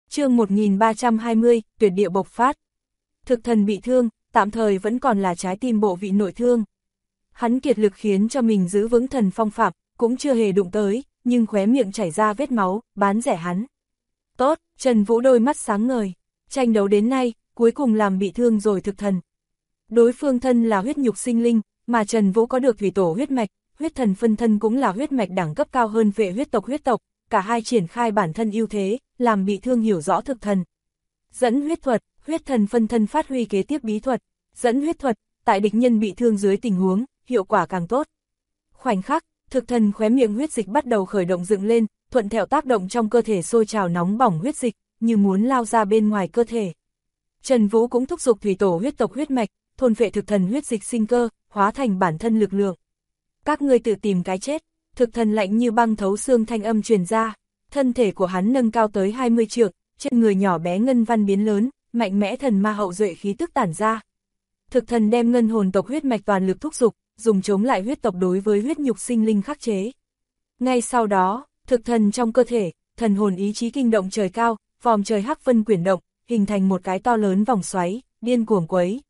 Chương 1320, tuyệt địa bộc phát. Thực thần bị thương, tạm thời vẫn còn là trái tim bộ vị nội thương. Hắn kiệt lực khiến cho mình giữ vững thần phong phạm, cũng chưa hề đụng tới, nhưng khóe miệng chảy ra vết máu, bán rẻ hắn. Tốt, Trần Vũ đôi mắt sáng ngời, tranh đấu đến nay, cuối cùng làm bị thương rồi thực thần. Đối phương thân là huyết nhục sinh linh, mà Trần Vũ có được thủy tổ huyết mạch, huyết thần phân thân cũng là huyết mạch đẳng cấp cao hơn vệ huyết tộc, cả hai triển khai bản thân ưu thế, làm bị thương hiểu rõ thực thần. Dẫn huyết thuật, huyết thần phân thân phát huy kế tiếp bí thuật, dẫn huyết thuật, tại địch nhân bị thương dưới tình huống, hiệu quả càng tốt. Khoảnh khắc, thực thần khóe miệng huyết dịch bắt đầu khởi động dựng lên, thuận theo tác động trong cơ thể sôi trào nóng bỏng huyết dịch, như muốn lao ra bên ngoài cơ thể. Trần Vũ cũng thúc giục thủy tổ huyết tộc huyết mạch, thôn phệ thực thần huyết dịch sinh cơ, hóa thành bản thân lực lượng. Các ngươi tự tìm cái chết, thực thần lạnh như băng thấu xương thanh âm truyền ra, thân thể của hắn nâng cao tới 20 trượng, trên người nhỏ bé ngân văn biến lớn, mạnh mẽ thần ma hậu duệ khí tức tản ra. Thực thần đem ngân hồn tộc huyết mạch toàn lực thúc giục, dùng chống lại huyết tộc đối với huyết nhục sinh linh khắc chế. Ngay sau đó, thực thần trong cơ thể, thần hồn ý chí kinh động trời cao, vòm trời hắc vân quyển động, hình thành một cái to lớn vòng xoáy, điên cuồng quấy.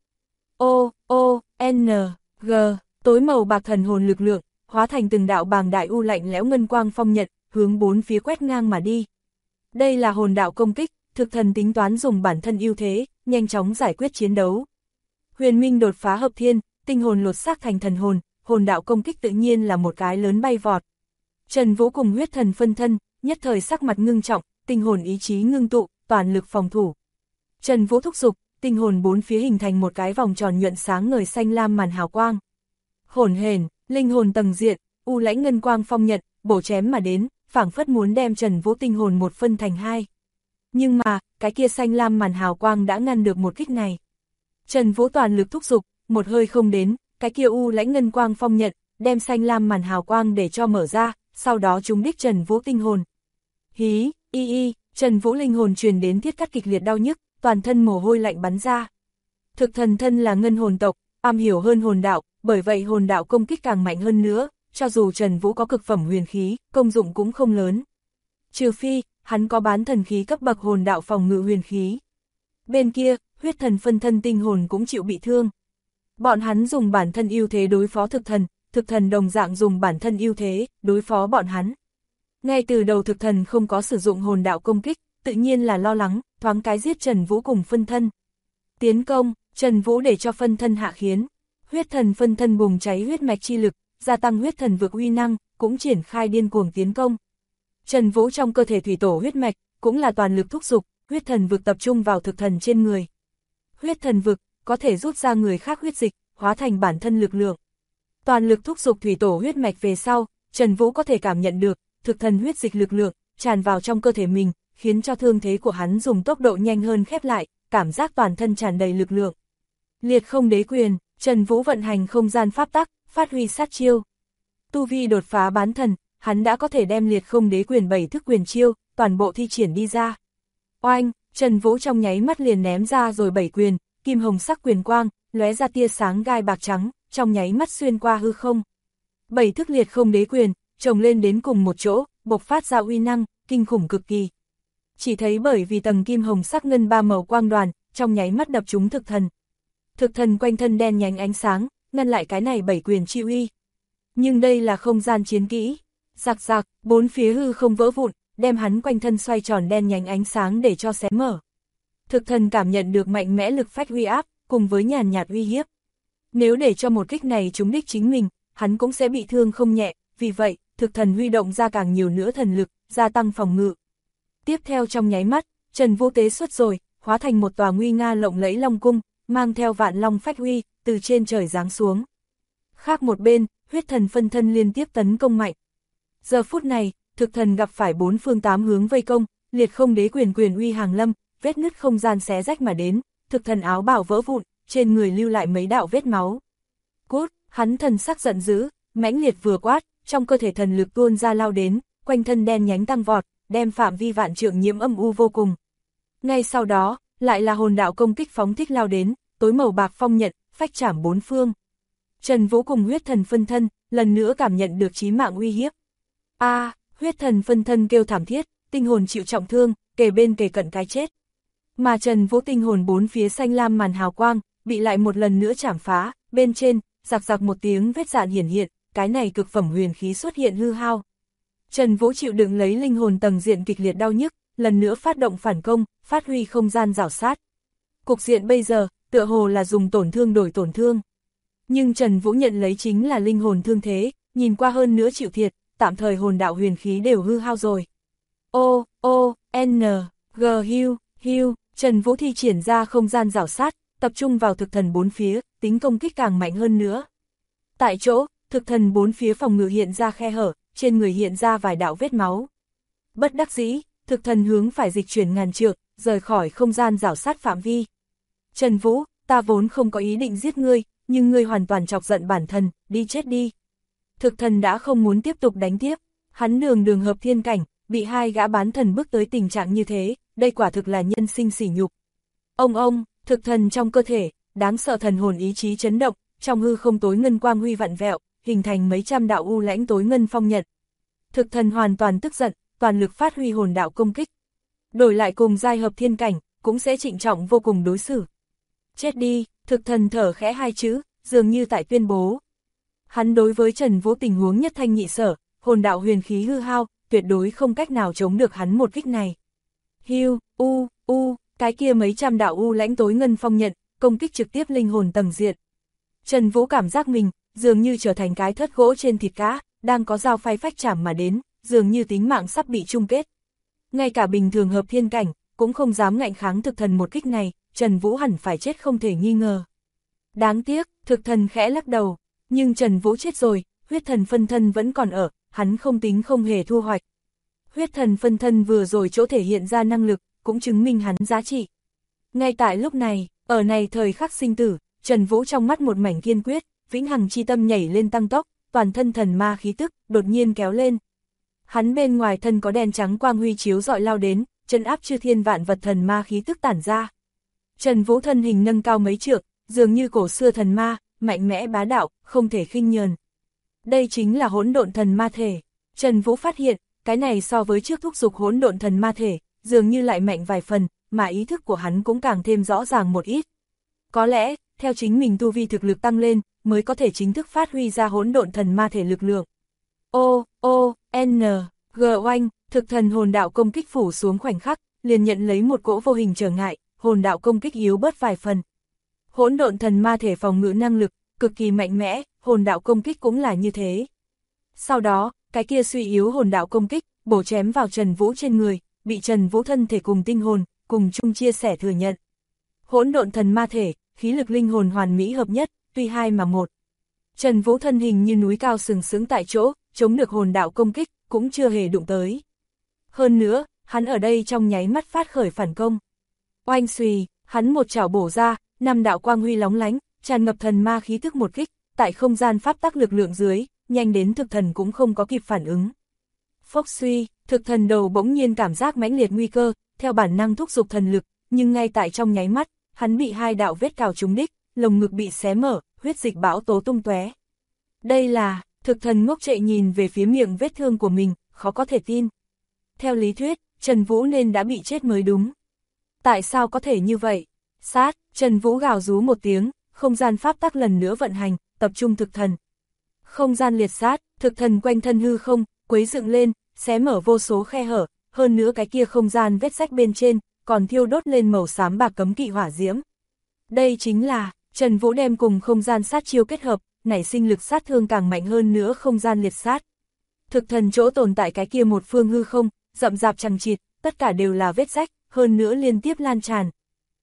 G, tối màu bạc thần hồn lực lượng, hóa thành từng đạo bàng đại u lạnh lẽo ngân quang phong nhật, hướng bốn phía quét ngang mà đi. Đây là hồn đạo công kích, thực thần tính toán dùng bản thân ưu thế, nhanh chóng giải quyết chiến đấu. Huyền minh đột phá hợp thiên, tinh hồn lột xác thành thần hồn, hồn đạo công kích tự nhiên là một cái lớn bay vọt. Trần Vũ cùng huyết thần phân thân, nhất thời sắc mặt ngưng trọng, tinh hồn ý chí ngưng tụ, toàn lực phòng thủ. Trần Vũ thúc giục, tinh hồn bốn phía hình thành một cái vòng tròn nhuận sáng ngời xanh lam màn hào quang. Hồn hển, linh hồn tầng diện, u lãnh ngân quang phong nhật, bổ chém mà đến, phảng phất muốn đem Trần Vũ tinh hồn một phân thành hai. Nhưng mà, cái kia xanh lam màn hào quang đã ngăn được một kích này. Trần Vũ toàn lực thúc giục, một hơi không đến, cái kia u lãnh ngân quang phong nhật, đem xanh lam màn hào quang để cho mở ra, sau đó trúng đích Trần Vũ tinh hồn. Hí, Trần Vũ linh hồn truyền đến thiết cắt kịch liệt đau nhức, toàn thân mồ hôi lạnh bắn ra. Thực thần thân là ngân hồn tộc, am hiểu hơn hồn đạo, bởi vậy hồn đạo công kích càng mạnh hơn nữa, cho dù Trần Vũ có cực phẩm huyền khí, công dụng cũng không lớn. Trừ phi, hắn có bán thần khí cấp bậc hồn đạo phòng ngự huyền khí. Bên kia, huyết thần phân thân tinh hồn cũng chịu bị thương. Bọn hắn dùng bản thân ưu thế đối phó thực thần đồng dạng dùng bản thân ưu thế đối phó bọn hắn. Ngay từ đầu thực thần không có sử dụng hồn đạo công kích, tự nhiên là lo lắng, thoáng cái giết Trần Vũ cùng phân thân. Tiến công, Trần Vũ để cho phân thân hạ khiến. Huyết thần phân thân bùng cháy huyết mạch chi lực, gia tăng huyết thần vực uy năng, cũng triển khai điên cuồng tiến công. Trần Vũ trong cơ thể thủy tổ huyết mạch, cũng là toàn lực thúc giục, huyết thần vực tập trung vào thực thần trên người. Huyết thần vực, có thể rút ra người khác huyết dịch, hóa thành bản thân lực lượng. Toàn lực thúc giục thủy tổ huyết mạch về sau, Trần Vũ có thể cảm nhận được, thực thần huyết dịch lực lượng, tràn vào trong cơ thể mình, khiến cho thương thế của hắn dùng tốc độ nhanh hơn khép lại, cảm giác toàn thân tràn đầy lực lượng. Liệt không đế quyền, Trần Vũ vận hành không gian pháp tắc, phát huy sát chiêu. Tu vi đột phá bán thần, hắn đã có thể đem liệt không đế quyền 7 thức quyền chiêu, toàn bộ thi triển đi ra. Oanh, Trần Vũ trong nháy mắt liền ném ra rồi 7 quyền, kim hồng sắc quyền quang, lóe ra tia sáng gai bạc trắng, trong nháy mắt xuyên qua hư không. 7 thức liệt không đế quyền, chồng lên đến cùng một chỗ, bộc phát ra uy năng, kinh khủng cực kỳ. Chỉ thấy bởi vì tầng kim hồng sắc ngân ba màu quang đoàn, trong nháy mắt đập trúng thực thần. Thực thần quanh thân đen nhánh ánh sáng, ngăn lại cái này 7 quyền chi uy. Nhưng đây là không gian chiến kỹ. Rạc rạc, bốn phía hư không vỡ vụn, đem hắn quanh thân xoay tròn đen nhánh ánh sáng để cho xé mở. Thực thần cảm nhận được mạnh mẽ lực phách uy áp, cùng với nhàn nhạt uy hiếp. Nếu để cho một kích này trúng đích chính mình, hắn cũng sẽ bị thương không nhẹ, vì vậy, thực thần huy động ra càng nhiều nữa thần lực, gia tăng phòng ngự. Tiếp theo trong nháy mắt, Trần Vũ tế xuất rồi, hóa thành một tòa nguy nga lộng lẫy long cung, mang theo vạn long phách uy, từ trên trời giáng xuống. Khác một bên, huyết thần phân thân liên tiếp tấn công mạnh. Giờ phút này, thực thần gặp phải 4 phương 8 hướng vây công, liệt không đế quyền quyền uy hàng lâm, vết nứt không gian xé rách mà đến, thực thần áo bào vỡ vụn, trên người lưu lại mấy đạo vết máu. Cút, hắn thần sắc giận dữ, mãnh liệt vừa quát, trong cơ thể thần lực tuôn ra lao đến, quanh thân đen nhánh tăng vọt, đem phạm vi vạn trượng nhiễm âm u vô cùng. Ngay sau đó, lại là hồn đạo công kích phóng thích lao đến, tối màu bạc phong nhận, phách chảm 4 phương. Trần Vũ cùng huyết thần phân thân, lần nữa cảm nhận được chí mạng uy hiếp. Huyết thần phân thân kêu thảm thiết, tinh hồn chịu trọng thương, kề cận cái chết. Mà Trần Vũ tinh hồn bốn phía xanh lam màn hào quang, bị lại một lần nữa chảm phá, bên trên, rạc rạc một tiếng vết dạn hiển hiện, cái này cực phẩm huyền khí xuất hiện hư hao. Trần Vũ chịu đựng lấy linh hồn tầng diện kịch liệt đau nhức, lần nữa phát động phản công, phát huy không gian rảo sát. Cục diện bây giờ, tựa hồ là dùng tổn thương đổi tổn thương. Nhưng Trần Vũ nhận lấy chính là linh hồn thương thế, nhìn qua hơn nữa chịu thiệt, tạm thời hồn đạo huyền khí đều hư hao rồi. O, N, G, Hưu, Trần Vũ thi triển ra không gian rảo sát, tập trung vào thực thần bốn phía, tính công kích càng mạnh hơn nữa. Tại chỗ, thực thần bốn phía phòng ngự hiện ra khe hở, trên người hiện ra vài đạo vết máu. Bất đắc dĩ, thực thần hướng phải dịch chuyển ngàn trượng, rời khỏi không gian rảo sát phạm vi. Trần Vũ, ta vốn không có ý định giết ngươi, nhưng ngươi hoàn toàn chọc giận bản thân, đi chết đi. Thực thần đã không muốn tiếp tục đánh tiếp, hắn đường hợp thiên cảnh, bị hai gã bán thần bước tới tình trạng như thế, đây quả thực là nhân sinh sỉ nhục. Ông, thực thần trong cơ thể, đáng sợ thần hồn ý chí chấn động, trong hư không tối ngân quang huy vặn vẹo, hình thành mấy trăm đạo u lãnh tối ngân phong nhật. Thực thần hoàn toàn tức giận, toàn lực phát huy hồn đạo công kích. Đổi lại cùng giai hợp thiên cảnh, cũng sẽ trịnh trọng vô cùng đối xử. Chết đi, thực thần thở khẽ hai chữ, dường như tại tuyên bố. Hắn đối với Trần Vũ tình huống nhất thanh nhị sở, hồn đạo huyền khí hư hao, tuyệt đối không cách nào chống được hắn một kích này. Hưu, cái kia mấy trăm đạo u lãnh tối ngân phong nhận, công kích trực tiếp linh hồn tầng diện. Trần Vũ cảm giác mình, dường như trở thành cái thớt gỗ trên thịt cá, đang có dao phay phách chảm mà đến, dường như tính mạng sắp bị chung kết. Ngay cả bình thường hợp thiên cảnh, cũng không dám ngạnh kháng thực thần một kích này, Trần Vũ hẳn phải chết không thể nghi ngờ. Đáng tiếc, thực thần khẽ lắc đầu, nhưng Trần Vũ chết rồi, huyết thần phân thân vẫn còn ở, hắn không tính không hề thu hoạch. Huyết thần phân thân vừa rồi chỗ thể hiện ra năng lực, cũng chứng minh hắn giá trị. Ngay tại lúc này, ở này thời khắc sinh tử, Trần Vũ trong mắt một mảnh kiên quyết, vĩnh hằng chi tâm nhảy lên tăng tốc, toàn thân thần ma khí tức, đột nhiên kéo lên. Hắn bên ngoài thân có đèn trắng quang huy chiếu rọi lao đến, trấn áp chư thiên vạn vật thần ma khí tức tản ra. Trần Vũ thân hình nâng cao mấy trượng, dường như cổ xưa thần ma, mạnh mẽ bá đạo, không thể khinh nhờn. Đây chính là hỗn độn thần ma thể. Trần Vũ phát hiện, cái này so với trước thúc dục hỗn độn thần ma thể, dường như lại mạnh vài phần, mà ý thức của hắn cũng càng thêm rõ ràng một ít. Có lẽ, theo chính mình tu vi thực lực tăng lên, mới có thể chính thức phát huy ra hỗn độn thần ma thể lực lượng. N, G oanh, thực thần hồn đạo công kích phủ xuống khoảnh khắc, liền nhận lấy một cỗ vô hình trở ngại, hồn đạo công kích yếu bớt vài phần. Hỗn độn thần ma thể phòng ngự năng lực, cực kỳ mạnh mẽ, hồn đạo công kích cũng là như thế. Sau đó, cái kia suy yếu hồn đạo công kích, bổ chém vào Trần Vũ trên người, bị Trần Vũ thân thể cùng tinh hồn, cùng chung chia sẻ thừa nhận. Hỗn độn thần ma thể, khí lực linh hồn hoàn mỹ hợp nhất, tuy hai mà một. Trần Vũ thân hình như núi cao sừng sững tại chỗ, chống được hồn đạo công kích, cũng chưa hề đụng tới. Hơn nữa, hắn ở đây trong nháy mắt phát khởi phản công. Oanh xùy, hắn một chảo bổ ra, 5 đạo quang huy lóng lánh, tràn ngập thần ma khí tức một kích, tại không gian pháp tắc lực lượng dưới, nhanh đến thực thần cũng không có kịp phản ứng. Phốc suy, thực thần đầu bỗng nhiên cảm giác mãnh liệt nguy cơ, theo bản năng thúc giục thần lực, nhưng ngay tại trong nháy mắt, hắn bị hai đạo vết cào trúng đích, lồng ngực bị xé mở, huyết dịch bão tố tung tóe. Đây là, thực thần ngốc trệ nhìn về phía miệng vết thương của mình, khó có thể tin. Theo lý thuyết, Trần Vũ nên đã bị chết mới đúng. Tại sao có thể như vậy? Sát, Trần Vũ gào rú một tiếng, không gian pháp tắc lần nữa vận hành, tập trung thực thần. Không gian liệt sát, thực thần quanh thân hư không, quấy dựng lên, xé mở vô số khe hở, hơn nữa cái kia không gian vết rách bên trên, còn thiêu đốt lên màu xám bạc cấm kỵ hỏa diễm. Đây chính là, Trần Vũ đem cùng không gian sát chiêu kết hợp, nảy sinh lực sát thương càng mạnh hơn nữa không gian liệt sát. Thực thần chỗ tồn tại cái kia một phương hư không, rậm rạp chằng chịt, tất cả đều là vết rách, hơn nữa liên tiếp lan tràn.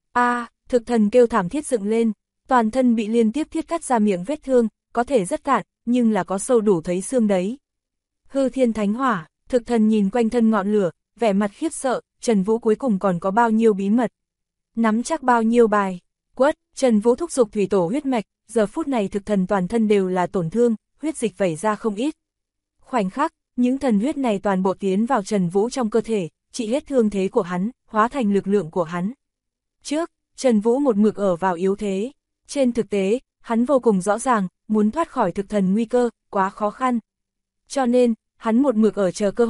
Thực thần kêu thảm thiết dựng lên, toàn thân bị liên tiếp thiết cắt ra miệng vết thương, có thể rất cạn, nhưng là có sâu đủ thấy xương đấy. Hư thiên thánh hỏa, thực thần nhìn quanh thân ngọn lửa, vẻ mặt khiếp sợ, Trần Vũ cuối cùng còn có bao nhiêu bí mật. Nắm chắc bao nhiêu bài. Quất, Trần Vũ thúc giục thủy tổ huyết mạch, giờ phút này thực thần toàn thân đều là tổn thương, huyết dịch vẩy ra không ít. Khoảnh khắc, những thần huyết này toàn bộ tiến vào Trần Vũ trong cơ thể, trị hết thương thế của hắn, hóa thành lực lượng của hắn. Trước, Trần Vũ một mực ở vào yếu thế. Trên thực tế, hắn vô cùng rõ ràng, muốn thoát khỏi thực thần nguy cơ, quá khó khăn. Cho nên, hắn một mực ở chờ cơ hội,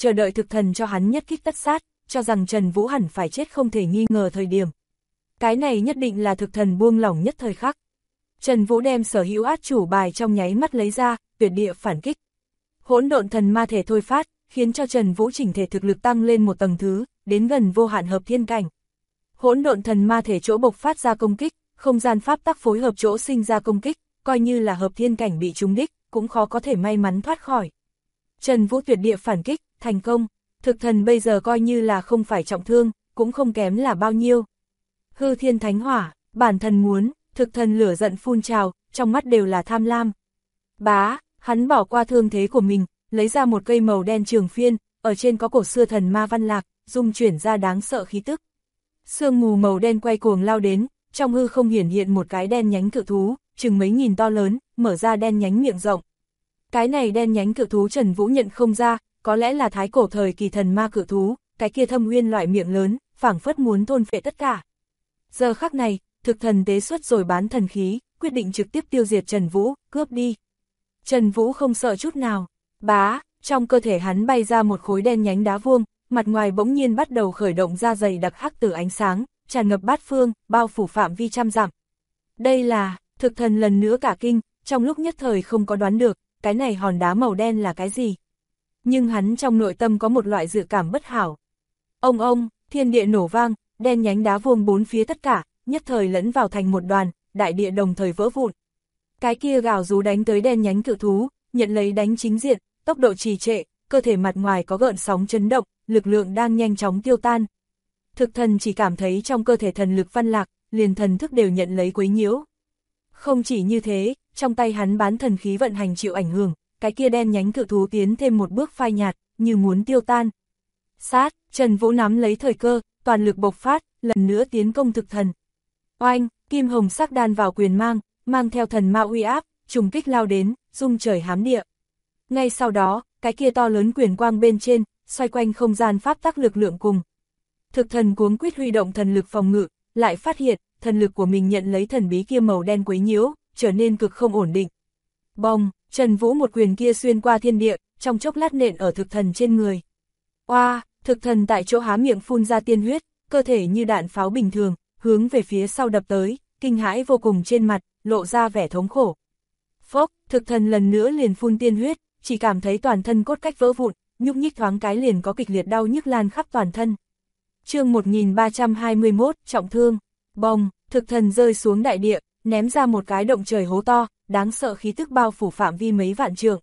chờ đợi thực thần cho hắn nhất kích tất sát, cho rằng Trần Vũ hẳn phải chết không thể nghi ngờ thời điểm. Cái này nhất định là thực thần buông lỏng nhất thời khắc. Trần Vũ đem sở hữu át chủ bài trong nháy mắt lấy ra, tuyệt địa phản kích. Hỗn độn thần ma thể thôi phát, khiến cho Trần Vũ chỉnh thể thực lực tăng lên một tầng thứ, đến gần vô hạn hợp thiên cảnh. Hỗn độn thần ma thể chỗ bộc phát ra công kích, không gian pháp tắc phối hợp chỗ sinh ra công kích, coi như là hợp thiên cảnh bị trúng đích, cũng khó có thể may mắn thoát khỏi. Trần Vũ tuyệt địa phản kích, thành công, thực thần bây giờ coi như là không phải trọng thương, cũng không kém là bao nhiêu. Hư thiên thánh hỏa, bản thần muốn, thực thần lửa giận phun trào, trong mắt đều là tham lam. Bá, hắn bỏ qua thương thế của mình, lấy ra một cây màu đen trường phiên, ở trên có cổ xưa thần ma văn lạc, dung chuyển ra đáng sợ khí tức. Sương mù màu đen quay cuồng lao đến, trong hư không hiển hiện một cái đen nhánh cự thú, chừng mấy nghìn to lớn, mở ra đen nhánh miệng rộng. Cái này đen nhánh cự thú Trần Vũ nhận không ra, có lẽ là thái cổ thời kỳ thần ma cự thú, cái kia thâm uyên loại miệng lớn, phảng phất muốn thôn phệ tất cả. Giờ khắc này, thực thần tế xuất rồi bán thần khí, quyết định trực tiếp tiêu diệt Trần Vũ, cướp đi. Trần Vũ không sợ chút nào, bá, trong cơ thể hắn bay ra một khối đen nhánh đá vuông, mặt ngoài bỗng nhiên bắt đầu khởi động ra dày đặc hắc tử ánh sáng, tràn ngập bát phương, bao phủ phạm vi trăm dặm. Đây là, thực thần lần nữa cả kinh, trong lúc nhất thời không có đoán được, cái này hòn đá màu đen là cái gì. Nhưng hắn trong nội tâm có một loại dự cảm bất hảo. Ông, thiên địa nổ vang, đen nhánh đá vuông bốn phía tất cả, nhất thời lẫn vào thành một đoàn, đại địa đồng thời vỡ vụn. Cái kia gào rú đánh tới đen nhánh cự thú, nhận lấy đánh chính diện, tốc độ trì trệ, cơ thể mặt ngoài có gợn sóng chấn động, lực lượng đang nhanh chóng tiêu tan. Thực thần chỉ cảm thấy trong cơ thể thần lực văn lạc, liền thần thức đều nhận lấy quấy nhiễu. Không chỉ như thế, trong tay hắn bán thần khí vận hành chịu ảnh hưởng, cái kia đen nhánh cự thú tiến thêm một bước phai nhạt, như muốn tiêu tan. Sát, Trần Vũ nắm lấy thời cơ, toàn lực bộc phát, lần nữa tiến công thực thần. Oanh, kim hồng sắc đan vào quyền mang theo thần ma uy áp, trùng kích lao đến, rung trời hám địa. Ngay sau đó, cái kia to lớn quyền quang bên trên, xoay quanh không gian pháp tắc lực lượng cùng. Thực thần cuống quýt huy động thần lực phòng ngự, lại phát hiện, thần lực của mình nhận lấy thần bí kia màu đen quấy nhiễu, trở nên cực không ổn định. Bong, Trần Vũ một quyền kia xuyên qua thiên địa, trong chốc lát nện ở thực thần trên người. Oa, thực thần tại chỗ há miệng phun ra tiên huyết, cơ thể như đạn pháo bình thường, hướng về phía sau đập tới, kinh hãi vô cùng trên mặt, lộ ra vẻ thống khổ. Phốc, thực thần lần nữa liền phun tiên huyết, chỉ cảm thấy toàn thân cốt cách vỡ vụn, nhúc nhích thoáng cái liền có kịch liệt đau nhức lan khắp toàn thân. Chương 1321, trọng thương. Bong, thực thần rơi xuống đại địa, ném ra một cái động trời hố to, đáng sợ khí tức bao phủ phạm vi mấy vạn trượng.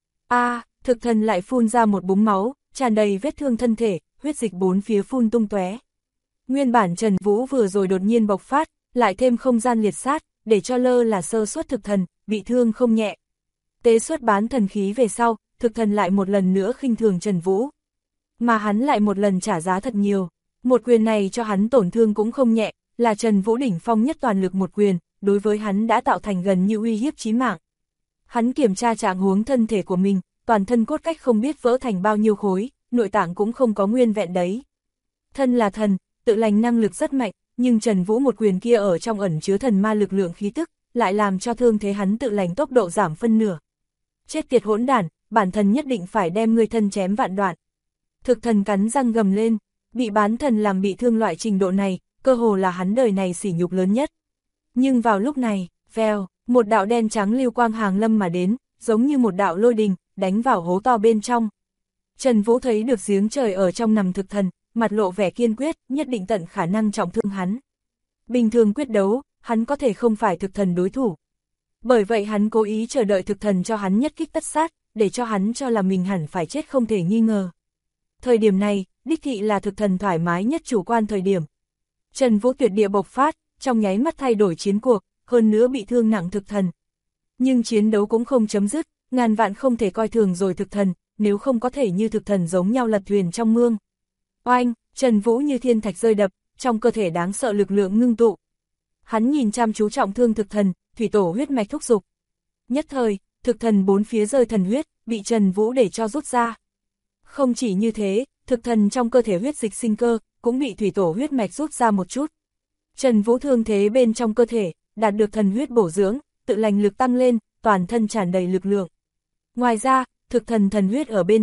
Thực thần lại phun ra một búng máu, tràn đầy vết thương thân thể, huyết dịch bốn phía phun tung tóe. Nguyên bản Trần Vũ vừa rồi đột nhiên bộc phát, lại thêm không gian liệt sát, để cho lơ là sơ suất thực thần, bị thương không nhẹ. Tế xuất bán thần khí về sau, thực thần lại một lần nữa khinh thường Trần Vũ. Mà hắn lại một lần trả giá thật nhiều, một quyền này cho hắn tổn thương cũng không nhẹ, là Trần Vũ đỉnh phong nhất toàn lực một quyền, đối với hắn đã tạo thành gần như uy hiếp chí mạng. Hắn kiểm tra trạng huống thân thể của mình, toàn thân cốt cách không biết vỡ thành bao nhiêu khối, nội tạng cũng không có nguyên vẹn đấy. Thân là thần, tự lành năng lực rất mạnh, nhưng Trần Vũ một quyền kia ở trong ẩn chứa thần ma lực lượng khí tức, lại làm cho thương thế hắn tự lành tốc độ giảm phân nửa. Chết tiệt hỗn đản, bản thần nhất định phải đem ngươi thân chém vạn đoạn. Thực thần cắn răng gầm lên, bị bán thần làm bị thương loại trình độ này, cơ hồ là hắn đời này sỉ nhục lớn nhất. Nhưng vào lúc này, vèo, một đạo đen trắng lưu quang hàng lâm mà đến, giống như một đạo lôi đình, đánh vào hố to bên trong. Trần Vũ thấy được giếng trời ở trong nằm thực thần, mặt lộ vẻ kiên quyết, nhất định tận khả năng trọng thương hắn. Bình thường quyết đấu, hắn có thể không phải thực thần đối thủ. Bởi vậy hắn cố ý chờ đợi thực thần cho hắn nhất kích tất sát, để cho hắn cho là mình hẳn phải chết không thể nghi ngờ. Thời điểm này, đích thị là thực thần thoải mái nhất chủ quan thời điểm. Trần Vũ tuyệt địa bộc phát, trong nháy mắt thay đổi chiến cuộc, hơn nữa bị thương nặng thực thần. Nhưng chiến đấu cũng không chấm dứt, ngàn vạn không thể coi thường rồi thực thần, nếu không có thể như thực thần giống nhau lật thuyền trong mương. Oanh, Trần Vũ như thiên thạch rơi đập, trong cơ thể đáng sợ lực lượng ngưng tụ. Hắn nhìn chăm chú trọng thương thực thần, thủy tổ huyết mạch thúc dục. Nhất thời, thực thần bốn phía rơi thần huyết, bị Trần Vũ để cho rút ra. Không chỉ như thế, thực thần trong cơ thể huyết dịch sinh cơ, cũng bị thủy tổ huyết mạch rút ra một chút. Trần Vũ thương thế bên trong cơ thể, đạt được thần huyết bổ dưỡng, tự lành lực tăng lên, toàn thân tràn đầy lực lượng. Ngoài ra, thực thần thần huyết ở bên trong,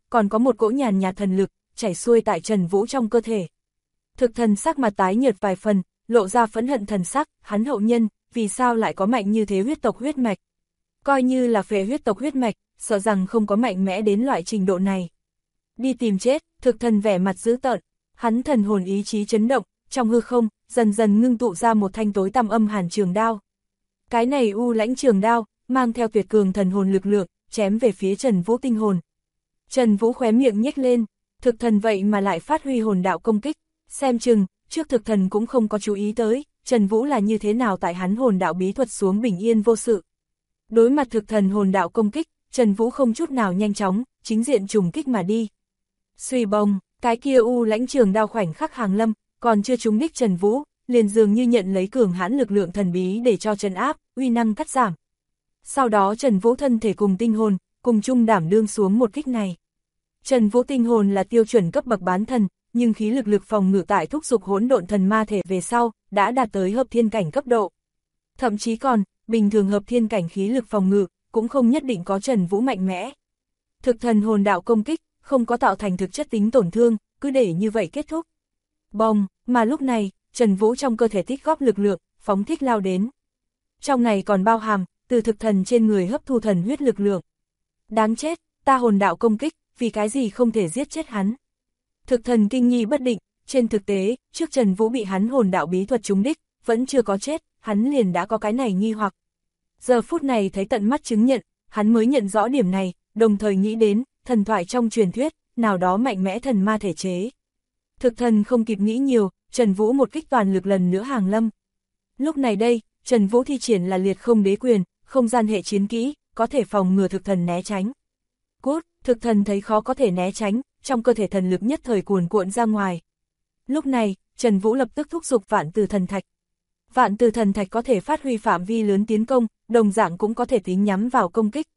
còn có một cỗ nhàn nhạt thần lực, chảy xuôi tại Trần Vũ trong cơ thể. Thực thần sắc mặt tái nhợt vài phần, lộ ra phẫn hận thần sắc, hắn hậu nhân, vì sao lại có mạnh như thế huyết tộc huyết mạch. Coi như là phệ huyết tộc huyết mạch, sợ rằng không có mạnh mẽ đến loại trình độ này. Đi tìm chết, thực thần vẻ mặt dữ tợn, hắn thần hồn ý chí chấn động, trong hư không, dần dần ngưng tụ ra một thanh tối tăm âm hàn trường đao. Cái này u lãnh trường đao, mang theo tuyệt cường thần hồn lực lượng, chém về phía Trần Vũ tinh hồn. Trần Vũ khóe miệng nhếch lên, thực thần vậy mà lại phát huy hồn đạo công kích, xem chừng, trước thực thần cũng không có chú ý tới, Trần Vũ là như thế nào tại hắn hồn đạo bí thuật xuống bình yên vô sự. Đối mặt thực thần hồn đạo công kích, Trần Vũ không chút nào nhanh chóng, chính diện trùng kích mà đi. Xuy bông, cái kia u lãnh trường đao khoảnh khắc hàng lâm, còn chưa trúng đích Trần Vũ, liền dường như nhận lấy cường hãn lực lượng thần bí để cho trấn áp, uy năng cắt giảm. Sau đó Trần Vũ thân thể cùng tinh hồn, cùng chung đảm đương xuống một kích này. Trần Vũ tinh hồn là tiêu chuẩn cấp bậc bán thần, nhưng khí lực phòng ngự tại thúc dục hỗn độn thần ma thể về sau, đã đạt tới hợp thiên cảnh cấp độ. Thậm chí còn, bình thường hợp thiên cảnh khí lực phòng ngự, cũng không nhất định có Trần Vũ mạnh mẽ. Thực thần hồn đạo công kích, không có tạo thành thực chất tính tổn thương, cứ để như vậy kết thúc. Bông, mà lúc này, Trần Vũ trong cơ thể tích góp lực lượng, phóng thích lao đến. Trong này còn bao hàm, từ thực thần trên người hấp thu thần huyết lực lượng. Đáng chết, ta hồn đạo công kích, vì cái gì không thể giết chết hắn. Thực thần kinh nghi bất định, trên thực tế, trước Trần Vũ bị hắn hồn đạo bí thuật trúng đích, vẫn chưa có chết, hắn liền đã có cái này nghi hoặc. Giờ phút này thấy tận mắt chứng nhận, hắn mới nhận rõ điểm này, đồng thời nghĩ đến, thần thoại trong truyền thuyết, nào đó mạnh mẽ thần ma thể chế. Thực thần không kịp nghĩ nhiều, Trần Vũ một kích toàn lực lần nữa hàng lâm. Lúc này đây, Trần Vũ thi triển là liệt không đế quyền, không gian hệ chiến kỹ, có thể phòng ngừa thực thần né tránh. Cút, thực thần thấy khó có thể né tránh, trong cơ thể thần lực nhất thời cuồn cuộn ra ngoài. Lúc này, Trần Vũ lập tức thúc giục vạn từ thần thạch. Vạn từ thần thạch có thể phát huy phạm vi lớn tiến công, đồng dạng cũng có thể tính nhắm vào công kích.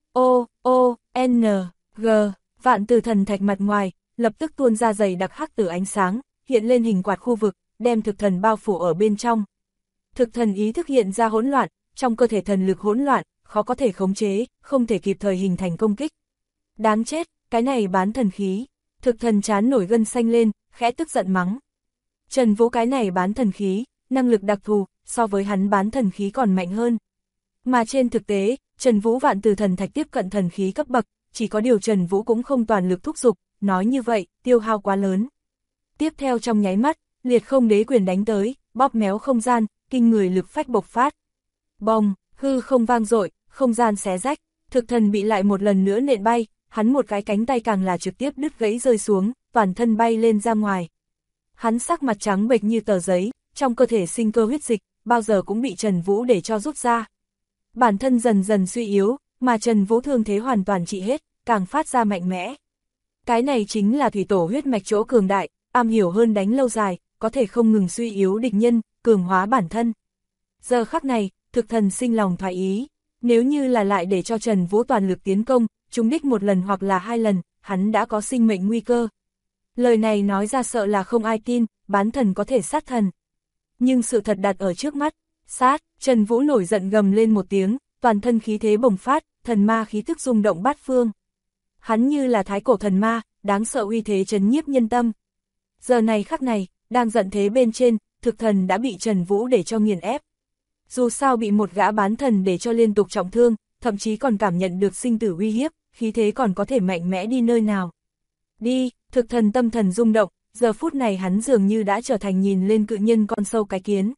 N, G, vạn từ thần thạch mặt ngoài, lập tức tuôn ra dày đặc hắc tử ánh sáng, hiện lên hình quạt khu vực, đem thực thần bao phủ ở bên trong. Thực thần ý thức hiện ra hỗn loạn, trong cơ thể thần lực hỗn loạn, khó có thể khống chế, không thể kịp thời hình thành công kích. Đáng chết, cái này bán thần khí. Thực thần chán nổi gân xanh lên, khẽ tức giận mắng. Trần Vũ cái này bán thần khí, năng lực đặc thù, so với hắn bán thần khí còn mạnh hơn. Mà trên thực tế, Trần Vũ vạn từ thần thạch tiếp cận thần khí cấp bậc, chỉ có điều Trần Vũ cũng không toàn lực thúc giục, nói như vậy, tiêu hao quá lớn. Tiếp theo trong nháy mắt, liệt không đế quyền đánh tới, bóp méo không gian, kinh người lực phách bộc phát. Bông, hư không vang dội, không gian xé rách, thực thần bị lại một lần nữa nện bay, hắn một cái cánh tay càng là trực tiếp đứt gãy rơi xuống, toàn thân bay lên ra ngoài. Hắn sắc mặt trắng bệch như tờ giấy, trong cơ thể sinh cơ huyết dịch, bao giờ cũng bị Trần Vũ để cho rút ra. Bản thân dần dần suy yếu, mà Trần Vũ thương thế hoàn toàn trị hết, càng phát ra mạnh mẽ. Cái này chính là thủy tổ huyết mạch chỗ cường đại, am hiểu hơn đánh lâu dài, có thể không ngừng suy yếu địch nhân, cường hóa bản thân. Giờ khắc này, thực thần sinh lòng thoái ý, nếu như là lại để cho Trần Vũ toàn lực tiến công, trúng đích một lần hoặc là hai lần, hắn đã có sinh mệnh nguy cơ. Lời này nói ra sợ là không ai tin, bán thần có thể sát thần. Nhưng sự thật đặt ở trước mắt, sát, Trần Vũ nổi giận gầm lên một tiếng, toàn thân khí thế bùng phát, thần ma khí tức rung động bát phương. Hắn như là thái cổ thần ma, đáng sợ uy thế trấn nhiếp nhân tâm. Giờ này khắc này, đang giận thế bên trên, thực thần đã bị Trần Vũ để cho nghiền ép. Dù sao bị một gã bán thần để cho liên tục trọng thương, thậm chí còn cảm nhận được sinh tử uy hiếp, khí thế còn có thể mạnh mẽ đi nơi nào. Đi, thực thần tâm thần rung động, giờ phút này hắn dường như đã trở thành nhìn lên cự nhân con sâu cái kiến.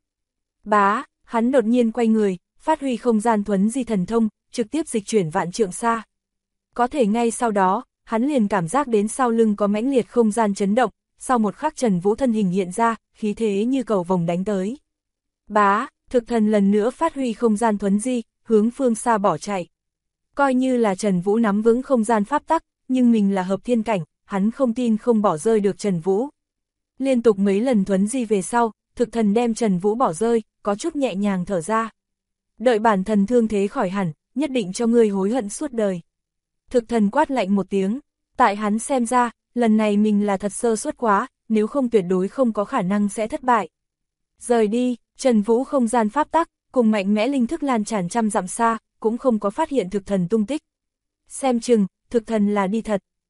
Bá, hắn đột nhiên quay người, phát huy không gian thuấn di thần thông, trực tiếp dịch chuyển vạn trượng xa. Có thể ngay sau đó, hắn liền cảm giác đến sau lưng có mãnh liệt không gian chấn động, sau một khắc Trần Vũ thân hình hiện ra, khí thế như cầu vồng đánh tới. Bá, thực thần lần nữa phát huy không gian thuấn di, hướng phương xa bỏ chạy. Coi như là Trần Vũ nắm vững không gian pháp tắc, nhưng mình là hợp thiên cảnh, hắn không tin không bỏ rơi được Trần Vũ. Liên tục mấy lần thuấn di về sau, thực thần đem Trần Vũ bỏ rơi, có chút nhẹ nhàng thở ra. Đợi bản thần thương thế khỏi hẳn, nhất định cho ngươi hối hận suốt đời. Thực thần quát lạnh một tiếng, tại hắn xem ra, lần này mình là thật sơ suất quá, nếu không tuyệt đối không có khả năng sẽ thất bại. Rời đi, Trần Vũ không gian pháp tắc, cùng mạnh mẽ linh thức lan tràn trăm dặm xa, cũng không có phát hiện thực thần tung tích. Xem chừng, thực thần là đi thật,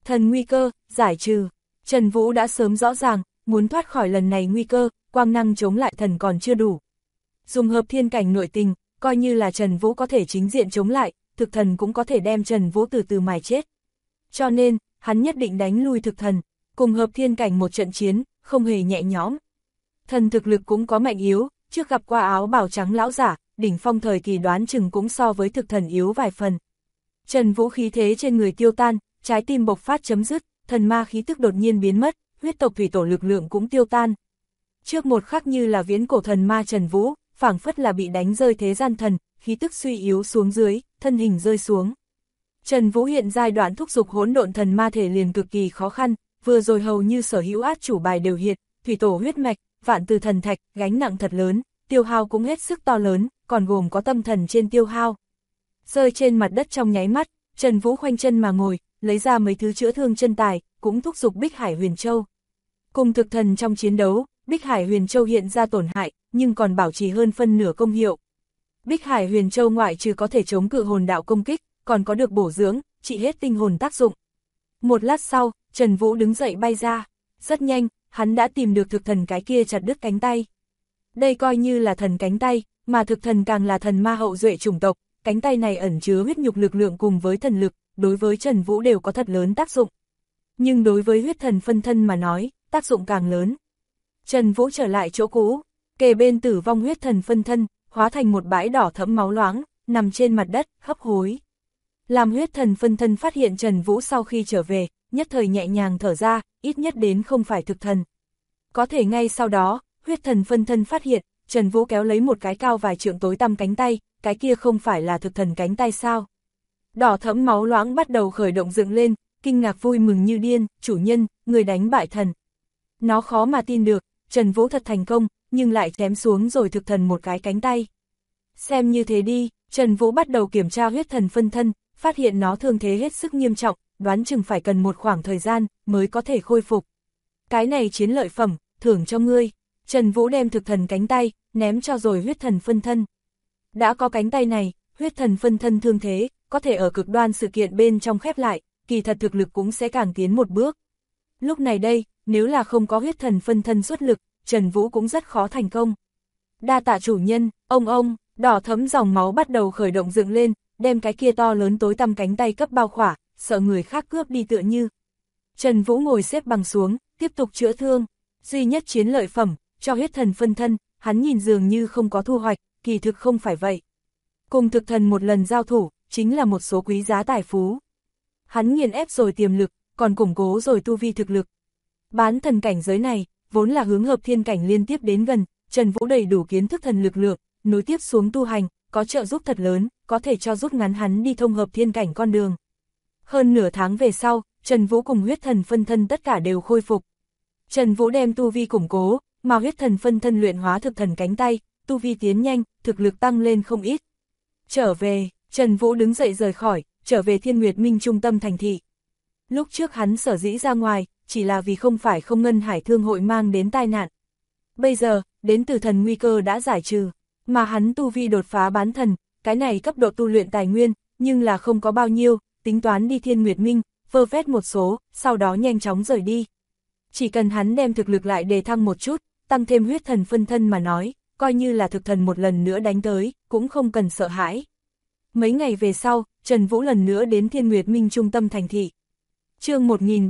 Thần nguy cơ, giải trừ. Trần Vũ đã sớm rõ ràng, muốn thoát khỏi lần này nguy cơ, quang năng chống lại thần còn chưa đủ. Dùng hợp thiên cảnh nội tình, coi như là Trần Vũ có thể chính diện chống lại, thực thần cũng có thể đem Trần Vũ từ từ mài chết. Cho nên, hắn nhất định đánh lui thực thần, cùng hợp thiên cảnh một trận chiến, không hề nhẹ nhõm. Thần thực lực cũng có mạnh yếu, trước gặp qua áo bào trắng lão giả, đỉnh phong thời kỳ đoán chừng cũng so với thực thần yếu vài phần. Trần Vũ khí thế trên người tiêu tan, trái tim bộc phát chấm dứt, thần ma khí tức đột nhiên biến mất, huyết tộc thủy tổ lực lượng cũng tiêu tan. Trước một khắc như là viễn cổ thần ma Trần Vũ, phảng phất là bị đánh rơi thế gian thần, khí tức suy yếu xuống dưới, thân hình rơi xuống. Trần Vũ hiện giai đoạn thúc dục hỗn độn thần ma thể liền cực kỳ khó khăn, vừa rồi hầu như sở hữu át chủ bài đều hiện, thủy tổ huyết mạch, vạn từ thần thạch, gánh nặng thật lớn, tiêu hao cũng hết sức to lớn, còn gồm có tâm thần trên tiêu hao. Rơi trên mặt đất trong nháy mắt, Trần Vũ khoanh chân mà ngồi, lấy ra mấy thứ chữa thương chân tài, cũng thúc dục Bích Hải Huyền Châu. Cùng thực thần trong chiến đấu, Bích Hải Huyền Châu hiện ra tổn hại, nhưng còn bảo trì hơn phân nửa công hiệu. Bích Hải Huyền Châu ngoại trừ có thể chống cự hồn đạo công kích, còn có được bổ dưỡng, trị hết tinh hồn tác dụng. Một lát sau, Trần Vũ đứng dậy bay ra. Rất nhanh, hắn đã tìm được thực thần cái kia chặt đứt cánh tay. Đây coi như là thần cánh tay, mà thực thần càng là thần ma hậu duệ chủng tộc, cánh tay này ẩn chứa huyết nhục lực lượng cùng với thần lực, đối với Trần Vũ đều có thật lớn tác dụng. Nhưng đối với huyết thần phân thân mà nói, tác dụng càng lớn. Trần Vũ trở lại chỗ cũ, kề bên tử vong huyết thần phân thân, hóa thành một bãi đỏ thẫm máu loáng, nằm trên mặt đất, hấp hối. Làm huyết thần phân thân phát hiện Trần Vũ sau khi trở về, nhất thời nhẹ nhàng thở ra, ít nhất đến không phải thực thần. Có thể ngay sau đó, huyết thần phân thân phát hiện, Trần Vũ kéo lấy một cái cao vài trượng tối tăm cánh tay, cái kia không phải là thực thần cánh tay sao. Đỏ thẫm máu loãng bắt đầu khởi động dựng lên, kinh ngạc vui mừng như điên, chủ nhân, người đánh bại thần. Nó khó mà tin được, Trần Vũ thật thành công, nhưng lại chém xuống rồi thực thần một cái cánh tay. Xem như thế đi, Trần Vũ bắt đầu kiểm tra huyết thần phân thân, phát hiện nó thương thế hết sức nghiêm trọng, đoán chừng phải cần một khoảng thời gian mới có thể khôi phục. Cái này chiến lợi phẩm, thưởng cho ngươi. Trần Vũ đem thực thần cánh tay, ném cho rồi huyết thần phân thân. Đã có cánh tay này, huyết thần phân thân thương thế, có thể ở cực đoan sự kiện bên trong khép lại, kỳ thật thực lực cũng sẽ càng tiến một bước. Lúc này đây, nếu là không có huyết thần phân thân xuất lực, Trần Vũ cũng rất khó thành công. Đa tạ chủ nhân, ông, đỏ thấm dòng máu bắt đầu khởi động dựng lên, đem cái kia to lớn tối tăm cánh tay cấp bao khỏa, sợ người khác cướp đi tựa như. Trần Vũ ngồi xếp bằng xuống, tiếp tục chữa thương, duy nhất chiến lợi phẩm, cho huyết thần phân thân, hắn nhìn dường như không có thu hoạch, kỳ thực không phải vậy. Cùng thực thần một lần giao thủ, chính là một số quý giá tài phú. Hắn nghiền ép rồi tiềm lực, còn củng cố rồi tu vi thực lực. Bán thần cảnh giới này, vốn là hướng hợp thiên cảnh liên tiếp đến gần, Trần Vũ đầy đủ kiến thức thần lực lượng, nối tiếp xuống tu hành, có trợ giúp thật lớn, có thể cho rút ngắn hắn đi thông hợp thiên cảnh con đường. Hơn nửa tháng về sau, Trần Vũ cùng huyết thần phân thân tất cả đều khôi phục. Trần Vũ đem tu vi củng cố, mà huyết thần phân thân luyện hóa thực thần cánh tay, tu vi tiến nhanh, thực lực tăng lên không ít. Trở về, Trần Vũ đứng dậy rời khỏi, trở về Thiên Nguyệt Minh trung tâm thành thị. Lúc trước hắn sở dĩ ra ngoài, chỉ là vì không phải không ngân hải thương hội mang đến tai nạn. Bây giờ, đến từ thần nguy cơ đã giải trừ, mà hắn tu vi đột phá bán thần, cái này cấp độ tu luyện tài nguyên, nhưng là không có bao nhiêu, tính toán đi Thiên Nguyệt Minh, vơ vét một số, sau đó nhanh chóng rời đi. Chỉ cần hắn đem thực lực lại đề thăng một chút, tăng thêm huyết thần phân thân mà nói, coi như là thực thần một lần nữa đánh tới, cũng không cần sợ hãi. Mấy ngày về sau, Trần Vũ lần nữa đến Thiên Nguyệt Minh trung tâm thành thị. Chương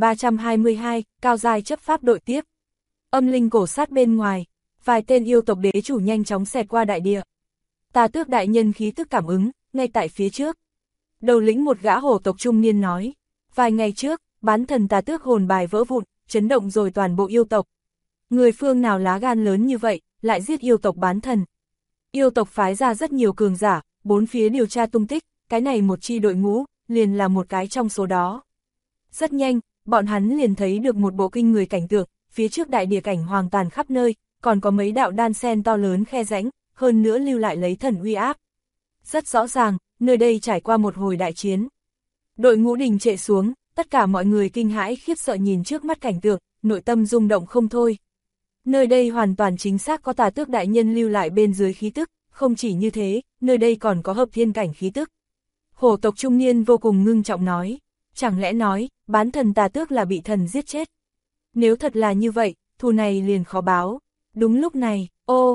1322, cao giai chấp pháp đội tiếp. Âm linh cổ sát bên ngoài, vài tên yêu tộc đế chủ nhanh chóng xẹt qua đại địa. Tà Tước đại nhân khí tức cảm ứng, ngay tại phía trước. Đầu lĩnh một gã hổ tộc trung niên nói, vài ngày trước, bán thần Tà Tước hồn bài vỡ vụn, chấn động rồi toàn bộ yêu tộc. Người phương nào lá gan lớn như vậy, lại giết yêu tộc bán thần. Yêu tộc phái ra rất nhiều cường giả, bốn phía điều tra tung tích, cái này một chi đội ngũ, liền là một cái trong số đó. Rất nhanh, bọn hắn liền thấy được một bộ kinh người cảnh tượng, phía trước đại địa cảnh hoàng tàn khắp nơi, còn có mấy đạo đan sen to lớn khe rãnh, hơn nữa lưu lại lấy thần uy áp. Rất rõ ràng, nơi đây trải qua một hồi đại chiến. Đội ngũ đình trệ xuống, tất cả mọi người kinh hãi khiếp sợ nhìn trước mắt cảnh tượng, nội tâm rung động không thôi. Nơi đây hoàn toàn chính xác có Tà Tước đại nhân lưu lại bên dưới khí tức, không chỉ như thế, nơi đây còn có hợp thiên cảnh khí tức. Hổ tộc trung niên vô cùng ngưng trọng nói, chẳng lẽ nói, bán thần tà tước là bị thần giết chết? Nếu thật là như vậy, thù này liền khó báo. Đúng lúc này,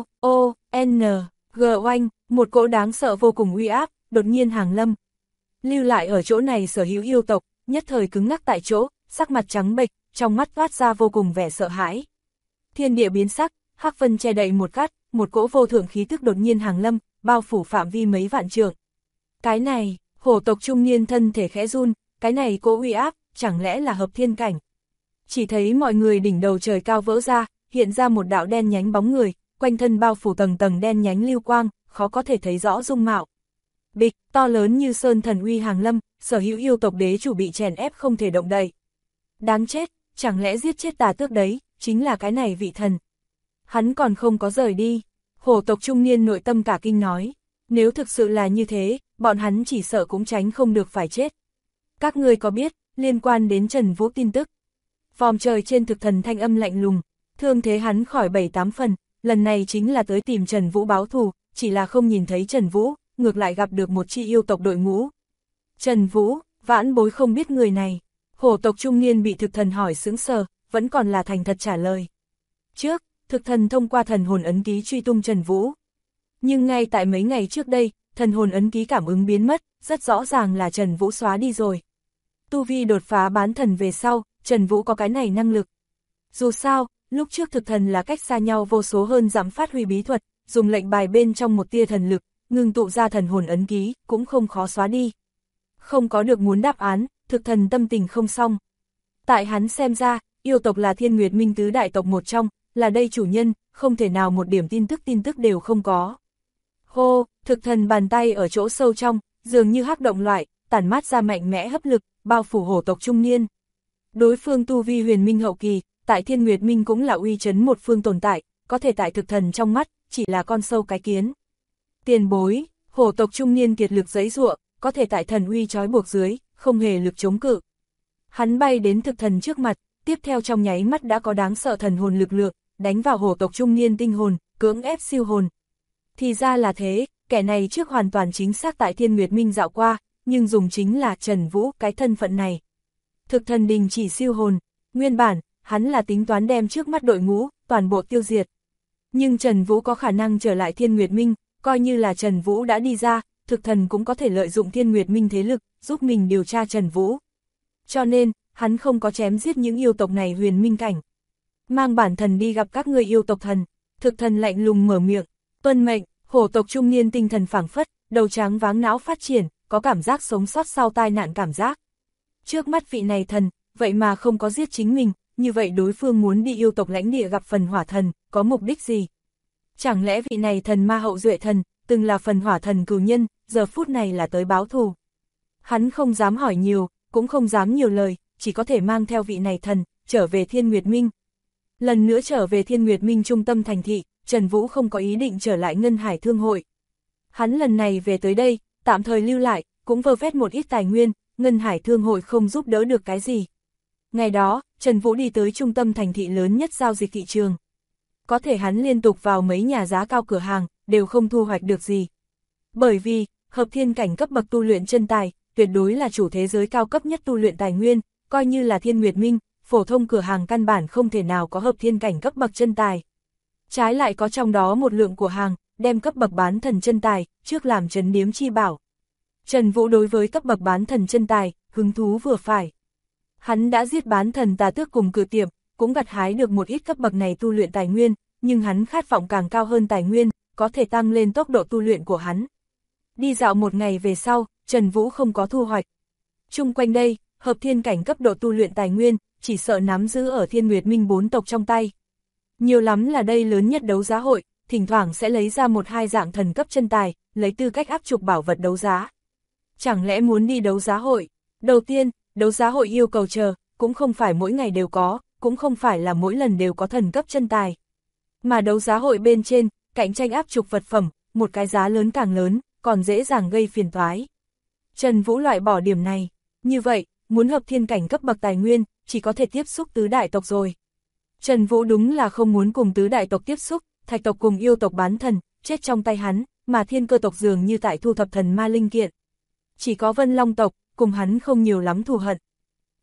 G oanh, một cỗ đáng sợ vô cùng uy áp, đột nhiên hàng lâm. Lưu lại ở chỗ này sở hữu yêu tộc, nhất thời cứng ngắc tại chỗ, sắc mặt trắng bệch, trong mắt toát ra vô cùng vẻ sợ hãi. Thiên địa biến sắc, hắc vân che đậy một cát, một cỗ vô thượng khí tức đột nhiên hàng lâm, bao phủ phạm vi mấy vạn trượng. Cái này, hổ tộc trung niên thân thể khẽ run, cái này cỗ uy áp, chẳng lẽ là hợp thiên cảnh? Chỉ thấy mọi người đỉnh đầu trời cao vỡ ra, hiện ra một đạo đen nhánh bóng người, quanh thân bao phủ tầng tầng đen nhánh lưu quang, khó có thể thấy rõ dung mạo. Bịch, to lớn như sơn thần uy hàng lâm, sở hữu yêu tộc đế chủ bị chèn ép không thể động đậy. Đáng chết, chẳng lẽ giết chết tà tước đấy, chính là cái này vị thần. Hắn còn không có rời đi, hổ tộc trung niên nội tâm cả kinh nói, nếu thực sự là như thế, bọn hắn chỉ sợ cũng tránh không được phải chết. Các ngươi có biết, liên quan đến Trần Vũ tin tức. Vòm trời trên thực thần thanh âm lạnh lùng, thương thế hắn khỏi 7-8 phần, lần này chính là tới tìm Trần Vũ báo thù, chỉ là không nhìn thấy Trần Vũ, ngược lại gặp được một chi yêu tộc đội ngũ. Trần Vũ, vãn bối không biết người này. Hổ tộc trung niên bị thực thần hỏi sững sờ, vẫn còn là thành thật trả lời. Trước, thực thần thông qua thần hồn ấn ký truy tung Trần Vũ. Nhưng ngay tại mấy ngày trước đây, thần hồn ấn ký cảm ứng biến mất, rất rõ ràng là Trần Vũ xóa đi rồi. Tu vi đột phá bán thần về sau, Trần Vũ có cái này năng lực. Dù sao, lúc trước thực thần là cách xa nhau vô số hơn dặm phát huy bí thuật, dùng lệnh bài bên trong một tia thần lực, ngưng tụ ra thần hồn ấn ký, cũng không khó xóa đi. Không có được muốn đáp án, thực thần tâm tình không xong. Tại hắn xem ra, yêu tộc là Thiên Nguyệt Minh tứ đại tộc một trong, là đây chủ nhân, không thể nào một điểm tin tức đều không có. Hô, thực thần bàn tay ở chỗ sâu trong, dường như hắc động loại, tản mát ra mạnh mẽ hấp lực, bao phủ hổ tộc trung niên. Đối phương tu vi huyền minh hậu kỳ, tại Thiên Nguyệt Minh cũng là uy chấn một phương tồn tại, có thể tại thực thần trong mắt, chỉ là con sâu cái kiến. Tiền bối, hổ tộc trung niên kiệt lực giãy giụa, có thể tại thần uy trói buộc dưới, không hề lực chống cự. Hắn bay đến thực thần trước mặt, tiếp theo trong nháy mắt đã có đáng sợ thần hồn lực lượng, đánh vào hổ tộc trung niên tinh hồn, cưỡng ép siêu hồn. Thì ra là thế, kẻ này trước hoàn toàn chính xác tại Thiên Nguyệt Minh dạo qua, nhưng dùng chính là Trần Vũ cái thân phận này. Thực thần đình chỉ siêu hồn, nguyên bản, hắn là tính toán đem trước mắt đội ngũ, toàn bộ tiêu diệt. Nhưng Trần Vũ có khả năng trở lại Thiên Nguyệt Minh, coi như là Trần Vũ đã đi ra, thực thần cũng có thể lợi dụng Thiên Nguyệt Minh thế lực, giúp mình điều tra Trần Vũ. Cho nên, hắn không có chém giết những yêu tộc này huyền minh cảnh. Mang bản thần đi gặp các người yêu tộc thần, thực thần lạnh lùng mở miệng, tuân mệnh, hổ tộc trung niên tinh thần phảng phất, đầu trắng váng não phát triển, có cảm giác sống sót sau tai nạn cảm giác. Trước mắt vị này thần, vậy mà không có giết chính mình, như vậy đối phương muốn đi yêu tộc lãnh địa gặp phần hỏa thần, có mục đích gì? Chẳng lẽ vị này thần ma hậu duệ thần, từng là phần hỏa thần cừu nhân, giờ phút này là tới báo thù. Hắn không dám hỏi nhiều, cũng không dám nhiều lời, chỉ có thể mang theo vị này thần, trở về Thiên Nguyệt Minh. Lần nữa trở về Thiên Nguyệt Minh trung tâm thành thị, Trần Vũ không có ý định trở lại Ngân Hải Thương hội. Hắn lần này về tới đây, tạm thời lưu lại, cũng vơ vét một ít tài nguyên, Ngân Hải Thương hội không giúp đỡ được cái gì. Ngày đó, Trần Vũ đi tới trung tâm thành thị lớn nhất giao dịch thị trường. Có thể hắn liên tục vào mấy nhà giá cao cửa hàng, đều không thu hoạch được gì. Bởi vì, hợp thiên cảnh cấp bậc tu luyện chân tài, tuyệt đối là chủ thế giới cao cấp nhất tu luyện tài nguyên, coi như là Thiên Nguyệt Minh, phổ thông cửa hàng căn bản không thể nào có hợp thiên cảnh cấp bậc chân tài. Trái lại có trong đó một lượng của hàng, đem cấp bậc bán thần chân tài, trước làm trấn điếm chi bảo. Trần Vũ đối với cấp bậc bán thần chân tài, hứng thú vừa phải. Hắn đã giết bán thần tà tước cùng cự tiệm, cũng gặt hái được một ít cấp bậc này tu luyện tài nguyên, nhưng hắn khát vọng càng cao hơn tài nguyên, có thể tăng lên tốc độ tu luyện của hắn. Đi dạo một ngày về sau, Trần Vũ không có thu hoạch. Chung quanh đây, hợp thiên cảnh cấp độ tu luyện tài nguyên, chỉ sợ nắm giữ ở Thiên Nguyệt Minh 4 tộc trong tay. Nhiều lắm là đây lớn nhất đấu giá hội, thỉnh thoảng sẽ lấy ra một hai dạng thần cấp chân tài, lấy tư cách áp trục bảo vật đấu giá. Chẳng lẽ muốn đi đấu giá hội? Đầu tiên, đấu giá hội yêu cầu chờ, cũng không phải mỗi ngày đều có, cũng không phải là mỗi lần đều có thần cấp chân tài. Mà đấu giá hội bên trên, cạnh tranh áp trục vật phẩm, một cái giá lớn càng lớn, còn dễ dàng gây phiền toái. Trần Vũ loại bỏ điểm này, như vậy, muốn hợp thiên cảnh cấp bậc tài nguyên, chỉ có thể tiếp xúc tứ đại tộc rồi. Trần Vũ đúng là không muốn cùng tứ đại tộc tiếp xúc, thạch tộc cùng yêu tộc bán thần, chết trong tay hắn, mà thiên cơ tộc dường như tại thu thập thần ma linh kiện. Chỉ có Vân Long tộc, cùng hắn không nhiều lắm thù hận,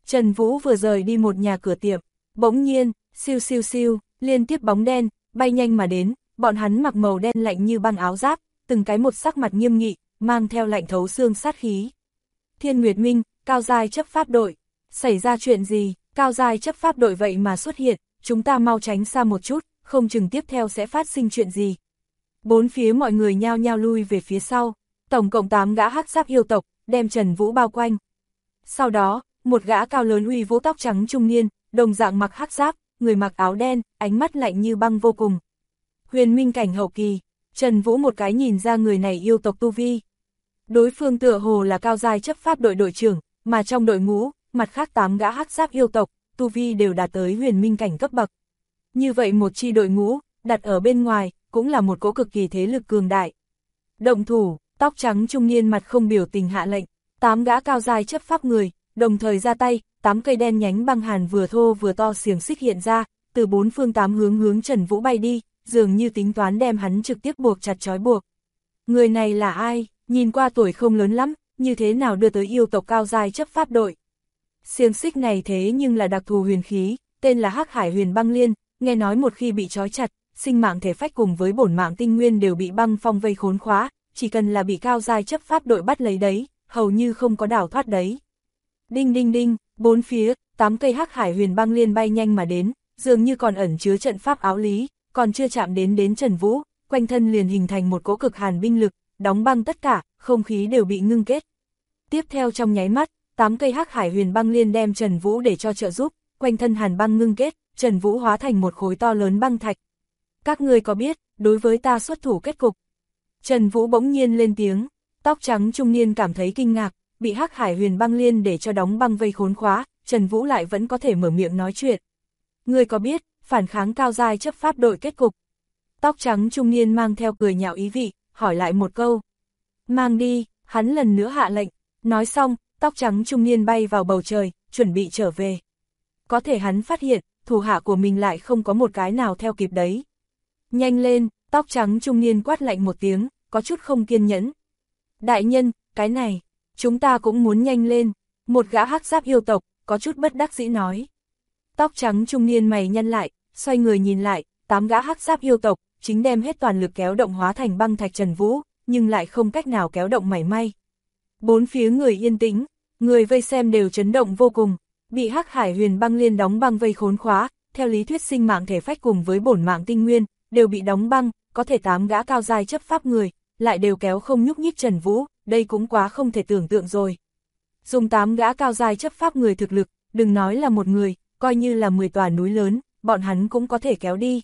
Trần Vũ vừa rời đi một nhà cửa tiệm, bỗng nhiên, siêu siêu siêu, liên tiếp bóng đen, bay nhanh mà đến, bọn hắn mặc màu đen lạnh như băng áo giáp, từng cái một sắc mặt nghiêm nghị, mang theo lạnh thấu xương sát khí. Thiên Nguyệt Minh, cao giai chấp pháp đội, xảy ra chuyện gì, cao giai chấp pháp đội vậy mà xuất hiện, chúng ta mau tránh xa một chút, không chừng tiếp theo sẽ phát sinh chuyện gì. Bốn phía mọi người nhao nhao lui về phía sau, tổng cộng 8 gã hắc giáp yêu tộc, đem Trần Vũ bao quanh. Sau đó, một gã cao lớn uy vũ tóc trắng trung niên, đồng dạng mặc hắc giáp, người mặc áo đen, ánh mắt lạnh như băng vô cùng. Huyền minh cảnh hậu kỳ, Trần Vũ một cái nhìn ra người này yêu tộc tu vi. Đối phương tựa hồ là cao giai chấp pháp đội đội trưởng, mà trong đội ngũ, mặt khác 8 gã hắc giáp yêu tộc, tu vi đều đạt tới huyền minh cảnh cấp bậc. Như vậy một chi đội ngũ, đặt ở bên ngoài, cũng là một cỗ cực kỳ thế lực cường đại. Động thủ, tóc trắng trung niên mặt không biểu tình hạ lệnh, 8 gã cao giai chấp pháp người, đồng thời ra tay, 8 cây đen nhánh băng hàn vừa thô vừa to xiềng xích hiện ra, từ 4 phương 8 hướng Trần Vũ bay đi, dường như tính toán đem hắn trực tiếp buộc chặt trói buộc. Người này là ai? Nhìn qua tuổi không lớn lắm, như thế nào đưa tới yêu tộc cao giai chấp pháp đội? Xiềng xích này thế nhưng là đặc thù huyền khí, tên là Hắc Hải Huyền Băng Liên, nghe nói một khi bị trói chặt, sinh mạng thể phách cùng với bổn mạng tinh nguyên đều bị băng phong vây khốn khóa, chỉ cần là bị cao giai chấp pháp đội bắt lấy đấy, hầu như không có đảo thoát đấy. Đinh đinh đinh, bốn phía, 8 cây Hắc Hải Huyền Băng Liên bay nhanh mà đến, dường như còn ẩn chứa trận pháp áo lý, còn chưa chạm đến Trần Vũ, quanh thân liền hình thành một cỗ cực hàn binh lực, đóng băng tất cả, không khí đều bị ngưng kết. Tiếp theo trong nháy mắt, 8 cây Hắc Hải Huyền Băng Liên đem Trần Vũ để cho trợ giúp, quanh thân hàn băng ngưng kết, Trần Vũ hóa thành một khối to lớn băng thạch. Các ngươi có biết, đối với ta xuất thủ kết cục? Trần Vũ bỗng nhiên lên tiếng, tóc trắng trung niên cảm thấy kinh ngạc, bị Hắc Hải Huyền Băng Liên để cho đóng băng vây khốn khóa, Trần Vũ lại vẫn có thể mở miệng nói chuyện. Ngươi có biết, phản kháng cao giai chấp pháp đội kết cục? Tóc trắng trung niên mang theo cười nhạo ý vị, hỏi lại một câu. Mang đi, hắn lần nữa hạ lệnh, nói xong, tóc trắng trung niên bay vào bầu trời, chuẩn bị trở về. Có thể hắn phát hiện, thủ hạ của mình lại không có một cái nào theo kịp đấy. Nhanh lên, tóc trắng trung niên quát lạnh một tiếng, có chút không kiên nhẫn. Đại nhân, cái này, chúng ta cũng muốn nhanh lên, một gã hắc giáp yêu tộc, có chút bất đắc dĩ nói. Tóc trắng trung niên mày nhăn lại, xoay người nhìn lại, 8 gã hắc giáp yêu tộc, chính đem hết toàn lực kéo động hóa thành băng thạch Trần Vũ, nhưng lại không cách nào kéo động mảy may. Bốn phía người yên tĩnh, người vây xem đều chấn động vô cùng, bị Hắc Hải Huyền Băng Liên đóng băng vây khốn khóa, theo lý thuyết sinh mạng thể phách cùng với bổn mạng tinh nguyên, đều bị đóng băng, có thể 8 gã cao giai chấp pháp người, lại đều kéo không nhúc nhích Trần Vũ, đây cũng quá không thể tưởng tượng rồi. Dùng 8 gã cao giai chấp pháp người thực lực, đừng nói là một người, coi như là 10 tòa núi lớn, bọn hắn cũng có thể kéo đi.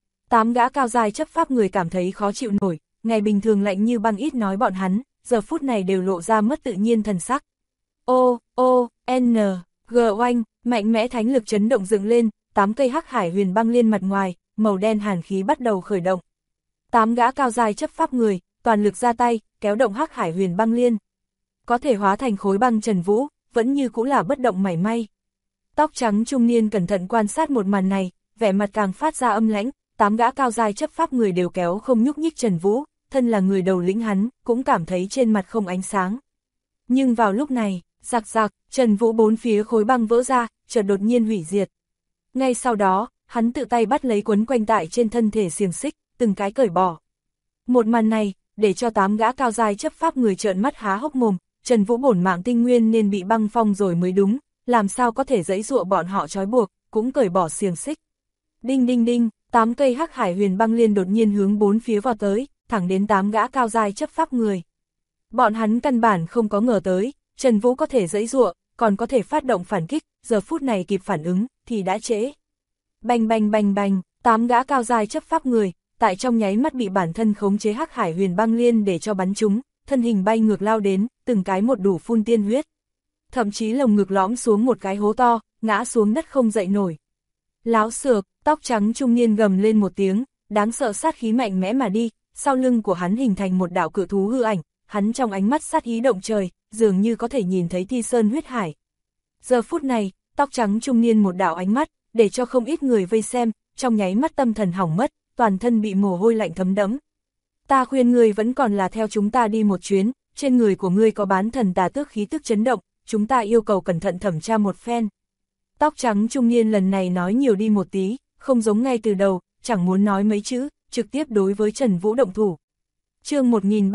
8 gã cao giai chấp pháp người cảm thấy khó chịu nổi, ngày bình thường lạnh như băng ít nói bọn hắn, giờ phút này đều lộ ra mất tự nhiên thần sắc. G oanh, mạnh mẽ thánh lực chấn động dựng lên, 8 cây Hắc Hải Huyền Băng Liên mặt ngoài, màu đen hàn khí bắt đầu khởi động. 8 gã cao giai chấp pháp người, toàn lực ra tay, kéo động Hắc Hải Huyền Băng Liên. Có thể hóa thành khối băng Trần Vũ, vẫn như cũ là bất động mảy may. Tóc trắng trung niên cẩn thận quan sát một màn này, vẻ mặt càng phát ra âm lãnh, 8 gã cao giai chấp pháp người đều kéo không nhúc nhích Trần Vũ, thân là người đầu lĩnh hắn, cũng cảm thấy trên mặt không ánh sáng. Nhưng vào lúc này, rạc rạc, Trần Vũ bốn phía khối băng vỡ ra, chợt đột nhiên hủy diệt. Ngay sau đó, hắn tự tay bắt lấy quấn quanh tại trên thân thể xiềng xích, từng cái cởi bỏ. Một màn này, để cho 8 gã cao giai chấp pháp người trợn mắt há hốc mồm, Trần Vũ bổn mạng tinh nguyên nên bị băng phong rồi mới đúng, làm sao có thể giãy giụa bọn họ trói buộc, cũng cởi bỏ xiềng xích. Đinh đinh đinh, 8 cây Hắc Hải Huyền Băng Liên đột nhiên hướng bốn phía vào tới, thẳng đến 8 gã cao giai chấp pháp người. Bọn hắn căn bản không có ngờ tới, Trần Vũ có thể giãy giụa, còn có thể phát động phản kích, giờ phút này kịp phản ứng, thì đã trễ. Bành bành bành bành, 8 gã cao giai chấp pháp người, tại trong nháy mắt bị bản thân khống chế Hắc Hải Huyền Băng Liên để cho bắn chúng, thân hình bay ngược lao đến, từng cái một đủ phun tiên huyết. Thậm chí lồng ngực lõm xuống một cái hố to, ngã xuống đất không dậy nổi. Láo xược, tóc trắng trung niên gầm lên một tiếng, đáng sợ sát khí mạnh mẽ mà đi, sau lưng của hắn hình thành một đạo cự thú hư ảnh, hắn trong ánh mắt sát ý động trời, dường như có thể nhìn thấy Thi Sơn huyết hải. Giờ phút này, tóc trắng trung niên một đạo ánh mắt, để cho không ít người vây xem, trong nháy mắt tâm thần hỏng mất, toàn thân bị mồ hôi lạnh thấm đẫm. Ta khuyên ngươi vẫn còn là theo chúng ta đi một chuyến, trên người của ngươi có bán thần tà tước khí tức chấn động, chúng ta yêu cầu cẩn thận thẩm tra một phen, Tóc trắng trung niên lần này nói nhiều đi một tí, không giống ngay từ đầu, chẳng muốn nói mấy chữ, trực tiếp đối với Trần Vũ động thủ. Chương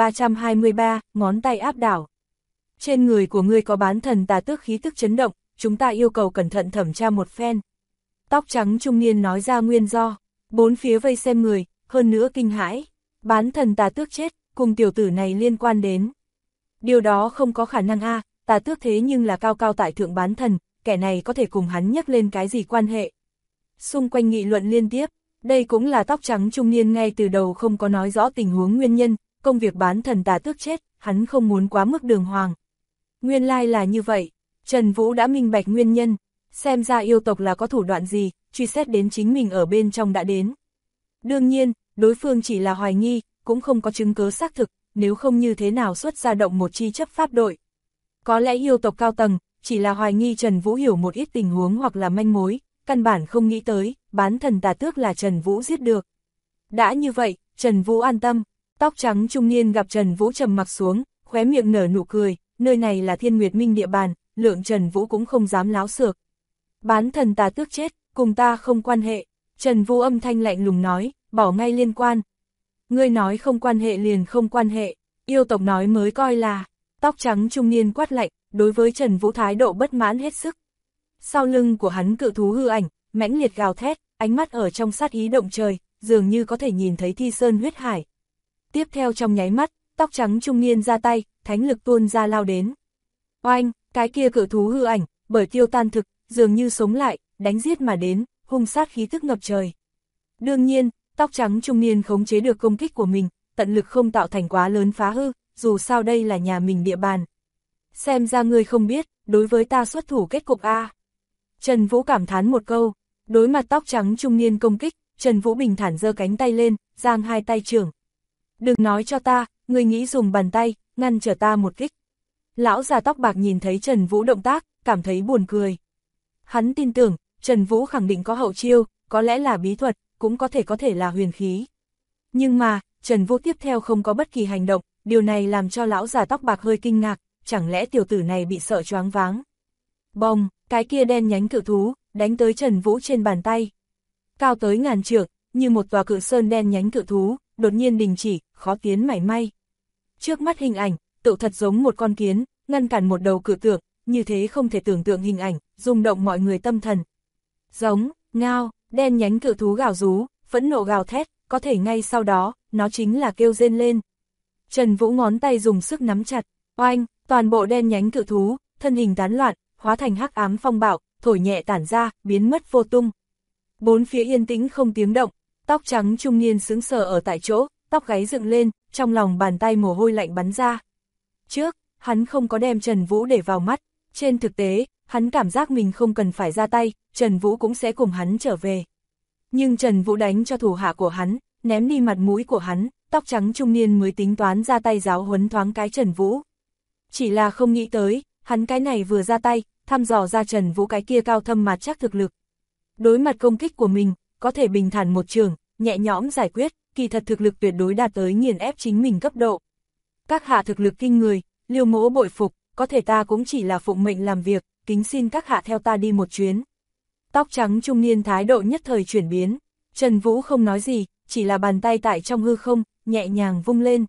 1323, ngón tay áp đảo. Trên người của ngươi có bán thần tà tước khí tức chấn động, chúng ta yêu cầu cẩn thận thẩm tra một phen. Tóc trắng trung niên nói ra nguyên do, bốn phía vây xem người, hơn nữa kinh hãi. Bán thần tà tước chết, cùng tiểu tử này liên quan đến. Điều đó không có khả năng a, tà tước thế nhưng là cao cao tại thượng bán thần, kẻ này có thể cùng hắn nhắc lên cái gì quan hệ. Xung quanh nghị luận liên tiếp, đây cũng là tóc trắng trung niên ngay từ đầu không có nói rõ tình huống nguyên nhân, công việc bán thần tà tước chết, hắn không muốn quá mức đường hoàng. Nguyên lai là như vậy, Trần Vũ đã minh bạch nguyên nhân, xem ra yêu tộc là có thủ đoạn gì, truy xét đến chính mình ở bên trong đã đến. Đương nhiên, đối phương chỉ là hoài nghi, cũng không có chứng cứ xác thực, nếu không như thế nào xuất ra động một chi chấp pháp đội. Có lẽ yêu tộc cao tầng, chỉ là hoài nghi Trần Vũ hiểu một ít tình huống hoặc là manh mối, căn bản không nghĩ tới, bán thần tà tước là Trần Vũ giết được. Đã như vậy, Trần Vũ an tâm, tóc trắng trung niên gặp Trần Vũ trầm mặc xuống, khóe miệng nở nụ cười, nơi này là Thiên Nguyệt Minh địa bàn, lượng Trần Vũ cũng không dám láo xược. Bán thần tà tước chết, cùng ta không quan hệ, Trần Vũ âm thanh lạnh lùng nói, bỏ ngay liên quan. Ngươi nói không quan hệ liền không quan hệ, yêu tộc nói mới coi là, tóc trắng trung niên quát lạnh, đối với Trần Vũ thái độ bất mãn hết sức. Sau lưng của hắn cự thú hư ảnh, mãnh liệt gào thét, ánh mắt ở trong sát ý động trời, dường như có thể nhìn thấy thi sơn huyết hải. Tiếp theo trong nháy mắt, tóc trắng trung niên ra tay, thánh lực tuôn ra lao đến. Oanh, cái kia cự thú hư ảnh, bởi tiêu tan thực, dường như sống lại, đánh giết mà đến, hung sát khí tức ngập trời. Đương nhiên, tóc trắng trung niên khống chế được công kích của mình, tận lực không tạo thành quá lớn phá hư, dù sao đây là nhà mình địa bàn. Xem ra ngươi không biết, đối với ta xuất thủ kết cục A. Trần Vũ cảm thán một câu, đối mặt tóc trắng trung niên công kích, Trần Vũ bình thản giơ cánh tay lên, giang hai tay trưởng. Đừng nói cho ta, ngươi nghĩ dùng bàn tay, ngăn trở ta một kích. Lão già tóc bạc nhìn thấy Trần Vũ động tác, cảm thấy buồn cười. Hắn tin tưởng, Trần Vũ khẳng định có hậu chiêu, có lẽ là bí thuật, cũng có thể là huyền khí. Nhưng mà, Trần Vũ tiếp theo không có bất kỳ hành động, điều này làm cho lão già tóc bạc hơi kinh ngạc, chẳng lẽ tiểu tử này bị sợ choáng váng. Bồng, cái kia đen nhánh cự thú, đánh tới Trần Vũ trên bàn tay. Cao tới ngàn trượng, như một tòa cự sơn đen nhánh cự thú, đột nhiên đình chỉ, khó tiến mảy may. Trước mắt hình ảnh, tự thật giống một con kiến, ngăn cản một đầu cự tượng, như thế không thể tưởng tượng hình ảnh, rung động mọi người tâm thần. Giống, ngao, đen nhánh cự thú gào rú, phẫn nộ gào thét, có thể ngay sau đó, nó chính là kêu rên lên. Trần Vũ ngón tay dùng sức nắm chặt, oanh, toàn bộ đen nhánh cự thú, thân hình tán loạn, hóa thành hắc ám phong bạo, thổi nhẹ tản ra, biến mất vô tung. Bốn phía yên tĩnh không tiếng động, tóc trắng trung niên sững sờ ở tại chỗ, tóc gáy dựng lên, trong lòng bàn tay mồ hôi lạnh bắn ra. Trước, hắn không có đem Trần Vũ để vào mắt, trên thực tế, hắn cảm giác mình không cần phải ra tay, Trần Vũ cũng sẽ cùng hắn trở về. Nhưng Trần Vũ đánh cho thủ hạ của hắn, ném đi mặt mũi của hắn, tóc trắng trung niên mới tính toán ra tay giáo huấn thoáng cái Trần Vũ. Chỉ là không nghĩ tới, hắn cái này vừa ra tay, thăm dò ra Trần Vũ cái kia cao thâm mà chắc thực lực. Đối mặt công kích của mình, có thể bình thản một trường, nhẹ nhõm giải quyết, kỳ thật thực lực tuyệt đối đạt tới nghiền ép chính mình cấp độ. Các hạ thực lực kinh người, Liêu Mỗ bội phục, có thể ta cũng chỉ là phụng mệnh làm việc, kính xin các hạ theo ta đi một chuyến. Tóc trắng trung niên thái độ nhất thời chuyển biến, Trần Vũ không nói gì, chỉ là bàn tay tại trong hư không, nhẹ nhàng vung lên.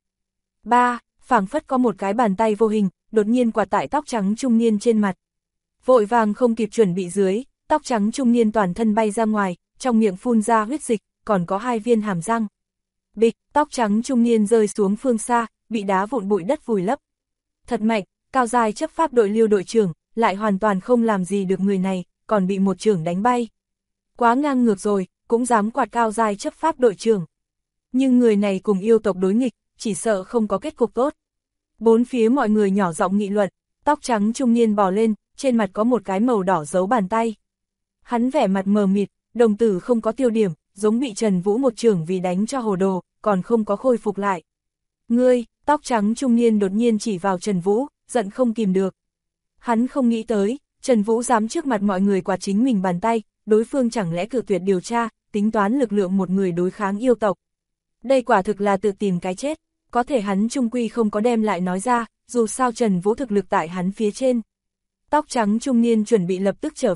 Phảng phất có một cái bàn tay vô hình, đột nhiên quạt tại tóc trắng trung niên trên mặt. Vội vàng không kịp chuẩn bị dưới, tóc trắng trung niên toàn thân bay ra ngoài, trong miệng phun ra huyết dịch, còn có 2 viên hàm răng. Bịch, tóc trắng trung niên rơi xuống phương xa, bị đá vụn bụi đất vùi lấp. Thật mạnh, cao dài chấp pháp đội Liêu đội trưởng, lại hoàn toàn không làm gì được người này, còn bị một trưởng đánh bay. Quá ngang ngược rồi, cũng dám quạt cao dài chấp pháp đội trưởng. Nhưng người này cùng yêu tộc đối nghịch, chỉ sợ không có kết cục tốt. Bốn phía mọi người nhỏ giọng nghị luận, tóc trắng trung niên bò lên, trên mặt có một cái màu đỏ dấu bàn tay. Hắn vẻ mặt mờ mịt, đồng tử không có tiêu điểm, giống bị Trần Vũ một trưởng vì đánh cho hồ đồ, còn không có khôi phục lại. Ngươi, tóc trắng trung niên đột nhiên chỉ vào Trần Vũ, giận không kìm được. Hắn không nghĩ tới, Trần Vũ dám trước mặt mọi người quạt chính mình bàn tay, đối phương chẳng lẽ cự tuyệt điều tra, tính toán lực lượng một người đối kháng yêu tộc. Đây quả thực là tự tìm cái chết, có thể hắn trung quy không có đem lại nói ra, dù sao Trần Vũ thực lực tại hắn phía trên. Tóc trắng trung niên chuẩn bị lập tức trở về,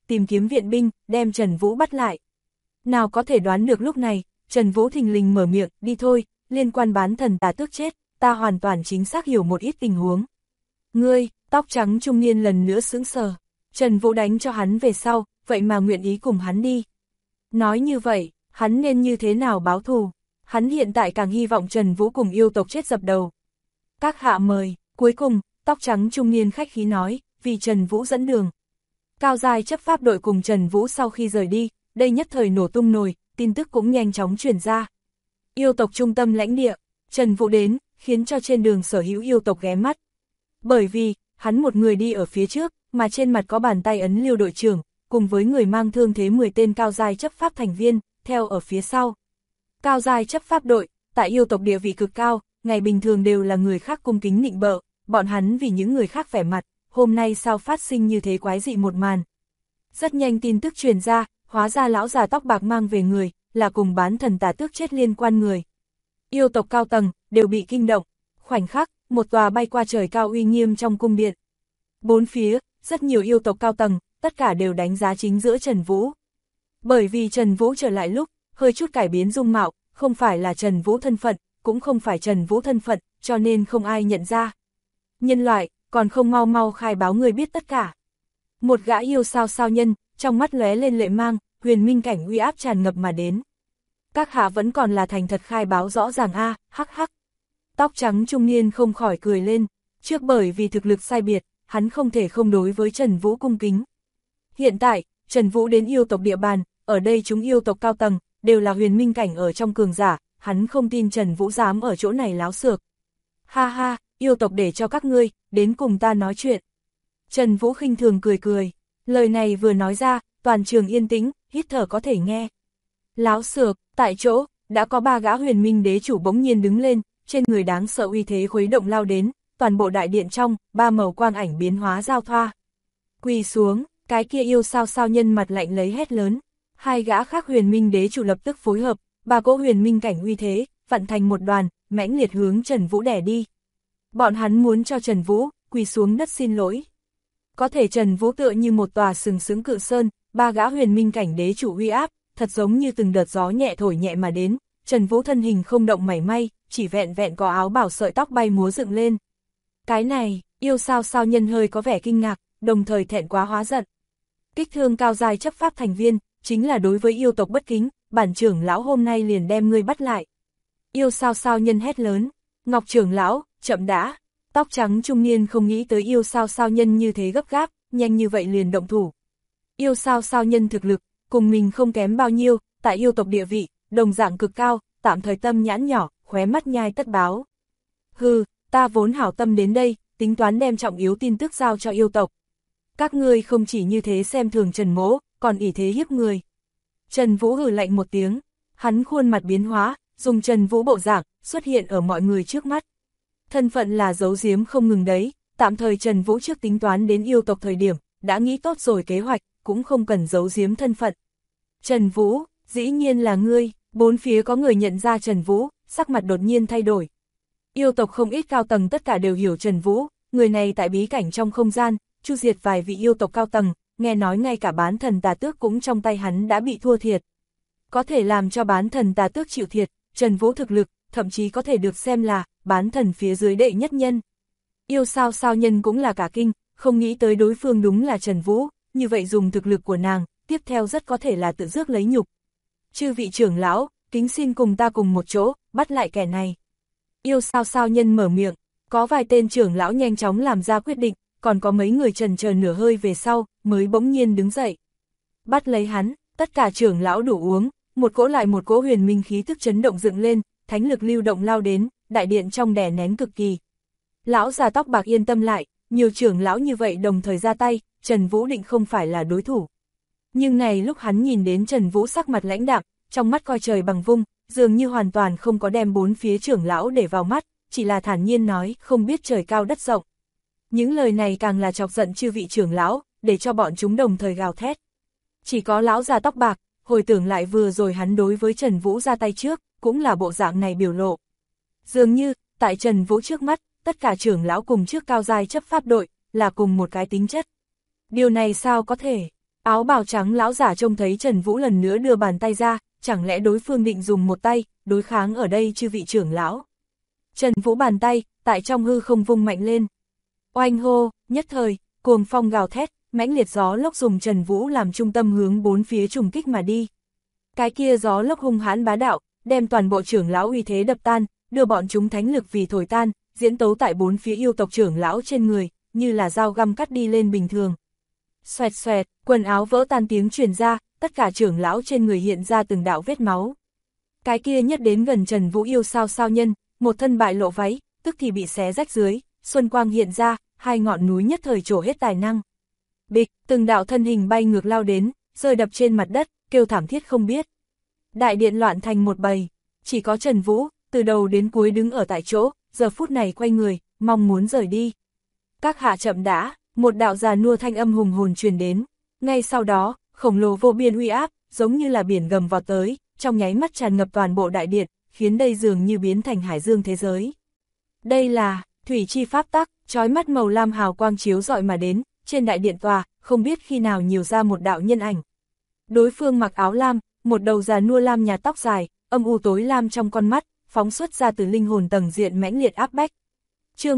tìm kiếm viện binh, đem Trần Vũ bắt lại. Nào có thể đoán được lúc này, Trần Vũ thình lình mở miệng, đi thôi, liên quan bán thần tà tước chết, ta hoàn toàn chính xác hiểu một ít tình huống. Ngươi, tóc trắng trung niên lần nữa sững sờ, Trần Vũ đánh cho hắn về sau, vậy mà nguyện ý cùng hắn đi. Nói như vậy, hắn nên như thế nào báo thù? Hắn hiện tại càng hy vọng Trần Vũ cùng yêu tộc chết dập đầu. Các hạ mời, cuối cùng, tóc trắng trung niên khách khí nói, vì Trần Vũ dẫn đường. Cao giai chấp pháp đội cùng Trần Vũ sau khi rời đi, đây nhất thời nổ tung nồi, tin tức cũng nhanh chóng truyền ra. Yêu tộc trung tâm lãnh địa, Trần Vũ đến, khiến cho trên đường sở hữu yêu tộc ghé mắt. Bởi vì, hắn một người đi ở phía trước, mà trên mặt có bàn tay ấn Liêu đội trưởng, cùng với người mang thương thế 10 tên cao giai chấp pháp thành viên, theo ở phía sau. Cao giai chấp pháp đội, tại yêu tộc địa vị cực cao, ngày bình thường đều là người khác cung kính nịnh bợ, bọn hắn vì những người khác vẻ mặt, hôm nay sao phát sinh như thế quái dị một màn. Rất nhanh tin tức truyền ra, hóa ra lão già tóc bạc mang về người, là cùng bán thần tà tước chết liên quan người. Yêu tộc cao tầng, đều bị kinh động, khoảnh khắc, một tòa bay qua trời cao uy nghiêm trong cung điện. Bốn phía, rất nhiều yêu tộc cao tầng, tất cả đều đánh giá chính giữa Trần Vũ. Bởi vì Trần Vũ trở lại lúc, hơi chút cải biến dung mạo, không phải là Trần Vũ thân phận, cũng không phải Trần Vũ thân phận, cho nên không ai nhận ra. Nhân loại, còn không mau mau khai báo người biết tất cả. Một gã yêu sao nhân, trong mắt lóe lên lệ mang, huyền minh cảnh uy áp tràn ngập mà đến. Các hạ vẫn còn là thành thật khai báo rõ ràng a, hắc hắc. Tóc trắng trung niên không khỏi cười lên, trước bởi vì thực lực sai biệt, hắn không thể không đối với Trần Vũ cung kính. Hiện tại, Trần Vũ đến yêu tộc địa bàn, ở đây chúng yêu tộc cao tầng, đều là huyền minh cảnh ở trong cường giả, hắn không tin Trần Vũ dám ở chỗ này láo xược. Ha ha, yêu tộc để cho các ngươi, đến cùng ta nói chuyện. Trần Vũ khinh thường cười cười, lời này vừa nói ra, toàn trường yên tĩnh, hít thở có thể nghe. Láo xược, tại chỗ, đã có 3 gã huyền minh đế chủ bỗng nhiên đứng lên, trên người đáng sợ uy thế khuấy động lao đến, toàn bộ đại điện trong, 3 màu quang ảnh biến hóa giao thoa. Quỳ xuống, cái kia yêu sao nhân mặt lạnh lấy hét lớn, 2 gã khác huyền minh đế chủ lập tức phối hợp, 3 cỗ huyền minh cảnh uy thế, vặn thành một đoàn, mãnh liệt hướng Trần Vũ đè đi. Bọn hắn muốn cho Trần Vũ quỳ xuống đất xin lỗi. Có thể Trần Vũ tựa như một tòa sừng sững cự sơn, 3 gã huyền minh cảnh đế chủ uy áp, thật giống như từng đợt gió nhẹ thổi nhẹ mà đến, Trần Vũ thân hình không động mảy may, chỉ vẹn vẹn có áo bảo sợi tóc bay múa dựng lên. Cái này, yêu sao nhân hơi có vẻ kinh ngạc, đồng thời thẹn quá hóa giận. Kích thương cao giai chấp pháp thành viên, chính là đối với yêu tộc bất kính, bản trưởng lão hôm nay liền đem ngươi bắt lại. Yêu sao nhân hét lớn, Ngọc trưởng lão, chậm đã. Tóc trắng trung niên không nghĩ tới yêu sao nhân như thế gấp gáp, nhanh như vậy liền động thủ. Yêu sao nhân thực lực, cùng mình không kém bao nhiêu, tại yêu tộc địa vị, đồng dạng cực cao, tạm thời tâm nhãn nhỏ, khóe mắt nhai tất báo. Hừ, ta vốn hảo tâm đến đây, tính toán đem trọng yếu tin tức giao cho yêu tộc. Các ngươi không chỉ như thế xem thường Trần Mỗ, còn ỷ thế hiếp người. Trần Vũ hừ lạnh một tiếng, hắn khuôn mặt biến hóa, dùng Trần Vũ bộ dạng, xuất hiện ở mọi người trước mắt. Thân phận là giấu giếm không ngừng đấy, tạm thời Trần Vũ trước tính toán đến yêu tộc thời điểm, đã nghĩ tốt rồi kế hoạch, cũng không cần giấu giếm thân phận. Trần Vũ, dĩ nhiên là ngươi, bốn phía có người nhận ra Trần Vũ, sắc mặt đột nhiên thay đổi. Yêu tộc không ít cao tầng tất cả đều hiểu Trần Vũ, người này tại bí cảnh trong không gian, chu diệt vài vị yêu tộc cao tầng, nghe nói ngay cả bán thần tà tước cũng trong tay hắn đã bị thua thiệt. Có thể làm cho bán thần tà tước chịu thiệt, Trần Vũ thực lực, thậm chí có thể được xem là bán thần phía dưới đệ nhất nhân. Yêu sao nhân cũng là cả kinh, không nghĩ tới đối phương đúng là Trần Vũ, như vậy dùng thực lực của nàng, tiếp theo rất có thể là tự rước lấy nhục. Chư vị trưởng lão, kính xin cùng ta cùng một chỗ, bắt lại kẻ này. Yêu sao nhân mở miệng, có vài tên trưởng lão nhanh chóng làm ra quyết định, còn có mấy người chần chờ nửa hơi về sau, mới bỗng nhiên đứng dậy. Bắt lấy hắn, tất cả trưởng lão đủ uống, một cỗ lại một cỗ huyền minh khí tức chấn động dựng lên, thánh lực lưu động lao đến, đại điện trong đè nén cực kỳ. Lão già tóc bạc yên tâm lại, nhiều trưởng lão như vậy đồng thời ra tay, Trần Vũ định không phải là đối thủ. Nhưng này lúc hắn nhìn đến Trần Vũ sắc mặt lãnh đạm, trong mắt coi trời bằng vung, dường như hoàn toàn không có đem bốn phía trưởng lão để vào mắt, chỉ là thản nhiên nói, không biết trời cao đất rộng. Những lời này càng là chọc giận chư vị trưởng lão, để cho bọn chúng đồng thời gào thét. Chỉ có lão già tóc bạc, hồi tưởng lại vừa rồi hắn đối với Trần Vũ ra tay trước, cũng là bộ dạng này biểu lộ. Dường như, tại Trần Vũ trước mắt, tất cả trưởng lão cùng trước cao giai chấp pháp đội, là cùng một cái tính chất. Điều này sao có thể? Áo bào trắng lão giả trông thấy Trần Vũ lần nữa đưa bàn tay ra, chẳng lẽ đối phương định dùng một tay, đối kháng ở đây chư vị trưởng lão. Trần Vũ bàn tay, tại trong hư không vung mạnh lên. Oanh hô, nhất thời, cuồng phong gào thét, mãnh liệt gió lốc dùng Trần Vũ làm trung tâm hướng bốn phía trùng kích mà đi. Cái kia gió lốc hung hãn bá đạo, đem toàn bộ trưởng lão uy thế đập tan, đưa bọn chúng thánh lực vì thổi tan, diễn tấu tại bốn phía yêu tộc trưởng lão trên người, như là dao găm cắt đi lên bình thường. Xoẹt xoẹt, quần áo vỡ tan tiếng truyền ra, tất cả trưởng lão trên người hiện ra từng đạo vết máu. Cái kia nhất đến gần Trần Vũ yêu sao sao nhân, một thân bại lộ váy, tức thì bị xé rách dưới, xuân quang hiện ra, hai ngọn núi nhất thời trổ hết tài năng. Bịch, từng đạo thân hình bay ngược lao đến, rơi đập trên mặt đất, kêu thảm thiết không biết. Đại điện loạn thành một bầy, chỉ có Trần Vũ, từ đầu đến cuối đứng ở tại chỗ, giờ phút này quay người, mong muốn rời đi. Các hạ chậm đã, một đạo già nua thanh âm hùng hồn truyền đến, ngay sau đó, khổng lồ vô biên uy áp, giống như là biển gầm vọt tới, trong nháy mắt tràn ngập toàn bộ đại điện, khiến đây dường như biến thành hải dương thế giới. Đây là thủy chi pháp tắc, chói mắt màu lam hào quang chiếu rọi mà đến, trên đại điện tòa, không biết khi nào nhiều ra một đạo nhân ảnh. Đối phương mặc áo lam, một đầu già nua lam nhạt tóc dài, âm u tối lam trong con mắt, phóng xuất ra từ linh hồn tầng diện mãnh liệt áp bách. Chương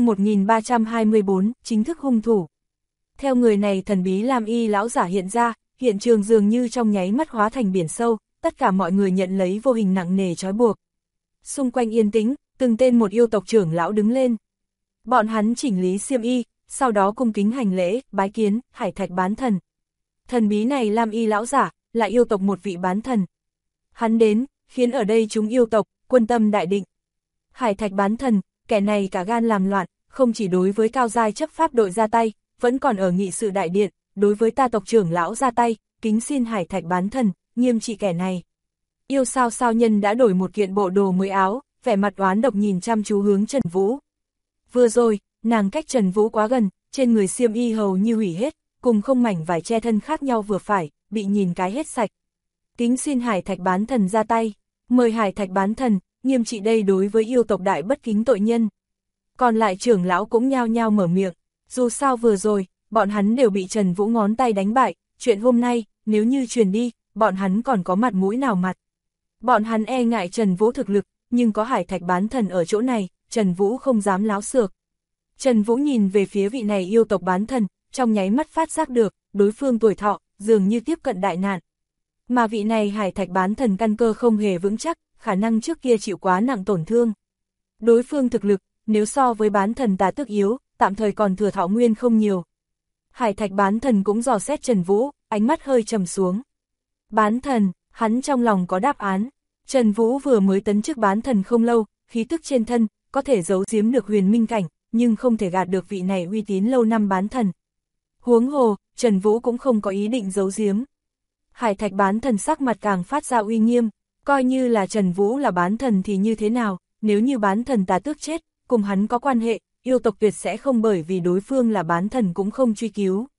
1324, chính thức hung thủ. Theo người này thần bí lam y lão giả hiện ra, hiện trường dường như trong nháy mắt hóa thành biển sâu, tất cả mọi người nhận lấy vô hình nặng nề trói buộc. Xung quanh yên tĩnh, từng tên một yêu tộc trưởng lão đứng lên. Bọn hắn chỉnh lý xiêm y, sau đó cung kính hành lễ, bái kiến, Hải Thạch bán thần. Thần bí này lam y lão giả, là yêu tộc một vị bán thần. Hắn đến, khiến ở đây chúng yêu tộc, quân tâm đại định. Hải Thạch bán thần, kẻ này cả gan làm loạn, không chỉ đối với cao giai chấp pháp đội ra tay, vẫn còn ở nghị sự đại điện, đối với ta tộc trưởng lão ra tay, kính xin Hải Thạch bán thần, nghiêm trị kẻ này. Yêu sao sao nhân đã đổi một kiện bộ đồ mới áo, vẻ mặt oán độc nhìn chăm chú hướng Trần Vũ. Vừa rồi, nàng cách Trần Vũ quá gần, trên người xiêm y hầu như hủy hết, cùng không mảnh vải che thân khác nhau vừa phải, bị nhìn cái hết sạch. Kính xin Hải Thạch bán thần ra tay, mời Hải Thạch bán thần, nghiêm trị đây đối với yêu tộc đại bất kính tội nhân. Còn lại trưởng lão cũng nhao nhao mở miệng, dù sao vừa rồi, bọn hắn đều bị Trần Vũ ngón tay đánh bại, chuyện hôm nay, nếu như truyền đi, bọn hắn còn có mặt mũi nào mặt. Bọn hắn e ngại Trần Vũ thực lực, nhưng có Hải Thạch bán thần ở chỗ này, Trần Vũ không dám láo xược. Trần Vũ nhìn về phía vị này yêu tộc bán thần, trong nháy mắt phát giác được, đối phương tuổi thọ, dường như tiếp cận đại nạn. Mà vị này Hải Thạch bán thần căn cơ không hề vững chắc, khả năng trước kia chịu quá nặng tổn thương. Đối phương thực lực, nếu so với bán thần tà tước yếu, tạm thời còn thừa thọ nguyên không nhiều. Hải Thạch bán thần cũng dò xét Trần Vũ, ánh mắt hơi trầm xuống. Bán thần, hắn trong lòng có đáp án. Trần Vũ vừa mới tấn chức bán thần không lâu, khí tức trên thân, có thể giấu giếm được huyền minh cảnh, nhưng không thể gạt được vị này uy tín lâu năm bán thần. Huống hồ, Trần Vũ cũng không có ý định giấu giếm. Hải Thạch bán thần sắc mặt càng phát ra uy nghiêm, coi như là Trần Vũ là bán thần thì như thế nào, nếu như bán thần tà tước chết, cùng hắn có quan hệ, yêu tộc tuyệt sẽ không bởi vì đối phương là bán thần cũng không truy cứu.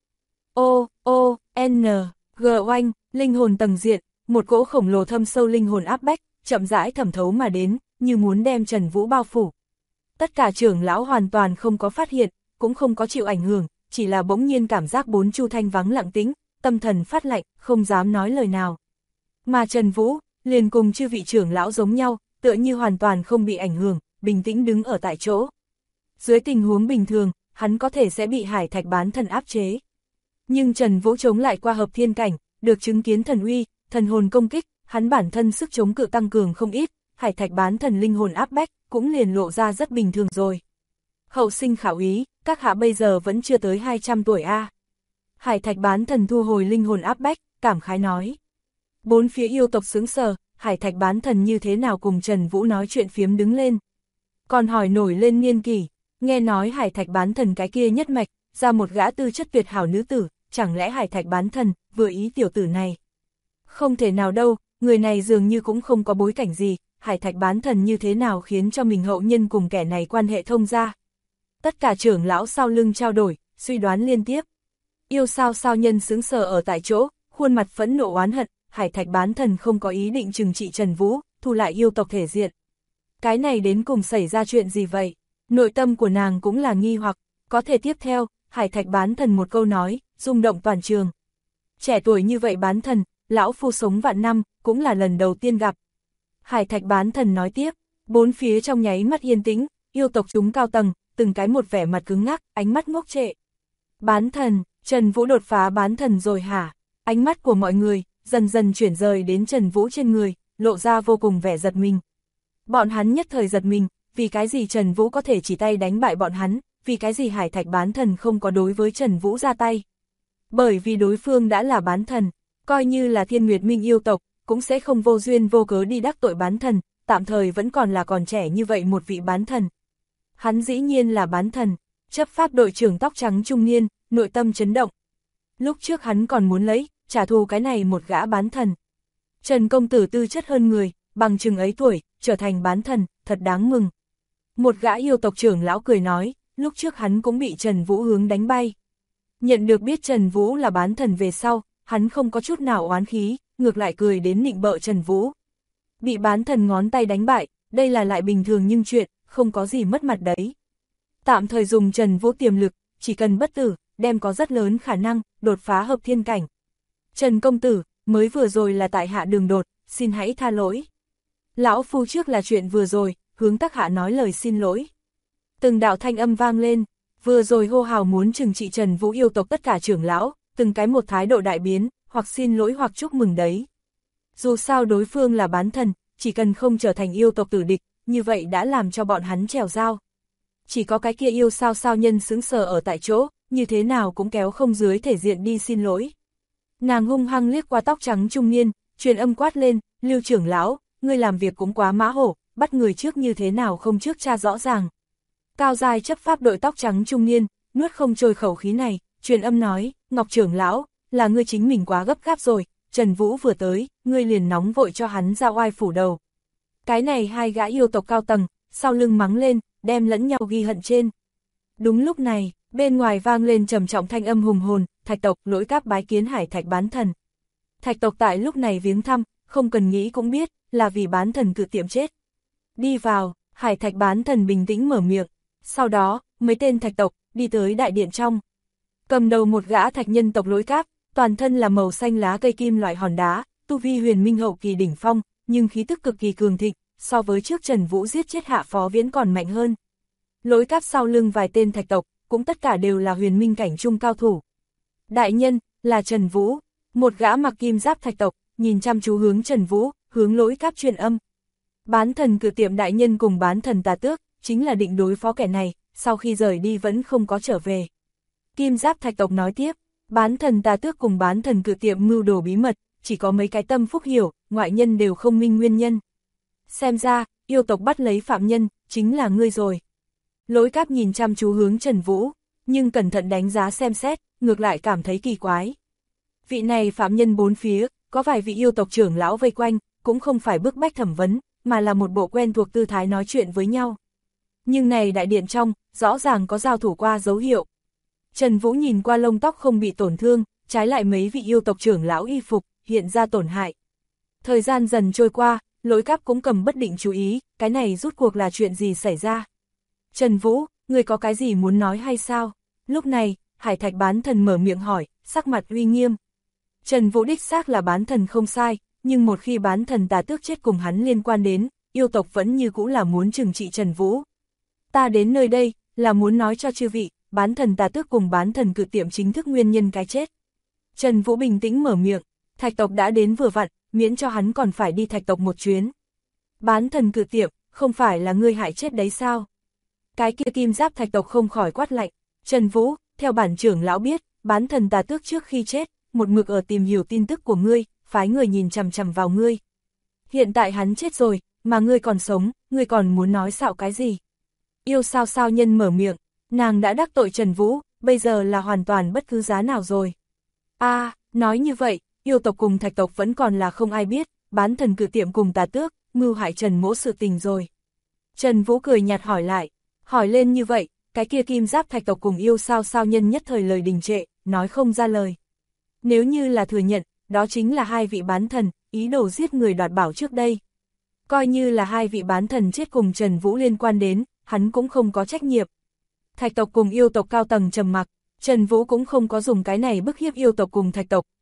N, G oanh, linh hồn tầng diện, một cỗ khổng lồ thâm sâu linh hồn áp bách, chậm rãi thẩm thấu mà đến, như muốn đem Trần Vũ bao phủ. Tất cả trưởng lão hoàn toàn không có phát hiện, cũng không có chịu ảnh hưởng, chỉ là bỗng nhiên cảm giác bốn chu thanh vắng lặng tĩnh, tâm thần phát lạnh, không dám nói lời nào. Mà Trần Vũ, liền cùng chư vị trưởng lão giống nhau, tựa như hoàn toàn không bị ảnh hưởng, bình tĩnh đứng ở tại chỗ. Dưới tình huống bình thường, hắn có thể sẽ bị Hải Thạch bán thần áp chế. Nhưng Trần Vũ chống lại qua hợp thiên cảnh, được chứng kiến thần uy, thần hồn công kích, hắn bản thân sức chống cự tăng cường không ít, Hải Thạch bán thần linh hồn áp bách, cũng liền lộ ra rất bình thường rồi. Hậu sinh khảo ý, các hạ bây giờ vẫn chưa tới 200 tuổi a. Hải Thạch bán thần thu hồi linh hồn áp bách, cảm khái nói. Bốn phía yêu tộc sững sờ, Hải Thạch bán thần như thế nào cùng Trần Vũ nói chuyện phiếm đứng lên. Còn hỏi nổi lên niên kỷ, nghe nói Hải Thạch bán thần cái kia nhất mạch, ra một gã tư chất tuyệt hảo nữ tử, chẳng lẽ Hải Thạch bán thần, vừa ý tiểu tử này. Không thể nào đâu, người này dường như cũng không có bối cảnh gì, Hải Thạch bán thần như thế nào khiến cho mình hậu nhân cùng kẻ này quan hệ thông ra. Tất cả trưởng lão sau lưng trao đổi, suy đoán liên tiếp. Yêu sao sao nhân sững sờ ở tại chỗ, khuôn mặt phẫn nộ oán hận, Hải Thạch bán thần không có ý định trừng trị Trần Vũ, thu lại yêu tộc thể diện. Cái này đến cùng xảy ra chuyện gì vậy? Nội tâm của nàng cũng là nghi hoặc, có thể tiếp theo, Hải Thạch bán thần một câu nói, rung động toàn trường. Trẻ tuổi như vậy bán thần, lão phu sống vạn năm, cũng là lần đầu tiên gặp. Hải thạch bán thần nói tiếp, bốn phía trong nháy mắt yên tĩnh, yêu tộc chúng cao tầng, từng cái một vẻ mặt cứng ngắc, ánh mắt ngốc trệ. Bán thần, Trần Vũ đột phá bán thần rồi hả? Ánh mắt của mọi người, dần dần chuyển rời đến Trần Vũ trên người, lộ ra vô cùng vẻ giật mình. Bọn hắn nhất thời giật mình, vì cái gì Trần Vũ có thể chỉ tay đánh bại bọn hắn, vì cái gì hải thạch bán thần không có đối với Trần Vũ ra tay. Bởi vì đối phương đã là bán thần, coi như là Thiên Nguyệt Minh yêu tộc, cũng sẽ không vô duyên vô cớ đi đắc tội bán thần, tạm thời vẫn còn là còn trẻ như vậy một vị bán thần. Hắn dĩ nhiên là bán thần, chấp pháp đội trưởng tóc trắng trung niên, nội tâm chấn động. Lúc trước hắn còn muốn trả thù cái này một gã bán thần. Trần công tử tư chất hơn người, bằng chừng ấy tuổi, trở thành bán thần, thật đáng mừng. Một gã yêu tộc trưởng lão cười nói, lúc trước hắn cũng bị Trần Vũ hướng đánh bay. Nhận được biết Trần Vũ là bán thần về sau, hắn không có chút nào oán khí, ngược lại cười đến nịnh bợ Trần Vũ. Bị bán thần ngón tay đánh bại, đây là lại bình thường nhưng chuyện, không có gì mất mặt đấy. Tạm thời dùng Trần Vũ tiềm lực, chỉ cần bất tử, đem có rất lớn khả năng, đột phá hợp thiên cảnh. Trần công tử, mới vừa rồi là tại hạ đường đột, xin hãy tha lỗi. Lão phu trước là chuyện vừa rồi, hướng Tắc Hạ nói lời xin lỗi. Từng đạo thanh âm vang lên, vừa rồi hô hào muốn trừng trị Trần Vũ yêu tộc tất cả trưởng lão, từng cái một thái độ đại biến, hoặc xin lỗi hoặc chúc mừng đấy. Dù sao đối phương là bán thần, chỉ cần không trở thành yêu tộc tử địch, như vậy đã làm cho bọn hắn trèo dao. Chỉ có cái kia yêu sao nhân sững sờ ở tại chỗ, như thế nào cũng kéo không dưới thể diện đi xin lỗi. Nàng hung hăng liếc qua tóc trắng trung niên, truyền âm quát lên, Lưu trưởng lão, ngươi làm việc cũng quá mã hổ, bắt người trước như thế nào không trước tra rõ ràng. Cao giai chấp pháp đội tóc trắng trung niên, nuốt không trôi khẩu khí này, truyền âm nói, Ngọc trưởng lão, là ngươi chính mình quá gấp gáp rồi, Trần Vũ vừa tới, ngươi liền nóng vội cho hắn ra oai phủ đầu. Cái này hai gã yêu tộc cao tầng, sau lưng mắng lên, đem lẫn nhau ghi hận trên. Đúng lúc này, bên ngoài vang lên trầm trọng thanh âm hùng hồn, Thạch tộc Lỗi Cáp bái kiến hải thạch bán thần. Thạch tộc tại lúc này viếng thăm, không cần nghĩ cũng biết, là vì bán thần cự tiệm chết. Đi vào, hải thạch bán thần bình tĩnh mở miệng, sau đó, mấy tên thạch tộc, đi tới đại điện trong. Cầm đầu một gã thạch nhân tộc Lỗi Cáp, toàn thân là màu xanh lá cây kim loại hòn đá, tu vi huyền minh hậu kỳ đỉnh phong, nhưng khí tức cực kỳ cường thịnh, so với trước Trần Vũ giết chết Hạ Phó Viễn còn mạnh hơn. Lỗi Cáp sau lưng vài tên thạch tộc, cũng tất cả đều là huyền minh cảnh trung cao thủ. Đại nhân, là Trần Vũ, một gã mặc kim giáp thạch tộc, nhìn chăm chú hướng Trần Vũ, hướng Lỗi Cáp truyền âm. Bán thần cự tiệm đại nhân cùng bán thần Tà Tước, chính là định đối phó kẻ này, sau khi rời đi vẫn không có trở về. Kim giáp thạch tộc nói tiếp, bán thần Tà Tước cùng bán thần cự tiệm mưu đồ bí mật, chỉ có mấy cái tâm phúc hiểu, ngoại nhân đều không minh nguyên nhân. Xem ra, yêu tộc bắt lấy phạm nhân, chính là ngươi rồi. Lỗi Cáp nhìn chăm chú hướng Trần Vũ, nhưng cẩn thận đánh giá xem xét, ngược lại cảm thấy kỳ quái. Vị này phạm nhân bốn phía, có vài vị yêu tộc trưởng lão vây quanh, cũng không phải bức bách thẩm vấn, mà là một bộ quen thuộc tư thái nói chuyện với nhau. Nhưng này đại điện trong, rõ ràng có giao thủ qua dấu hiệu. Trần Vũ nhìn qua lông tóc không bị tổn thương, trái lại mấy vị yêu tộc trưởng lão y phục, hiện ra tổn hại. Thời gian dần trôi qua, Lỗi Cáp cũng cầm bất định chú ý, cái này rút cuộc là chuyện gì xảy ra. Trần Vũ, người có cái gì muốn nói hay sao? Lúc này, hải thạch bán thần mở miệng hỏi, sắc mặt uy nghiêm. Trần Vũ đích xác là bán thần không sai, nhưng một khi bán thần Tà Tước chết cùng hắn liên quan đến, yêu tộc vẫn như cũ là muốn trừng trị Trần Vũ. Ta đến nơi đây, là muốn nói cho chư vị, bán thần Tà Tước cùng bán thần cự tiệm chính thức nguyên nhân cái chết. Trần Vũ bình tĩnh mở miệng, thạch tộc đã đến vừa vặn, miễn cho hắn còn phải đi thạch tộc một chuyến. Bán thần cự tiệm, không phải là ngươi hại chết đấy sao? Cái kia kim giáp thạch tộc không khỏi quát lạnh. Trần Vũ, theo bản trưởng lão biết, bán thần Tà Tước trước khi chết, một mực ở tìm hiểu tin tức của ngươi, phái người nhìn chằm chằm vào ngươi. Hiện tại hắn chết rồi, mà ngươi còn sống, ngươi còn muốn nói xạo cái gì? Yêu sao nhân mở miệng, nàng đã đắc tội Trần Vũ, bây giờ là hoàn toàn bất cứ giá nào rồi. Nói như vậy, yêu tộc cùng thạch tộc vẫn còn là không ai biết, bán thần cự tiệm cùng Tà Tước, mưu hại Trần Mỗ sự tình rồi. Trần Vũ cười nhạt hỏi lại, hỏi lên như vậy, cái kia kim giáp thạch tộc cùng yêu sao nhân nhất thời lời đình trệ, nói không ra lời. Nếu như là thừa nhận, đó chính là hai vị bán thần, ý đồ giết người đoạt bảo trước đây. Coi như là hai vị bán thần chết cùng Trần Vũ liên quan đến, hắn cũng không có trách nhiệm. Thạch tộc cùng yêu tộc cao tầng trầm mặc, Trần Vũ cũng không có dùng cái này bức hiếp yêu tộc cùng thạch tộc,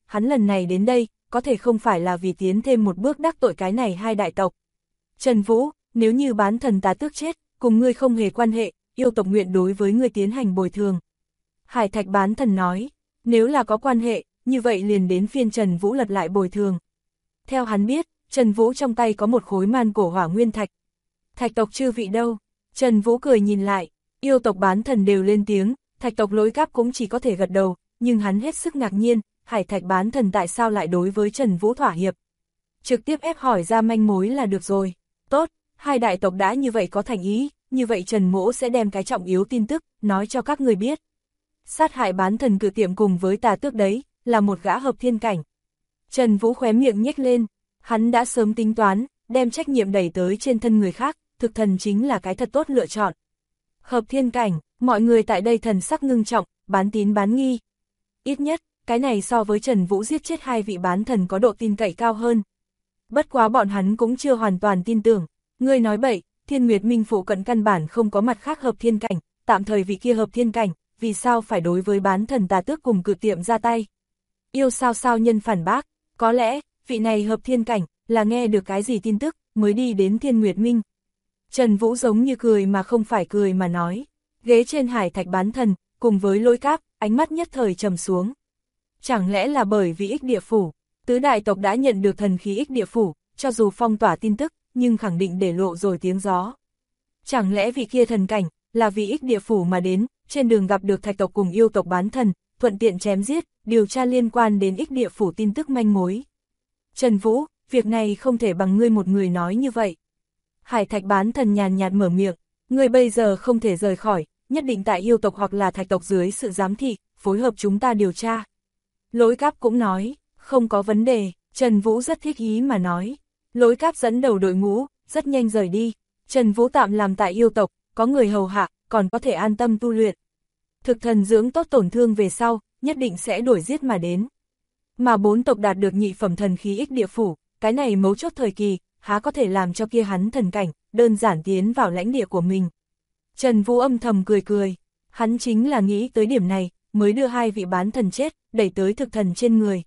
hắn lần này đến đây, có thể không phải là vì tiến thêm một bước đắc tội cái này hai đại tộc. Trần Vũ, nếu như bán thần tá tước chết, cùng ngươi không hề quan hệ, yêu tộc nguyện đối với ngươi tiến hành bồi thường. Hải Thạch bán thần nói, nếu là có quan hệ, như vậy liền đến phiên Trần Vũ lật lại bồi thường. Theo hắn biết, Trần Vũ trong tay có một khối man cổ hỏa nguyên thạch. Thạch tộc chư vị đâu? Trần Vũ cười nhìn lại, yêu tộc bán thần đều lên tiếng, thạch tộc Lỗi Cáp cũng chỉ có thể gật đầu, nhưng hắn hết sức ngạc nhiên, Hải Thạch bán thần tại sao lại đối với Trần Vũ thỏa hiệp. Trực tiếp ép hỏi ra manh mối là được rồi. Tốt, hai đại tộc đã như vậy có thành ý, như vậy Trần Mỗ sẽ đem cái trọng yếu tin tức, nói cho các người biết. Sát hại bán thần cự tiệm cùng với tà tước đấy, là một gã hợp thiên cảnh. Trần Vũ khóe miệng nhếch lên, hắn đã sớm tính toán, đem trách nhiệm đẩy tới trên thân người khác, thực thần chính là cái thật tốt lựa chọn. Hợp thiên cảnh, mọi người tại đây thần sắc ngưng trọng, bán tín bán nghi. Ít nhất, cái này so với Trần Vũ giết chết hai vị bán thần có độ tin cậy cao hơn. Bất quá bọn hắn cũng chưa hoàn toàn tin tưởng, ngươi nói bậy, Thiên Nguyệt Minh phụ cận căn bản không có mặt khác hợp thiên cảnh, tạm thời vị kia hợp thiên cảnh, vì sao phải đối với bán thần tà tước cùng cự tiệm ra tay. Yêu sao nhân phản bác, có lẽ, vị này hợp thiên cảnh, là nghe được cái gì tin tức, mới đi đến Thiên Nguyệt Minh. Trần Vũ giống như cười mà không phải cười mà nói, ghế trên Hải Thạch bán thần, cùng với Lỗi Cáp, ánh mắt nhất thời trầm xuống. Chẳng lẽ là bởi vì Ích Địa Phủ, tứ đại tộc đã nhận được thần khí Ích Địa Phủ, cho dù phong tỏa tin tức, nhưng khẳng định để lộ rồi tiếng gió. Chẳng lẽ vị kia thần cảnh, là vì Ích Địa Phủ mà đến, trên đường gặp được thạch tộc cùng yêu tộc bán thần, thuận tiện chém giết, điều tra liên quan đến Ích Địa Phủ tin tức manh mối. Trần Vũ, việc này không thể bằng ngươi một người nói như vậy. Hải Thạch bán thần nhàn nhạt mở miệng, ngươi bây giờ không thể rời khỏi, nhất định tại yêu tộc hoặc là thạch tộc dưới sự giám thị, phối hợp chúng ta điều tra. Lỗi Cáp cũng nói, không có vấn đề, Trần Vũ rất thích ý mà nói. Lỗi Cáp dẫn đầu đội ngũ, rất nhanh rời đi. Trần Vũ tạm làm tại yêu tộc, có người hầu hạ, còn có thể an tâm tu luyện. Thực thần dưỡng tốt tổn thương về sau, nhất định sẽ đuổi giết mà đến. Mà 4 tộc đạt được nhị phẩm thần khí Ích Địa Phủ, cái này mấu chốt thời kỳ, há có thể làm cho kia hắn thần cảnh, đơn giản tiến vào lãnh địa của mình. Trần Vũ âm thầm cười cười, hắn chính là nghĩ tới điểm này, mới đưa hai vị bán thần chết, đẩy tới thực thần trên người.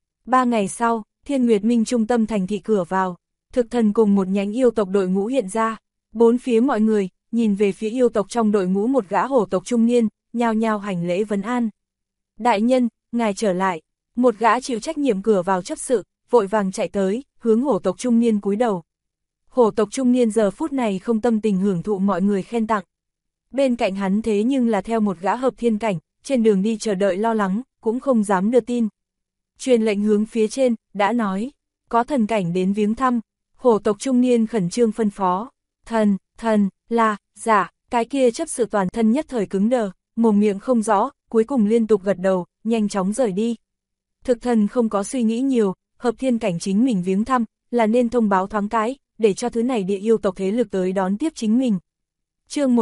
3 ngày sau, Thiên Nguyệt Minh trung tâm thành thị cửa vào, thực thần cùng một nhánh yêu tộc đội ngũ hiện ra, bốn phía mọi người, nhìn về phía yêu tộc trong đội ngũ một gã hổ tộc trung niên, nhao nhao hành lễ vấn an. Đại nhân, ngài trở lại, một gã chịu trách nhiệm cửa vào chấp sự, vội vàng chạy tới, hướng hổ tộc trung niên cúi đầu. Hổ tộc trung niên giờ phút này không tâm tình hưởng thụ mọi người khen tặng. Bên cạnh hắn thế nhưng là theo một gã hợp thiên cảnh, trên đường đi chờ đợi lo lắng, cũng không dám đưa tin. Truyền lệnh hướng phía trên, đã nói, có thần cảnh đến viếng thăm, hổ tộc trung niên khẩn trương phân phó. Thần, là, giả, cái kia chấp sự toàn thân nhất thời cứng đờ, mồm miệng không rõ, cuối cùng liên tục gật đầu, nhanh chóng rời đi. Thực thần không có suy nghĩ nhiều, hợp thiên cảnh chính mình viếng thăm, là nên thông báo thoáng cái, để cho thứ này địa yêu tộc thế lực tới đón tiếp chính mình. Chương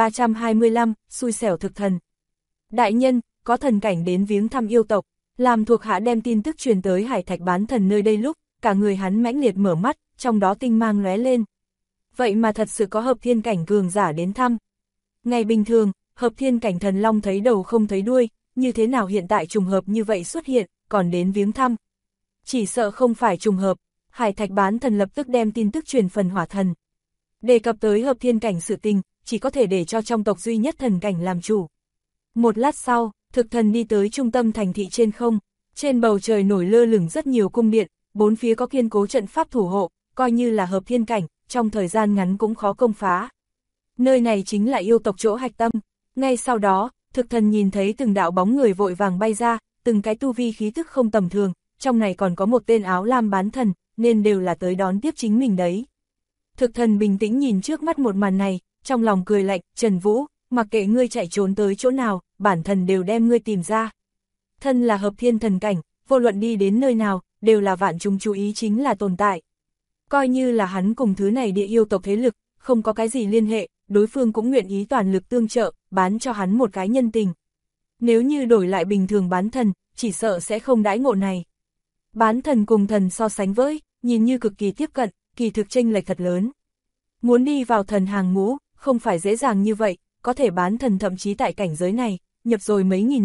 1325, xui xẻo thực thần. Đại nhân, có thần cảnh đến viếng thăm yêu tộc, làm thuộc hạ đem tin tức truyền tới Hải Thạch bán thần nơi đây lúc, cả người hắn mãnh liệt mở mắt, trong đó tinh mang lóe lên. Vậy mà thật sự có hợp thiên cảnh cường giả đến thăm. Ngày bình thường, hợp thiên cảnh thần long thấy đầu không thấy đuôi, như thế nào hiện tại trùng hợp như vậy xuất hiện, còn đến viếng thăm. Chỉ sợ không phải trùng hợp, Hải Thạch bán thần lập tức đem tin tức truyền phần hỏa thần. Đề cập tới hợp thiên cảnh sự tình, chỉ có thể để cho trong tộc duy nhất thần cảnh làm chủ. Một lát sau, thực thần đi tới trung tâm thành thị trên không, trên bầu trời nổi lơ lửng rất nhiều cung điện, bốn phía có kiên cố trận pháp thủ hộ, coi như là hợp thiên cảnh, trong thời gian ngắn cũng khó công phá. Nơi này chính là yêu tộc chỗ hạch tâm. Ngay sau đó, thực thần nhìn thấy từng đạo bóng người vội vàng bay ra, từng cái tu vi khí tức không tầm thường, trong này còn có một tên áo lam bán thần, nên đều là tới đón tiếp chính mình đấy. Thực thần bình tĩnh nhìn trước mắt một màn này, trong lòng cười lạnh, Trần Vũ, mặc kệ ngươi chạy trốn tới chỗ nào, bản thần đều đem ngươi tìm ra. Thân là hợp thiên thần cảnh, vô luận đi đến nơi nào, đều là vạn chúng chú ý chính là tồn tại. Coi như là hắn cùng thứ này địa yêu tộc thế lực, không có cái gì liên hệ, đối phương cũng nguyện ý toàn lực tương trợ, bán cho hắn một cái nhân tình. Nếu như đổi lại bình thường bán thần, chỉ sợ sẽ không đãi ngộ này. Bán thần cùng thần so sánh với, nhìn như cực kỳ tiếp cận, kỳ thực chênh lệch thật lớn. Muốn đi vào thần hàng ngũ, không phải dễ dàng như vậy, có thể bán thần thậm chí tại cảnh giới này, nhập rồi mấy nghìn năm,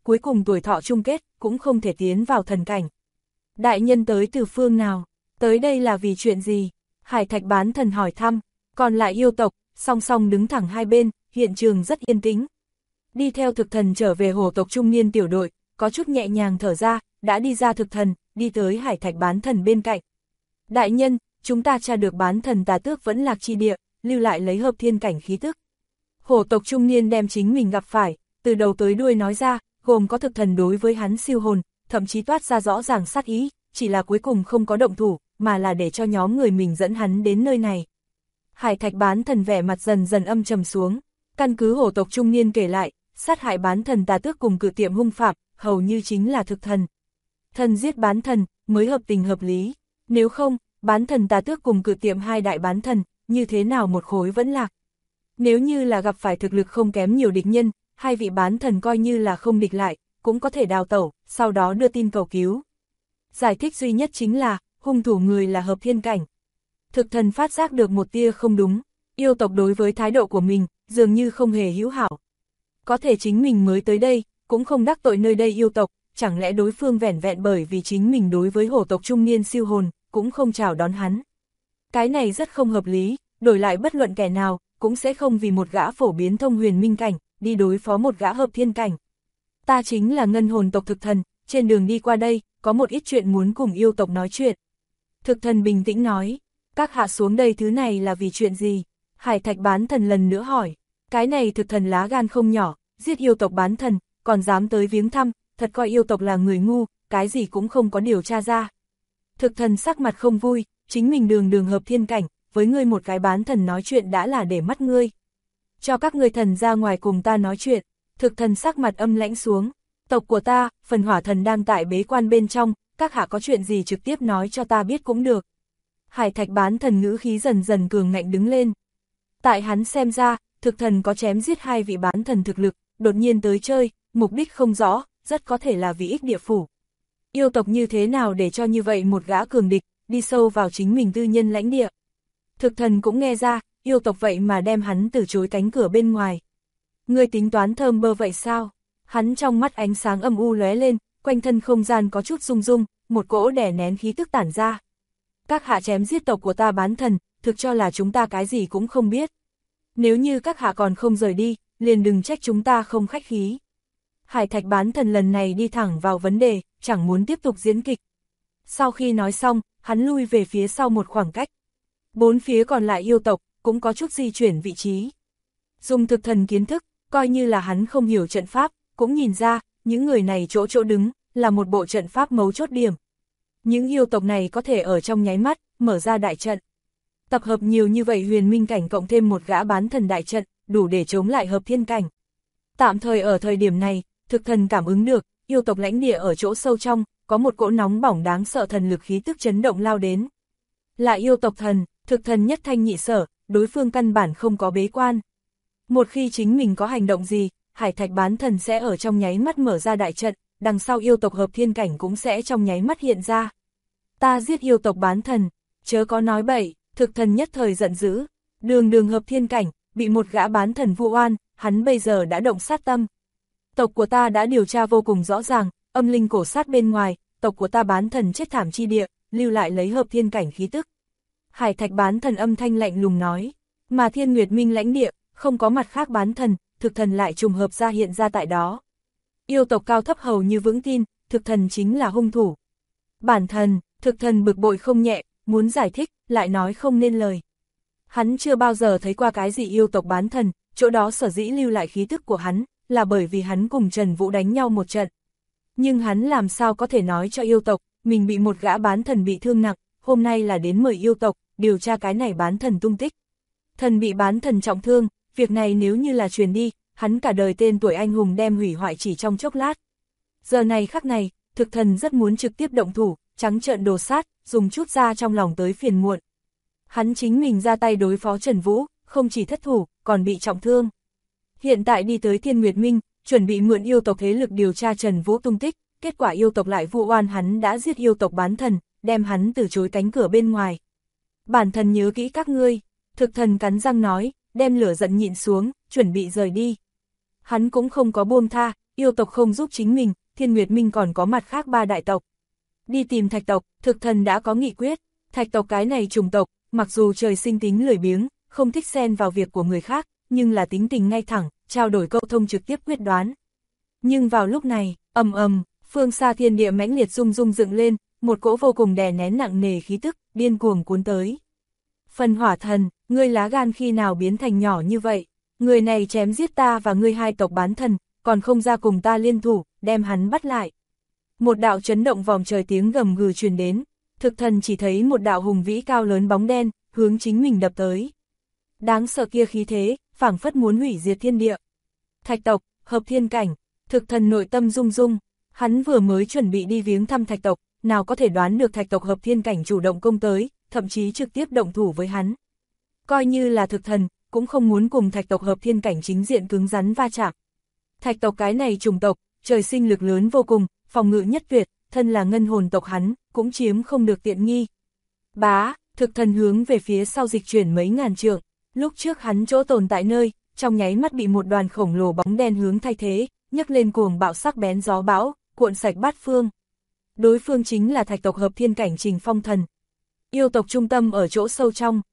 cuối cùng tuổi thọ chung kết, cũng không thể tiến vào thần cảnh. Đại nhân tới từ phương nào? Tới đây là vì chuyện gì? Hải Thạch bán thần hỏi thăm, còn lại yêu tộc, song song đứng thẳng hai bên, hiện trường rất yên tĩnh. Đi theo thực thần trở về hổ tộc trung niên tiểu đội, có chút nhẹ nhàng thở ra, đã đi ra thực thần, đi tới Hải Thạch bán thần bên cạnh. Đại nhân, chúng ta tra được bán thần tà tước vẫn lạc chi địa, lưu lại lấy hợp thiên cảnh khí tức. Hổ tộc trung niên đem chính mình gặp phải, từ đầu tới đuôi nói ra, gồm có thực thần đối với hắn siêu hồn, thậm chí toát ra rõ ràng sát ý, chỉ là cuối cùng không có động thủ, mà là để cho nhóm người mình dẫn hắn đến nơi này. Hải Thạch bán thần vẻ mặt dần dần âm trầm xuống, căn cứ hổ tộc trung niên kể lại, sát hại bán thần tà tước cùng cự tiệm hung phạm, hầu như chính là thực thần. Thần giết bán thần, mới hợp tình hợp lý, nếu không, bán thần tà tước cùng cự tiệm hai đại bán thần, như thế nào một khối vẫn lạc. Nếu như là gặp phải thực lực không kém nhiều địch nhân, hai vị bán thần coi như là không địch lại, cũng có thể đào tẩu, sau đó đưa tin cầu cứu. Giải thích duy nhất chính là, hung thủ người là hợp thiên cảnh. Thực thần phát giác được một tia không đúng, yêu tộc đối với thái độ của mình, dường như không hề hữu hảo. Có thể chính mình mới tới đây, cũng không đắc tội nơi đây yêu tộc, chẳng lẽ đối phương vẻn vẹn bởi vì chính mình đối với hổ tộc trung niên siêu hồn, cũng không chào đón hắn. Cái này rất không hợp lý, đổi lại bất luận kẻ nào, cũng sẽ không vì một gã phổ biến thông huyền minh cảnh, đi đối phó một gã hợp thiên cảnh. Ta chính là ngân hồn tộc thực thần, trên đường đi qua đây, có một ít chuyện muốn cùng yêu tộc nói chuyện. Thực thần bình tĩnh nói, các hạ xuống đây thứ này là vì chuyện gì? Hải Thạch bán thần lần nữa hỏi, cái này thực thần lá gan không nhỏ, giết yêu tộc bán thần, còn dám tới viếng thăm, thật coi yêu tộc là người ngu, cái gì cũng không có điều tra ra. Thực thần sắc mặt không vui, chính mình đường đường hợp thiên cảnh, với ngươi một cái bán thần nói chuyện đã là để mắt ngươi. Cho các ngươi thần ra ngoài cùng ta nói chuyện, thực thần sắc mặt âm lãnh xuống, tộc của ta, phần hỏa thần đang tại bế quan bên trong, các hạ có chuyện gì trực tiếp nói cho ta biết cũng được. Hải Thạch bán thần ngữ khí dần dần cường ngạnh đứng lên. Tại hắn xem ra, thực thần có chém giết hai vị bán thần thực lực, đột nhiên tới chơi, mục đích không rõ, rất có thể là vì ích địa phủ. Yêu tộc như thế nào để cho như vậy một gã cường địch, đi sâu vào chính mình tư nhân lãnh địa. Thực thần cũng nghe ra, yêu tộc vậy mà đem hắn từ chối cánh cửa bên ngoài. Ngươi tính toán thơm bơ vậy sao? Hắn trong mắt ánh sáng âm u lóe lên, quanh thân không gian có chút rung rung, một cỗ đè nén khí tức tản ra. Các hạ chém giết tộc của ta bán thần, thực cho là chúng ta cái gì cũng không biết. Nếu như các hạ còn không rời đi, liền đừng trách chúng ta không khách khí. Hải Thạch bán thần lần này đi thẳng vào vấn đề, chẳng muốn tiếp tục diễn kịch. Sau khi nói xong, hắn lui về phía sau một khoảng cách. Bốn phía còn lại yêu tộc, cũng có chút di chuyển vị trí. Dùng thực thần kiến thức, coi như là hắn không hiểu trận pháp, cũng nhìn ra, những người này chỗ chỗ đứng, là một bộ trận pháp mấu chốt điểm. Những yêu tộc này có thể ở trong nháy mắt, mở ra đại trận. Tập hợp nhiều như vậy huyền minh cảnh cộng thêm một gã bán thần đại trận, đủ để chống lại hợp thiên cảnh. Tạm thời ở thời điểm này, thực thần cảm ứng được, yêu tộc lãnh địa ở chỗ sâu trong, có một cỗ nóng bỏng đáng sợ thần lực khí tức chấn động lao đến. Là yêu tộc thần, thực thần nhất thanh nhị sở, đối phương căn bản không có bế quan. Một khi chính mình có hành động gì, Hải Thạch bán thần sẽ ở trong nháy mắt mở ra đại trận, đằng sau yêu tộc hợp thiên cảnh cũng sẽ trong nháy mắt hiện ra. Ta giết yêu tộc bán thần, chớ có nói bậy, thực thần nhất thời giận dữ, đường đường hợp thiên cảnh, bị một gã bán thần vu oan, hắn bây giờ đã động sát tâm. Tộc của ta đã điều tra vô cùng rõ ràng, âm linh cổ sát bên ngoài, tộc của ta bán thần chết thảm chi địa, lưu lại lấy hợp thiên cảnh khí tức. Hải Thạch bán thần âm thanh lạnh lùng nói, mà Thiên Nguyệt Minh lãnh địa, không có mặt khác bán thần, thực thần lại trùng hợp ra hiện ra tại đó. Yêu tộc cao thấp hầu như vững tin, thực thần chính là hung thủ. Bản thần, thực thần bực bội không nhẹ, muốn giải thích, lại nói không nên lời. Hắn chưa bao giờ thấy qua cái gì yêu tộc bán thần, chỗ đó sở dĩ lưu lại khí tức của hắn, là bởi vì hắn cùng Trần Vũ đánh nhau một trận. Nhưng hắn làm sao có thể nói cho yêu tộc, mình bị một gã bán thần bị thương nặng, hôm nay là đến mời yêu tộc, điều tra cái này bán thần tung tích. Thần bị bán thần trọng thương, việc này nếu như là truyền đi, hắn cả đời tên tuổi anh hùng đem hủy hoại chỉ trong chốc lát. Giờ này khắc này, thực thần rất muốn trực tiếp động thủ, trắng trợn đồ sát, dùng chút ra trong lòng tới phiền muộn. Hắn chính mình ra tay đối phó Trần Vũ, không chỉ thất thủ, còn bị trọng thương. Hiện tại đi tới Thiên Nguyệt Minh, chuẩn bị mượn yêu tộc thế lực điều tra Trần Vũ tung tích, kết quả yêu tộc lại vu oan hắn đã giết yêu tộc bán thần, đem hắn từ chối cánh cửa bên ngoài. Bản thần nhớ kỹ các ngươi, thực thần cắn răng nói, đem lửa giận nhịn xuống, chuẩn bị rời đi. Hắn cũng không có buông tha, yêu tộc không giúp chính mình, Thiên Nguyệt Minh còn có mặt khác 3 đại tộc. Đi tìm Thạch tộc, thực thần đã có nghị quyết, Thạch tộc cái này chủng tộc, mặc dù trời sinh tính lười biếng, không thích xen vào việc của người khác, nhưng là tính tình ngay thẳng, trao đổi câu thông trực tiếp quyết đoán. Nhưng vào lúc này, ầm ầm, phương xa thiên địa mãnh liệt rung rung dựng lên, một cỗ vô cùng đè nén nặng nề khí tức, điên cuồng cuốn tới. Phần Hỏa Thần, ngươi lá gan khi nào biến thành nhỏ như vậy? Người này chém giết ta và ngươi 2 tộc bán thần, còn không ra cùng ta liên thủ, đem hắn bắt lại. Một đạo chấn động vòng trời tiếng gầm gừ truyền đến, thực thần chỉ thấy một đạo hùng vĩ cao lớn bóng đen, hướng chính mình đập tới. Đáng sợ kia khí thế, phảng phất muốn hủy diệt thiên địa. Thạch tộc, hợp thiên cảnh, thực thần nội tâm rung rung, hắn vừa mới chuẩn bị đi viếng thăm Thạch tộc, nào có thể đoán được Thạch tộc hợp thiên cảnh chủ động công tới, thậm chí trực tiếp động thủ với hắn. Coi như là thực thần, cũng không muốn cùng Thạch tộc hợp thiên cảnh chính diện cứng rắn va chạm. Thạch tộc cái này chủng tộc, trời sinh lực lớn vô cùng, phòng ngự nhất tuyệt, thân là ngân hồn tộc hắn, cũng chiếm không được tiện nghi. Bá, thực thần hướng về phía sau dịch chuyển mấy ngàn trượng, lúc trước hắn chỗ tồn tại nơi, trong nháy mắt bị một đoàn khổng lồ bóng đen hướng thay thế, nhấc lên cuồng bạo sắc bén gió bão, cuộn sạch bát phương. Đối phương chính là Thạch tộc hợp thiên cảnh Trình Phong Thần. Yêu tộc trung tâm ở chỗ sâu trong,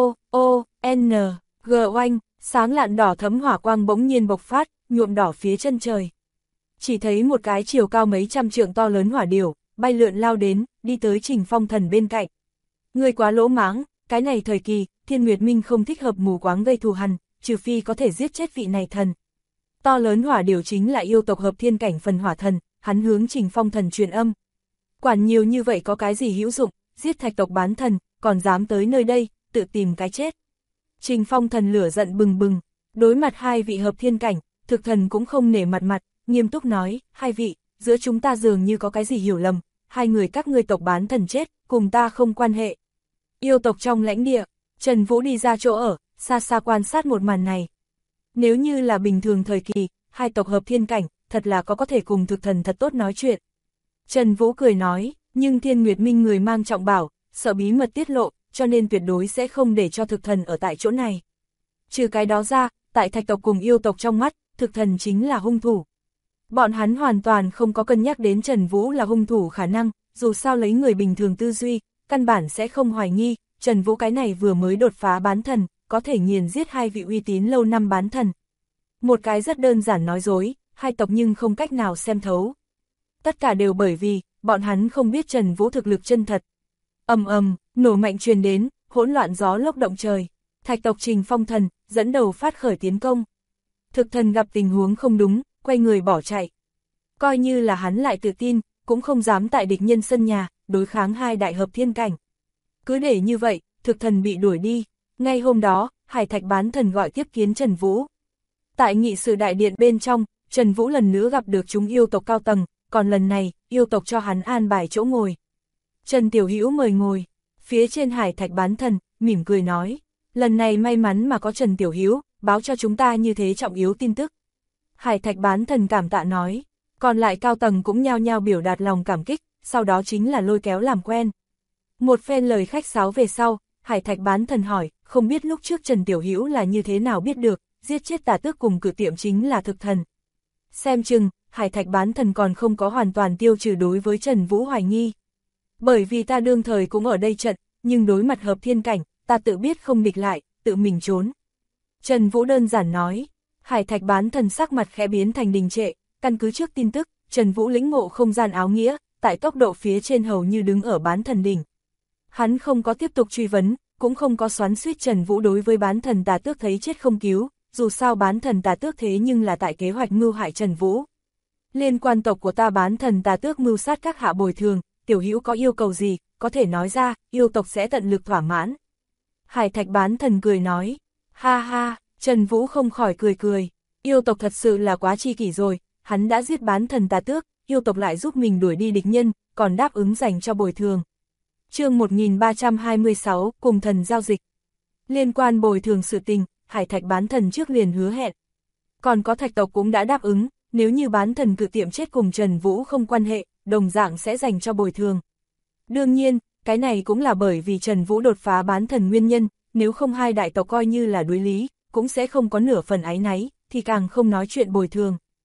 N, G oanh, sáng lạn đỏ thấm hỏa quang bỗng nhiên bộc phát, nhuộm đỏ phía chân trời. Chỉ thấy một cái chiều cao mấy trăm trượng to lớn hỏa điểu, bay lượn lao đến, đi tới Trình Phong Thần bên cạnh. Người quá lỗ mãng, cái này thời kỳ, Thiên Nguyệt Minh không thích hợp mù quáng gây thù hằn, trừ phi có thể giết chết vị này thần. To lớn hỏa điểu chính là yêu tộc hợp thiên cảnh Phần Hỏa Thần, hắn hướng Trình Phong Thần truyền âm. Quản nhiều như vậy có cái gì hữu dụng, giết Thạch tộc bán thần, còn dám tới nơi đây, tự tìm cái chết. Trình Phong Thần lửa giận bừng bừng, đối mặt 2 vị hợp thiên cảnh, thực thần cũng không nể mặt, nghiêm túc nói, 2 vị, giữa chúng ta dường như có cái gì hiểu lầm, 2 người các ngươi tộc bán thần chết, cùng ta không quan hệ. Yêu tộc trong lãnh địa, Trần Vũ đi ra chỗ ở, xa xa quan sát một màn này. Nếu như là bình thường thời kỳ, 2 tộc hợp thiên cảnh, thật là có thể cùng thực thần thật tốt nói chuyện. Trần Vũ cười nói, nhưng Thiên Nguyệt Minh người mang trọng bảo, sợ bí mật tiết lộ, cho nên tuyệt đối sẽ không để cho thực thần ở tại chỗ này. Trừ cái đó ra, tại Thạch tộc cùng yêu tộc trong mắt, thực thần chính là hung thủ. Bọn hắn hoàn toàn không có cân nhắc đến Trần Vũ là hung thủ khả năng, dù sao lấy người bình thường tư duy, căn bản sẽ không hoài nghi, Trần Vũ cái này vừa mới đột phá bán thần, có thể nghiền giết 2 vị uy tín lâu năm bán thần. Một cái rất đơn giản nói dối, 2 tộc nhưng không cách nào xem thấu. Tất cả đều bởi vì, bọn hắn không biết Trần Vũ thực lực chân thật. Ầm ầm, nổ mạnh truyền đến, hỗn loạn gió lốc động trời. Thạch tộc Trình Phong Thần, dẫn đầu phát khởi tiến công. Thực thần gặp tình huống không đúng, quay người bỏ chạy. Coi như là hắn lại tự tin, cũng không dám tại địch nhân sân nhà, đối kháng 2 đại hợp thiên cảnh. Cứ để như vậy, thực thần bị đuổi đi. Ngay hôm đó, Hải Thạch bán thần gọi tiếp kiến Trần Vũ. Tại nghị sự đại điện bên trong, Trần Vũ lần nữa gặp được chúng yêu tộc cao tầng, còn lần này, yêu tộc cho hắn an bài chỗ ngồi. Trần Tiểu Hữu mời ngồi. Phía trên Hải Thạch bán thần, mỉm cười nói, lần này may mắn mà có Trần Tiểu Hữu báo cho chúng ta như thế trọng yếu tin tức. Hải Thạch bán thần cảm tạ nói, còn lại cao tầng cũng nhao nhao biểu đạt lòng cảm kích, sau đó chính là lôi kéo làm quen. Một phen lời khách sáo về sau, Hải Thạch bán thần hỏi, không biết lúc trước Trần Tiểu Hữu là như thế nào biết được, giết chết Tà Tước cùng Cử Tiệm chính là thực thần. Xem chừng, Hải Thạch bán thần còn không có hoàn toàn tiêu trừ đối với Trần Vũ hoài nghi. Bởi vì ta đương thời cũng ở đây trận, nhưng đối mặt hợp thiên cảnh, ta tự biết không địch lại, tự mình trốn. Trần Vũ đơn giản nói, Hải Thạch bán thần sắc mặt khẽ biến thành đình trệ, căn cứ trước tin tức, Trần Vũ lĩnh ngộ không gian áo nghĩa, tại tốc độ phía trên hầu như đứng ở bán thần đỉnh. Hắn không có tiếp tục truy vấn, cũng không có xoắn xuýt Trần Vũ đối với bán thần Tà Tước thấy chết không cứu, dù sao bán thần Tà Tước thế nhưng là tại kế hoạch mưu hại Trần Vũ. Liên quan tộc của ta bán thần Tà Tước mưu sát các hạ bồi thường, Tiểu Hữu có yêu cầu gì, có thể nói ra, yêu tộc sẽ tận lực thỏa mãn. Hải Thạch bán thần cười nói, ha ha, Trần Vũ không khỏi cười, yêu tộc thật sự là quá chi kỷ rồi, hắn đã giết bán thần Tà Tước, yêu tộc lại giúp mình đuổi đi địch nhân, còn đáp ứng dành cho bồi thường. Chương 1326, cùng thần giao dịch. Liên quan bồi thường sự tình, Hải Thạch bán thần trước liền hứa hẹn. Còn có Thạch tộc cũng đã đáp ứng, nếu như bán thần Cự Tiệm chết cùng Trần Vũ không quan hệ, đồng dạng sẽ dành cho bồi thường. Đương nhiên, cái này cũng là bởi vì Trần Vũ đột phá bán thần nguyên nhân, nếu không 2 đại tộc coi như là đối lý, cũng sẽ không có nửa phần áy náy, thì càng không nói chuyện bồi thường.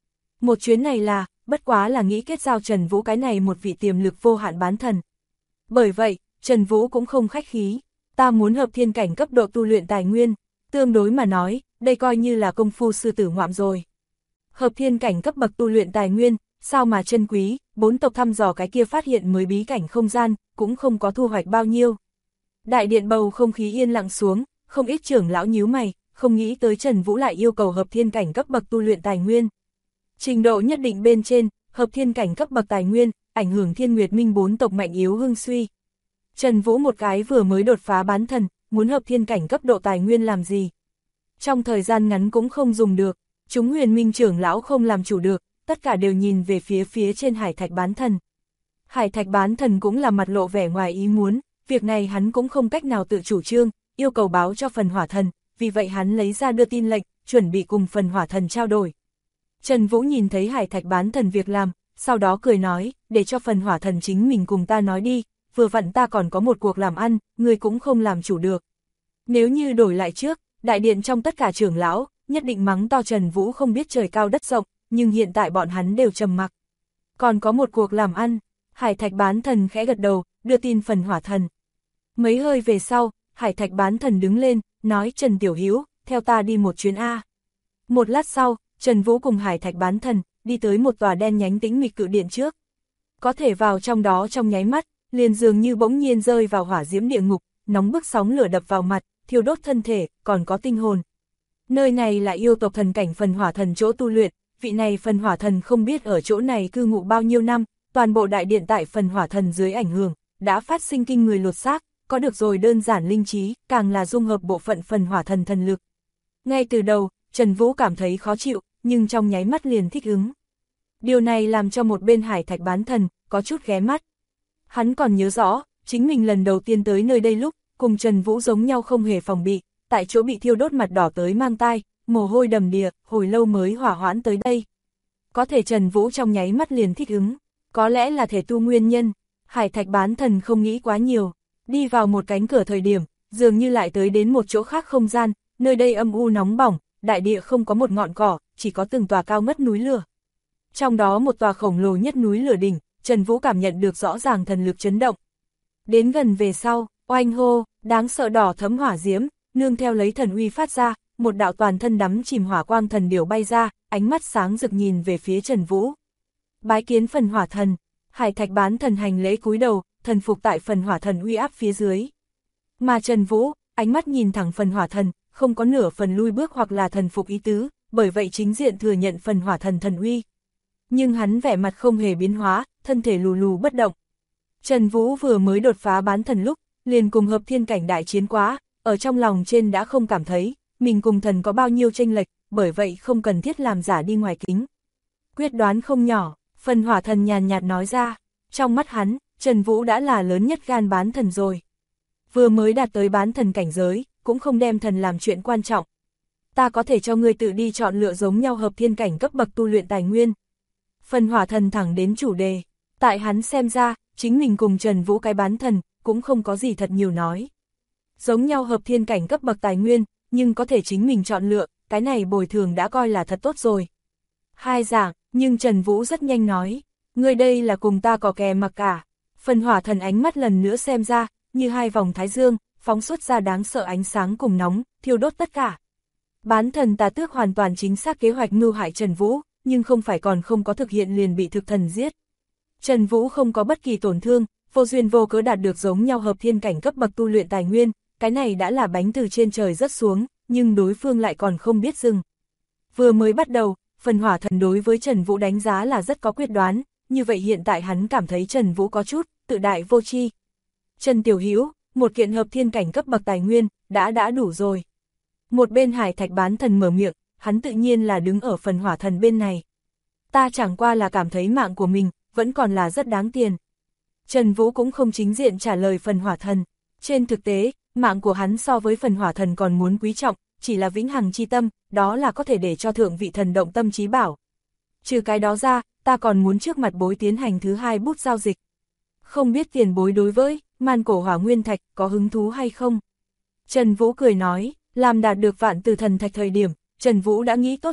Một chuyến này là, bất quá là nghĩ kết giao Trần Vũ cái này một vị tiềm lực vô hạn bán thần. Bởi vậy, Trần Vũ cũng không khách khí, ta muốn hợp thiên cảnh cấp độ tu luyện tài nguyên, tương đối mà nói, đây coi như là công phu sư tử ngoạm rồi. Hợp thiên cảnh cấp bậc tu luyện tài nguyên, sao mà chân quý, 4 tộc thăm dò cái kia phát hiện mới bí cảnh không gian, cũng không có thu hoạch bao nhiêu. Đại điện bầu không khí yên lặng xuống, không ít trưởng lão nhíu mày, không nghĩ tới Trần Vũ lại yêu cầu hợp thiên cảnh cấp bậc tu luyện tài nguyên. Trình độ nhất định bên trên, hợp thiên cảnh cấp bậc tài nguyên, ảnh hưởng Thiên Nguyệt Minh 4 tộc mạnh yếu hưng suy. Trần Vũ một cái vừa mới đột phá bán thần, muốn hợp thiên cảnh cấp độ tài nguyên làm gì? Trong thời gian ngắn cũng không dùng được, chúng Huyền Minh trưởng lão không làm chủ được, tất cả đều nhìn về phía trên Hải Thạch bán thần. Hải Thạch bán thần cũng là mặt lộ vẻ ngoài ý muốn, việc này hắn cũng không cách nào tự chủ trương, yêu cầu báo cho phần hỏa thần, vì vậy hắn lấy ra đưa tin lệnh, chuẩn bị cùng phần hỏa thần trao đổi. Trần Vũ nhìn thấy Hải Thạch bán thần việc làm, sau đó cười nói, để cho phần hỏa thần chính mình cùng ta nói đi, vừa vặn ta còn có một cuộc làm ăn, người cũng không làm chủ được. Nếu như đổi lại trước, đại điện trong tất cả trưởng lão, nhất định mắng to Trần Vũ không biết trời cao đất rộng, nhưng hiện tại bọn hắn đều trầm mặc. Còn có một cuộc làm ăn, Hải Thạch bán thần khẽ gật đầu, đưa tin phần hỏa thần. Mấy hơi về sau, Hải Thạch bán thần đứng lên, nói Trần Tiểu Hữu, theo ta đi một chuyến A. Một lát sau, Trần Vũ cùng Hải Thạch bán thần, đi tới một tòa đen nhánh tĩnh mịch cự điện trước. Có thể vào trong đó trong nháy mắt, liền dường như bỗng nhiên rơi vào hỏa diễm địa ngục, nóng bức sóng lửa đập vào mặt, thiêu đốt thân thể, còn có tinh hồn. Nơi này là yêu tộc thần cảnh phần hỏa thần chỗ tu luyện, vị này phần hỏa thần không biết ở chỗ này cư ngụ bao nhiêu năm, toàn bộ đại điện tại phần hỏa thần dưới ảnh hưởng, đã phát sinh kinh người lột xác, có được rồi đơn giản linh trí, càng là dung hợp bộ phận phần hỏa thần thần lực. Ngay từ đầu, Trần Vũ cảm thấy khó chịu, nhưng trong nháy mắt liền thích ứng. Điều này làm cho một bên Hải Thạch bán thần, có chút ghé mắt. Hắn còn nhớ rõ, chính mình lần đầu tiên tới nơi đây lúc, cùng Trần Vũ giống nhau không hề phòng bị, tại chỗ bị thiêu đốt mặt đỏ tới mang tai, mồ hôi đầm đìa, hồi lâu mới hỏa hoãn tới đây. Có thể Trần Vũ trong nháy mắt liền thích ứng, có lẽ là thể tu nguyên nhân, Hải Thạch bán thần không nghĩ quá nhiều, đi vào một cánh cửa thời điểm, dường như lại tới đến một chỗ khác không gian, nơi đây âm u nóng bỏng, đại địa không có một ngọn cỏ, chỉ có từng tòa cao ngất núi lửa. Trong đó một tòa khổng lồ nhất núi lửa đỉnh, Trần Vũ cảm nhận được rõ ràng thần lực chấn động. Đến gần về sau, oanh hô, đáng sợ đỏ thấm hỏa diễm, nương theo lấy thần uy phát ra, một đạo toàn thân đắm chìm hỏa quang thần điểu bay ra, ánh mắt sáng rực nhìn về phía Trần Vũ. Bái kiến phần hỏa thần, Hải Thạch bán thần hành lễ cúi đầu, thần phục tại phần hỏa thần uy áp phía dưới. Mà Trần Vũ, ánh mắt nhìn thẳng phần hỏa thần, không có nửa phần lui bước hoặc là thần phục ý tứ, bởi vậy chính diện thừa nhận phần hỏa thần thần uy. Nhưng hắn vẻ mặt không hề biến hóa, thân thể lù lù bất động. Trần Vũ vừa mới đột phá bán thần lúc, liền cùng hợp thiên cảnh đại chiến quá, ở trong lòng trên đã không cảm thấy, mình cùng thần có bao nhiêu chênh lệch, bởi vậy không cần thiết làm giả đi ngoài kính. Quyết đoán không nhỏ, phần hỏa thần nhàn nhạt nói ra, trong mắt hắn, Trần Vũ đã là lớn nhất gan bán thần rồi. Vừa mới đạt tới bán thần cảnh giới, cũng không đem thần làm chuyện quan trọng. Ta có thể cho ngươi tự đi chọn lựa giống nhau hợp thiên cảnh cấp bậc tu luyện tài nguyên. Phần hỏa thần thẳng đến chủ đề, tại hắn xem ra, chính mình cùng Trần Vũ cái bán thần, cũng không có gì thật nhiều nói. Giống nhau hợp thiên cảnh cấp bậc tài nguyên, nhưng có thể chính mình chọn lựa, cái này bồi thường đã coi là thật tốt rồi. Hai dạng, nhưng Trần Vũ rất nhanh nói, ngươi đây là cùng ta có kè mặc cả. Phần hỏa thần ánh mắt lần nữa xem ra, như hai vòng thái dương, phóng xuất ra đáng sợ ánh sáng cùng nóng, thiêu đốt tất cả. Bán thần tà tước hoàn toàn chính xác kế hoạch mưu hại Trần Vũ, nhưng không phải còn không có thực hiện liền bị thực thần giết. Trần Vũ không có bất kỳ tổn thương, vô duyên vô cớ đạt được giống nhau hợp thiên cảnh cấp bậc tu luyện tài nguyên, cái này đã là bánh từ trên trời rớt xuống, nhưng đối phương lại còn không biết dừng. Vừa mới bắt đầu, phần hỏa thần đối với Trần Vũ đánh giá là rất có quyết đoán, như vậy hiện tại hắn cảm thấy Trần Vũ có chút tự đại vô tri. Trần Tiểu Hữu, một kiện hợp thiên cảnh cấp bậc tài nguyên, đã đủ rồi. Một bên Hải Thạch bán thần mở miệng, hắn tự nhiên là đứng ở phần hỏa thần bên này. Ta chẳng qua là cảm thấy mạng của mình, vẫn còn là rất đáng tiền. Trần Vũ cũng không chính diện trả lời phần hỏa thần. Trên thực tế, mạng của hắn so với phần hỏa thần còn muốn quý trọng, chỉ là vĩnh hằng chi tâm, đó là có thể để cho thượng vị thần động tâm trí bảo. Trừ cái đó ra, ta còn muốn trước mặt bối tiến hành thứ hai bút giao dịch. Không biết tiền bối đối với man cổ hỏa nguyên thạch có hứng thú hay không? Trần Vũ cười nói, làm đạt được vạn tử thần thạch thời điểm, Trần Vũ đã nghĩ tốt rồi,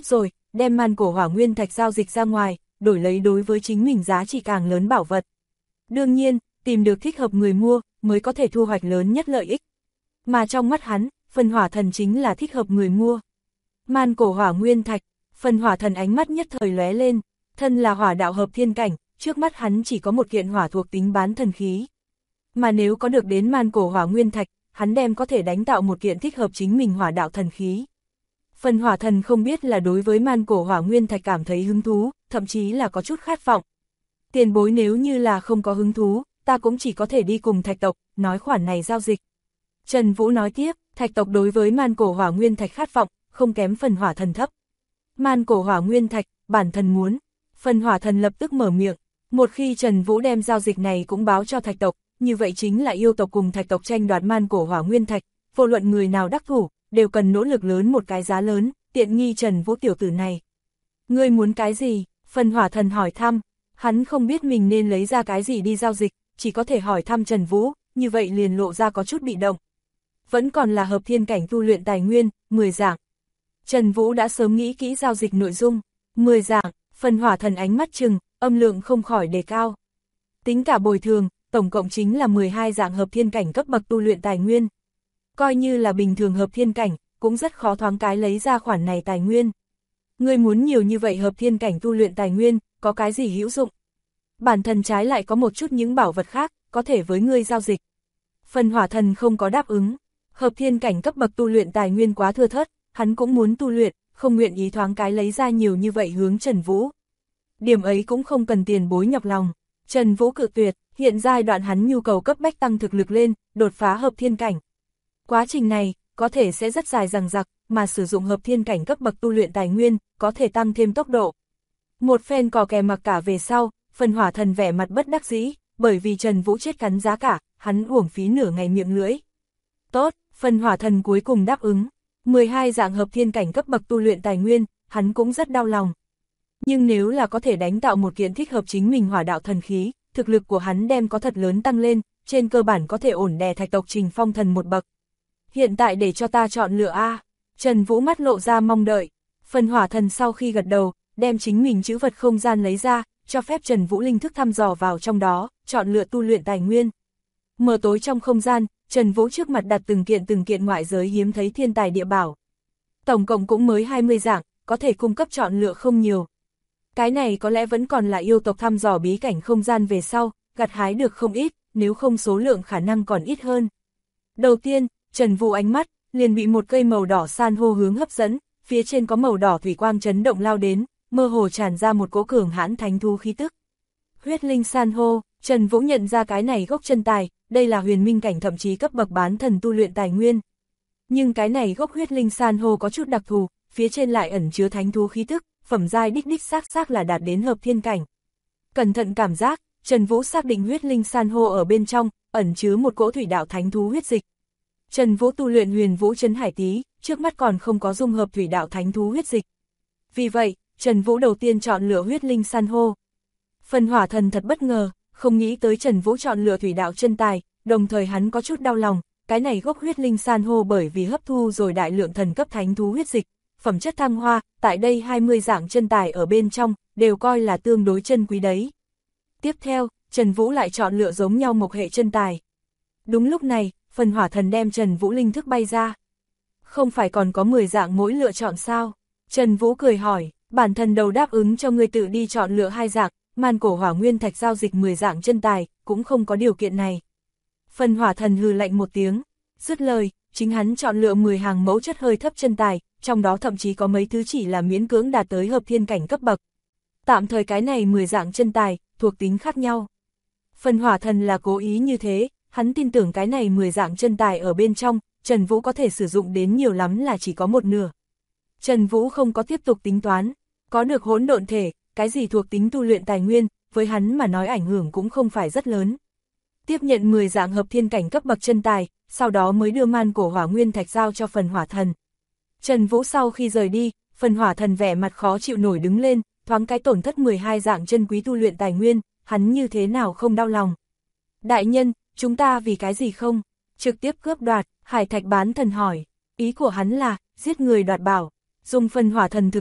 đem man cổ hỏa nguyên thạch giao dịch ra ngoài, đổi lấy đối với chính mình giá trị càng lớn bảo vật. Đương nhiên, tìm được thích hợp người mua, mới có thể thu hoạch lớn nhất lợi ích. Mà trong mắt hắn, phần hỏa thần chính là thích hợp người mua. Man cổ hỏa nguyên thạch, phần hỏa thần ánh mắt nhất thời lóe lên, thân là hỏa đạo hợp thiên cảnh, trước mắt hắn chỉ có một kiện hỏa thuộc tính bán thần khí. Mà nếu có được đến man cổ hỏa nguyên thạch, hắn đem có thể đánh tạo một kiện thích hợp chính mình hỏa đạo thần khí. Phần hỏa thần không biết là đối với man cổ hỏa nguyên thạch cảm thấy hứng thú, thậm chí là có chút khát vọng. Tiền bối nếu như là không có hứng thú, ta cũng chỉ có thể đi cùng thạch tộc, nói khoản này giao dịch. Trần Vũ nói tiếp, thạch tộc đối với man cổ hỏa nguyên thạch khát vọng, không kém phần hỏa thần thấp. Man cổ hỏa nguyên thạch, bản thần muốn. Phần hỏa thần lập tức mở miệng, một khi Trần Vũ đem giao dịch này cũng báo cho thạch tộc, như vậy chính là yêu tộc cùng thạch tộc tranh đoạt man cổ hỏa nguyên thạch, vô luận người nào đắc thủ, đều cần nỗ lực lớn một cái giá lớn, tiện nghi Trần Vũ tiểu tử này. Ngươi muốn cái gì? Phần hỏa thần hỏi thăm, hắn không biết mình nên lấy ra cái gì đi giao dịch, chỉ có thể hỏi thăm Trần Vũ, như vậy liền lộ ra có chút bị động. Vẫn còn là hợp thiên cảnh tu luyện tài nguyên, 10 dạng. Trần Vũ đã sớm nghĩ kỹ giao dịch nội dung, 10 dạng, phần hỏa thần ánh mắt trừng, âm lượng không khỏi đề cao. Tính cả bồi thường, tổng cộng chính là 12 dạng hợp thiên cảnh cấp bậc tu luyện tài nguyên. Coi như là bình thường hợp thiên cảnh, cũng rất khó thoáng cái lấy ra khoản này tài nguyên. Ngươi muốn nhiều như vậy hợp thiên cảnh tu luyện tài nguyên, có cái gì hữu dụng? Bản thân trái lại có một chút những bảo vật khác, có thể với ngươi giao dịch. Phần hỏa thần không có đáp ứng, hợp thiên cảnh cấp bậc tu luyện tài nguyên quá thưa thớt, hắn cũng muốn tu luyện, không nguyện ý thoáng cái lấy ra nhiều như vậy hướng Trần Vũ. Điểm ấy cũng không cần tiền bối nhọc lòng. Trần Vũ cự tuyệt, hiện giai đoạn hắn nhu cầu cấp bách tăng thực lực lên, đột phá hợp thiên cảnh. Quá trình này, có thể sẽ rất dài dằng dặc, mà sử dụng hợp thiên cảnh cấp bậc tu luyện tài nguyên, có thể tăng thêm tốc độ. Một phen cò kè mặc cả về sau, phần hỏa thần vẻ mặt bất đắc dĩ, bởi vì Trần Vũ chết cắn giá cả, hắn uổng phí nửa ngày miệng lưỡi. Tốt, phần hỏa thần cuối cùng đáp ứng, 12 dạng hợp thiên cảnh cấp bậc tu luyện tài nguyên, hắn cũng rất đau lòng. Nhưng nếu là có thể đánh tạo một kiện thích hợp chính mình hỏa đạo thần khí, thực lực của hắn đem có thật lớn tăng lên, trên cơ bản có thể ổn đè thạch tộc Trình Phong thần một bậc. Hiện tại để cho ta chọn lựa a. Trần Vũ mắt lộ ra mong đợi. Phần hỏa thần sau khi gật đầu, đem chính mình chữ vật không gian lấy ra, cho phép Trần Vũ linh thức thăm dò vào trong đó, chọn lựa tu luyện tài nguyên. Mờ tối trong không gian, Trần Vũ trước mặt đặt từng kiện ngoại giới hiếm thấy thiên tài địa bảo. Tổng cộng cũng mới 20 dạng, có thể cung cấp chọn lựa không nhiều. Cái này có lẽ vẫn còn là yêu tộc thăm dò bí cảnh không gian về sau, gặt hái được không ít, nếu không số lượng khả năng còn ít hơn. Đầu tiên, Trần Vũ ánh mắt, liền bị một cây màu đỏ san hô hướng hấp dẫn, phía trên có màu đỏ thủy quang chấn động lao đến, mơ hồ tràn ra một cỗ cường hãn thánh thú khí tức. Huyết linh san hô, Trần Vũ nhận ra cái này gốc chân tài, đây là huyền minh cảnh thậm chí cấp bậc bán thần tu luyện tài nguyên. Nhưng cái này gốc huyết linh san hô có chút đặc thù, phía trên lại ẩn chứa thánh thú khí tức, phẩm giai đích xác là đạt đến hợp thiên cảnh. Cẩn thận cảm giác, Trần Vũ xác định huyết linh san hô ở bên trong, ẩn chứa một cỗ thủy đạo thánh thú huyết dịch. Trần Vũ tu luyện huyền vũ trấn hải tí, trước mắt còn không có dung hợp thủy đạo thánh thú huyết dịch. Vì vậy, Trần Vũ đầu tiên chọn lựa huyết linh san hô. Phần hỏa thần thật bất ngờ, không nghĩ tới Trần Vũ chọn lựa thủy đạo chân tài, đồng thời hắn có chút đau lòng, cái này gốc huyết linh san hô bởi vì hấp thu rồi đại lượng thần cấp thánh thú huyết dịch, phẩm chất thăng hoa, tại đây 20 dạng chân tài ở bên trong, đều coi là tương đối chân quý đấy. Tiếp theo, Trần Vũ lại chọn lựa giống nhau một hệ chân tài. Đúng lúc này, phần hỏa thần đem Trần Vũ linh thức bay ra. Không phải còn có 10 dạng mỗi lựa chọn sao? Trần Vũ cười hỏi, bản thân đầu đáp ứng cho người tự đi chọn lựa 2 dạng, man cổ hỏa nguyên thạch giao dịch 10 dạng chân tài, cũng không có điều kiện này. Phần hỏa thần hừ lạnh một tiếng, dứt lời, chính hắn chọn lựa 10 hàng mẫu chất hơi thấp chân tài, trong đó thậm chí có mấy thứ chỉ là miễn cưỡng đạt tới hợp thiên cảnh cấp bậc. Tạm thời cái này 10 dạng chân tài, thuộc tính khác nhau. Phần hỏa thần là cố ý như thế, hắn tin tưởng cái này 10 dạng chân tài ở bên trong, Trần Vũ có thể sử dụng đến nhiều lắm là chỉ có một nửa. Trần Vũ không có tiếp tục tính toán, có được hỗn độn thể, cái gì thuộc tính tu luyện tài nguyên, với hắn mà nói ảnh hưởng cũng không phải rất lớn. Tiếp nhận 10 dạng hợp thiên cảnh cấp bậc chân tài, sau đó mới đưa man cổ hỏa nguyên thạch giao cho phần hỏa thần. Trần Vũ sau khi rời đi, phần hỏa thần vẻ mặt khó chịu nổi đứng lên, thoáng cái tổn thất 12 dạng chân quý tu luyện tài nguyên, hắn như thế nào không đau lòng. Đại nhân, chúng ta vì cái gì không? Trực tiếp cướp đoạt, Hải Thạch bán thần hỏi. Ý của hắn là, giết người đoạt bảo, dùng phần hỏa thần thực lực,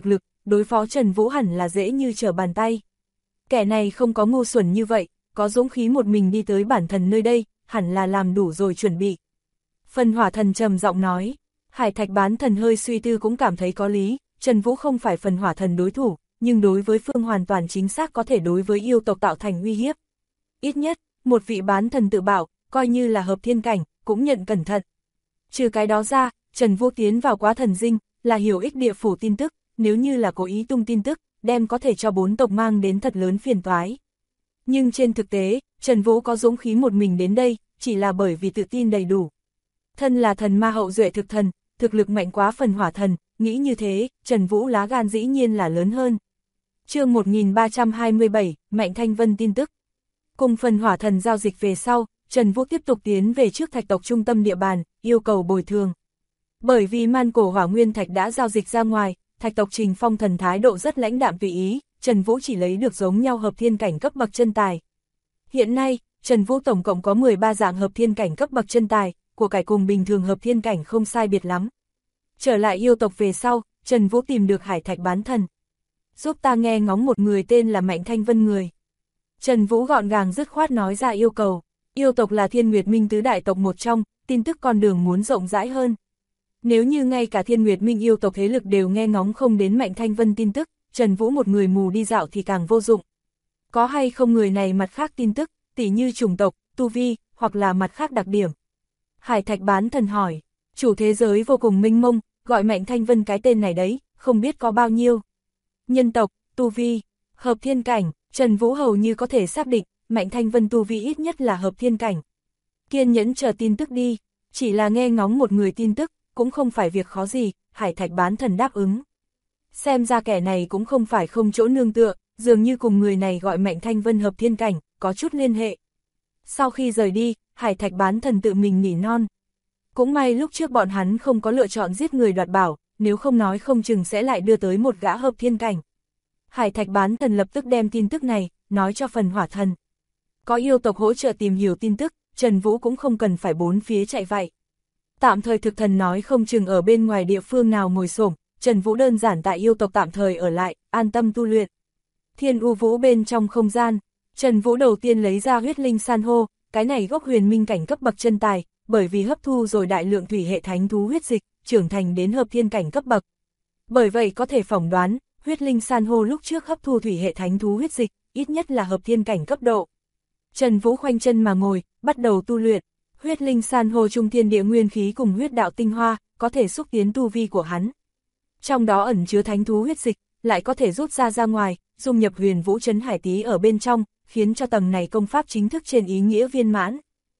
đối phó Trần Vũ hẳn là dễ như trở bàn tay. Kẻ này không có ngu xuẩn như vậy, có dũng khí một mình đi tới bản thần nơi đây, hẳn là làm đủ rồi chuẩn bị. Phần Hỏa Thần trầm giọng nói, Hải Thạch bán thần hơi suy tư cũng cảm thấy có lý, Trần Vũ không phải Phần Hỏa Thần đối thủ, nhưng đối với phương hoàn toàn chính xác có thể đối với yêu tộc tạo thành uy hiếp. Ít nhất, một vị bán thần tự bảo, coi như là hợp thiên cảnh, cũng nhận cẩn thận. Trừ cái đó ra, Trần Vũ tiến vào Quá Thần Dinh, là hiểu ích địa phủ tin tức, nếu như là cố ý tung tin tức, đem có thể cho 4 tộc mang đến thật lớn phiền toái. Nhưng trên thực tế, Trần Vũ có dũng khí một mình đến đây, chỉ là bởi vì tự tin đầy đủ. Thân là thần ma hậu duệ thực thần, thực lực mạnh quá Phần Hỏa Thần, nghĩ như thế, Trần Vũ lá gan dĩ nhiên là lớn hơn. Chương 1327, Mạnh Thanh Vân tin tức. Cùng Phần Hỏa Thần giao dịch về sau, Trần Vũ tiếp tục tiến về trước thạch tộc trung tâm địa bàn, yêu cầu bồi thường. Bởi vì man cổ hỏa nguyên thạch đã giao dịch ra ngoài, thạch tộc Trình Phong thần thái độ rất lãnh đạm tùy ý, Trần Vũ chỉ lấy được giống nhau hợp thiên cảnh cấp bậc chân tài. Hiện nay, Trần Vũ tổng cộng có 13 dạng hợp thiên cảnh cấp bậc chân tài, của cải cùng bình thường hợp thiên cảnh không sai biệt lắm. Trở lại yêu tộc về sau, Trần Vũ tìm được Hải Thạch bán thần. Giúp ta nghe ngóng một người tên là Mạnh Thanh Vân người. Trần Vũ gọn gàng dứt khoát nói ra yêu cầu. Yêu tộc là Thiên Nguyệt Minh tứ đại tộc một trong, tin tức con đường muốn rộng rãi hơn. Nếu như ngay cả Thiên Nguyệt Minh yêu tộc thế lực đều nghe ngóng không đến Mạnh Thanh Vân tin tức, Trần Vũ một người mù đi dạo thì càng vô dụng. Có hay không người này mặt khác tin tức, tỉ như chủng tộc, tu vi, hoặc là mặt khác đặc điểm? Hải Thạch bán thần hỏi, chủ thế giới vô cùng mênh mông, gọi Mạnh Thanh Vân cái tên này đấy, không biết có bao nhiêu. Nhân tộc, tu vi, hợp thiên cảnh, Trần Vũ hầu như có thể xác định, Mạnh Thanh Vân tu vi ít nhất là hợp thiên cảnh. Kiên nhẫn chờ tin tức đi, chỉ là nghe ngóng một người tin tức, cũng không phải việc khó gì, Hải Thạch bán thần đáp ứng. Xem ra kẻ này cũng không phải không chỗ nương tựa, dường như cùng người này gọi Mạnh Thanh Vân hợp thiên cảnh, có chút liên hệ. Sau khi rời đi, Hải Thạch bán thần tự mình nỉ non. Cũng may lúc trước bọn hắn không có lựa chọn giết người đoạt bảo, nếu không nói không chừng sẽ lại đưa tới một gã hợp thiên cảnh. Hải Thạch bán thần lập tức đem tin tức này, nói cho Phần Hỏa Thần. Có yêu tộc hỗ trợ tìm hiểu tin tức, Trần Vũ cũng không cần phải bốn phía chạy vậy. Tạm thời thực thần nói không chừng ở bên ngoài địa phương nào ngồi xổm, Trần Vũ đơn giản tại yêu tộc tạm thời ở lại, an tâm tu luyện. Thiên U Vũ bên trong không gian, Trần Vũ đầu tiên lấy ra huyết linh san hô, cái này gốc huyền minh cảnh cấp bậc chân tài, bởi vì hấp thu rồi đại lượng thủy hệ thánh thú huyết dịch, trưởng thành đến hợp thiên cảnh cấp bậc. Bởi vậy có thể phỏng đoán, huyết linh san hô lúc trước hấp thu thủy hệ thánh thú huyết dịch, ít nhất là hợp thiên cảnh cấp độ. Trần Vũ khoanh chân mà ngồi, bắt đầu tu luyện. Huyết linh san hô trung thiên địa nguyên khí cùng huyết đạo tinh hoa, có thể xúc tiến tu vi của hắn. Trong đó ẩn chứa thánh thú huyết dịch, lại có thể rút ra ngoài, dung nhập huyền vũ trấn hải tí ở bên trong, khiến cho tầng này công pháp chính thức trên ý nghĩa viên mãn.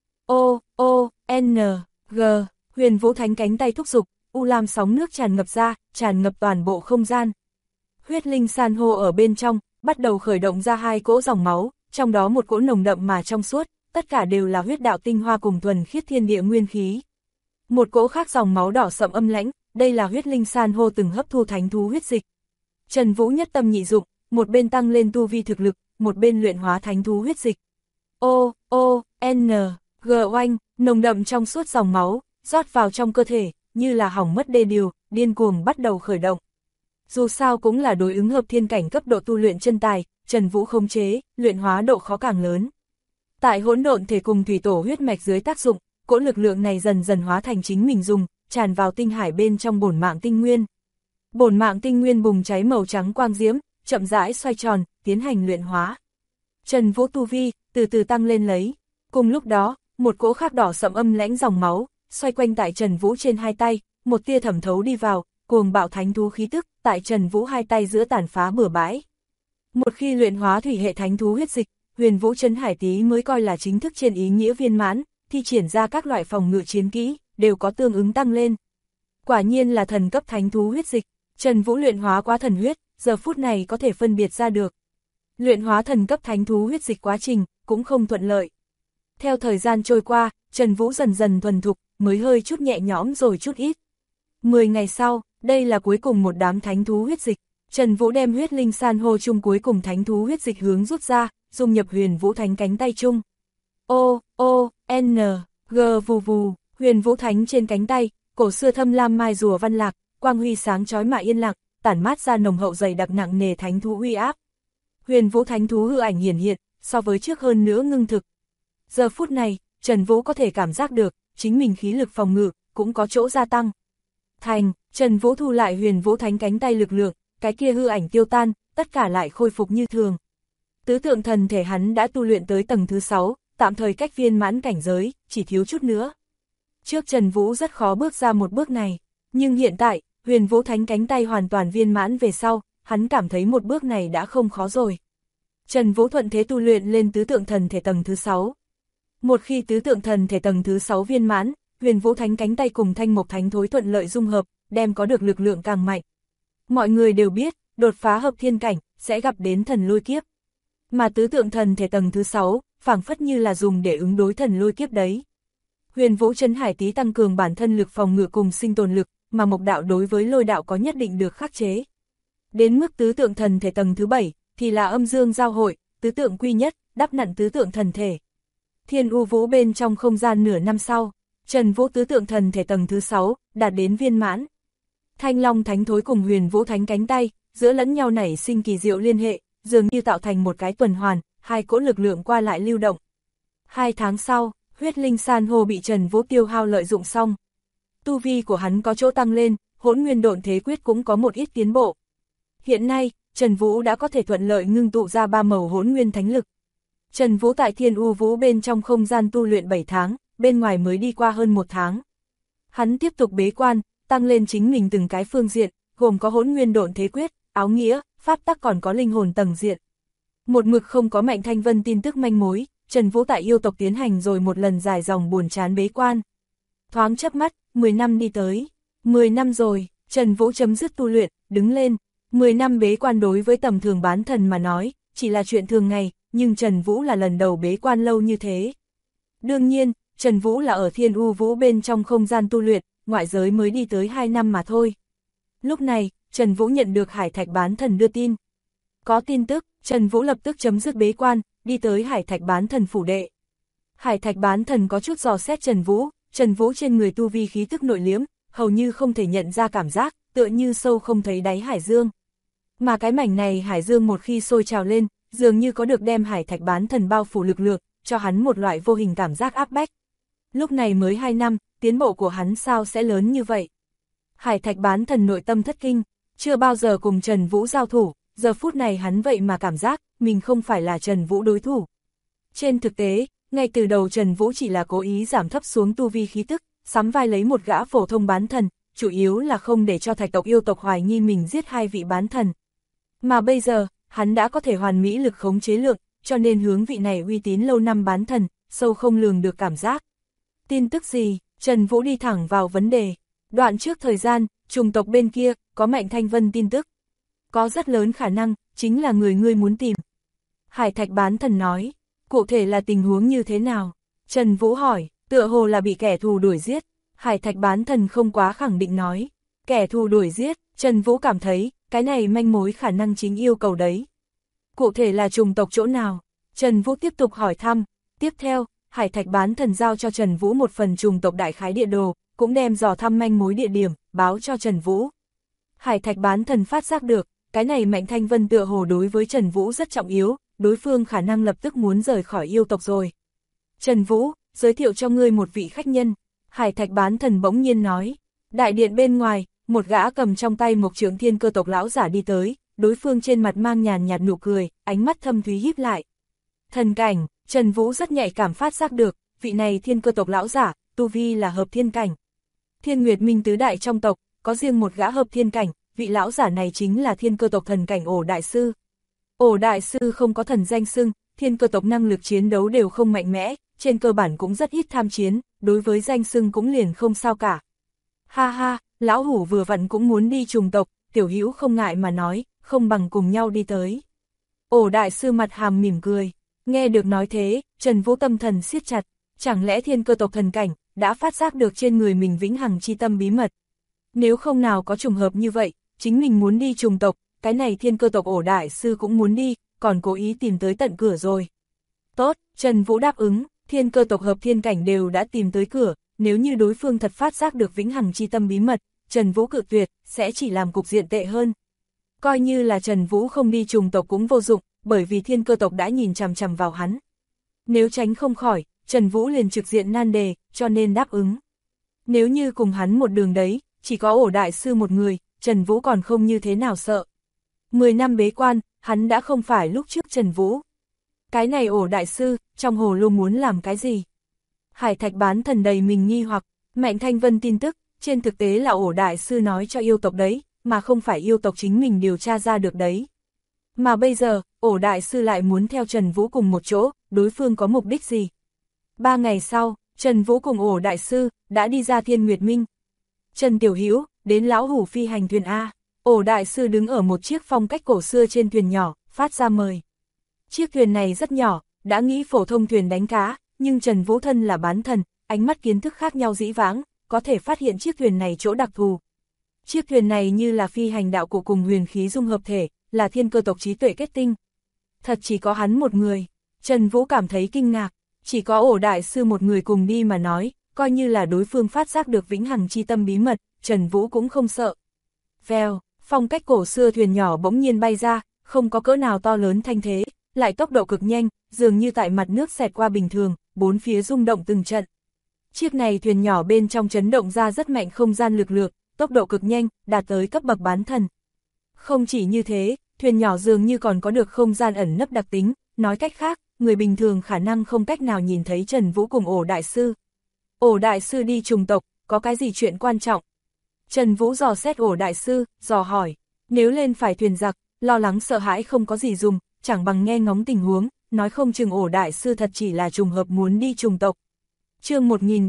N G huyền vũ thánh cánh tay thúc giục, u lam sóng nước tràn ngập ra, tràn ngập toàn bộ không gian. Huyết linh san hô ở bên trong, bắt đầu khởi động ra hai cỗ dòng máu, trong đó một cỗ nồng đậm mà trong suốt, tất cả đều là huyết đạo tinh hoa cùng thuần khiết thiên địa nguyên khí. Một cỗ khác dòng máu đỏ sậm âm lãnh, đây là huyết linh san hô từng hấp thu thánh thú huyết dịch. Trần Vũ nhất tâm nhị dụng, một bên tăng lên tu vi thực lực, một bên luyện hóa thánh thú huyết dịch. N G oanh, nồng đậm trong suốt dòng máu, rót vào trong cơ thể, như là hỏng mất đê điều, điên cuồng bắt đầu khởi động. Dù sao cũng là đối ứng hợp thiên cảnh cấp độ tu luyện chân tài, Trần Vũ khống chế, luyện hóa độ khó càng lớn. Tại hỗn độn thể cùng thủy tổ huyết mạch dưới tác dụng, cỗ lực lượng này dần dần hóa thành chính mình dùng, tràn vào tinh hải bên trong bổn mạng tinh nguyên. Bổn mạng tinh nguyên bùng cháy màu trắng quang diễm, chậm rãi xoay tròn, tiến hành luyện hóa. Trần Vũ tu vi từ từ tăng lên lấy. Cùng lúc đó, một cỗ khác đỏ sậm âm lãnh dòng máu xoay quanh tại Trần Vũ trên hai tay, một tia thẩm thấu đi vào, cuồng bạo thánh thú khí tức tại Trần Vũ hai tay giữa tàn phá bừa bãi. Một khi luyện hóa thủy hệ thánh thú huyết dịch, huyền vũ trấn hải tí mới coi là chính thức trên ý nghĩa viên mãn, thi triển ra các loại phòng ngự chiến kỹ, đều có tương ứng tăng lên. Quả nhiên là thần cấp thánh thú huyết dịch, Trần Vũ luyện hóa quá thần huyết, giờ phút này có thể phân biệt ra được. Luyện hóa thần cấp thánh thú huyết dịch quá trình, cũng không thuận lợi. Theo thời gian trôi qua, Trần Vũ dần dần thuần thục, mới hơi chút nhẹ nhõm rồi chút ít. 10 ngày sau, đây là cuối cùng một đám thánh thú huyết dịch. Trần Vũ đem huyết linh san hô chung cuối cùng thánh thú huyết dịch hướng rút ra, dung nhập huyền vũ thánh cánh tay chung. N G vù vù, huyền vũ thánh trên cánh tay, cổ xưa thâm lam mai rùa văn lạc, quang huy sáng chói mà yên lặng, tản mát ra nồng hậu dày đặc nặng nề thánh thú uy áp. Huyền Vũ thánh thú hư ảnh hiển hiện, so với trước hơn nữa ngưng thực. Giờ phút này, Trần Vũ có thể cảm giác được, chính mình khí lực phòng ngự, cũng có chỗ gia tăng. Trần Vũ thu lại Huyền Vũ thánh cánh tay lực lượng, cái kia hư ảnh tiêu tan, tất cả lại khôi phục như thường. Tứ tượng thần thể hắn đã tu luyện tới tầng thứ 6, tạm thời cách viên mãn cảnh giới, chỉ thiếu chút nữa. Trước Trần Vũ rất khó bước ra một bước này, nhưng hiện tại, Huyền Vũ thánh cánh tay hoàn toàn viên mãn về sau, hắn cảm thấy một bước này đã không khó rồi. Trần Vũ thuận thế tu luyện lên tứ tượng thần thể tầng thứ 6. Một khi tứ tượng thần thể tầng thứ 6 viên mãn, Huyền Vũ thánh cánh tay cùng Thanh Mộc thánh thối thuận lợi dung hợp, đem có được lực lượng càng mạnh. Mọi người đều biết, đột phá hợp thiên cảnh, sẽ gặp đến thần lôi kiếp. Mà tứ tượng thần thể tầng thứ 6, phảng phất như là dùng để ứng đối thần lôi kiếp đấy. Huyền Vũ Trấn Hải Tý tăng cường bản thân lực phòng ngự cùng sinh tồn lực, mà Mộc đạo đối với lôi đạo có nhất định được khắc chế. Đến mức tứ tượng thần thể tầng thứ 7, thì là âm dương giao hội, tứ tượng quy nhất, đắp nặn tứ tượng thần thể. Thiên U Vũ bên trong không gian nửa năm sau, Trần Vũ tứ tượng thần thể tầng thứ 6, đạt đến viên mãn. Thanh Long thánh thối cùng Huyền Vũ thánh cánh tay, giữa lẫn nhau nảy sinh kỳ diệu liên hệ, dường như tạo thành một cái tuần hoàn, hai cỗ lực lượng qua lại lưu động. 2 tháng sau, huyết linh san hô bị Trần Vũ tiêu hao lợi dụng xong. Tu vi của hắn có chỗ tăng lên, hỗn nguyên độn thế quyết cũng có một ít tiến bộ. Hiện nay, Trần Vũ đã có thể thuận lợi ngưng tụ ra 3 màu hỗn nguyên thánh lực. Trần Vũ tại Thiên U Vũ bên trong không gian tu luyện 7 tháng, bên ngoài mới đi qua hơn 1 tháng. Hắn tiếp tục bế quan, tăng lên chính mình từng cái phương diện, gồm có hỗn nguyên độn thế quyết, áo nghĩa, pháp tắc còn có linh hồn tầng diện. Một mực không có Mạnh Thanh Vân tin tức manh mối, Trần Vũ tại yêu tộc tiến hành rồi một lần dài dòng buồn chán bế quan. Thoáng chớp mắt, 10 năm đi tới. 10 năm rồi, Trần Vũ chấm dứt tu luyện, đứng lên. 10 năm bế quan đối với tầm thường bán thần mà nói, chỉ là chuyện thường ngày, nhưng Trần Vũ là lần đầu bế quan lâu như thế. Đương nhiên, Trần Vũ là ở Thiên U Vũ bên trong không gian tu luyện, ngoại giới mới đi tới 2 năm mà thôi. Lúc này, Trần Vũ nhận được Hải Thạch bán thần đưa tin. Có tin tức, Trần Vũ lập tức chấm dứt bế quan, đi tới Hải Thạch bán thần phủ đệ. Hải Thạch bán thần có chút dò xét Trần Vũ trên người tu vi khí tức nội liếm, hầu như không thể nhận ra cảm giác, tựa như sâu không thấy đáy hải dương. Mà cái mảnh này hải dương một khi sôi trào lên, dường như có được đem Hải Thạch bán thần bao phủ lực lượng, cho hắn một loại vô hình cảm giác áp bách. Lúc này mới 2 năm, tiến bộ của hắn sao sẽ lớn như vậy? Hải Thạch bán thần nội tâm thất kinh, chưa bao giờ cùng Trần Vũ giao thủ, giờ phút này hắn vậy mà cảm giác, mình không phải là Trần Vũ đối thủ. Trên thực tế, ngay từ đầu Trần Vũ chỉ là cố ý giảm thấp xuống tu vi khí tức, sắm vai lấy một gã phổ thông bán thần, chủ yếu là không để cho Thạch tộc yêu tộc hoài nghi mình giết 2 vị bán thần. Mà bây giờ, hắn đã có thể hoàn mỹ lực khống chế lượng, cho nên hướng vị này uy tín lâu năm bán thần, sâu không lường được cảm giác. Tin tức gì? Trần Vũ đi thẳng vào vấn đề. Đoạn trước thời gian, trùng tộc bên kia, có Mạnh Thanh Vân tin tức. Có rất lớn khả năng, chính là người ngươi muốn tìm. Hải Thạch bán thần nói, cụ thể là tình huống như thế nào? Trần Vũ hỏi, tựa hồ là bị kẻ thù đuổi giết. Hải Thạch bán thần không quá khẳng định nói. Kẻ thù đuổi giết, Trần Vũ cảm thấy, cái này manh mối khả năng chính yêu cầu đấy. Cụ thể là trùng tộc chỗ nào? Trần Vũ tiếp tục hỏi thăm. Tiếp theo, Hải Thạch bán thần giao cho Trần Vũ một phần trùng tộc đại khái địa đồ, cũng đem dò thăm manh mối địa điểm, báo cho Trần Vũ. Hải Thạch bán thần phát giác được, cái này Mạnh Thanh Vân tựa hồ đối với Trần Vũ rất trọng yếu, đối phương khả năng lập tức muốn rời khỏi yêu tộc rồi. Trần Vũ, giới thiệu cho ngươi một vị khách nhân. Hải Thạch bán thần bỗng nhiên nói. Đại điện bên ngoài, một gã cầm trong tay một trượng thiên cơ tộc lão giả đi tới, đối phương trên mặt mang nhàn nhạt nụ cười, ánh mắt thâm thúy híp lại. Thần cảnh, Trần Vũ rất nhạy cảm phát giác được, vị này thiên cơ tộc lão giả, tu vi là hợp thiên cảnh. Thiên Nguyệt Minh tứ đại trong tộc, có riêng một gã hợp thiên cảnh, vị lão giả này chính là thiên cơ tộc thần cảnh Ổ Đại Sư. Ổ Đại Sư không có thần danh xưng, thiên cơ tộc năng lực chiến đấu đều không mạnh mẽ, trên cơ bản cũng rất ít tham chiến, đối với danh xưng cũng liền không sao cả. Ha ha, lão hủ vừa vặn cũng muốn đi trùng tộc, tiểu hữu không ngại mà nói, không bằng cùng nhau đi tới. Ổ Đại Sư mặt hàm mỉm cười, nghe được nói thế, Trần Vũ tâm thần siết chặt, chẳng lẽ thiên cơ tộc thần cảnh, đã phát giác được trên người mình vĩnh hằng chi tâm bí mật. Nếu không nào có trùng hợp như vậy, chính mình muốn đi trùng tộc, cái này thiên cơ tộc Ổ Đại Sư cũng muốn đi, còn cố ý tìm tới tận cửa rồi. Tốt, Trần Vũ đáp ứng, thiên cơ tộc hợp thiên cảnh đều đã tìm tới cửa, nếu như đối phương thật phát giác được vĩnh hằng chi tâm bí mật, Trần Vũ cự tuyệt, sẽ chỉ làm cục diện tệ hơn. Coi như là Trần Vũ không đi trùng tộc cũng vô dụng, bởi vì thiên cơ tộc đã nhìn chằm chằm vào hắn. Nếu tránh không khỏi, Trần Vũ liền trực diện nan đề, cho nên đáp ứng. Nếu như cùng hắn một đường đấy, chỉ có ổ đại sư một người, Trần Vũ còn không như thế nào sợ. 10 năm bế quan, hắn đã không phải lúc trước Trần Vũ. Cái này ổ đại sư, trong hồ lô muốn làm cái gì? Hải Thạch bán thần đầy mình nghi hoặc, Mạnh Thanh Vân tin tức, trên thực tế là ổ đại sư nói cho yêu tộc đấy, mà không phải yêu tộc chính mình điều tra ra được đấy. Mà bây giờ, ổ đại sư lại muốn theo Trần Vũ cùng một chỗ, đối phương có mục đích gì? 3 ngày sau, Trần Vũ cùng ổ đại sư, đã đi ra Thiên Nguyệt Minh. Trần Tiểu Hữu đến lão hủ phi hành thuyền A, ổ đại sư đứng ở một chiếc phong cách cổ xưa trên thuyền nhỏ, phát ra mời. Chiếc thuyền này rất nhỏ, đã nghĩ phổ thông thuyền đánh cá, nhưng Trần Vũ thân là bán thần, ánh mắt kiến thức khác nhau dĩ vãng, có thể phát hiện chiếc thuyền này chỗ đặc thù. Chiếc thuyền này như là phi hành đạo cụ cùng huyền khí dung hợp thể, là thiên cơ tộc trí tuệ kết tinh. Thật chỉ có hắn một người, Trần Vũ cảm thấy kinh ngạc, chỉ có ổ đại sư một người cùng đi mà nói, coi như là đối phương phát giác được vĩnh hằng chi tâm bí mật, Trần Vũ cũng không sợ. Vèo, phong cách cổ xưa thuyền nhỏ bỗng nhiên bay ra, không có cỡ nào to lớn thanh thế, lại tốc độ cực nhanh, dường như tại mặt nước xẹt qua bình thường, bốn phía rung động từng trận. Chiếc này thuyền nhỏ bên trong chấn động ra rất mạnh không gian lực lượng, tốc độ cực nhanh, đạt tới cấp bậc bán thần. Không chỉ như thế, thuyền nhỏ dường như còn có được không gian ẩn nấp đặc tính, nói cách khác, người bình thường khả năng không cách nào nhìn thấy Trần Vũ cùng ổ đại sư. Ổ đại sư đi trùng tộc, có cái gì chuyện quan trọng? Trần Vũ dò xét ổ đại sư, dò hỏi, nếu lên phải thuyền giặc, lo lắng sợ hãi không có gì dùng, chẳng bằng nghe ngóng tình huống, nói không chừng ổ đại sư thật chỉ là trùng hợp muốn đi trùng tộc. Chương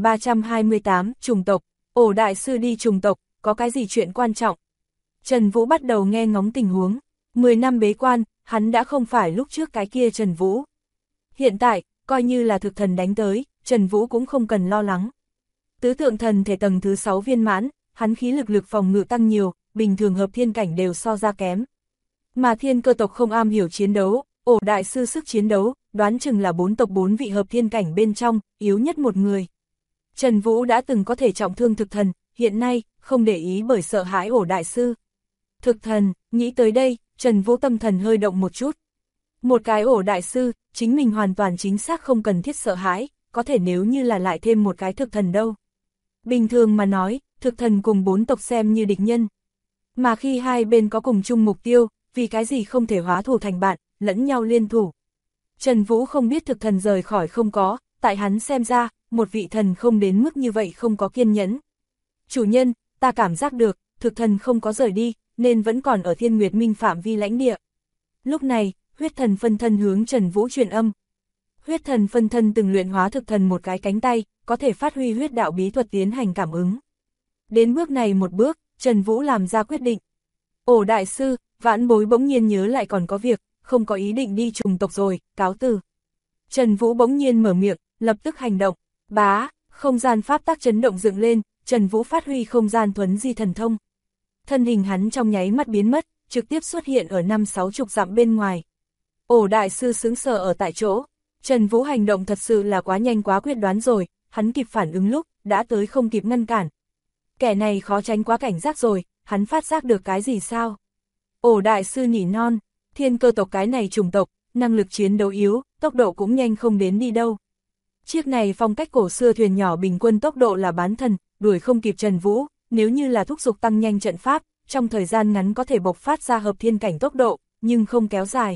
1328, trùng tộc, ổ đại sư đi trùng tộc, có cái gì chuyện quan trọng? Trần Vũ bắt đầu nghe ngóng tình huống, 10 năm bế quan, hắn đã không phải lúc trước cái kia Trần Vũ. Hiện tại, coi như là thực thần đánh tới, Trần Vũ cũng không cần lo lắng. Tứ tượng thần thể tầng thứ 6 viên mãn, hắn khí lực phòng ngự tăng nhiều, bình thường hợp thiên cảnh đều so ra kém. Mà thiên cơ tộc không am hiểu chiến đấu, ổ đại sư sức chiến đấu, đoán chừng là 4 tộc 4 vị hợp thiên cảnh bên trong, yếu nhất một người. Trần Vũ đã từng có thể trọng thương thực thần, hiện nay, không để ý bởi sợ hãi ổ đại sư. Thực thần, nghĩ tới đây, Trần Vũ tâm thần hơi động một chút. Một cái ổ đại sư, chính mình hoàn toàn chính xác không cần thiết sợ hãi, có thể nếu như là lại thêm một cái thực thần đâu. Bình thường mà nói, thực thần cùng 4 tộc xem như địch nhân. Mà khi hai bên có cùng chung mục tiêu, vì cái gì không thể hóa thù thành bạn, lẫn nhau liên thủ. Trần Vũ không biết thực thần rời khỏi không có, tại hắn xem ra, một vị thần không đến mức như vậy không có kiên nhẫn. Chủ nhân, ta cảm giác được, thực thần không có rời đi, nên vẫn còn ở Thiên Nguyệt Minh phạm vi lãnh địa. Lúc này, huyết thần phân thân hướng Trần Vũ truyền âm. Huyết thần phân thân từng luyện hóa thực thần một cái cánh tay, có thể phát huy huyết đạo bí thuật tiến hành cảm ứng. Đến bước này một bước, Trần Vũ làm ra quyết định. Ổ đại sư, vãn bối bỗng nhiên nhớ lại còn có việc, không có ý định đi trùng tộc rồi, cáo từ. Trần Vũ bỗng nhiên mở miệng, lập tức hành động, bá, không gian pháp tắc chấn động dựng lên, Trần Vũ phát huy không gian thuấn di thần thông. Thân hình hắn trong nháy mắt biến mất, trực tiếp xuất hiện ở 5-60 dặm bên ngoài. Ổ đại sư sững sờ ở tại chỗ, Trần Vũ hành động thật sự là quá nhanh quá quyết đoán rồi, hắn kịp phản ứng lúc, đã tới không kịp ngăn cản. Kẻ này khó tránh quá cảnh giác rồi, hắn phát giác được cái gì sao? Ổ đại sư nỉ non, thiên cơ tộc cái này trùng tộc, năng lực chiến đấu yếu, tốc độ cũng nhanh không đến đi đâu. Chiếc này phong cách cổ xưa thuyền nhỏ bình quân tốc độ là bán thần, đuổi không kịp Trần Vũ, nếu như là thúc giục tăng nhanh trận pháp, trong thời gian ngắn có thể bộc phát ra hợp thiên cảnh tốc độ, nhưng không kéo dài.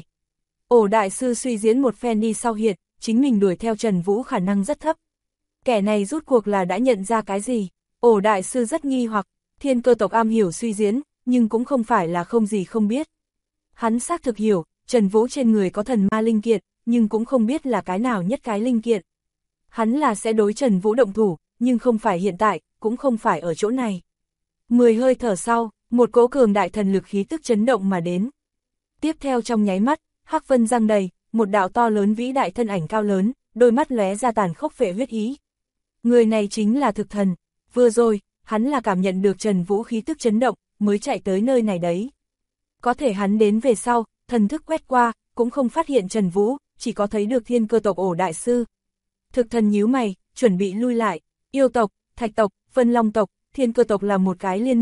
Ổ đại sư suy diễn một phen đi sau hiện, chính mình đuổi theo Trần Vũ khả năng rất thấp. Kẻ này rút cuộc là đã nhận ra cái gì? Ổ đại sư rất nghi hoặc, thiên cơ tộc am hiểu suy diễn, nhưng cũng không phải là không gì không biết. Hắn xác thực hiểu, Trần Vũ trên người có thần ma linh kiện, nhưng cũng không biết là cái nào nhất cái linh kiện. Hắn là sẽ đối Trần Vũ động thủ, nhưng không phải hiện tại, cũng không phải ở chỗ này. 10 hơi thở sau, một cỗ cường đại thần lực khí tức chấn động mà đến. Tiếp theo trong nháy mắt, hắc vân giăng đầy, một đạo to lớn vĩ đại thân ảnh cao lớn, đôi mắt lóe ra tàn khốc phệ huyết ý. Người này chính là thực thần, vừa rồi, hắn là cảm nhận được Trần Vũ khí tức chấn động, mới chạy tới nơi này đấy. Có thể hắn đến về sau, thần thức quét qua, cũng không phát hiện Trần Vũ, chỉ có thấy được thiên cơ tộc ổ đại sư. Thực thần nhíu mày, chuẩn bị lui lại, yêu tộc, thạch tộc, vân long tộc, thiên cơ tộc là một cái liên minh,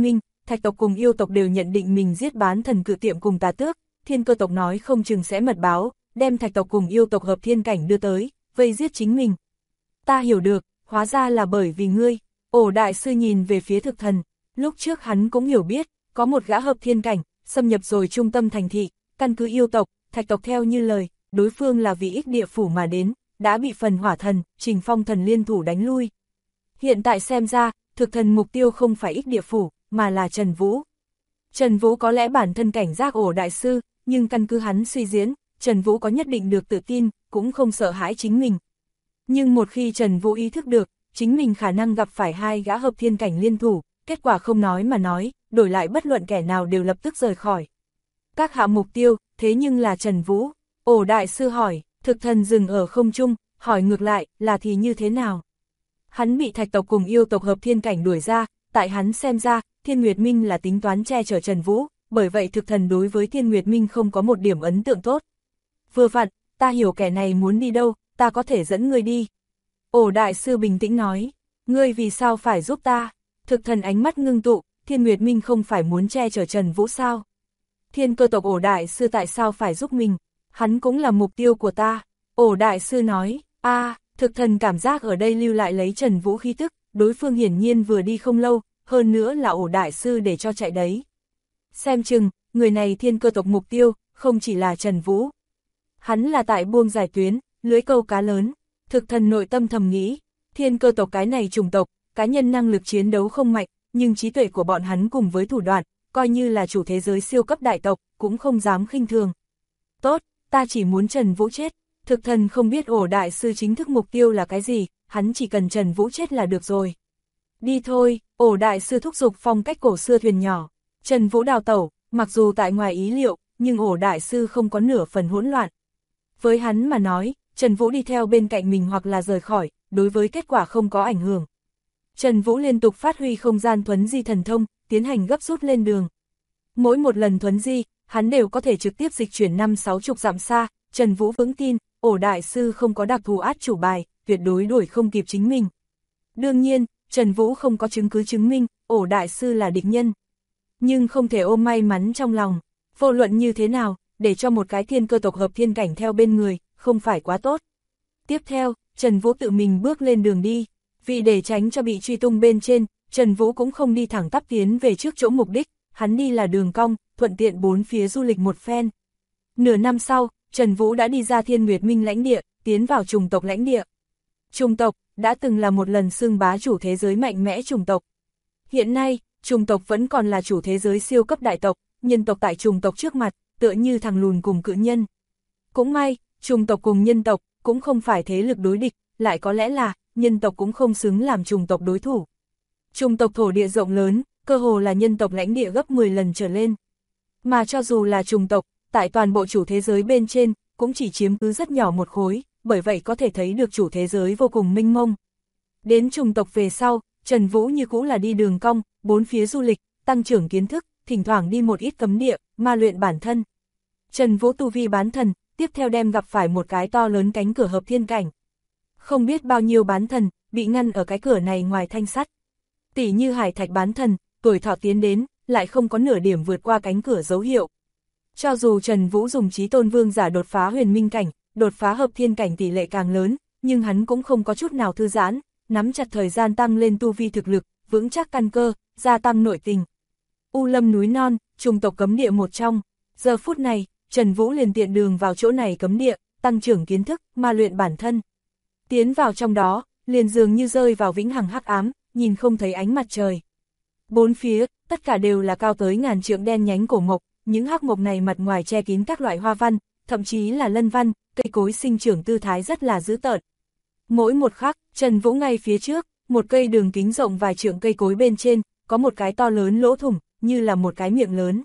Thạch tộc cùng yêu tộc đều nhận định mình giết bán thần cự tiệm cùng tà tước, Thiên Cơ tộc nói không chừng sẽ mật báo, đem thạch tộc cùng yêu tộc hợp thiên cảnh đưa tới, vây giết chính mình. Ta hiểu được, hóa ra là bởi vì ngươi. Ổ đại sư nhìn về phía thực thần, lúc trước hắn cũng hiểu biết, có một gã hợp thiên cảnh, xâm nhập rồi trung tâm thành thị, căn cứ yêu tộc, thạch tộc theo như lời, đối phương là vì ích địa phủ mà đến, đã bị phần hỏa thần, Trình Phong thần liên thủ đánh lui. Hiện tại xem ra, thực thần mục tiêu không phải ích địa phủ, mà là Trần Vũ. Trần Vũ có lẽ bản thân cảnh giác ổ đại sư, nhưng căn cứ hắn suy diễn, Trần Vũ có nhất định được tự tin, cũng không sợ hãi chính mình. Nhưng một khi Trần Vũ ý thức được, chính mình khả năng gặp phải hai gã hợp thiên cảnh liên thủ, kết quả không nói mà nói, đổi lại bất luận kẻ nào đều lập tức rời khỏi. Các hạ mục tiêu, thế nhưng là Trần Vũ. Ổ đại sư hỏi, thực thần dừng ở không trung, hỏi ngược lại, là thì như thế nào? Hắn bị thạch tộc cùng yêu tộc hợp thiên cảnh đuổi ra, tại hắn xem ra, Thiên Nguyệt Minh là tính toán che chở Trần Vũ, bởi vậy thực thần đối với Thiên Nguyệt Minh không có một điểm ấn tượng tốt. Vừa vặn, ta hiểu kẻ này muốn đi đâu, ta có thể dẫn ngươi đi. Ổ đại sư bình tĩnh nói, ngươi vì sao phải giúp ta? Thực thần ánh mắt ngưng tụ, Thiên Nguyệt Minh không phải muốn che chở Trần Vũ sao? Thiên Cơ tộc ổ đại sư tại sao phải giúp mình? Hắn cũng là mục tiêu của ta. Ổ đại sư nói, thực thần cảm giác ở đây lưu lại lấy Trần Vũ khí tức, đối phương hiển nhiên vừa đi không lâu, hơn nữa là ổ đại sư để cho chạy đấy. Xem chừng, người này Thiên Cơ tộc mục tiêu, không chỉ là Trần Vũ. Hắn là tại buông giải tuyến, lưới câu cá lớn. Thực thần nội tâm thầm nghĩ, Thiên Cơ tộc cái này chủng tộc, cá nhân năng lực chiến đấu không mạnh, nhưng trí tuệ của bọn hắn cùng với thủ đoạn, coi như là chủ thế giới siêu cấp đại tộc, cũng không dám khinh thường. Tốt, ta chỉ muốn Trần Vũ chết. Thực thần không biết ổ đại sư chính thức mục tiêu là cái gì, hắn chỉ cần Trần Vũ chết là được rồi. Đi thôi, ổ đại sư thúc giục phong cách cổ xưa thuyền nhỏ. Trần Vũ đào tẩu, mặc dù tại ngoài ý liệu, nhưng ổ đại sư không có nửa phần hỗn loạn. Với hắn mà nói, Trần Vũ đi theo bên cạnh mình hoặc là rời khỏi, đối với kết quả không có ảnh hưởng. Trần Vũ liên tục phát huy không gian thuấn di thần thông, tiến hành gấp rút lên đường. Mỗi một lần thuấn di, hắn đều có thể trực tiếp dịch chuyển 50-60 dặm xa. Trần Vũ vững tin, ổ đại sư không có đặc thù át chủ bài, tuyệt đối đuổi không kịp chính mình. Đương nhiên, Trần Vũ không có chứng cứ chứng minh, ổ đại sư là địch nhân. Nhưng không thể ôm may mắn trong lòng, vô luận như thế nào, để cho một cái Thiên Cơ tộc hợp thiên cảnh theo bên người, không phải quá tốt. Tiếp theo, Trần Vũ tự mình bước lên đường đi, vì để tránh cho bị truy tung bên trên, Trần Vũ cũng không đi thẳng tắp tiến về trước chỗ mục đích, hắn đi là đường cong, thuận tiện bốn phía du lịch một phen. Nửa năm sau, Trần Vũ đã đi ra Thiên Nguyệt Minh lãnh địa, tiến vào chủng tộc lãnh địa. Chủng tộc, đã từng là một lần xưng bá chủ thế giới mạnh mẽ chủng tộc. Hiện nay, chủng tộc vẫn còn là chủ thế giới siêu cấp đại tộc, nhân tộc tại chủng tộc trước mặt, tựa như thằng lùn cùng cự nhân. Cũng may, chủng tộc cùng nhân tộc, cũng không phải thế lực đối địch, lại có lẽ là, nhân tộc cũng không xứng làm chủng tộc đối thủ. Chủng tộc thổ địa rộng lớn, cơ hồ là nhân tộc lãnh địa gấp 10 lần trở lên. Mà cho dù là chủng tộc, tại toàn bộ chủ thế giới bên trên, cũng chỉ chiếm cứ rất nhỏ một khối, bởi vậy có thể thấy được chủ thế giới vô cùng mênh mông. Đến chủng tộc về sau, Trần Vũ như cũ là đi đường cong, bốn phía du lịch, tăng trưởng kiến thức, thỉnh thoảng đi một ít cấm địa, ma luyện bản thân. Trần Vũ tu vi bán thần, tiếp theo đem gặp phải một cái to lớn cánh cửa hợp thiên cảnh. Không biết bao nhiêu bán thần, bị ngăn ở cái cửa này ngoài thanh sắt. Tỷ như hải thạch bán thần, tuổi thọ tiến đến, lại không có nửa điểm vượt qua cánh cửa dấu hiệu. Cho dù Trần Vũ dùng chí tôn vương giả đột phá huyền minh cảnh, đột phá hợp thiên cảnh tỷ lệ càng lớn, nhưng hắn cũng không có chút nào thư giãn, nắm chặt thời gian tăng lên tu vi thực lực, vững chắc căn cơ, gia tăng nội tình. U Lâm núi non, chủng tộc cấm địa một trong, giờ phút này, Trần Vũ liền tiện đường vào chỗ này cấm địa, tăng trưởng kiến thức, ma luyện bản thân. Tiến vào trong đó, liền dường như rơi vào vĩnh hằng hắc ám, nhìn không thấy ánh mặt trời. Bốn phía, tất cả đều là cao tới ngàn trượng đen nhánh cổ mộc, những hắc mộc này mặt ngoài che kín các loại hoa văn, thậm chí là lân văn, cây cối sinh trưởng tư thái rất là dữ tợn. Mỗi một khắc, Trần Vũ ngay phía trước, một cây đường kính rộng vài trượng cây cối bên trên, có một cái to lớn lỗ thủng, như là một cái miệng lớn.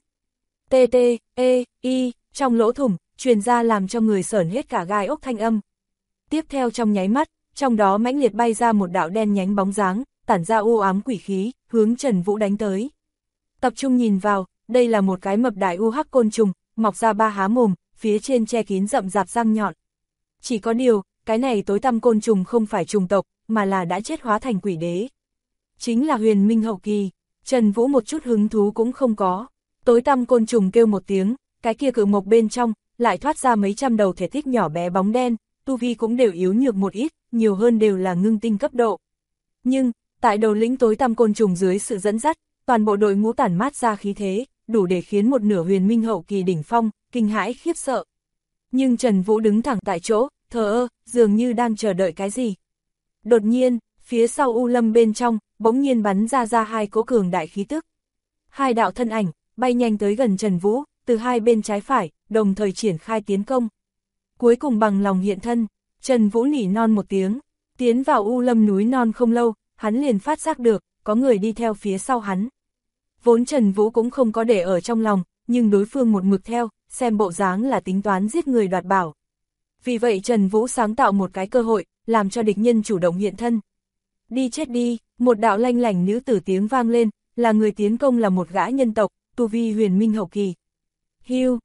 T-T-E-I, trong lỗ thủng, truyền ra làm cho người sởn hết cả gai ốc thanh âm. Tiếp theo trong nháy mắt, trong đó mãnh liệt bay ra một đạo đen nhánh bóng dáng, tản ra u ám quỷ khí, hướng Trần Vũ đánh tới. Tập trung nhìn vào, đây là một cái mập đại u hắc côn trùng, mọc ra ba há mồm, phía trên che kín rậm rạp răng nhọn. Chỉ có điều, cái này tối tăm côn trùng không phải trùng tộc, mà là đã chết hóa thành quỷ đế. Chính là huyền minh hậu kỳ. Trần Vũ một chút hứng thú cũng không có. Tối tăm côn trùng kêu một tiếng, cái kia cự mộc bên trong, lại thoát ra mấy trăm đầu thể tích nhỏ bé bóng đen, tu vi cũng đều yếu nhược một ít, nhiều hơn đều là ngưng tinh cấp độ. Nhưng, tại đầu lĩnh tối tăm côn trùng dưới sự dẫn dắt, toàn bộ đội ngũ tản mát ra khí thế, đủ để khiến một nửa huyền minh hậu kỳ đỉnh phong, kinh hãi khiếp sợ. Nhưng Trần Vũ đứng thẳng tại chỗ, thờ ơ, dường như đang chờ đợi cái gì. Đột nhiên, phía sau U Lâm bên trong, bỗng nhiên bắn ra hai cỗ cường đại khí tức. Hai đạo thân ảnh, bay nhanh tới gần Trần Vũ, từ hai bên trái phải, đồng thời triển khai tiến công. Cuối cùng bằng lòng hiện thân, Trần Vũ nỉ non một tiếng, tiến vào U Lâm núi non không lâu, hắn liền phát giác được, có người đi theo phía sau hắn. Vốn Trần Vũ cũng không có để ở trong lòng, nhưng đối phương một mực theo, xem bộ dáng là tính toán giết người đoạt bảo. Vì vậy Trần Vũ sáng tạo một cái cơ hội, làm cho địch nhân chủ động hiện thân. Đi chết đi, một đạo lanh lảnh nữ tử tiếng vang lên, là người tiến công là một gã nhân tộc, tu vi huyền minh hậu kỳ. Hiu,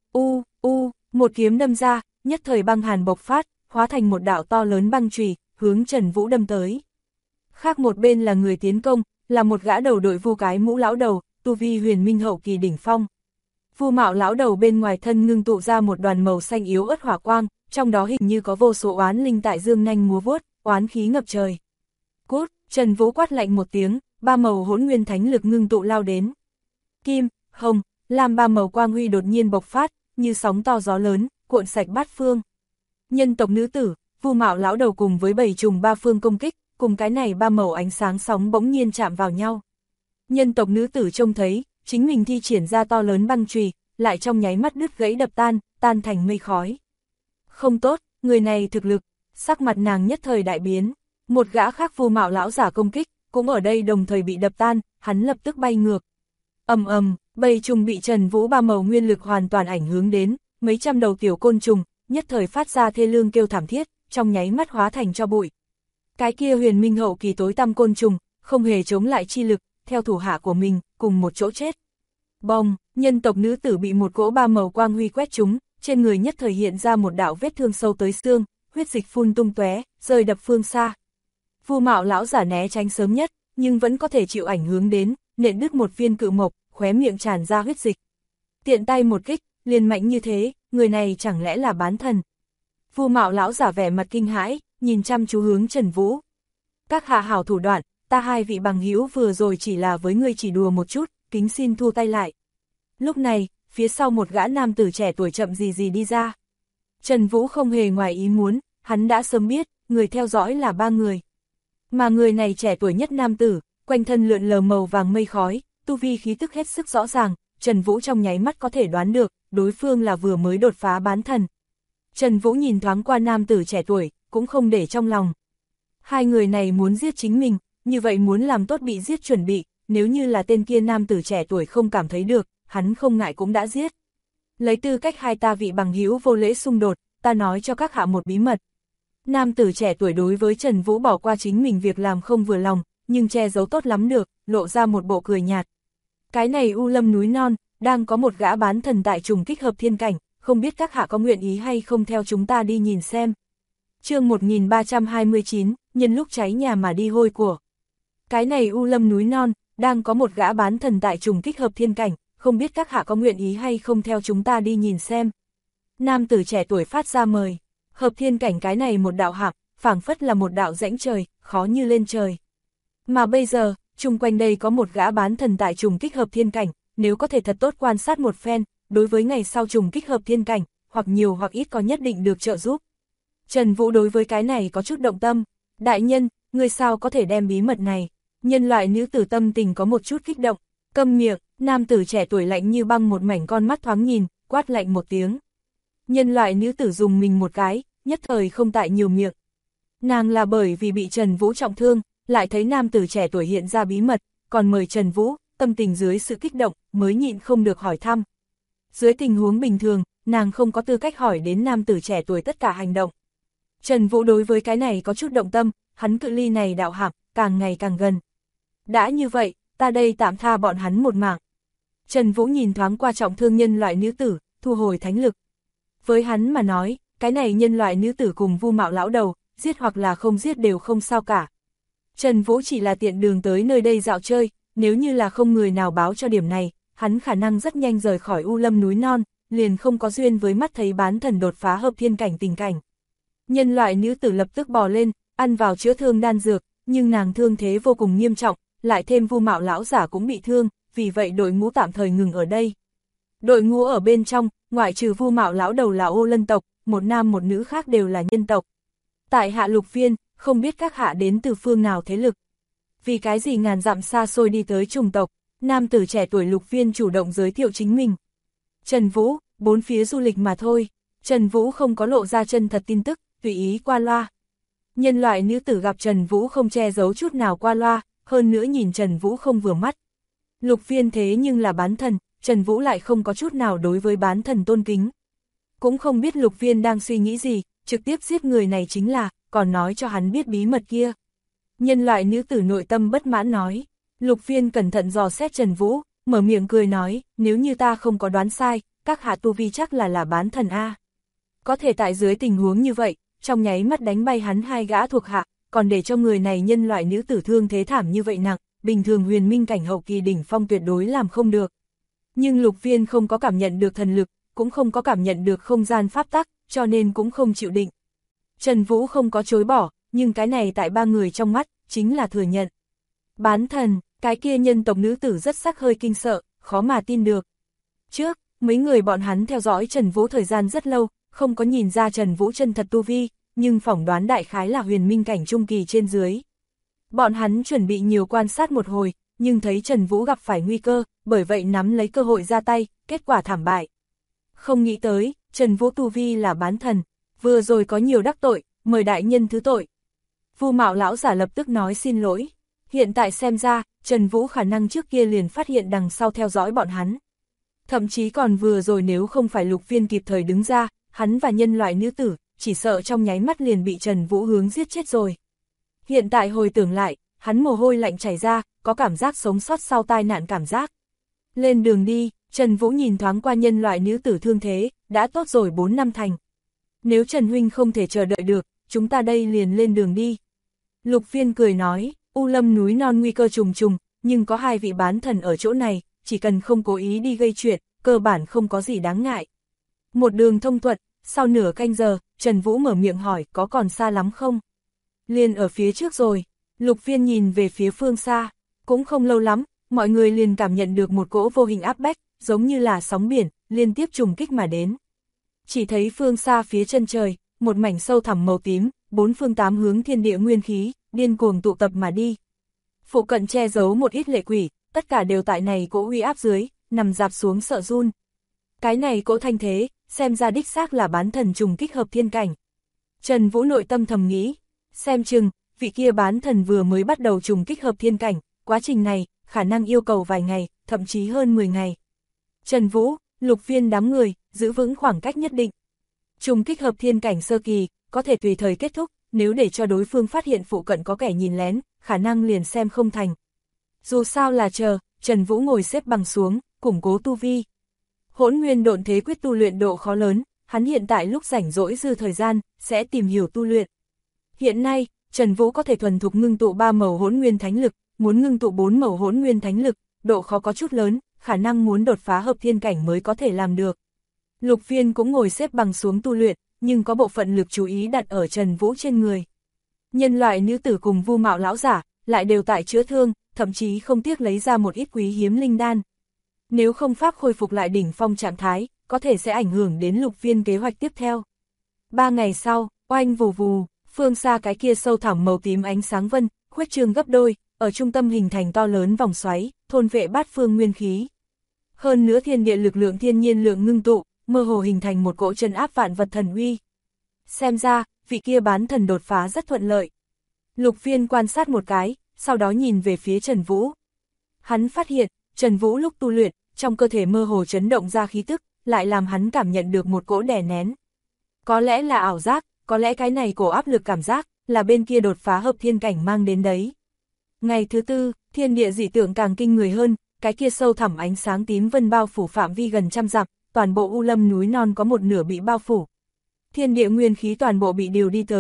một kiếm đâm ra, nhất thời băng hàn bộc phát, hóa thành một đạo to lớn băng chùy, hướng Trần Vũ đâm tới. Khác một bên là người tiến công, là một gã đầu đội vu cái mũ lão đầu, tu vi huyền minh hậu kỳ đỉnh phong. Vu mạo lão đầu bên ngoài thân ngưng tụ ra một đoàn màu xanh yếu ớt hỏa quang, trong đó hình như có vô số oán linh tại dương nanh múa vuốt, oán khí ngập trời. Cút, Trần Vũ quát lạnh một tiếng, ba màu hỗn nguyên thánh lực ngưng tụ lao đến. Kim, hồng, lam ba màu quang huy đột nhiên bộc phát, như sóng to gió lớn, cuộn sạch bát phương. Nhân tộc nữ tử, Vu mạo lão đầu cùng với bảy trùng ba phương công kích, cùng cái này ba màu ánh sáng sóng bỗng nhiên chạm vào nhau. Nhân tộc nữ tử trông thấy, chính mình thi triển ra to lớn băng chùy, lại trong nháy mắt đứt gãy đập tan, tan thành mây khói. Không tốt, người này thực lực, sắc mặt nàng nhất thời đại biến. Một gã khác Vu mạo lão giả công kích, cũng ở đây đồng thời bị đập tan, hắn lập tức bay ngược. Bầy trùng bị Trần Vũ ba màu nguyên lực hoàn toàn ảnh hưởng đến, mấy trăm đầu tiểu côn trùng, nhất thời phát ra thê lương kêu thảm thiết, trong nháy mắt hóa thành tro bụi. Cái kia huyền minh hậu kỳ tối tăm côn trùng, không hề chống lại chi lực, theo thủ hạ của mình, cùng một chỗ chết. Bong, nhân tộc nữ tử bị một cỗ ba màu quang huy quét trúng, trên người nhất thời hiện ra một đạo vết thương sâu tới xương, huyết dịch phun tung tóe, rơi đập phương xa. Vu mạo lão giả né tránh sớm nhất, nhưng vẫn có thể chịu ảnh hưởng đến, nện đứt một viên cự mộc, khóe miệng tràn ra huyết dịch. Tiện tay một kích, liền mạnh như thế, người này chẳng lẽ là bán thần? Vu mạo lão giả vẻ mặt kinh hãi, nhìn chăm chú hướng Trần Vũ. Các hạ hảo thủ đoạn, ta hai vị bằng hữu vừa rồi chỉ là với ngươi chỉ đùa một chút, kính xin thu tay lại. Lúc này, phía sau một gã nam tử trẻ tuổi chậm gì đi ra. Trần Vũ không hề ngoài ý muốn, hắn đã sớm biết, người theo dõi là ba người. Mà người này trẻ tuổi nhất nam tử, quanh thân lượn lờ màu vàng mây khói, tu vi khí tức hết sức rõ ràng, Trần Vũ trong nháy mắt có thể đoán được, đối phương là vừa mới đột phá bán thần. Trần Vũ nhìn thoáng qua nam tử trẻ tuổi, cũng không để trong lòng. Hai người này muốn giết chính mình, như vậy muốn làm tốt bị giết chuẩn bị, nếu như là tên kia nam tử trẻ tuổi không cảm thấy được, hắn không ngại cũng đã giết. Lấy tư cách hai ta vị bằng hữu vô lễ xung đột, ta nói cho các hạ một bí mật. Nam tử trẻ tuổi đối với Trần Vũ bỏ qua chính mình việc làm không vừa lòng, nhưng che giấu tốt lắm được, lộ ra một bộ cười nhạt. Cái này U Lâm núi non, đang có một gã bán thần tại trùng kích hợp thiên cảnh, không biết các hạ có nguyện ý hay không theo chúng ta đi nhìn xem. Chương 1329, nhân lúc cháy nhà mà đi hôi của. Cái này U Lâm núi non, đang có một gã bán thần tại trùng kích hợp thiên cảnh, không biết các hạ có nguyện ý hay không theo chúng ta đi nhìn xem. Nam tử trẻ tuổi phát ra mời, hợp thiên cảnh cái này một đạo hạng, phảng phất là một đạo rãnh trời, khó như lên trời. Mà bây giờ, chung quanh đây có một gã bán thần tại trùng kích hợp thiên cảnh, nếu có thể thật tốt quan sát một phen, đối với ngày sau trùng kích hợp thiên cảnh, hoặc nhiều hoặc ít có nhất định được trợ giúp. Trần Vũ đối với cái này có chút động tâm, đại nhân, người sao có thể đem bí mật này, nhân loại nữ tử tâm tình có một chút kích động, câm miệng, nam tử trẻ tuổi lạnh như băng một mảnh con mắt thoáng nhìn, quát lạnh một tiếng. Nhân loại nữ tử dùng mình một cái, nhất thời không tại nhiều miệng. Nàng là bởi vì bị Trần Vũ trọng thương, lại thấy nam tử trẻ tuổi hiện ra bí mật, còn mời Trần Vũ, tâm tình dưới sự kích động, mới nhịn không được hỏi thăm. Dưới tình huống bình thường, nàng không có tư cách hỏi đến nam tử trẻ tuổi tất cả hành động. Trần Vũ đối với cái này có chút động tâm, hắn cự ly này đạo hạp, càng ngày càng gần. Đã như vậy, ta đây tạm tha bọn hắn một mạng. Trần Vũ nhìn thoáng qua trọng thương nhân loại nữ tử, thu hồi thánh lực. Với hắn mà nói, cái này nhân loại nữ tử cùng Vu mạo lão đầu, giết hoặc là không giết đều không sao cả. Trần Vũ chỉ là tiện đường tới nơi đây dạo chơi, nếu như là không người nào báo cho điểm này, hắn khả năng rất nhanh rời khỏi U Lâm núi non, liền không có duyên với mắt thấy bán thần đột phá hợp thiên cảnh tình cảnh. Nhân loại nữ tử lập tức bò lên, ăn vào chữa thương đan dược, nhưng nàng thương thế vô cùng nghiêm trọng, lại thêm Vu Mạo lão giả cũng bị thương, vì vậy đội ngũ tạm thời ngừng ở đây. Đội ngũ ở bên trong, ngoại trừ Vu Mạo lão đầu là Ô Lân tộc, một nam một nữ khác đều là nhân tộc. Tại hạ Lục Phiên, không biết các hạ đến từ phương nào thế lực. Vì cái gì ngàn dặm xa xôi đi tới trùng tộc, nam tử trẻ tuổi Lục Phiên chủ động giới thiệu chính mình. Trần Vũ, bốn phía du lịch mà thôi. Trần Vũ không có lộ ra chân thật tin tức, tùy ý qua loa. Nhân loại nữ tử gặp Trần Vũ không che giấu chút nào qua loa, hơn nữa nhìn Trần Vũ không vừa mắt. Lục Phiên thế nhưng là bán thần, Trần Vũ lại không có chút nào đối với bán thần tôn kính. Cũng không biết Lục Phiên đang suy nghĩ gì, trực tiếp giết người này chính là, còn nói cho hắn biết bí mật kia. Nhân loại nữ tử nội tâm bất mãn nói. Lục Phiên cẩn thận dò xét Trần Vũ, mở miệng cười nói, nếu như ta không có đoán sai, các hạ tu vi chắc là bán thần A. Có thể tại dưới tình huống như vậy, trong nháy mắt đánh bay hắn hai gã thuộc hạ, còn để cho người này nhân loại nữ tử thương thế thảm như vậy nặng, bình thường huyền minh cảnh hậu kỳ đỉnh phong tuyệt đối làm không được. Nhưng Lục Phiên không có cảm nhận được thần lực, cũng không có cảm nhận được không gian pháp tắc, cho nên cũng không chịu định. Trần Vũ không có chối bỏ, nhưng cái này tại ba người trong mắt, chính là thừa nhận. Bán thần, cái kia nhân tộc nữ tử rất sắc hơi kinh sợ, khó mà tin được. Trước, mấy người bọn hắn theo dõi Trần Vũ thời gian rất lâu, không có nhìn ra Trần Vũ chân thật tu vi, nhưng phỏng đoán đại khái là huyền minh cảnh trung kỳ trên dưới. Bọn hắn chuẩn bị nhiều quan sát một hồi, nhưng thấy Trần Vũ gặp phải nguy cơ, bởi vậy nắm lấy cơ hội ra tay, kết quả thảm bại. Không nghĩ tới, Trần Vũ tu vi là bán thần, vừa rồi có nhiều đắc tội, mời đại nhân thứ tội. Vu Mạo lão giả lập tức nói xin lỗi. Hiện tại xem ra, Trần Vũ khả năng trước kia liền phát hiện đằng sau theo dõi bọn hắn. Thậm chí còn vừa rồi nếu không phải Lục Phiên kịp thời đứng ra, hắn và nhân loại nữ tử, chỉ sợ trong nháy mắt liền bị Trần Vũ hướng giết chết rồi. Hiện tại hồi tưởng lại, hắn mồ hôi lạnh chảy ra, có cảm giác sống sót sau tai nạn cảm giác. Lên đường đi, Trần Vũ nhìn thoáng qua nhân loại nữ tử thương thế, đã tốt rồi 4 năm thành. Nếu Trần Huynh không thể chờ đợi được, chúng ta đây liền lên đường đi. Lục Phiên cười nói, U Lâm núi non nguy cơ trùng trùng, nhưng có hai vị bán thần ở chỗ này, chỉ cần không cố ý đi gây chuyện, cơ bản không có gì đáng ngại. Một đường thông thuận, sau nửa canh giờ, Trần Vũ mở miệng hỏi có còn xa lắm không? Liền ở phía trước rồi. Lục Phiên nhìn về phía phương xa, cũng không lâu lắm, mọi người liền cảm nhận được một cỗ vô hình áp bách, giống như là sóng biển, liên tiếp trùng kích mà đến. Chỉ thấy phương xa phía chân trời, một mảnh sâu thẳm màu tím, bốn phương tám hướng thiên địa nguyên khí, điên cuồng tụ tập mà đi. Phụ cận che giấu một ít lệ quỷ, tất cả đều tại này cỗ uy áp dưới, nằm dạp xuống sợ run. Cái này cỗ thanh thế, xem ra đích xác là bán thần trùng kích hợp thiên cảnh. Trần Vũ nội tâm thầm nghĩ, xem chừng, vị kia bán thần vừa mới bắt đầu trùng kích hợp thiên cảnh, quá trình này, khả năng yêu cầu vài ngày, thậm chí hơn 10 ngày. Trần Vũ, Lục Phiên đám người, giữ vững khoảng cách nhất định. Trùng kích hợp thiên cảnh sơ kỳ, có thể tùy thời kết thúc, nếu để cho đối phương phát hiện phụ cận có kẻ nhìn lén, khả năng liền xem không thành. Dù sao là chờ, Trần Vũ ngồi xếp bằng xuống, củng cố tu vi. Hỗn nguyên độn thế quyết tu luyện độ khó lớn, hắn hiện tại lúc rảnh rỗi dư thời gian, sẽ tìm hiểu tu luyện. Hiện nay, Trần Vũ có thể thuần thục ngưng tụ 3 màu hỗn nguyên thánh lực, muốn ngưng tụ 4 màu hỗn nguyên thánh lực, độ khó có chút lớn, khả năng muốn đột phá hợp thiên cảnh mới có thể làm được. Lục Phiên cũng ngồi xếp bằng xuống tu luyện, nhưng có bộ phận lực chú ý đặt ở Trần Vũ trên người. Nhân loại nữ tử cùng Vu Mạo lão giả, lại đều tại chữa thương, thậm chí không tiếc lấy ra một ít quý hiếm linh đan. Nếu không pháp khôi phục lại đỉnh phong trạng thái, có thể sẽ ảnh hưởng đến Lục Phiên kế hoạch tiếp theo. 3 ngày sau, oanh vù vù, phương xa cái kia sâu thẳm màu tím ánh sáng vân, khuếch trương gấp đôi, ở trung tâm hình thành to lớn vòng xoáy, thôn vệ bát phương nguyên khí. Hơn nữa thiên địa lực lượng thiên nhiên lượng ngưng tụ, mơ hồ hình thành một cỗ trấn áp vạn vật thần uy. Xem ra, vị kia bán thần đột phá rất thuận lợi. Lục Phiên quan sát một cái, sau đó nhìn về phía Trần Vũ. Hắn phát hiện, Trần Vũ lúc tu luyện, trong cơ thể mơ hồ chấn động ra khí tức, lại làm hắn cảm nhận được một cỗ đè nén. Có lẽ là ảo giác, có lẽ cái này cổ áp lực cảm giác, là bên kia đột phá hợp thiên cảnh mang đến đấy. Ngày thứ tư, thiên địa dị tượng càng kinh người hơn, cái kia sâu thẳm ánh sáng tím vân bao phủ phạm vi gần trăm dặm, toàn bộ U Lâm núi non có một nửa bị bao phủ. Thiên địa nguyên khí toàn bộ bị điều đi tới,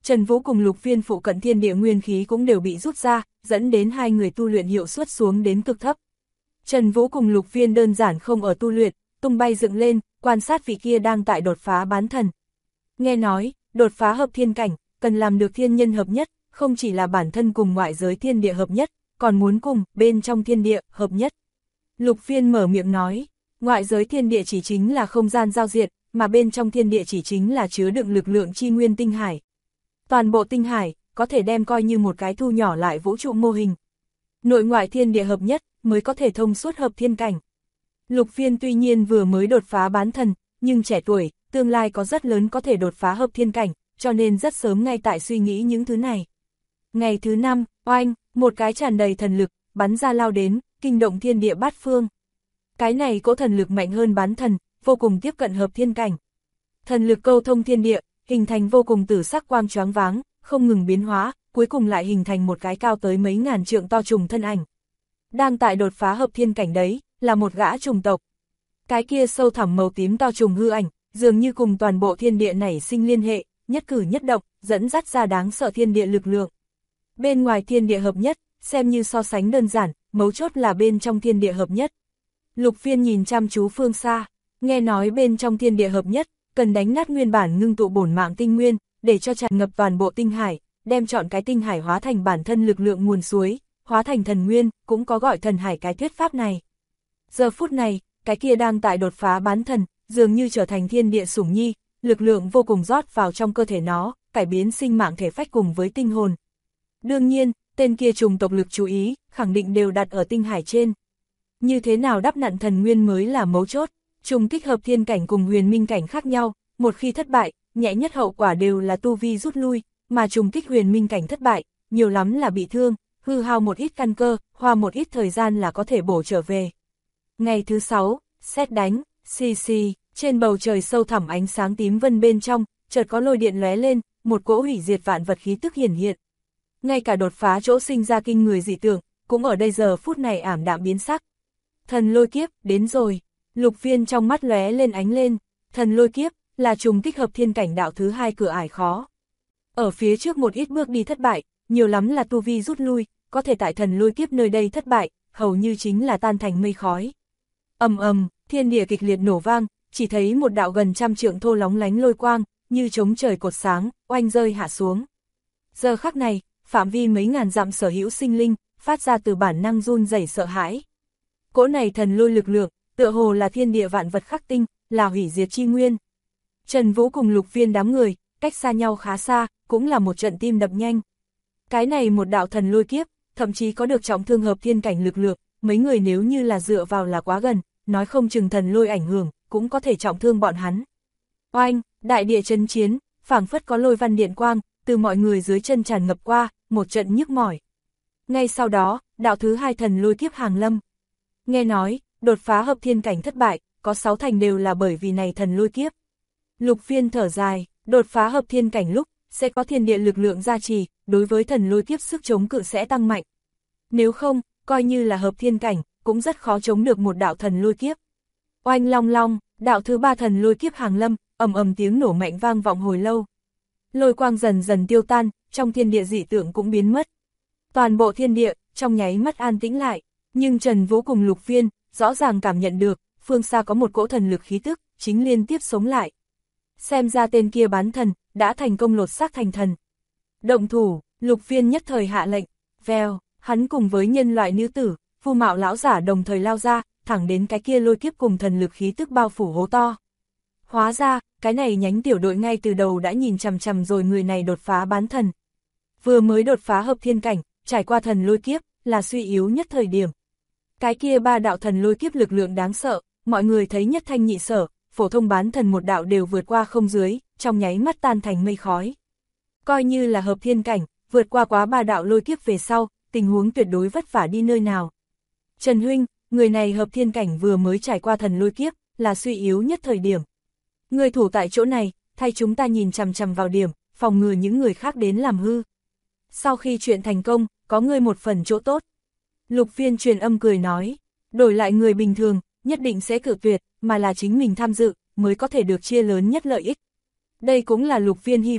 Trần Vũ cùng Lục Phiên phụ cận thiên địa nguyên khí cũng đều bị rút ra, dẫn đến hai người tu luyện hiệu suất xuống đến cực thấp. Trần Vũ cùng Lục Phiên đơn giản không ở tu luyện, tung bay dựng lên, quan sát vị kia đang tại đột phá bán thần. Nghe nói, đột phá hợp thiên cảnh, cần làm được thiên nhân hợp nhất, không chỉ là bản thân cùng ngoại giới thiên địa hợp nhất, còn muốn cùng bên trong thiên địa hợp nhất. Lục Phiên mở miệng nói, ngoại giới thiên địa chỉ chính là không gian giao diệt, mà bên trong thiên địa chỉ chính là chứa đựng lực lượng chi nguyên tinh hải. Toàn bộ tinh hải, có thể đem coi như một cái thu nhỏ lại vũ trụ mô hình. Nội ngoại thiên địa hợp nhất, mới có thể thông suốt hợp thiên cảnh. Lục Phiên tuy nhiên vừa mới đột phá bán thần, nhưng trẻ tuổi, tương lai có rất lớn có thể đột phá hợp thiên cảnh, cho nên rất sớm ngay tại suy nghĩ những thứ này. Ngày thứ 5, oanh, một cái tràn đầy thần lực, bắn ra lao đến, kinh động thiên địa bát phương. Cái này cỗ thần lực mạnh hơn bán thần, vô cùng tiếp cận hợp thiên cảnh. Thần lực câu thông thiên địa, hình thành vô cùng tử sắc quang choáng váng, không ngừng biến hóa, cuối cùng lại hình thành một cái cao tới mấy ngàn trượng to trùng thân ảnh. Đang tại đột phá hợp thiên cảnh đấy, là một gã trùng tộc. Cái kia sâu thẳm màu tím to trùng hư ảnh, dường như cùng toàn bộ thiên địa nảy sinh liên hệ, nhất cử nhất động, dẫn dắt ra đáng sợ thiên địa lực lượng. Bên ngoài thiên địa hợp nhất, xem như so sánh đơn giản, mấu chốt là bên trong thiên địa hợp nhất. Lục Phiên nhìn chăm chú phương xa, nghe nói bên trong thiên địa hợp nhất, cần đánh nát nguyên bản ngưng tụ bổn mạng tinh nguyên, để cho tràn ngập toàn bộ tinh hải, đem chọn cái tinh hải hóa thành bản thân lực lượng nguồn suối, hóa thành thần nguyên, cũng có gọi thần hải cái thuyết pháp này. Giờ phút này, cái kia đang tại đột phá bán thần, dường như trở thành thiên địa sủng nhi, lực lượng vô cùng rót vào trong cơ thể nó, cải biến sinh mạng thể phách cùng với tinh hồn. Đương nhiên, tên kia trùng tộc lực chú ý, khẳng định đều đặt ở tinh hải trên. Như thế nào đắp nặn thần nguyên mới là mấu chốt, trùng kích hợp thiên cảnh cùng huyền minh cảnh khác nhau, một khi thất bại, nhẹ nhất hậu quả đều là tu vi rút lui, mà trùng kích huyền minh cảnh thất bại, nhiều lắm là bị thương, hư hao một ít căn cơ, hoa một ít thời gian là có thể bổ trở về. Ngày thứ 6, sét đánh, xì xì, trên bầu trời sâu thẳm ánh sáng tím vân bên trong, chợt có lôi điện lóe lên, một cỗ hủy diệt vạn vật khí tức hiển hiện. Ngay cả đột phá chỗ sinh ra kinh người dị tượng, cũng ở đây giờ phút này ảm đạm biến sắc. Thần lôi kiếp, đến rồi. Lục Phiên trong mắt lóe lên ánh lên, thần lôi kiếp, là trùng kích hợp thiên cảnh đạo thứ 2 cửa ải khó. Ở phía trước một ít bước đi thất bại, nhiều lắm là tu vi rút lui, có thể tại thần lôi kiếp nơi đây thất bại, hầu như chính là tan thành mây khói. Ầm ầm, thiên địa kịch liệt nổ vang, chỉ thấy một đạo gần trăm trượng thô lóng lánh lôi quang, như chống trời cột sáng, oanh rơi hạ xuống. Giờ khắc này, phạm vi mấy ngàn dặm sở hữu sinh linh, phát ra từ bản năng run rẩy sợ hãi. Cỗ này thần lôi lực lượng, tựa hồ là thiên địa vạn vật khắc tinh, là hủy diệt chi nguyên. Trần Vũ cùng Lục Phiên đám người, cách xa nhau khá xa, cũng là một trận tim đập nhanh. Cái này một đạo thần lôi kiếp, thậm chí có được trọng thương hợp thiên cảnh lực lượng, mấy người nếu như là dựa vào là quá gần, nói không chừng thần lôi ảnh hưởng, cũng có thể trọng thương bọn hắn. Oanh, đại địa chấn chiến, phảng phất có lôi văn điện quang, từ mọi người dưới chân tràn ngập qua, một trận nhức mỏi. Ngay sau đó, đạo thứ 2 thần lôi kiếp hàng lâm. Nghe nói, đột phá hợp thiên cảnh thất bại, có 6 thành đều là bởi vì này thần lôi kiếp. Lục Phiên thở dài, đột phá hợp thiên cảnh lúc, sẽ có thiên địa lực lượng gia trì, đối với thần lôi kiếp sức chống cự sẽ tăng mạnh. Nếu không, coi như là hợp thiên cảnh, cũng rất khó chống được một đạo thần lôi kiếp. Oanh long long, đạo thứ 3 thần lôi kiếp hàng lâm, ầm ầm tiếng nổ mạnh vang vọng hồi lâu. Lôi quang dần dần tiêu tan, trong thiên địa dị tượng cũng biến mất. Toàn bộ thiên địa, trong nháy mắt an tĩnh lại, nhưng Trần Vũ cùng Lục Phiên, rõ ràng cảm nhận được, phương xa có một cỗ thần lực khí tức, chính liên tiếp sống lại. Xem ra tên kia bán thần, đã thành công lột xác thành thần. Động thủ, Lục Phiên nhất thời hạ lệnh, vèo, hắn cùng với nhân loại nữ tử, phu mạo lão giả đồng thời lao ra, thẳng đến cái kia lôi kiếp cùng thần lực khí tức bao phủ hố to. Hóa ra, cái này nhánh tiểu đội ngay từ đầu đã nhìn chằm chằm rồi người này đột phá bán thần. Vừa mới đột phá hợp thiên cảnh, trải qua thần lôi kiếp, là suy yếu nhất thời điểm. Cái kia 3 đạo thần lôi kiếp lực lượng đáng sợ, mọi người thấy nhất thanh nhị sở, phổ thông bán thần một đạo đều vượt qua không dưới, trong nháy mắt tan thành mây khói. Coi như là hợp thiên cảnh, vượt qua quá 3 đạo lôi kiếp về sau, tình huống tuyệt đối vất vả đi nơi nào. Trần huynh, người này hợp thiên cảnh vừa mới trải qua thần lôi kiếp, là suy yếu nhất thời điểm. Người thủ tại chỗ này, thay chúng ta nhìn chằm chằm vào điểm, phòng ngừa những người khác đến làm hư. Sau khi chuyện thành công, có người một phần chỗ tốt. Lục Phiên truyền âm cười nói, đổi lại người bình thường, nhất định sẽ cự tuyệt, mà là chính mình tham dự, mới có thể được chia lớn nhất lợi ích. Đây cũng là Lục Phiên hy vọng,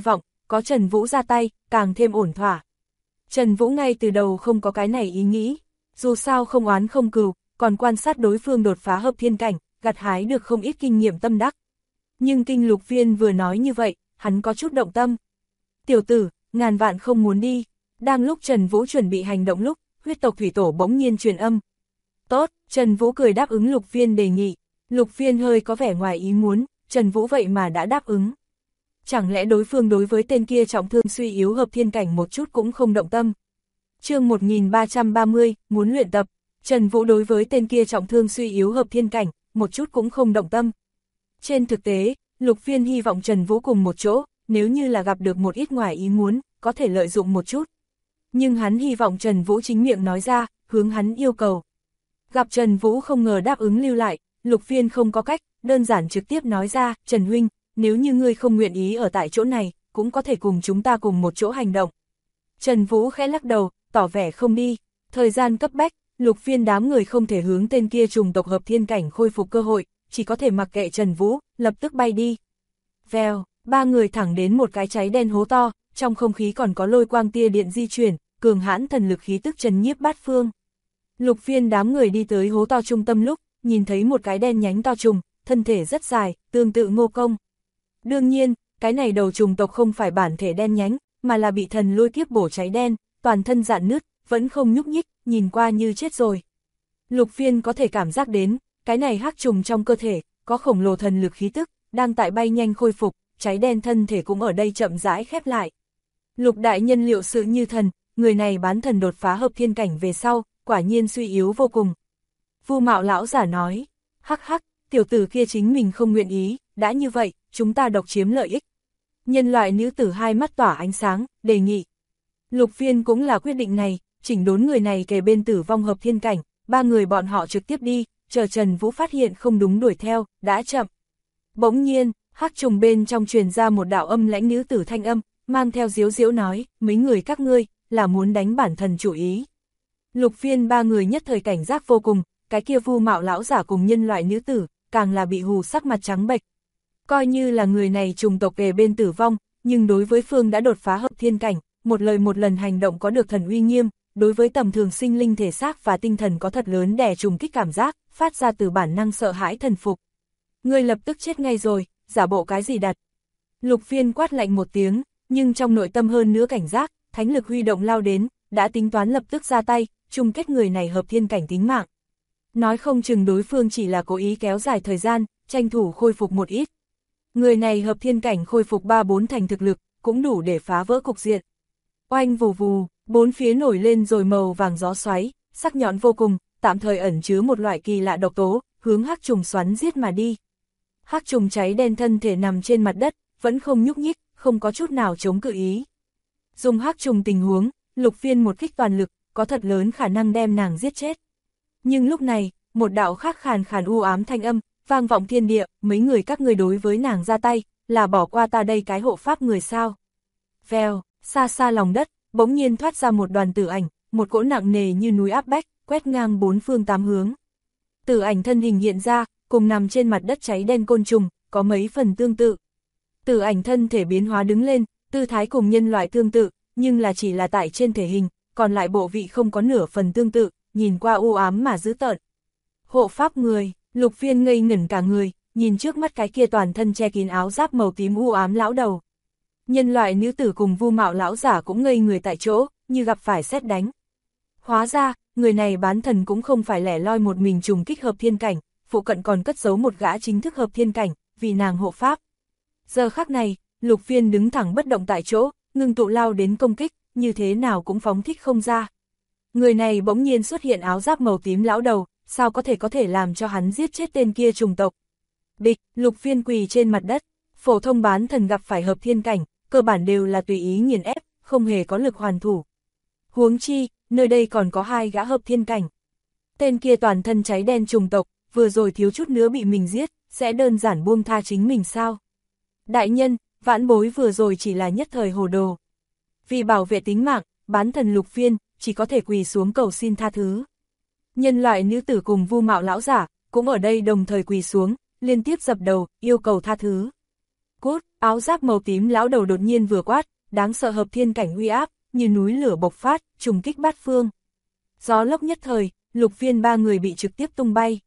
có Trần Vũ ra tay, càng thêm ổn thỏa. Trần Vũ ngay từ đầu không có cái này ý nghĩ, dù sao không oán không cừu, còn quan sát đối phương đột phá hợp thiên cảnh, gặt hái được không ít kinh nghiệm tâm đắc. Nhưng Kinh Lục Viên vừa nói như vậy, hắn có chút động tâm. Tiểu tử, ngàn vạn không muốn đi. Đang lúc Trần Vũ chuẩn bị hành động lúc, huyết tộc thủy tổ bỗng nhiên truyền âm. Tốt, Trần Vũ cười đáp ứng Lục Viên đề nghị. Lục Viên hơi có vẻ ngoài ý muốn, Trần Vũ vậy mà đã đáp ứng. Chẳng lẽ đối phương đối với tên kia trọng thương suy yếu hợp thiên cảnh một chút cũng không động tâm. Chương 1330, muốn luyện tập. Trần Vũ đối với tên kia trọng thương suy yếu hợp thiên cảnh, một chút cũng không động tâm. Trên thực tế, Lục Viên hy vọng Trần Vũ cùng một chỗ, nếu như là gặp được một ít ngoài ý muốn, có thể lợi dụng một chút. Nhưng hắn hy vọng Trần Vũ chính miệng nói ra, hướng hắn yêu cầu. Gặp Trần Vũ không ngờ đáp ứng lưu lại, Lục Viên không có cách, đơn giản trực tiếp nói ra, Trần Huynh, nếu như ngươi không nguyện ý ở tại chỗ này, cũng có thể cùng chúng ta cùng một chỗ hành động. Trần Vũ khẽ lắc đầu, tỏ vẻ không đi, thời gian cấp bách, Lục Viên đám người không thể hướng tên kia trùng tộc hợp thiên cảnh khôi phục cơ hội, chỉ có thể mặc kệ Trần Vũ, lập tức bay đi. Vèo, ba người thẳng đến một cái cháy đen hố to, trong không khí còn có lôi quang tia điện di chuyển, cường hãn thần lực khí tức trấn nhiếp bát phương. Lục Viên đám người đi tới hố to trung tâm lúc, nhìn thấy một cái đen nhánh to trùng, thân thể rất dài, tương tự Ngô Công. Đương nhiên, cái này đầu trùng tộc không phải bản thể đen nhánh, mà là bị thần lôi kiếp bổ cháy đen, toàn thân rạn nứt, vẫn không nhúc nhích, nhìn qua như chết rồi. Lục Viên có thể cảm giác đến, cái này hắc trùng trong cơ thể, có khổng lồ thần lực khí tức, đang tại bay nhanh khôi phục, cháy đen thân thể cũng ở đây chậm rãi khép lại. Lục đại nhân liệu sự như thần, người này bán thần đột phá hợp thiên cảnh về sau, quả nhiên suy yếu vô cùng. Vu Mạo lão giả nói, hắc hắc, tiểu tử kia chính mình không nguyện ý, đã như vậy, chúng ta độc chiếm lợi ích. Nhân loại nữ tử hai mắt tỏa ánh sáng, đề nghị. Lục Viên cũng là quyết định này, chỉnh đốn người này kề bên tử vong hợp thiên cảnh, ba người bọn họ trực tiếp đi, chờ Trần Vũ phát hiện không đúng đuổi theo, đã chậm. Bỗng nhiên, hắc trùng bên trong truyền ra một đạo âm lãnh nữ tử thanh âm, mang theo diếu diếu nói, mấy người các ngươi, là muốn đánh bản thần chủ ý. Lục Viên ba người nhất thời cảnh giác vô cùng, cái kia Vu Mạo lão giả cùng nhân loại nữ tử, càng là bị hù sắc mặt trắng bệch. Coi như là người này trùng tộc kề bên tử vong, nhưng đối với phương đã đột phá hợp thiên cảnh, một lời một lần hành động có được thần uy nghiêm, đối với tầm thường sinh linh thể xác và tinh thần có thật lớn đè trùng kích cảm giác, phát ra từ bản năng sợ hãi thần phục. Ngươi lập tức chết ngay rồi, giả bộ cái gì đặt. Lục Viên quát lạnh một tiếng, nhưng trong nội tâm hơn nữa cảnh giác, thánh lực huy động lao đến, đã tính toán lập tức ra tay, chung kết người này hợp thiên cảnh tính mạng. Nói không chừng đối phương chỉ là cố ý kéo dài thời gian, tranh thủ khôi phục một ít. Người này hợp thiên cảnh khôi phục 3-4 thành thực lực, cũng đủ để phá vỡ cục diện. Oanh vù vù, bốn phía nổi lên rồi màu vàng gió xoáy, sắc nhọn vô cùng, tạm thời ẩn chứa một loại kỳ lạ độc tố, hướng hắc trùng xoắn giết mà đi. Hắc trùng cháy đen thân thể nằm trên mặt đất, vẫn không nhúc nhích, không có chút nào chống cự ý. Dùng hắc trùng tình huống, Lục Viên một kích toàn lực, có thật lớn khả năng đem nàng giết chết. Nhưng lúc này, một đạo khác khàn khàn u ám thanh âm, vang vọng thiên địa, mấy người các ngươi đối với nàng ra tay, là bỏ qua ta đây cái hộ pháp người sao. Vèo, xa xa lòng đất, bỗng nhiên thoát ra một đoàn tử ảnh, một cỗ nặng nề như núi áp bách, quét ngang bốn phương tám hướng. Tử ảnh thân hình hiện ra, cùng nằm trên mặt đất cháy đen côn trùng, có mấy phần tương tự. Tử ảnh thân thể biến hóa đứng lên, tư thái cùng nhân loại tương tự, nhưng là chỉ là tại trên thể hình, còn lại bộ vị không có nửa phần tương tự, nhìn qua u ám mà dữ tợn. Hộ pháp người, Lục Viên ngây ngẩn cả người, nhìn trước mắt cái kia toàn thân che kín áo giáp màu tím u ám lão đầu. Nhân loại nữ tử cùng Vu Mạo lão giả cũng ngây người tại chỗ, như gặp phải sét đánh. Hóa ra, người này bán thần cũng không phải lẻ loi một mình trùng kích hợp thiên cảnh, phụ cận còn cất giấu một gã chính thức hợp thiên cảnh, vì nàng hộ pháp. Giờ khắc này, Lục Viên đứng thẳng bất động tại chỗ, ngưng tụ lao đến công kích, như thế nào cũng phóng thích không ra. Người này bỗng nhiên xuất hiện áo giáp màu tím lão đầu, sao có thể làm cho hắn giết chết tên kia trùng tộc. Địch, Lục Viên quỳ trên mặt đất, phổ thông bán thần gặp phải hợp thiên cảnh, cơ bản đều là tùy ý nghiền ép, không hề có lực hoàn thủ. Huống chi, nơi đây còn có hai gã hợp thiên cảnh. Tên kia toàn thân cháy đen trùng tộc, vừa rồi thiếu chút nữa bị mình giết, sẽ đơn giản buông tha chính mình sao? Đại nhân, vãn bối vừa rồi chỉ là nhất thời hồ đồ. Vì bảo vệ tính mạng, bán thần Lục Viên chỉ có thể quỳ xuống cầu xin tha thứ. Nhân loại nữ tử cùng Vu Mạo lão giả cũng ở đây đồng thời quỳ xuống, liên tiếp dập đầu, yêu cầu tha thứ. Cút, áo giáp màu tím lão đầu đột nhiên vừa quát, đáng sợ hợp thiên cảnh uy áp, như núi lửa bộc phát, trùng kích bát phương. Gió lốc nhất thời, Lục Viên ba người bị trực tiếp tung bay.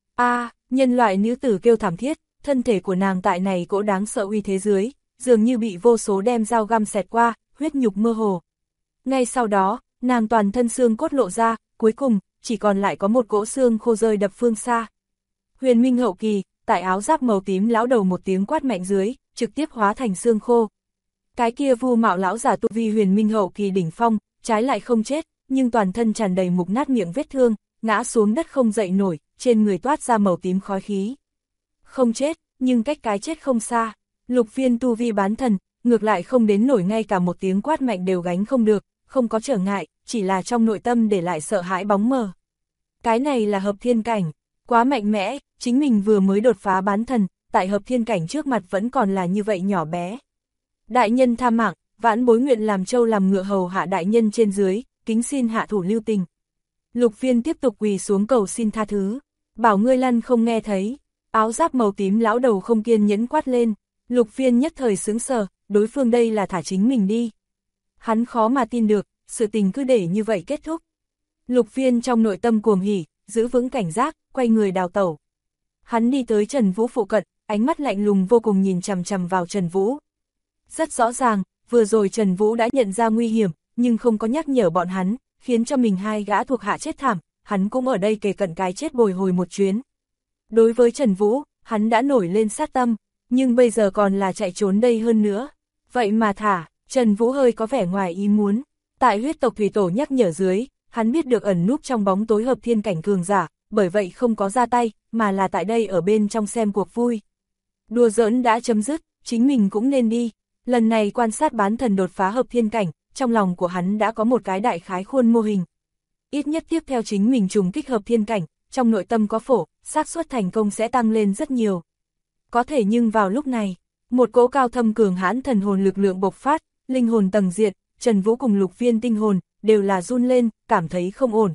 Nhân loại nữ tử kêu thảm thiết, thân thể của nàng tại này cỗ đáng sợ uy thế dưới, dường như bị vô số đem dao găm xẹt qua, huyết nhục mơ hồ. Ngay sau đó, nàng toàn thân xương cốt lộ ra, cuối cùng, chỉ còn lại có một cỗ xương khô rơi đập phương xa. Huyền Minh hậu kỳ, tại áo giáp màu tím lão đầu một tiếng quát mạnh dưới, trực tiếp hóa thành xương khô. Cái kia Vu Mạo lão giả tu vi Huyền Minh hậu kỳ đỉnh phong, trái lại không chết, nhưng toàn thân tràn đầy mục nát miệng vết thương, ngã xuống đất không dậy nổi, trên người toát ra màu tím khói khí. Không chết, nhưng cách cái chết không xa. Lục Viên tu vi bán thần, ngược lại không đến nổi, ngay cả một tiếng quát mạnh đều gánh không được, không có trở ngại, chỉ là trong nội tâm để lại sợ hãi bóng mờ. Cái này là hợp thiên cảnh, quá mạnh mẽ, chính mình vừa mới đột phá bán thần, tại hợp thiên cảnh trước mặt vẫn còn là như vậy nhỏ bé. Đại nhân tha mạng, vãn bối nguyện làm trâu làm ngựa hầu hạ đại nhân trên dưới, kính xin hạ thủ lưu tình. Lục Viên tiếp tục quỳ xuống cầu xin tha thứ, bảo ngươi lăn không nghe thấy. Áo giáp màu tím lão đầu không kiên nhẫn quát lên. Lục Viên nhất thời sững sờ, đối phương đây là thả chính mình đi. Hắn khó mà tin được, sự tình cứ để như vậy kết thúc. Lục Viên trong nội tâm cuồng hỉ, giữ vững cảnh giác, quay người đào tẩu. Hắn đi tới Trần Vũ phụ cận, ánh mắt lạnh lùng vô cùng nhìn chằm chằm vào Trần Vũ. Rất rõ ràng, vừa rồi Trần Vũ đã nhận ra nguy hiểm, nhưng không có nhắc nhở bọn hắn, khiến cho mình hai gã thuộc hạ chết thảm, hắn cũng ở đây kề cận cái chết bồi hồi một chuyến. Đối với Trần Vũ, hắn đã nổi lên sát tâm, nhưng bây giờ còn là chạy trốn đây hơn nữa. Vậy mà thả, Trần Vũ hơi có vẻ ngoài ý muốn. Tại huyết tộc thủy tổ nhắc nhở dưới, hắn biết được ẩn núp trong bóng tối hợp thiên cảnh cường giả, bởi vậy không có ra tay, mà là tại đây ở bên trong xem cuộc vui. Đùa giỡn đã chấm dứt, chính mình cũng nên đi. Lần này quan sát bán thần đột phá hợp thiên cảnh, trong lòng của hắn đã có một cái đại khái khuôn mô hình. Ít nhất tiếp theo chính mình trùng kích hợp thiên cảnh, trong nội tâm có phổ, xác suất thành công sẽ tăng lên rất nhiều. Có thể nhưng vào lúc này, một cỗ cao thâm cường hãn thần hồn lực lượng bộc phát, linh hồn tầng diện, Trần Vũ cùng Lục Viên tinh hồn, đều là run lên, cảm thấy không ổn.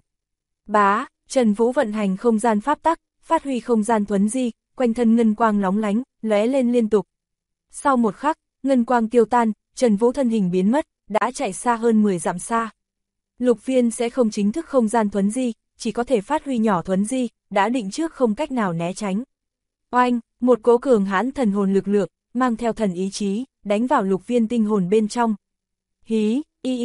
Trần Vũ vận hành không gian pháp tắc, phát huy không gian thuấn di, quanh thân ngân quang lóng lánh, lóe lên liên tục. Sau một khắc, ngân quang tiêu tan, Trần Vũ thân hình biến mất, đã chạy xa hơn 10 dặm xa. Lục Viên sẽ không chính thức không gian thuấn di, chỉ có thể phát huy nhỏ thuấn di, đã định trước không cách nào né tránh. Oanh, một cỗ cường hãn thần hồn lực lượng, mang theo thần ý chí, đánh vào Lục Viên tinh hồn bên trong. Hí,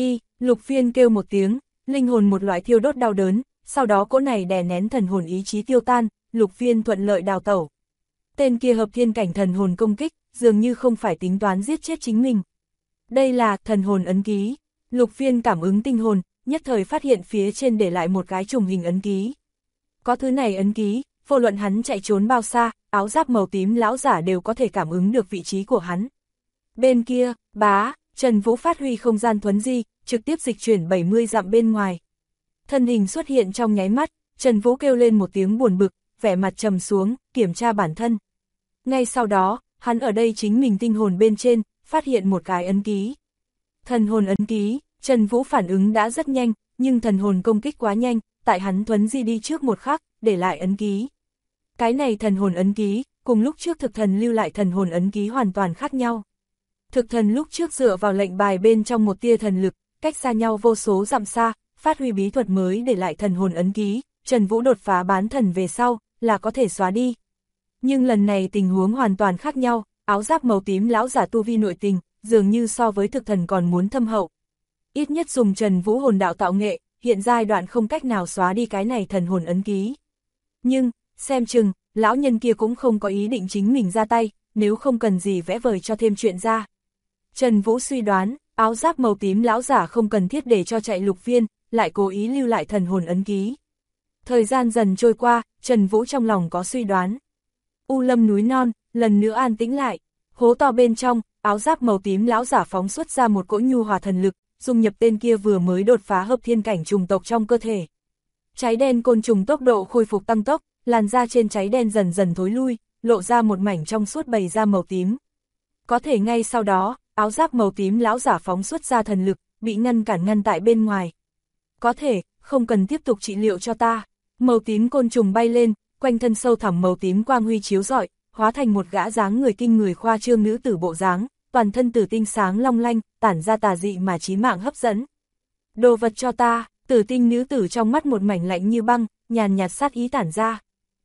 Lục Viên kêu một tiếng, linh hồn một loại thiêu đốt đau đớn, sau đó cỗ này đè nén thần hồn ý chí tiêu tan, Lục Viên thuận lợi đào tẩu. Tên kia hợp thiên cảnh thần hồn công kích, dường như không phải tính toán giết chết chính mình. Đây là thần hồn ấn ký. Lục Viên cảm ứng tinh hồn, nhất thời phát hiện phía trên để lại một cái trùng hình ấn ký. Có thứ này ấn ký, vô luận hắn chạy trốn bao xa, áo giáp màu tím lão giả đều có thể cảm ứng được vị trí của hắn. Bên kia, Trần Vũ phát huy không gian thuấn di, trực tiếp dịch chuyển 70 dặm bên ngoài. Thân hình xuất hiện trong nháy mắt, Trần Vũ kêu lên một tiếng buồn bực, vẻ mặt trầm xuống, kiểm tra bản thân. Ngay sau đó, hắn ở đây chính mình tinh hồn bên trên, phát hiện một cái ấn ký. Thần hồn ấn ký, Trần Vũ phản ứng đã rất nhanh, nhưng thần hồn công kích quá nhanh, tại hắn thuấn di đi trước một khắc, để lại ấn ký. Cái này thần hồn ấn ký, cùng lúc trước thực thần lưu lại thần hồn ấn ký hoàn toàn khác nhau. Thực thần lúc trước dựa vào lệnh bài bên trong một tia thần lực, cách xa nhau vô số dặm xa, phát huy bí thuật mới để lại thần hồn ấn ký, Trần Vũ đột phá bán thần về sau, là có thể xóa đi. Nhưng lần này tình huống hoàn toàn khác nhau, áo giáp màu tím lão giả tu vi nội tình, dường như so với thực thần còn muốn thâm hậu. Ít nhất dùng Trần Vũ hồn đạo tạo nghệ, hiện giai đoạn không cách nào xóa đi cái này thần hồn ấn ký. Nhưng, xem chừng, lão nhân kia cũng không có ý định chính mình ra tay, nếu không cần gì vẽ vời cho thêm chuyện ra. Trần Vũ suy đoán, áo giáp màu tím lão giả không cần thiết để cho chạy Lục Viên, lại cố ý lưu lại thần hồn ấn ký. Thời gian dần trôi qua, Trần Vũ trong lòng có suy đoán. U Lâm núi non, lần nữa an tĩnh lại. Hố to bên trong, áo giáp màu tím lão giả phóng xuất ra một cỗ nhu hòa thần lực, dung nhập tên kia vừa mới đột phá hợp thiên cảnh trùng tộc trong cơ thể. Cháy đen côn trùng tốc độ khôi phục tăng tốc, làn da trên cháy đen dần dần thối lui, lộ ra một mảnh trong suốt bày da màu tím. Có thể ngay sau đó, áo giáp màu tím lão giả phóng xuất ra thần lực, bị ngăn tại bên ngoài. Có thể, không cần tiếp tục trị liệu cho ta. Màu tím côn trùng bay lên, quanh thân sâu thẳm màu tím quang huy chiếu rọi, hóa thành một gã dáng người kinh người khoa trương nữ tử bộ dáng, toàn thân tử tinh sáng long lanh, tản ra tà dị mà chí mạng hấp dẫn. Đồ vật cho ta, tử tinh nữ tử trong mắt một mảnh lạnh như băng, nhàn nhạt sát ý tản ra.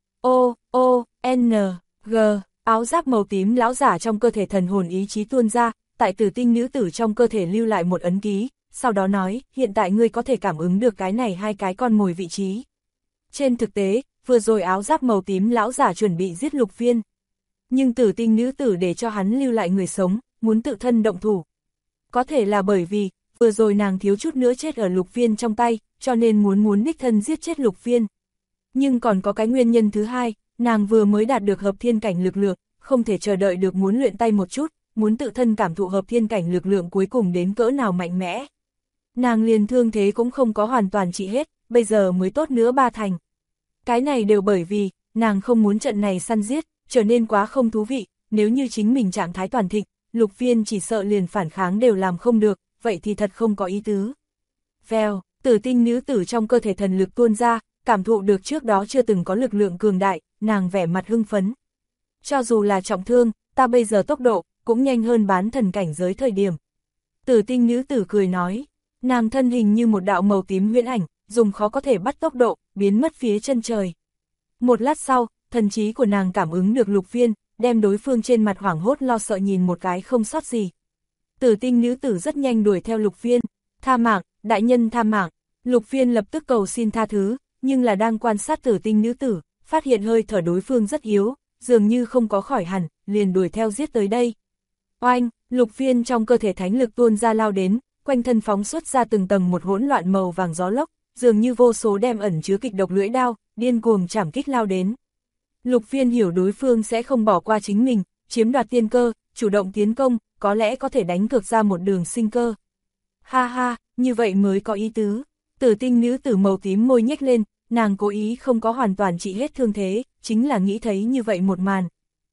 G, áo giáp màu tím lão giả trong cơ thể thần hồn ý chí tuôn ra, tại tử tinh nữ tử trong cơ thể lưu lại một ấn ký, sau đó nói, hiện tại ngươi có thể cảm ứng được cái này hai cái con mồi vị trí. Trên thực tế, vừa rồi áo giáp màu tím lão giả chuẩn bị giết Lục Phiên. Nhưng tử tinh nữ tử để cho hắn lưu lại người sống, muốn tự thân động thủ. Có thể là bởi vì, vừa rồi nàng thiếu chút nữa chết ở Lục Phiên trong tay, cho nên muốn đích thân giết chết Lục Phiên. Nhưng còn có cái nguyên nhân thứ hai, nàng vừa mới đạt được hợp thiên cảnh lực lượng, không thể chờ đợi được muốn luyện tay một chút, muốn tự thân cảm thụ hợp thiên cảnh lực lượng cuối cùng đến cỡ nào mạnh mẽ. Nàng liền thương thế cũng không có hoàn toàn trị hết, bây giờ mới tốt nữa 3 thành. Cái này đều bởi vì, nàng không muốn trận này săn giết, trở nên quá không thú vị, nếu như chính mình trạng thái toàn thịnh, Lục Phiên chỉ sợ liền phản kháng đều làm không được, vậy thì thật không có ý tứ. Vèo, tử tinh nữ tử trong cơ thể thần lực tuôn ra, cảm thụ được trước đó chưa từng có lực lượng cường đại, nàng vẻ mặt hưng phấn. Cho dù là trọng thương, ta bây giờ tốc độ, cũng nhanh hơn bán thần cảnh giới thời điểm. Tử tinh nữ tử cười nói, nàng thân hình như một đạo màu tím huyễn ảnh, dùng khó có thể bắt tốc độ, biến mất phía chân trời. Một lát sau, thần trí của nàng cảm ứng được Lục Phiên, đem đối phương trên mặt hoảng hốt lo sợ nhìn một cái không sót gì. Tử tinh nữ tử rất nhanh đuổi theo Lục Phiên, tha mạng, đại nhân tha mạng. Lục Phiên lập tức cầu xin tha thứ, nhưng là đang quan sát tử tinh nữ tử, phát hiện hơi thở đối phương rất yếu, dường như không có khỏi hẳn, liền đuổi theo giết tới đây. Oanh, Lục Phiên trong cơ thể thánh lực tuôn ra lao đến, quanh thân phóng xuất ra từng tầng một hỗn loạn màu vàng gió lốc, dường như vô số đem ẩn chứa kịch độc lưỡi đao, điên cuồng chảm kích lao đến. Lục Phiên hiểu đối phương sẽ không bỏ qua chính mình, chiếm đoạt tiên cơ, chủ động tiến công, có lẽ có thể đánh cược ra một đường sinh cơ. Ha ha, như vậy mới có ý tứ. Tử tinh nữ tử màu tím môi nhếch lên, nàng cố ý không có hoàn toàn trị hết thương thế, chính là nghĩ thấy như vậy một màn.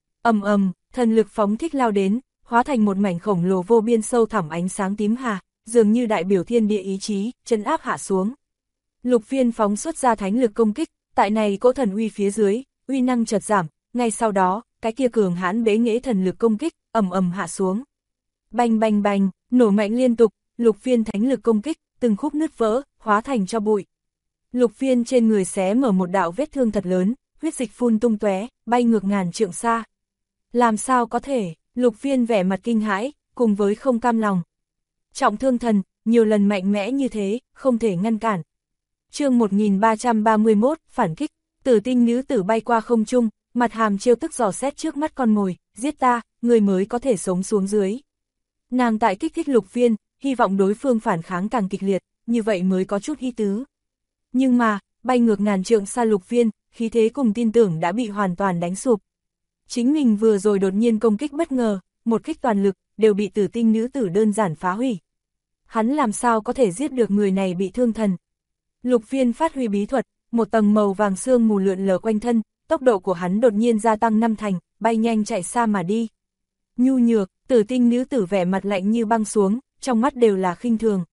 Thần lực phóng thích lao đến, hóa thành một mảnh khổng lồ vô biên sâu thẳm ánh sáng tím hà, dường như đại biểu thiên địa ý chí, chân áp hạ xuống. Lục Phiên phóng xuất ra thánh lực công kích, tại này cỗ thần uy phía dưới, uy năng chợt giảm, ngay sau đó, cái kia cường hãn bế nghệ thần lực công kích, hạ xuống. Bành bành bành, nổ mạnh liên tục, Lục Phiên thánh lực công kích, từng khúc nứt vỡ, hóa thành cho bụi. Lục Phiên trên người xé mở một đạo vết thương thật lớn, huyết dịch phun tung tóe, bay ngược ngàn trượng xa. Làm sao có thể, Lục Phiên vẻ mặt kinh hãi, cùng với không cam lòng. Trọng thương thần, nhiều lần mạnh mẽ như thế, không thể ngăn cản. Chương 1331, phản kích, tử tinh nữ tử bay qua không trung, mặt hàm trêu tức dò xét trước mắt con mồi, giết ta, người mới có thể sống xuống dưới. Nàng tại kích thích Lục Phiên, hy vọng đối phương phản kháng càng kịch liệt, như vậy mới có chút ý tứ. Nhưng mà, bay ngược ngàn trượng xa Lục Phiên, khí thế cùng tin tưởng đã bị hoàn toàn đánh sụp. Chính mình vừa rồi đột nhiên công kích bất ngờ, một kích toàn lực, đều bị tử tinh nữ tử đơn giản phá hủy. Hắn làm sao có thể giết được người này bị thương thần. Lục Phiên phát huy bí thuật, một tầng màu vàng sương mù lượn lờ quanh thân, tốc độ của hắn đột nhiên gia tăng 5 thành, bay nhanh chạy xa mà đi. Nhu nhược, tử tinh nữ tử vẻ mặt lạnh như băng xuống, trong mắt đều là khinh thường.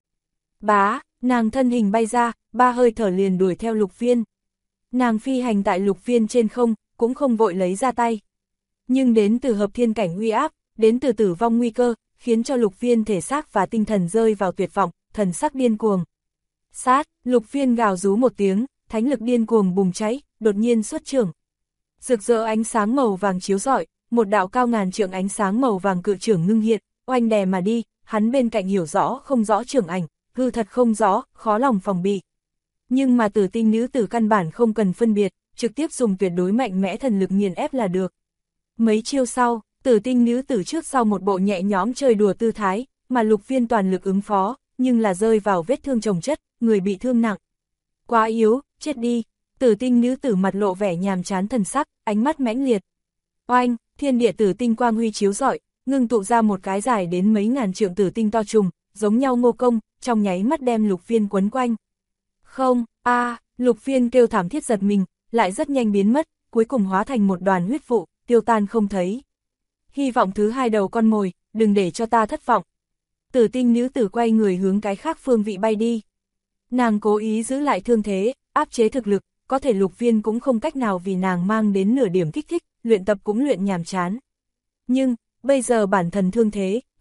Bá, nàng thân hình bay ra, 3 hơi thở liền đuổi theo Lục Phiên. Nàng phi hành tại Lục Phiên trên không, cũng không vội lấy ra tay. Nhưng đến từ hợp thiên cảnh uy áp, đến từ tử vong nguy cơ, khiến cho Lục Phiên thể xác và tinh thần rơi vào tuyệt vọng, thần sắc điên cuồng. Sát, Lục Phiên gào rú một tiếng, thánh lực điên cuồng bùng cháy, đột nhiên xuất chưởng. Rực rỡ ánh sáng màu vàng chiếu rọi, một đạo cao ngàn trượng ánh sáng màu vàng cự chưởng ngưng hiện, oanh đè mà đi, hắn bên cạnh hiểu rõ không rõ chưởng ảnh, hư thật không rõ, khó lòng phòng bị. Nhưng mà tử tinh nữ tử căn bản không cần phân biệt, trực tiếp dùng tuyệt đối mạnh mẽ thần lực nghiền ép là được. Mấy chiêu sau, tử tinh nữ tử trước sau một bộ nhẹ nhõm chơi đùa tư thái, mà Lục Phiên toàn lực ứng phó, nhưng là rơi vào vết thương chồng chất, người bị thương nặng. Quá yếu, chết đi. Tử tinh nữ tử mặt lộ vẻ nhàm chán thần sắc, ánh mắt mãnh liệt. Oanh, thiên địa tử tinh quang huy chiếu rọi, ngưng tụ ra một cái dài đến mấy ngàn trượng tử tinh to trùng, giống nhau ngô công, trong nháy mắt đem Lục Phiên quấn quanh. Không, Lục Phiên kêu thảm thiết giật mình, lại rất nhanh biến mất, cuối cùng hóa thành một đoàn huyết vụ, tiêu tan không thấy. Hy vọng thứ hai đầu con mồi, đừng để cho ta thất vọng. Tử tinh nữ tử quay người hướng cái khác phương vị bay đi. Nàng cố ý giữ lại thương thế, áp chế thực lực, có thể Lục Phiên cũng không cách nào vì nàng mang đến nửa điểm kích thích, luyện tập cũng luyện nhàm chán. Nhưng, bây giờ bản thân thương thế,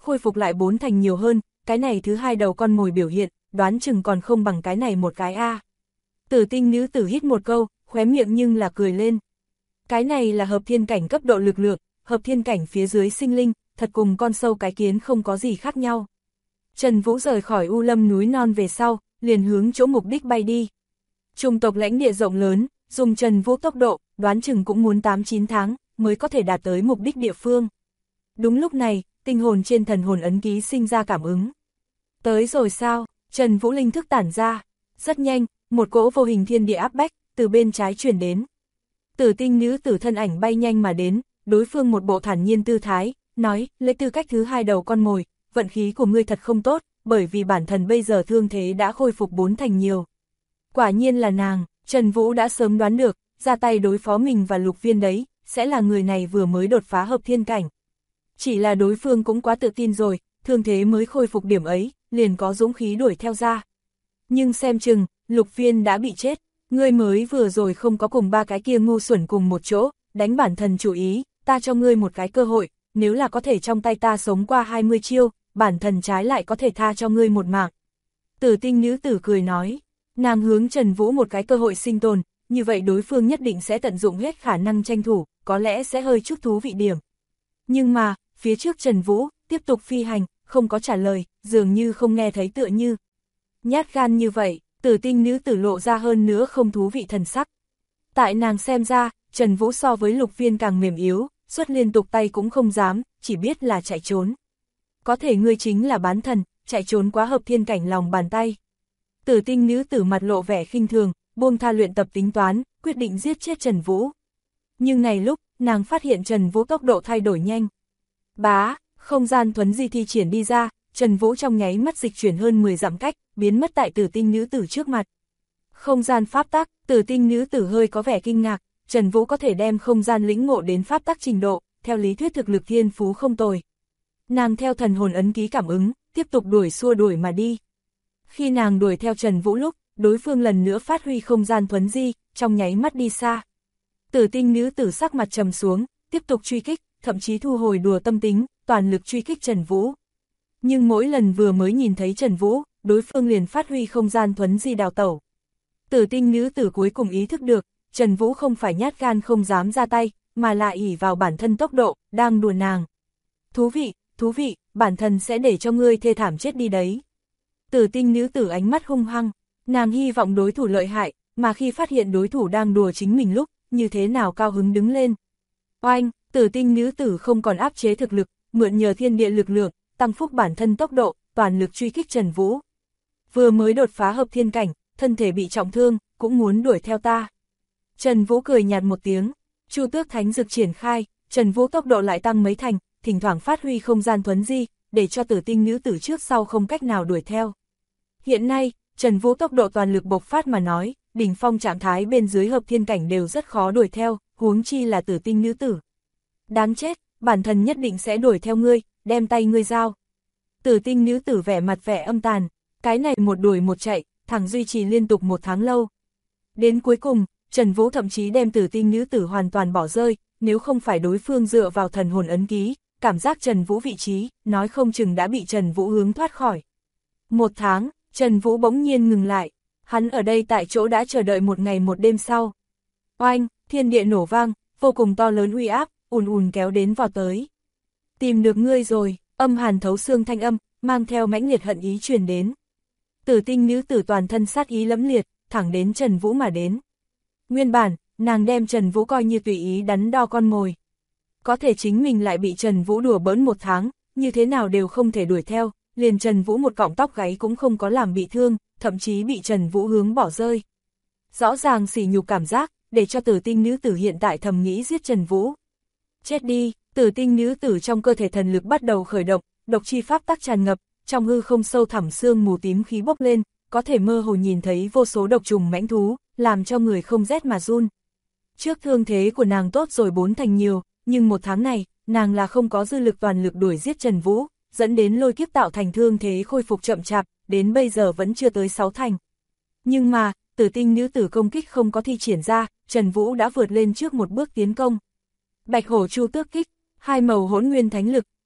khôi phục lại 4 thành nhiều hơn, cái này thứ hai đầu con mồi biểu hiện, đoán chừng còn không bằng cái này một cái a. Tử tinh nữ tử hít một câu, khóe miệng nhưng là cười lên. Cái này là hợp thiên cảnh cấp độ lực lượng, hợp thiên cảnh phía dưới sinh linh, thật cùng con sâu cái kiến không có gì khác nhau. Trần Vũ rời khỏi U Lâm núi non về sau, liền hướng chỗ mục đích bay đi. Chủng tộc lãnh địa rộng lớn, dùng Trần Vũ tốc độ, đoán chừng cũng muốn 8-9 tháng, mới có thể đạt tới mục đích địa phương. Đúng lúc này, tinh hồn trên thần hồn ấn ký sinh ra cảm ứng. Tới rồi sao? Trần Vũ linh thức tản ra. Rất nhanh, một cỗ vô hình thiên địa áp bách, từ bên trái truyền đến. Tử tinh nữ tử thân ảnh bay nhanh mà đến, đối phương một bộ thản nhiên tư thái, nói, lấy tư cách thứ hai đầu con mồi, vận khí của ngươi thật không tốt, bởi vì bản thân bây giờ thương thế đã khôi phục 4 thành nhiều. Quả nhiên là nàng, Trần Vũ đã sớm đoán được, ra tay đối phó mình và Lục Viên đấy, sẽ là người này vừa mới đột phá hợp thiên cảnh. Chỉ là đối phương cũng quá tự tin rồi, thương thế mới khôi phục điểm ấy, liền có dũng khí đuổi theo ra. Nhưng xem chừng, Lục Viên đã bị chết, ngươi mới vừa rồi không có cùng ba cái kia ngu xuẩn cùng một chỗ, đánh bản thân chủ ý, ta cho ngươi một cái cơ hội, nếu là có thể trong tay ta sống qua 20 chiêu, bản thân trái lại có thể tha cho ngươi một mạng. Tử tinh nữ tử cười nói, nàng hướng Trần Vũ một cái cơ hội sinh tồn, như vậy đối phương nhất định sẽ tận dụng hết khả năng tranh thủ, có lẽ sẽ hơi chút thú vị điểm. Nhưng mà, phía trước Trần Vũ, tiếp tục phi hành, không có trả lời, dường như không nghe thấy tựa như. Nhát gan như vậy, tử tinh nữ tử lộ ra hơn nữa không thú vị thần sắc. Tại nàng xem ra, Trần Vũ so với Lục Viên càng mềm yếu, xuất liên tục tay cũng không dám, chỉ biết là chạy trốn. Có thể ngươi chính là bán thần, chạy trốn quá hợp thiên cảnh lòng bàn tay. Tử tinh nữ tử mặt lộ vẻ khinh thường, buông tha luyện tập tính toán, quyết định giết chết Trần Vũ. Nhưng này lúc, nàng phát hiện Trần Vũ tốc độ thay đổi nhanh. Bá, không gian thuấn di thi triển đi ra, Trần Vũ trong nháy mắt dịch chuyển hơn 10 dặm cách, biến mất tại tử tinh nữ tử trước mặt. Không gian pháp tắc, tử tinh nữ tử hơi có vẻ kinh ngạc, Trần Vũ có thể đem không gian lĩnh ngộ đến pháp tắc trình độ, theo lý thuyết thực lực thiên phú không tồi. Nàng theo thần hồn ấn ký cảm ứng, tiếp tục xua đuổi mà đi. Khi nàng đuổi theo Trần Vũ lúc, đối phương lần nữa phát huy không gian thuấn di, trong nháy mắt đi xa. Tử tinh nữ tử sắc mặt trầm xuống, tiếp tục truy kích, thậm chí thu hồi đùa tâm tính, toàn lực truy kích Trần Vũ. Nhưng mỗi lần vừa mới nhìn thấy Trần Vũ, đối phương liền phát huy không gian thuấn di đào tẩu. Tử tinh nữ tử cuối cùng ý thức được, Trần Vũ không phải nhát gan không dám ra tay, mà là ỷ vào bản thân tốc độ, đang đùa nàng. Thú vị, bản thân sẽ để cho ngươi thê thảm chết đi đấy. Tử tinh nữ tử ánh mắt hung hăng, nàng hy vọng đối thủ lợi hại, mà khi phát hiện đối thủ đang đùa chính mình lúc, như thế nào cao hứng đứng lên. Oanh, tử tinh nữ tử không còn áp chế thực lực, mượn nhờ thiên địa lực lượng, tăng phúc bản thân tốc độ, toàn lực truy kích Trần Vũ. Vừa mới đột phá hợp thiên cảnh, thân thể bị trọng thương, cũng muốn đuổi theo ta. Trần Vũ cười nhạt một tiếng, Chu Tước Thánh Dực triển khai, Trần Vũ tốc độ lại tăng mấy thành, thỉnh thoảng phát huy không gian thuấn di, để cho tử tinh nữ tử trước sau không cách nào đuổi theo. Hiện nay, Trần Vũ tốc độ toàn lực bộc phát mà nói, đỉnh phong trạng thái bên dưới hợp thiên cảnh đều rất khó đuổi theo, huống chi là tử tinh nữ tử. Đáng chết, bản thân nhất định sẽ đuổi theo ngươi, đem tay ngươi giao. Tử tinh nữ tử vẻ mặt vẻ âm tàn, cái này một đuổi một chạy, thẳng duy trì liên tục 1 tháng lâu. Đến cuối cùng, Trần Vũ thậm chí đem tử tinh nữ tử hoàn toàn bỏ rơi, nếu không phải đối phương dựa vào thần hồn ấn ký, cảm giác Trần Vũ vị trí, nói không chừng đã bị Trần Vũ hướng thoát khỏi. 1 tháng, Trần Vũ bỗng nhiên ngừng lại, hắn ở đây tại chỗ đã chờ đợi 1 ngày 1 đêm sau. Oanh, thiên địa nổ vang, vô cùng to lớn uy áp, ùn kéo đến vào tới. Tìm được ngươi rồi, âm hàn thấu xương thanh âm, mang theo mãnh liệt hận ý truyền đến. Tử tinh nữ tử toàn thân sát ý lẫm liệt, thẳng đến Trần Vũ mà đến. Nguyên bản, nàng đem Trần Vũ coi như tùy ý đắn đo con mồi. Có thể chính mình lại bị Trần Vũ đùa bỡn 1 tháng, như thế nào đều không thể đuổi theo, liền Trần Vũ một cọng tóc gáy cũng không có làm bị thương, thậm chí bị Trần Vũ hướng bỏ rơi. Rõ ràng sỉ nhục cảm giác, để cho tử tinh nữ tử hiện tại thầm nghĩ giết Trần Vũ. Chết đi, tử tinh nữ tử trong cơ thể thần lực bắt đầu khởi động, độc chi pháp tắc tràn ngập, trong hư không sâu thẳm sương mù tím khí bốc lên, có thể mơ hồ nhìn thấy vô số độc trùng mãnh thú, làm cho người không rét mà run. Trước thương thế của nàng tốt rồi 4 thành nhiều, nhưng 1 tháng này, nàng là không có dư lực toàn lực đuổi giết Trần Vũ, dẫn đến lôi kiếp tạo thành thương thế khôi phục chậm chạp, đến bây giờ vẫn chưa tới 6 thành. Nhưng mà, tử tinh nữ tử công kích không có thi triển ra, Trần Vũ đã vượt lên trước một bước tiến công. Bạch hổ chu tước kích, 2 màu hỗn nguyên thánh lực,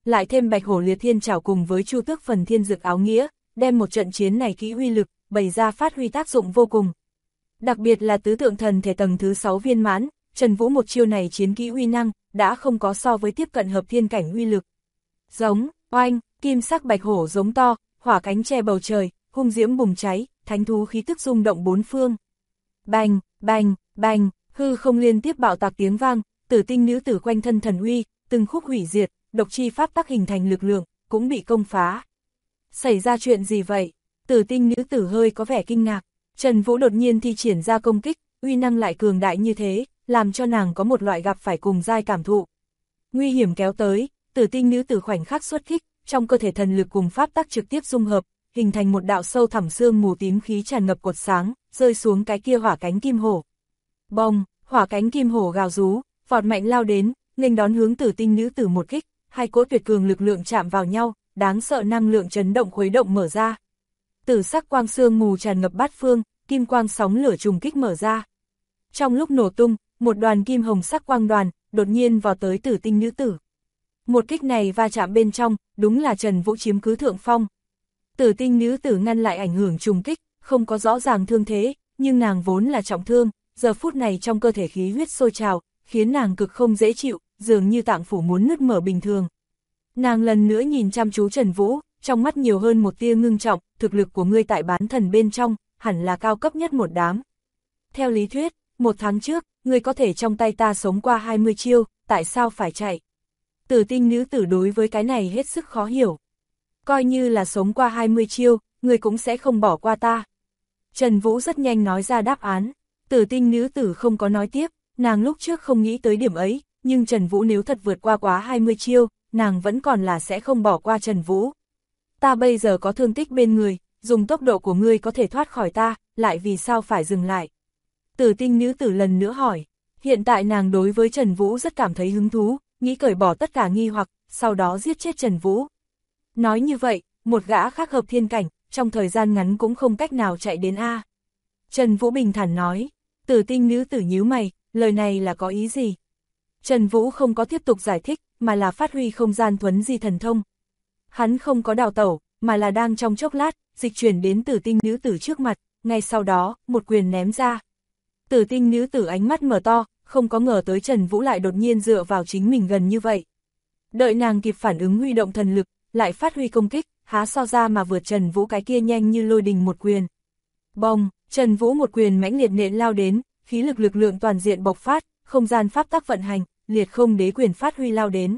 lại thêm Bạch Hổ Liệt Thiên Trảo cùng với Chu Tước Phần Thiên Dực áo nghĩa, đem một trận chiến này kỹ uy lực, bày ra phát huy tác dụng vô cùng. Đặc biệt là tứ tượng thần thể tầng thứ 6 viên mãn, Trần Vũ một chiêu này chiến kỹ uy năng, đã không có so với tiếp cận hợp thiên cảnh uy lực. Giống, oanh, kim sắc bạch hổ giống to, hỏa cánh che bầu trời, hung diễm bùng cháy, thánh thú khí tức rung động bốn phương. Bành, bành, bành, hư không liên tiếp bạo tạc tiếng vang, Tử Tinh nữ tử quanh thân thần uy, từng khúc hủy diệt, độc chi pháp tắc hình thành lực lượng, cũng bị công phá. Xảy ra chuyện gì vậy? Tử Tinh nữ tử hơi có vẻ kinh ngạc, Trần Vũ đột nhiên thi triển ra công kích, uy năng lại cường đại như thế, làm cho nàng có một loại gặp phải cùng giai cảm thụ. Nguy hiểm kéo tới, Tử Tinh nữ tử khoảnh khắc xuất kích, trong cơ thể thần lực cùng pháp tắc trực tiếp dung hợp, hình thành một đạo sâu thẳm sương mù tím khí tràn ngập cột sáng, rơi xuống cái kia hỏa cánh kim hổ. Bông, hỏa cánh kim hổ gào rú, vọt mạnh lao đến, nghênh đón hướng Tử Tinh nữ tử một kích, hai cỗ tuyệt cường lực lượng chạm vào nhau, đáng sợ năng lượng chấn động khuấy động mở ra. Tử sắc quang sương mù tràn ngập bát phương, kim quang sóng lửa trùng kích mở ra. Trong lúc nổ tung, một đoàn kim hồng sắc quang đoàn đột nhiên vào tới Tử Tinh nữ tử. Một kích này va chạm bên trong, đúng là Trần Vũ chiếm cứ thượng phong. Tử Tinh nữ tử ngăn lại ảnh hưởng trùng kích, không có rõ ràng thương thế, nhưng nàng vốn là trọng thương, giờ phút này trong cơ thể khí huyết sôi trào, khiến nàng cực không dễ chịu, dường như tạng phủ muốn nứt mở bình thường. Nàng lần nữa nhìn chăm chú Trần Vũ, trong mắt nhiều hơn một tia ngưng trọng, thực lực của ngươi tại bán thần bên trong, hẳn là cao cấp nhất một đám. Theo lý thuyết, 1 tháng trước, ngươi có thể trong tay ta sống qua 20 chiêu, tại sao phải chạy? Tử Tinh nữ tử đối với cái này hết sức khó hiểu. Coi như là sống qua 20 chiêu, ngươi cũng sẽ không bỏ qua ta. Trần Vũ rất nhanh nói ra đáp án. Tử Tinh nữ tử không có nói tiếp, nàng lúc trước không nghĩ tới điểm ấy, nhưng Trần Vũ nếu thật vượt qua quá 20 chiêu, nàng vẫn còn là sẽ không bỏ qua Trần Vũ. Ta bây giờ có thương tích bên người, dùng tốc độ của ngươi có thể thoát khỏi ta, lại vì sao phải dừng lại? Tử Tinh nữ tử lần nữa hỏi, hiện tại nàng đối với Trần Vũ rất cảm thấy hứng thú, nghĩ cởi bỏ tất cả nghi hoặc, sau đó giết chết Trần Vũ. Nói như vậy, một gã khác hợp thiên cảnh, trong thời gian ngắn cũng không cách nào chạy đến A. Trần Vũ bình thản nói, Tử Tinh nữ tử nhíu mày, lời này là có ý gì? Trần Vũ không có tiếp tục giải thích, mà là phát huy không gian thuấn di thần thông. Hắn không có đào tẩu, mà là đang trong chốc lát, dịch chuyển đến Tử Tinh nữ tử trước mặt, ngay sau đó, một quyền ném ra. Tử Tinh nữ tử ánh mắt mở to, không có ngờ tới Trần Vũ lại đột nhiên dựa vào chính mình gần như vậy. Đợi nàng kịp phản ứng huy động thần lực, lại phát huy công kích, há so ra mà vượt Trần Vũ cái kia nhanh như lôi đình một quyền. Bông, Trần Vũ một quyền mãnh liệt nện lao đến, khí lực lượng toàn diện bộc phát, không gian pháp tắc vận hành, liệt không đế quyền phát huy lao đến.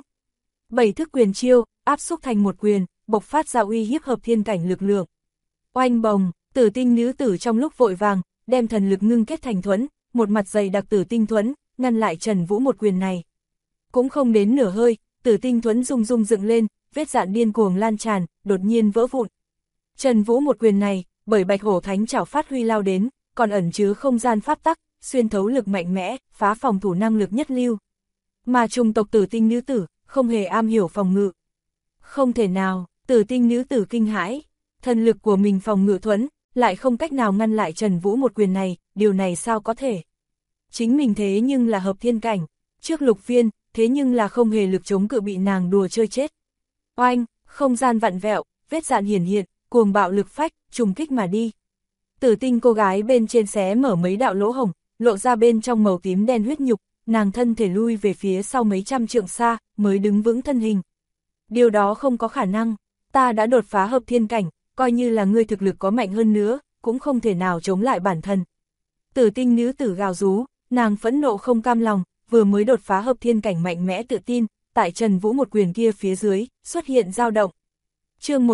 7 thức quyền chiêu, áp xúc thành một quyền, bộc phát ra uy hiếp hợp thiên cảnh lực lượng. Oanh bồng, Tử Tinh nữ tử trong lúc vội vàng, đem thần lực ngưng kết thành thuẫn, một mặt dày đặc tử tinh thuẫn, ngăn lại Trần Vũ một quyền này. Cũng không đến nửa hơi, tử tinh thuẫn rung rung dựng lên, vết dạn điên cuồng lan tràn, đột nhiên vỡ vụn. Trần Vũ một quyền này, bởi Bạch Hổ Thánh Trảo phát huy lao đến, còn ẩn chứa không gian pháp tắc, xuyên thấu lực mạnh mẽ, phá phòng thủ năng lực nhất lưu. Mà chủng tộc Tử Tinh nữ tử, không hề am hiểu phòng ngự. Không thể nào, Tử Tinh nữ tử kinh hãi, thần lực của mình phòng ngự thuẫn, lại không cách nào ngăn lại Trần Vũ một quyền này, điều này sao có thể? Chính mình thế nhưng là hợp thiên cảnh, trước Lục Viên, thế nhưng là không hề lực chống cự bị nàng đùa chơi chết. Oanh, không gian vặn vẹo, vết dạn hiển hiện, cuồng bạo lực phách, trùng kích mà đi. Tử Tinh cô gái bên trên xé mở mấy đạo lỗ hổng, lộ ra bên trong màu tím đen huyết nhục, nàng thân thể lui về phía sau mấy trăm trượng xa, mới đứng vững thân hình. Điều đó không có khả năng, ta đã đột phá hợp thiên cảnh, coi như là ngươi thực lực có mạnh hơn nữa, cũng không thể nào chống lại bản thân. Tử Tinh nữ tử gào rú, nàng phẫn nộ không cam lòng, vừa mới đột phá hợp thiên cảnh mạnh mẽ tự tin, tại Trần Vũ một quyền kia phía dưới, xuất hiện dao động. Chương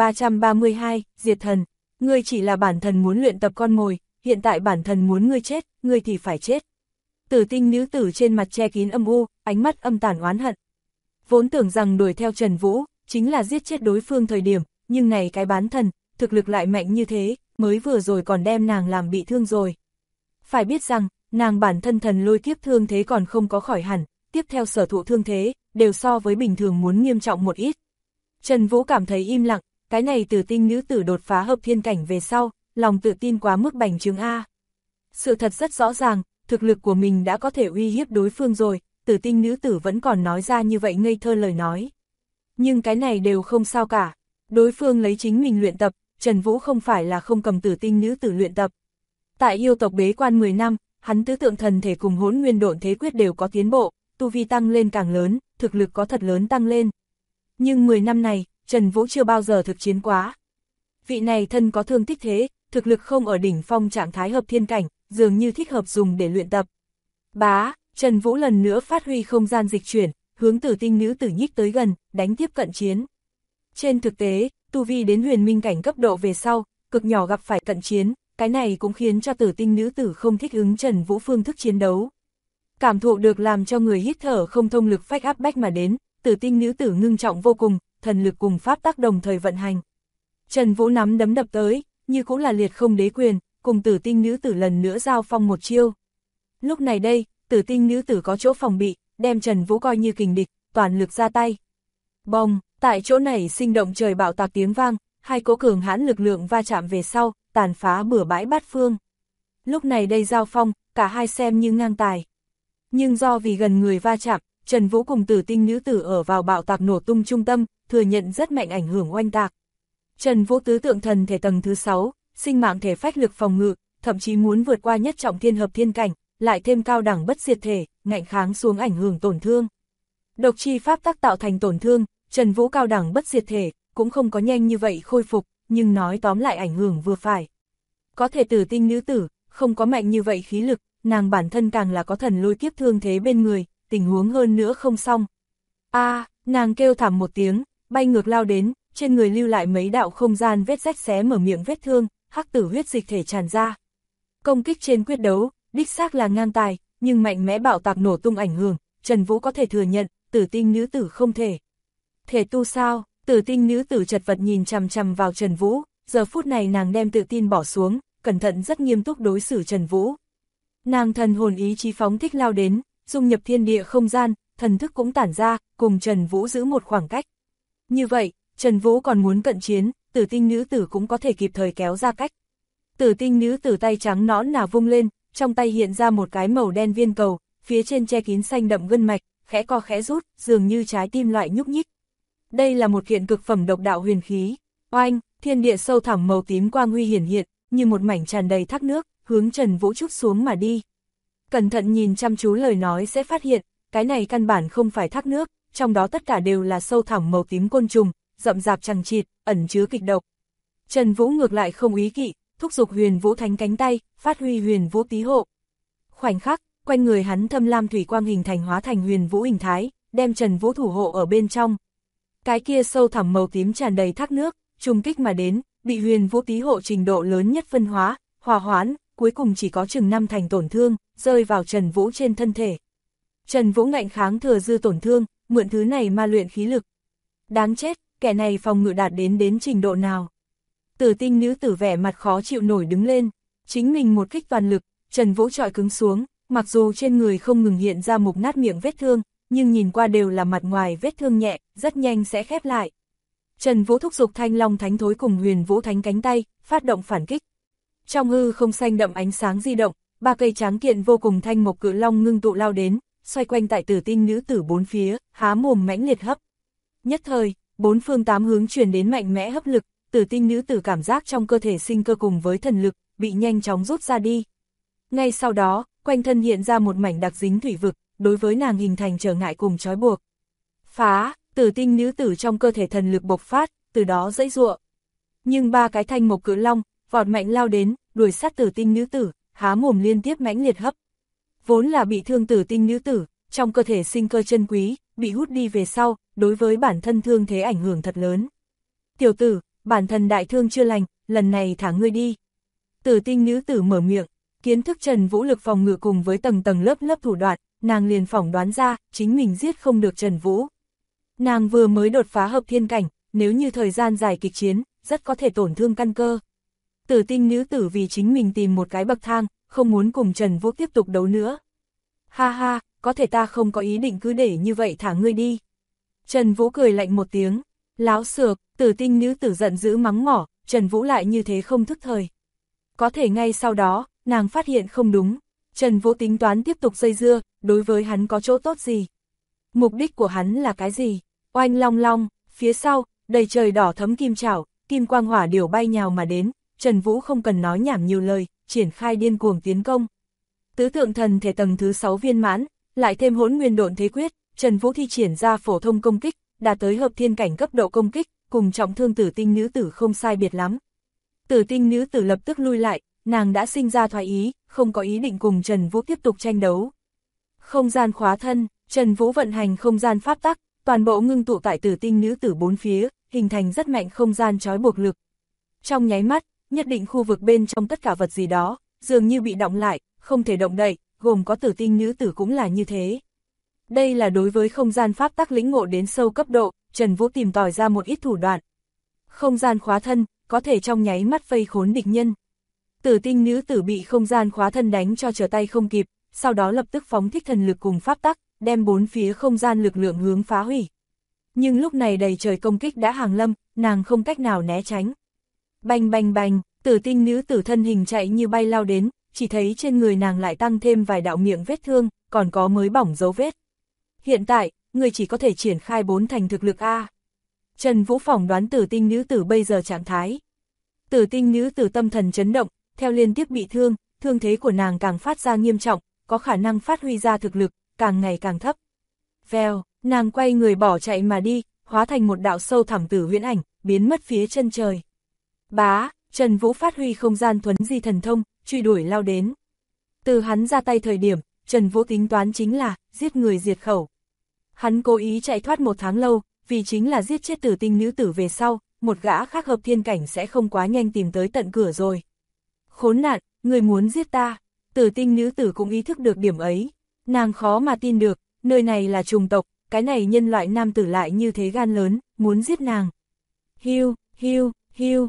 1332, Diệt Thần, ngươi chỉ là bản thần muốn luyện tập con mồi, hiện tại bản thần muốn ngươi chết, ngươi thì phải chết. Tử Tinh nữ tử trên mặt che kín âm u, ánh mắt âm tàn oán hận. Vốn tưởng rằng đuổi theo Trần Vũ, chính là giết chết đối phương thời điểm, nhưng này cái bán thần, thực lực lại mạnh như thế, mới vừa rồi còn đem nàng làm bị thương rồi. Phải biết rằng, nàng bản thân thần lôi kiếp thương thế còn không có khỏi hẳn, tiếp theo sở thụ thương thế, đều so với bình thường muốn nghiêm trọng một ít. Trần Vũ cảm thấy im lặng, cái này Tử Tinh nữ tử đột phá hợp thiên cảnh về sau, lòng tự tin quá mức bành trướng A. Sự thật rất rõ ràng, thực lực của mình đã có thể uy hiếp đối phương rồi, Tử Tinh nữ tử vẫn còn nói ra như vậy ngây thơ lời nói. Nhưng cái này đều không sao cả. Đối phương lấy chính mình luyện tập, Trần Vũ không phải là không cầm tử tinh nữ tử luyện tập. Tại yêu tộc bế quan 10 năm, hắn tứ tượng thần thể cùng hỗn nguyên độn thế quyết đều có tiến bộ, tu vi tăng lên càng lớn, thực lực có thật lớn tăng lên. Nhưng 10 năm này, Trần Vũ chưa bao giờ thực chiến quá. Vị này thân có thương tích thế, thực lực không ở đỉnh phong trạng thái hợp thiên cảnh, dường như thích hợp dùng để luyện tập. Bá, Trần Vũ lần nữa phát huy không gian dịch chuyển, hướng tử tinh nữ tử nhích tới gần, đánh tiếp cận chiến. Trên thực tế, tu vi đến huyền minh cảnh cấp độ về sau, cực nhỏ gặp phải cận chiến, cái này cũng khiến cho tử tinh nữ tử không thích ứng Trần Vũ phương thức chiến đấu. Cảm thụ được làm cho người hít thở không thông lực phách áp bách mà đến, tử tinh nữ tử ngưng trọng vô cùng, thần lực cùng pháp tắc đồng thời vận hành. Trần Vũ nắm đấm đập tới, như cũng là liệt không đế quyền, cùng tử tinh nữ tử lần nữa giao phong một chiêu. Lúc này đây, tử tinh nữ tử có chỗ phòng bị, đem Trần Vũ coi như kình địch, toàn lực ra tay. Bồng, tại chỗ này sinh động trời bạo tạc tiếng vang, hai cỗ cường hãn lực lượng va chạm về sau, tàn phá bừa bãi bát phương. Lúc này đây giao phong, cả hai xem như ngang tài. Nhưng do vì gần người va chạm, Trần Vũ cùng tử tinh nữ tử ở vào bạo tạc nổ tung trung tâm, thừa nhận rất mạnh ảnh hưởng oanh tạc. Trần Vũ tứ tượng thần thể tầng thứ 6, sinh mạng thể phách lực phòng ngự, thậm chí muốn vượt qua nhất trọng thiên hợp thiên cảnh, lại thêm cao đẳng bất diệt thể, ngạnh kháng xuống ảnh hưởng tổn thương. Độc chi pháp tắc tạo thành tổn thương, Trần Vũ cao đẳng bất diệt thể, cũng không có nhanh như vậy khôi phục, nhưng nói tóm lại ảnh hưởng vừa phải. Có thể tử tinh nữ tử, không có mạnh như vậy khí lực, nàng bản thân càng là có thần lôi kiếp thương thế bên người, tình huống hơn nữa không xong. Nàng kêu thảm một tiếng, bay ngược lao đến, trên người lưu lại mấy đạo không gian vết rách xé mở miệng vết thương, hắc tử huyết dịch thể tràn ra. Công kích trên quyết đấu, đích xác là ngang tài, nhưng mạnh mẽ bạo tạc nổ tung ảnh hưởng, Trần Vũ có thể thừa nhận, tử tinh nữ tử không thể. Thể tu sao? Tử tinh nữ tử chật vật nhìn chằm chằm vào Trần Vũ, giờ phút này nàng đem tự tin bỏ xuống, cẩn thận rất nghiêm túc đối xử Trần Vũ. Nàng thần hồn ý chí phóng thích lao đến, dung nhập thiên địa không gian, thần thức cũng tản ra, cùng Trần Vũ giữ một khoảng cách. Như vậy, Trần Vũ còn muốn cận chiến, tử tinh nữ tử cũng có thể kịp thời kéo ra cách. Tử tinh nữ tử tay trắng nõn nà vung lên, trong tay hiện ra một cái màu đen viên cầu, phía trên che kín xanh đậm gân mạch, khẽ co khẽ rút, dường như trái tim loại nhúc nhích. Đây là một kiện cực phẩm độc đạo huyền khí. Oanh, thiên địa sâu thẳm màu tím quang huy hiển hiện, như một mảnh tràn đầy thác nước, hướng Trần Vũ trút xuống mà đi. Cẩn thận nhìn chăm chú lời nói sẽ phát hiện, cái này căn bản không phải thác nước, trong đó tất cả đều là sâu thẳm màu tím côn trùng, rậm rạp chằng chịt, ẩn chứa kịch độc. Trần Vũ ngược lại không ý kỵ, thúc giục Huyền Vũ Thánh cánh tay, phát huy Huyền Vũ Tý hộ. Khoảnh khắc, quanh người hắn thâm lam thủy quang hình thành hóa thành Huyền Vũ hình thái, đem Trần Vũ thủ hộ ở bên trong. Cái kia sâu thẳm màu tím tràn đầy thác nước, trùng kích mà đến, bị Huyền Vũ Tý hộ trình độ lớn nhất phân hóa, hòa hoãn, cuối cùng chỉ có chừng 5 thành tổn thương, rơi vào Trần Vũ trên thân thể. Trần Vũ ngạnh kháng thừa dư tổn thương, mượn thứ này ma luyện khí lực. Đáng chết, kẻ này phòng ngự đạt đến trình độ nào? Tử tinh nữ tử vẻ mặt khó chịu nổi đứng lên, chính mình một kích toàn lực, Trần Vũ trọi cứng xuống, mặc dù trên người không ngừng hiện ra mục nát miệng vết thương, nhưng nhìn qua đều là mặt ngoài vết thương nhẹ, rất nhanh sẽ khép lại. Trần Vũ thúc giục Thanh Long Thánh Thối cùng Huyền Vũ Thánh cánh tay, phát động phản kích. Trong hư không xanh đậm ánh sáng di động, 3 cây tráng kiện vô cùng thanh mộc cự long ngưng tụ lao đến, xoay quanh tại tử tinh nữ tử bốn phía, há mồm mãnh liệt hấp. Nhất thời, 4 phương 8 hướng truyền đến mạnh mẽ hấp lực, tử tinh nữ tử cảm giác trong cơ thể sinh cơ cùng với thần lực, bị nhanh chóng rút ra đi. Ngay sau đó, quanh thân hiện ra một mảnh đặc dính thủy vực, đối với nàng hình thành trở ngại cùng trói buộc. Phá, tử tinh nữ tử trong cơ thể thần lực bộc phát, từ đó dãy giụa. Nhưng 3 cái thanh mộc cự long, vọt mạnh lao đến, đuổi sát tử tinh nữ tử, há mồm liên tiếp mãnh liệt hấp. Vốn là bị thương tử tinh nữ tử, trong cơ thể sinh cơ chân quý, bị hút đi về sau, đối với bản thân thương thế ảnh hưởng thật lớn. Tiểu tử, bản thân đại thương chưa lành, lần này thả ngươi đi. Tử tinh nữ tử mở miệng, kiến thức Trần Vũ lực phòng ngự cùng với tầng tầng lớp lớp thủ đoạn, nàng liền phỏng đoán ra, chính mình giết không được Trần Vũ. Nàng vừa mới đột phá hợp thiên cảnh, nếu như thời gian dài kịch chiến, rất có thể tổn thương căn cơ. Tử tinh nữ tử vì chính mình tìm một cái bậc thang, không muốn cùng Trần Vũ tiếp tục đấu nữa. Ha ha, có thể ta không có ý định cứ để như vậy thả ngươi đi. Trần Vũ cười lạnh một tiếng, láo xược, tử tinh nữ tử giận dữ mắng mỏ, Trần Vũ lại như thế không thức thời. Có thể ngay sau đó, nàng phát hiện không đúng, Trần Vũ tính toán tiếp tục dây dưa, đối với hắn có chỗ tốt gì? Mục đích của hắn là cái gì? Oanh long long, Phía sau, đầy trời đỏ thấm kim trảo, kim quang hỏa điểu bay nhào mà đến, Trần Vũ không cần nói nhảm nhiều lời, triển khai điên cuồng tiến công. Tứ tượng thần thể tầng thứ 6 viên mãn, lại thêm hỗn nguyên độn thế quyết, Trần Vũ thi triển ra phổ thông công kích, đạt tới hợp thiên cảnh cấp độ công kích, cùng trọng thương tử tinh nữ tử không sai biệt lắm. Tử tinh nữ tử lập tức lui lại, nàng đã sinh ra thoái ý, không có ý định cùng Trần Vũ tiếp tục tranh đấu. Không gian khóa thân, Trần Vũ vận hành không gian pháp tắc, toàn bộ ngưng tụ tại tử tinh nữ tử bốn phía, hình thành rất mạnh không gian trói buộc lực. Trong nháy mắt, nhất định khu vực bên trong tất cả vật gì đó, dường như bị động lại, không thể động đậy, gồm có tử tinh nữ tử cũng là như thế. Đây là đối với không gian pháp tắc lĩnh ngộ đến sâu cấp độ, Trần Vũ tìm tòi ra một ít thủ đoạn. Không gian khóa thân, có thể trong nháy mắt vây khốn địch nhân. Tử tinh nữ tử bị không gian khóa thân đánh cho trở tay không kịp, sau đó lập tức phóng thích thần lực cùng pháp tắc, đem bốn phía không gian lực lượng hướng phá hủy. Nhưng lúc này đầy trời công kích đã hàng lâm, nàng không cách nào né tránh. Bành bành bành, tử tinh nữ tử thân hình chạy như bay lao đến, chỉ thấy trên người nàng lại tăng thêm vài đạo miệng vết thương, còn có mới bỏng dấu vết. Hiện tại, người chỉ có thể triển khai 4 thành thực lực A. Trần Vũ phỏng đoán tử tinh nữ tử bây giờ trạng thái. Tử tinh nữ tử tâm thần chấn động, theo liên tiếp bị thương, thương thế của nàng càng phát ra nghiêm trọng, có khả năng phát huy ra thực lực, càng ngày càng thấp. Vèo, nàng quay người bỏ chạy mà đi, hóa thành một đạo sâu thẳm tử huyễn ảnh, biến mất phía chân trời. Bá, Trần Vũ phát huy không gian thuấn di thần thông, truy đuổi lao đến. Từ hắn ra tay thời điểm, Trần Vũ tính toán chính là giết người diệt khẩu. Hắn cố ý chạy thoát 1 tháng lâu, vì chính là giết chết tử tinh nữ tử về sau, một gã khác hợp thiên cảnh sẽ không quá nhanh tìm tới tận cửa rồi. Khốn nạn, người muốn giết ta. Tử tinh nữ tử cũng ý thức được điểm ấy. Nàng khó mà tin được, nơi này là trùng tộc, cái này nhân loại nam tử lại như thế gan lớn, muốn giết nàng. Hiu, hiu, hiu,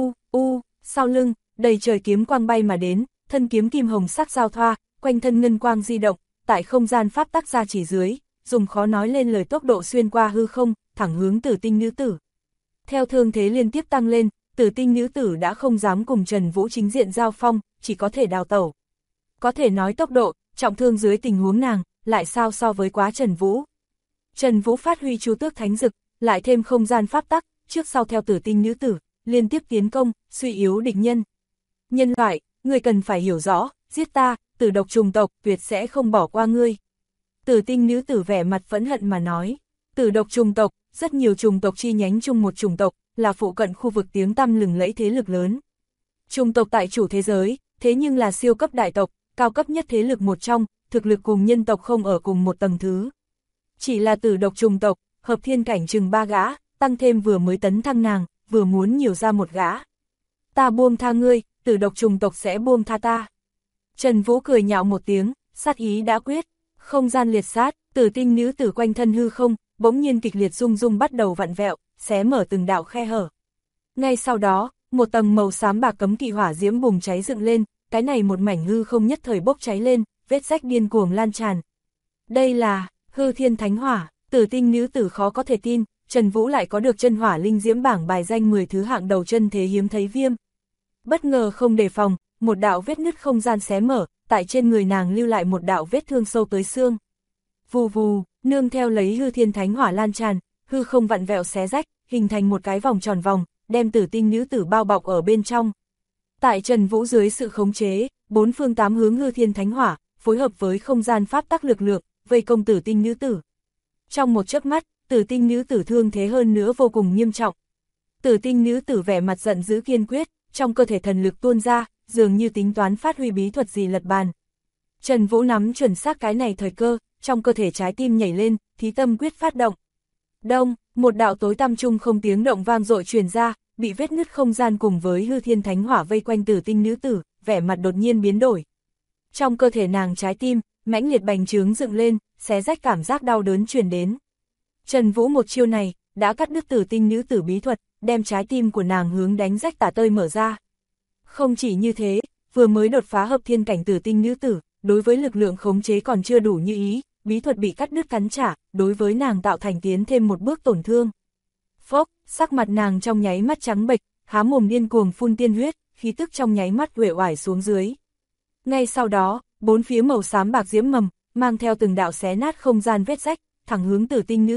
sau lưng, đầy trời kiếm quang bay mà đến, thân kiếm kim hồng sắc giao thoa, quanh thân ngân quang di động, tại không gian pháp tắc ra chỉ dưới, dùng khó nói lên lời tốc độ xuyên qua hư không, thẳng hướng tử tinh nữ tử. Theo thương thế liên tiếp tăng lên, tử tinh nữ tử đã không dám cùng Trần Vũ chính diện giao phong, chỉ có thể đào tẩu. Có thể nói tốc độ, trọng thương dưới tình huống nàng, lại sao so với quá Trần Vũ. Trần Vũ phát huy chu tước thánh dực, lại thêm không gian pháp tắc, trước sau theo tử tinh nữ tử, liên tiếp tiến công, suy yếu địch nhân. Nhân loại, người cần phải hiểu rõ, giết ta, tử độc trùng tộc, tuyệt sẽ không bỏ qua ngươi. Tử tinh nữ tử vẻ mặt phẫn hận mà nói, tử độc trùng tộc, rất nhiều trùng tộc chi nhánh chung một trùng tộc, là phụ cận khu vực tiếng tăm lừng lẫy thế lực lớn. Trùng tộc tại chủ thế giới, thế nhưng là siêu cấp đại tộc, cao cấp nhất thế lực một trong, thực lực cùng nhân tộc không ở cùng một tầng thứ. Chỉ là tử độc trùng tộc, hợp thiên cảnh chừng 3 gã, tăng thêm vừa mới tấn thăng nàng, vừa muốn nhiều ra 1 gã. Ta buông tha ngươi, tử độc trùng tộc sẽ buông tha ta. Trần Vũ cười nhạo một tiếng, sát ý đã quyết, không gian liệt sát, tử tinh nữ tử quanh thân hư không, bỗng nhiên kịch liệt rung rung bắt đầu vặn vẹo, xé mở từng đạo khe hở. Ngay sau đó, một tầng màu xám bạc cấm kỵ hỏa diễm bùng cháy dựng lên, cái này một mảnh hư không nhất thời bốc cháy lên, vết rách điên cuồng lan tràn. Đây là hư thiên thánh hỏa, tử tinh nữ tử khó có thể tin, Trần Vũ lại có được chân hỏa linh diễm bảng bài danh 10 thứ hạng đầu chân thế hiếm thấy viêm. Bất ngờ không đề phòng, một đạo vết nứt không gian xé mở, tại trên người nàng lưu lại một đạo vết thương sâu tới xương. Vù vù, nương theo lấy hư thiên thánh hỏa lan tràn, hư không vặn vẹo xé rách, hình thành một cái vòng tròn vòng, đem tử tinh nữ tử bao bọc ở bên trong. Tại Trần Vũ dưới sự khống chế, 4 phương 8 hướng hư thiên thánh hỏa, phối hợp với không gian pháp tắc lực lượng, vây công tử tinh nữ tử. Trong một chớp mắt, tử tinh nữ tử thương thế hơn nữa vô cùng nghiêm trọng. Tử tinh nữ tử vẻ mặt giận dữ kiên quyết, trong cơ thể thần lực tuôn ra, dường như tính toán phát huy bí thuật gì lật bàn. Trần Vũ nắm chuẩn xác cái này thời cơ, trong cơ thể trái tim nhảy lên, thí tâm quyết phát động. Đông, một đạo tối tăm trung không tiếng động vang dội truyền ra, bị vết nứt không gian cùng với hư thiên thánh hỏa vây quanh tử tinh nữ tử, vẻ mặt đột nhiên biến đổi. Trong cơ thể nàng trái tim, mãnh liệt bành trướng dựng lên, xé rách cảm giác đau đớn truyền đến. Trần Vũ một chiêu này, đã cắt đứt tử tinh nữ tử bí thuật, đem trái tim của nàng hướng đánh rách tả tơi mở ra. Không chỉ như thế, vừa mới đột phá hợp thiên cảnh tử tinh nữ tử, đối với lực lượng khống chế còn chưa đủ như ý, bí thuật bị cắt đứt cắn trả, đối với nàng tạo thành tiến thêm một bước tổn thương. Phốc, sắc mặt nàng trong nháy mắt trắng bệch, há mồm điên cuồng phun tiên huyết, khí tức trong nháy mắt uể oải xuống dưới. Ngay sau đó, 4 phía màu xám bạc diễm mầm, mang theo từng đạo xé nát không gian vết rách, thẳng hướng tử tinh nữ tử,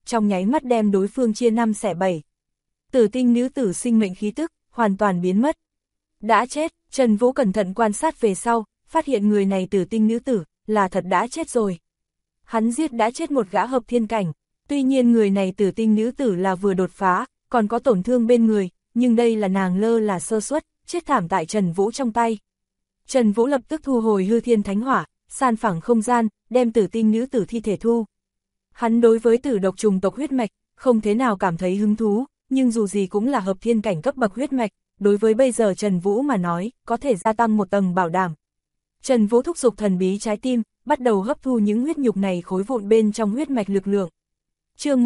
trong nháy mắt đem đối phương chia 5 xẻ 7. Tử tinh nữ tử sinh mệnh khí tức, hoàn toàn biến mất. Đã chết, Trần Vũ cẩn thận quan sát về sau, phát hiện người này tử tinh nữ tử, là thật đã chết rồi. Hắn giết đã chết một gã hợp thiên cảnh, tuy nhiên người này tử tinh nữ tử là vừa đột phá, còn có tổn thương bên người, nhưng đây là nàng lơ là sơ suất, chết thảm tại Trần Vũ trong tay. Trần Vũ lập tức thu hồi hư thiên thánh hỏa, san phẳng không gian, đem tử tinh nữ tử thi thể thu. Hắn đối với tử độc trùng tộc huyết mạch, không thế nào cảm thấy hứng thú, nhưng dù gì cũng là hợp thiên cảnh cấp bậc huyết mạch, đối với bây giờ Trần Vũ mà nói, có thể gia tăng một tầng bảo đảm. Trần Vũ thúc giục thần bí trái tim, bắt đầu hấp thu những huyết nhục này khối vụn bên trong huyết mạch lực lượng. Chương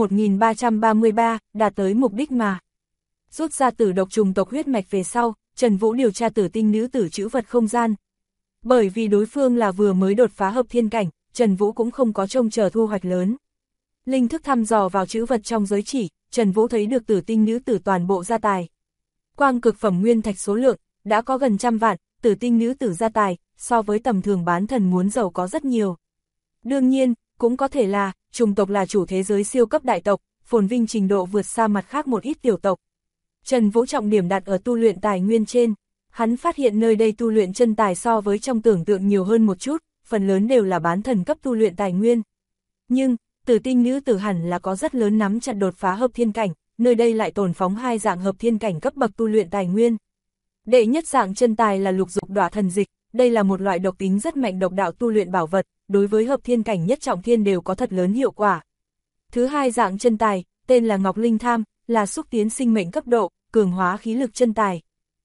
1333, đạt tới mục đích mà. Rút ra tử độc trùng tộc huyết mạch về sau, Trần Vũ điều tra tử tinh nữ tử trữ vật không gian. Bởi vì đối phương là vừa mới đột phá hợp thiên cảnh, Trần Vũ cũng không có trông chờ thu hoạch lớn. Linh thức thăm dò vào trữ vật trong giới chỉ, Trần Vũ thấy được tử tinh nữ tử toàn bộ gia tài. Quang cực phẩm nguyên thạch số lượng, đã có gần 100 vạn, tử tinh nữ tử gia tài, so với tầm thường bán thần muốn giàu có rất nhiều. Đương nhiên, cũng có thể là, trùng tộc là chủ thế giới siêu cấp đại tộc, phồn vinh trình độ vượt xa mặt khác một ít tiểu tộc. Trần Vũ trọng điểm đặt ở tu luyện tài nguyên trên, hắn phát hiện nơi đây tu luyện chân tài so với trong tưởng tượng nhiều hơn một chút, phần lớn đều là bán thần cấp tu luyện tài nguyên. Nhưng, tử tinh nữ tử hẳn là có rất lớn nắm chặt đột phá hợp thiên cảnh, nơi đây lại tồn phóng 2 dạng hợp thiên cảnh cấp bậc tu luyện tài nguyên. Đệ nhất dạng chân tài là lục dục đọa thần dịch, đây là một loại độc tính rất mạnh độc đạo tu luyện bảo vật, đối với hợp thiên cảnh nhất trọng thiên đều có thật lớn hiệu quả. Thứ hai dạng chân tài, tên là Ngọc Linh Tham, là xúc tiến sinh mệnh cấp độ, cường hóa khí lực chân tài.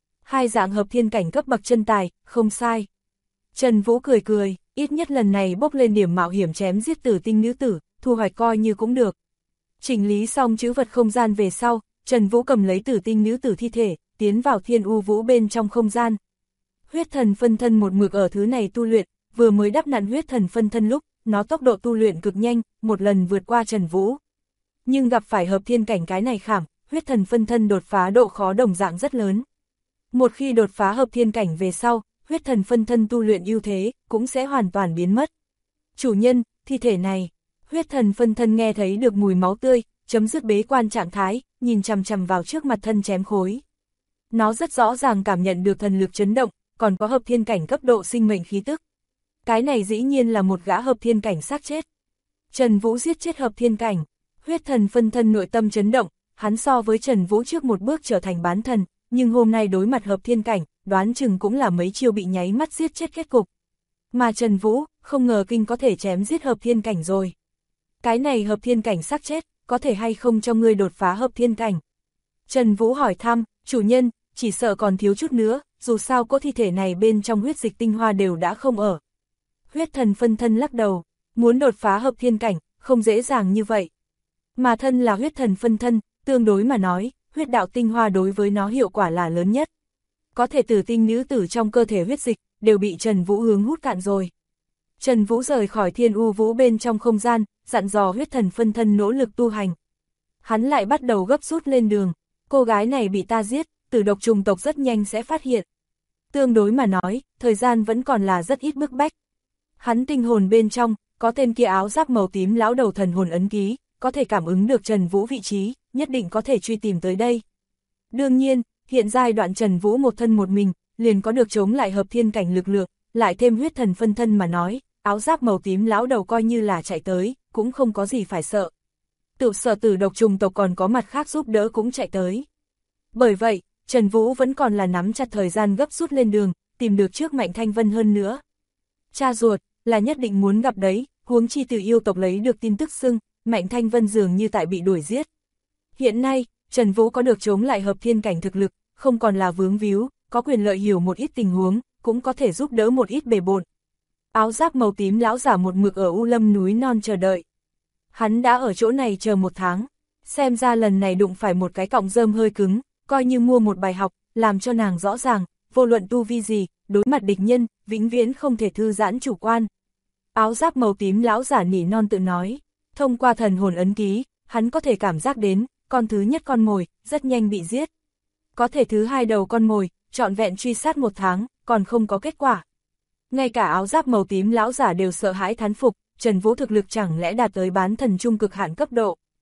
2 dạng hợp thiên cảnh cấp bậc chân tài, không sai. Trần Vũ cười cười, ít nhất lần này bốc lên điểm mạo hiểm chém giết tử tinh nữ tử, thu hoạch coi như cũng được. Chỉnh lý xong trữ vật không gian về sau, Trần Vũ cầm lấy tử tinh nữ tử thi thể, tiến vào thiên u vũ bên trong không gian. Huyết thần phân thân một mực ở thứ này tu luyện, vừa mới đắp nặn huyết thần phân thân lúc, nó tốc độ tu luyện cực nhanh, một lần vượt qua Trần Vũ. Nhưng gặp phải hợp thiên cảnh cái này khảm, huyết thần phân thân đột phá độ khó đồng dạng rất lớn. Một khi đột phá hợp thiên cảnh về sau, huyết thần phân thân tu luyện ưu thế, cũng sẽ hoàn toàn biến mất. Chủ nhân, thi thể này, huyết thần phân thân nghe thấy được mùi máu tươi, chấm dứt bế quan trạng thái, nhìn chằm chằm vào trước mặt thân chém khối. Nó rất rõ ràng cảm nhận được thần lực chấn động, còn có hợp thiên cảnh cấp độ sinh mệnh khí tức. Cái này dĩ nhiên là một gã hợp thiên cảnh xác chết. Trần Vũ giết chết hợp thiên cảnh, huyết thần phân thân nội tâm chấn động, hắn so với Trần Vũ trước một bước trở thành bán thần, nhưng hôm nay đối mặt hợp thiên cảnh, đoán chừng cũng là mấy chiêu bị nháy mắt giết chết kết cục. Mà Trần Vũ, không ngờ kinh có thể chém giết hợp thiên cảnh rồi. Cái này hợp thiên cảnh xác chết, có thể hay không cho ngươi đột phá hợp thiên cảnh? Trần Vũ hỏi thăm, chủ nhân, chỉ sợ còn thiếu chút nữa, dù sao cỗ thi thể này bên trong huyết dịch tinh hoa đều đã không ở. Huyết thần phân thân lắc đầu, muốn đột phá hợp thiên cảnh, không dễ dàng như vậy. Mà thân là huyết thần phân thân, tương đối mà nói, huyết đạo tinh hoa đối với nó hiệu quả là lớn nhất. Có thể tử tinh nữ tử trong cơ thể huyết dịch, đều bị Trần Vũ hướng hút cạn rồi. Trần Vũ rời khỏi thiên u vũ bên trong không gian, dặn dò huyết thần phân thân nỗ lực tu hành. Hắn lại bắt đầu gấp rút lên đường, cô gái này bị ta giết, tử độc trùng tộc rất nhanh sẽ phát hiện. Tương đối mà nói, thời gian vẫn còn là rất ít bức bách. Hắn tinh hồn bên trong, có tên kia áo giáp màu tím lão đầu thần hồn ấn ký, có thể cảm ứng được Trần Vũ vị trí, nhất định có thể truy tìm tới đây. Đương nhiên, hiện giai đoạn Trần Vũ một thân một mình, liền có được chống lại hợp thiên cảnh lực lượng, lại thêm huyết thần phân thân mà nói, áo giáp màu tím lão đầu coi như là chạy tới, cũng không có gì phải sợ. Tự sợ tử độc trùng tộc còn có mặt khác giúp đỡ cũng chạy tới. Bởi vậy, Trần Vũ vẫn còn là nắm chặt thời gian gấp rút lên đường, tìm được trước Mạnh Thanh Vân hơn nữa. Cha ruột, là nhất định muốn gặp đấy, huống chi từ yêu tộc lấy được tin tức xưng, Mạnh Thanh Vân dường như tại bị đuổi giết. Hiện nay, Trần Vũ có được chống lại hợp thiên cảnh thực lực, không còn là vướng víu, có quyền lợi hiểu một ít tình huống, cũng có thể giúp đỡ một ít bề bộn. Áo giáp màu tím lão giả một mực ở U Lâm núi non chờ đợi. Hắn đã ở chỗ này chờ 1 tháng, xem ra lần này đụng phải một cái cọng rơm hơi cứng, coi như mua một bài học, làm cho nàng rõ ràng, vô luận tu vi gì, đối mặt địch nhân, vĩnh viễn không thể thư giãn chủ quan. Áo giáp màu tím lão giả nỉ non tự nói, thông qua thần hồn ấn ký, hắn có thể cảm giác đến, con thứ nhất con mồi, rất nhanh bị giết. Có thể thứ hai đầu con mồi, trọn vẹn truy sát 1 tháng, còn không có kết quả. Ngay cả áo giáp màu tím lão giả đều sợ hãi thán phục, Trần Vũ thực lực chẳng lẽ đạt tới bán thần trung cực hạn cấp độ.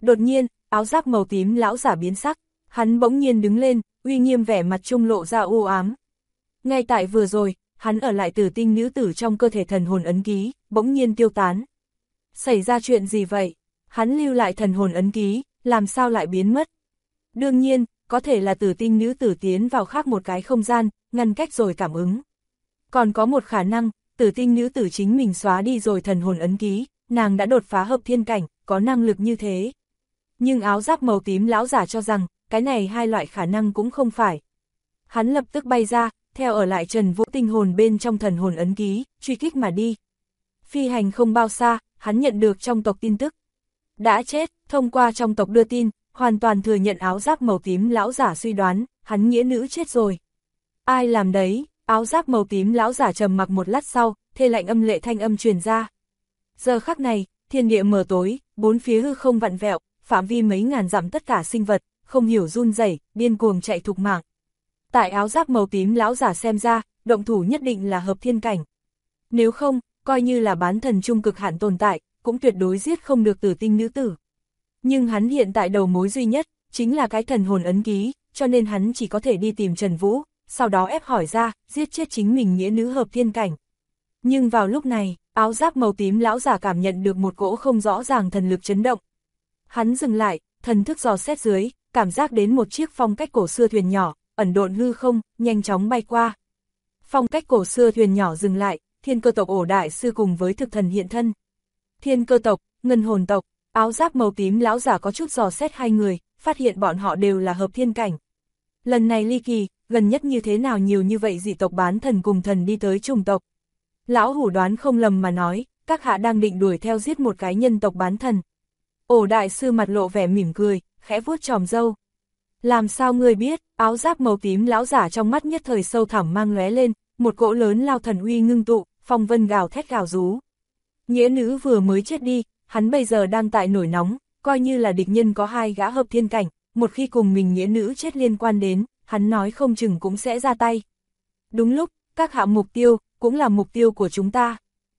Đột nhiên, áo giáp màu tím lão giả biến sắc, hắn bỗng nhiên đứng lên, uy nghiêm vẻ mặt trung lộ ra u ám. Ngay tại vừa rồi, hắn ở lại tử tinh nữ tử trong cơ thể thần hồn ấn ký, bỗng nhiên tiêu tán. Xảy ra chuyện gì vậy? Hắn lưu lại thần hồn ấn ký, làm sao lại biến mất? Đương nhiên, có thể là tử tinh nữ tử tiến vào khác một cái không gian, ngăn cách rồi cảm ứng. Còn có một khả năng, tử tinh nữ tử chính mình xóa đi rồi thần hồn ấn ký, nàng đã đột phá hợp thiên cảnh, có năng lực như thế. Nhưng áo giáp màu tím lão giả cho rằng, cái này hai loại khả năng cũng không phải. Hắn lập tức bay ra, theo ở lại Trần Vũ tinh hồn bên trong thần hồn ấn ký, truy kích mà đi. Phi hành không bao xa, hắn nhận được trong tộc tin tức. Đã chết, thông qua trong tộc đưa tin, hoàn toàn thừa nhận áo giáp màu tím lão giả suy đoán, hắn nghĩa nữ chết rồi. Ai làm đấy? Áo giáp màu tím lão giả trầm mặc một lát sau, thê lạnh âm lệ thanh âm truyền ra. Giờ khắc này, thiên địa mờ tối, bốn phía hư không vặn vẹo, phạm vi mấy ngàn dặm tất cả sinh vật, không hiểu run rẩy, điên cuồng chạy thục mạng. Tại áo giáp màu tím lão giả xem ra, động thủ nhất định là hợp thiên cảnh. Nếu không, coi như là bán thần trung cực hạn tồn tại, cũng tuyệt đối giết không được tử tinh nữ tử. Nhưng hắn hiện tại đầu mối duy nhất, chính là cái thần hồn ấn ký, cho nên hắn chỉ có thể đi tìm Trần Vũ, sau đó ép hỏi ra, giết chết chính mình nghĩa nữ hợp thiên cảnh. Nhưng vào lúc này, áo giáp màu tím lão giả cảm nhận được một cỗ không rõ ràng thần lực chấn động. Hắn dừng lại, thần thức dò xét dưới, cảm giác đến một chiếc phong cách cổ xưa thuyền nhỏ, ẩn độn hư không, nhanh chóng bay qua. Phong cách cổ xưa thuyền nhỏ dừng lại, thiên cơ tộc ổ đại sư cùng với thực thần hiện thân. Thiên cơ tộc, ngân hồn tộc, áo giáp màu tím lão giả có chút dò xét hai người, phát hiện bọn họ đều là hợp thiên cảnh. Lần này ly kỳ, gần nhất như thế nào nhiều như vậy dị tộc bán thần cùng thần đi tới trùng tộc. Lão hủ đoán không lầm mà nói, các hạ đang định đuổi theo giết một cái nhân tộc bán thần. Ổ đại sư mặt lộ vẻ mỉm cười, khẽ vuốt chòm râu. Làm sao ngươi biết? Áo giáp màu tím lão giả trong mắt nhất thời sâu thẳm mang lóe lên, một cỗ lớn lao thần uy ngưng tụ, phong vân gào thét gào rú. Nghĩa nữ vừa mới chết đi, hắn bây giờ đang tại nổi nóng, coi như là địch nhân có hai gã hợp thiên cảnh, một khi cùng mình nghĩa nữ chết liên quan đến, hắn nói không chừng cũng sẽ ra tay. Đúng lúc, các hạ mục tiêu, cũng là mục tiêu của chúng ta.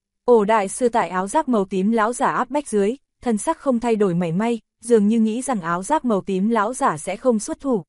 Ổ đại sư tại áo giáp màu tím lão giả áp bách dưới, thân sắc không thay đổi mảy may, dường như nghĩ rằng áo giáp màu tím lão giả sẽ không xuất thủ.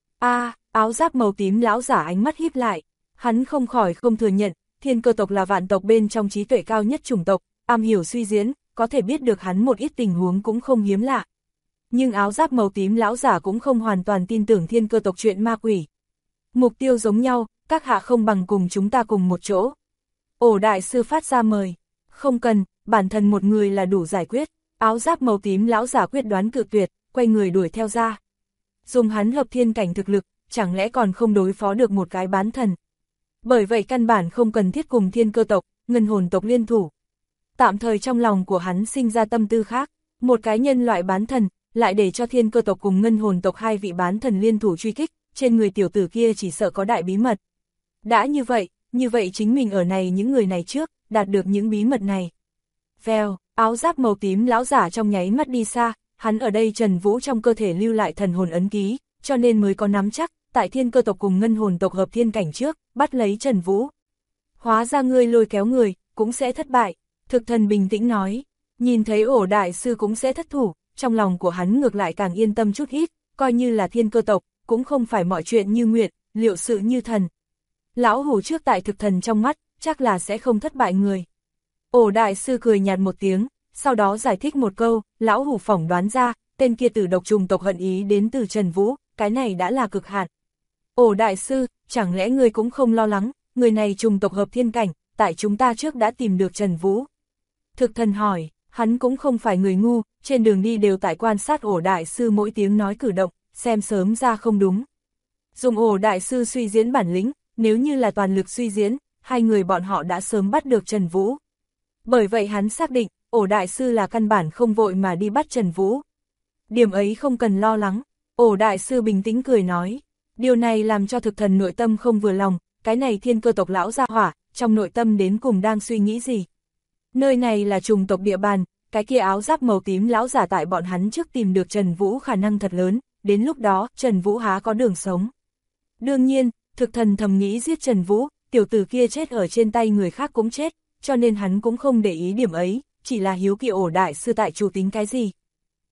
Áo giáp màu tím lão giả ánh mắt híp lại, hắn không khỏi không thừa nhận, thiên cơ tộc là vạn tộc bên trong trí tuệ cao nhất chủng tộc, am hiểu suy diễn, có thể biết được hắn một ít tình huống cũng không hiếm lạ. Nhưng áo giáp màu tím lão giả cũng không hoàn toàn tin tưởng thiên cơ tộc chuyện ma quỷ. Mục tiêu giống nhau, các hạ không bằng cùng chúng ta cùng một chỗ. Ổ đại sư phát ra mời. Không cần, bản thân một người là đủ giải quyết. Áo giáp màu tím lão giả quyết đoán cự tuyệt, quay người đuổi theo ra. Dùng hắn hợp thiên cảnh thực lực, chẳng lẽ còn không đối phó được một cái bán thần. Bởi vậy căn bản không cần thiết cùng thiên cơ tộc, ngân hồn tộc liên thủ. Tạm thời trong lòng của hắn sinh ra tâm tư khác, một cái nhân loại bán thần, lại để cho thiên cơ tộc cùng ngân hồn tộc hai vị bán thần liên thủ truy kích, trên người tiểu tử kia chỉ sợ có đại bí mật. Đã như vậy chính mình ở này những người này trước, đạt được những bí mật này. Vèo, áo giáp màu tím lão giả trong nháy mắt đi xa, hắn ở đây Trần Vũ trong cơ thể lưu lại thần hồn ấn ký, cho nên mới có nắm chắc, tại thiên cơ tộc cùng ngân hồn tộc hợp thiên cảnh trước, bắt lấy Trần Vũ. Hóa ra ngươi lôi kéo người, cũng sẽ thất bại, thực thần bình tĩnh nói, nhìn thấy ổ đại sư cũng sẽ thất thủ, trong lòng của hắn ngược lại càng yên tâm chút ít, coi như là thiên cơ tộc, cũng không phải mọi chuyện như nguyện, liệu sự như thần. Lão hủ trước tại thực thần trong mắt, chắc là sẽ không thất bại người. Ổ đại sư cười nhạt một tiếng, sau đó giải thích một câu, lão hủ phỏng đoán ra, tên kia tử độc trùng tộc hận ý đến từ Trần Vũ, cái này đã là cực hạn. Ổ đại sư, chẳng lẽ ngươi cũng không lo lắng, người này trùng tộc hợp thiên cảnh, tại chúng ta trước đã tìm được Trần Vũ. Thực thần hỏi, hắn cũng không phải người ngu, trên đường đi đều tại quan sát ổ đại sư mỗi tiếng nói cử động, xem sớm ra không đúng. Dùng ổ đại sư suy diễn bản lĩnh, nếu như là toàn lực suy diễn, hai người bọn họ đã sớm bắt được Trần Vũ. Bởi vậy hắn xác định, ổ đại sư là căn bản không vội mà đi bắt Trần Vũ. Điểm ấy không cần lo lắng, ổ đại sư bình tĩnh cười nói. Điều này làm cho thực thần nội tâm không vừa lòng, cái này thiên cơ tộc lão gia hỏa, trong nội tâm đến cùng đang suy nghĩ gì. Nơi này là trùng tộc địa bàn, cái kia áo giáp màu tím lão giả tại bọn hắn trước tìm được Trần Vũ khả năng thật lớn, đến lúc đó Trần Vũ há có đường sống. Đương nhiên, thực thần thầm nghĩ giết Trần Vũ, tiểu tử kia chết ở trên tay người khác cũng chết, cho nên hắn cũng không để ý điểm ấy, chỉ là hiếu kỳ ổ đại sư tại chủ tính cái gì.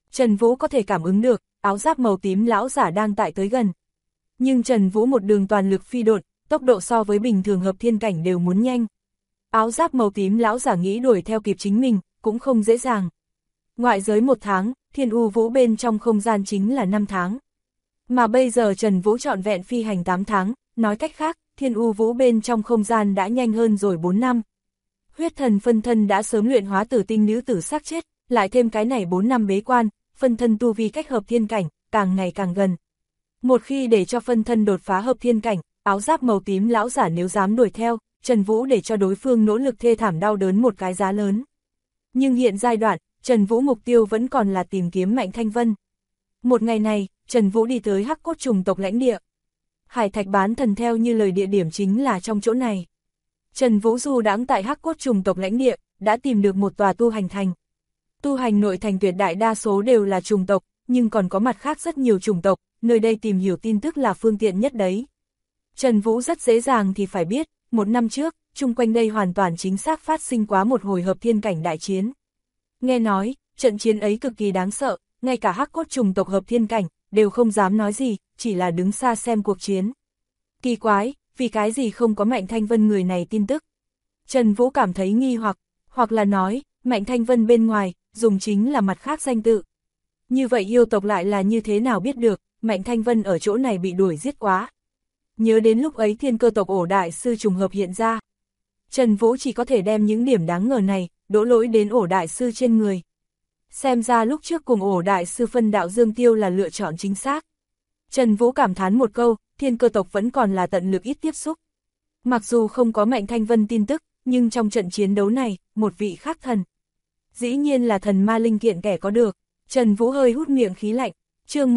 Trần Vũ có thể cảm ứng được, áo giáp màu tím lão giả đang tại tới gần. Nhưng Trần Vũ một đường toàn lực phi độn, tốc độ so với bình thường hợp thiên cảnh đều muốn nhanh. Áo giáp màu tím lão giả nghĩ đuổi theo kịp chính mình, cũng không dễ dàng. Ngoại giới 1 tháng, Thiên U Vũ bên trong không gian chính là 5 tháng. Mà bây giờ Trần Vũ trọn vẹn phi hành 8 tháng, nói cách khác, Thiên U Vũ bên trong không gian đã nhanh hơn rồi 4 năm. Huyết thần phân thân đã sớm luyện hóa tử tinh nữ tử xác chết, lại thêm cái này 4 năm bế quan, phân thân tu vi cách hợp thiên cảnh, càng ngày càng gần. Một khi để cho phân thân đột phá hợp thiên cảnh, áo giáp màu tím lão giả nếu dám đuổi theo, Trần Vũ để cho đối phương nỗ lực thê thảm đau đớn một cái giá lớn. Nhưng hiện giai đoạn, Trần Vũ mục tiêu vẫn còn là tìm kiếm Mạnh Thanh Vân. Một ngày này, Trần Vũ đi tới Hắc Cốt Trùng tộc lãnh địa. Hải Thạch bán thần theo như lời địa điểm chính là trong chỗ này. Trần Vũ du đãng tại Hắc Cốt Trùng tộc lãnh địa, đã tìm được một tòa tu hành thành. Tu hành nội thành tuyệt đại đa số đều là trùng tộc, nhưng còn có mặt khác rất nhiều chủng tộc, nơi đây tìm hiểu tin tức là phương tiện nhất đấy. Trần Vũ rất dễ dàng thì phải biết, 1 năm trước, chung quanh đây hoàn toàn chính xác phát sinh quá một hồi hợp thiên cảnh đại chiến. Nghe nói, trận chiến ấy cực kỳ đáng sợ, ngay cả Hắc Cốt Trùng tộc hợp thiên cảnh, đều không dám nói gì, chỉ là đứng xa xem cuộc chiến. Kỳ quái, vì cái gì không có Mạnh Thanh Vân người này tin tức? Trần Vũ cảm thấy nghi hoặc là nói, Mạnh Thanh Vân bên ngoài, dùng chính là mặt khác danh tự. Như vậy yêu tộc lại là như thế nào biết được, Mạnh Thanh Vân ở chỗ này bị đuổi giết quá. Nhớ đến lúc ấy Thiên Cơ tộc ổ đại sư trùng hợp hiện ra. Trần Vũ chỉ có thể đem những điểm đáng ngờ này, đổ lỗi đến ổ đại sư trên người. Xem ra lúc trước cùng ổ đại sư phân đạo Dương Tiêu là lựa chọn chính xác. Trần Vũ cảm thán một câu, Thiên Cơ tộc vẫn còn là tận lực ít tiếp xúc. Mặc dù không có Mạnh Thanh Vân tin tức, nhưng trong trận chiến đấu này, một vị khác thần. Dĩ nhiên là thần ma linh kiện kẻ có được. Trần Vũ hơi hút miệng khí lạnh, chương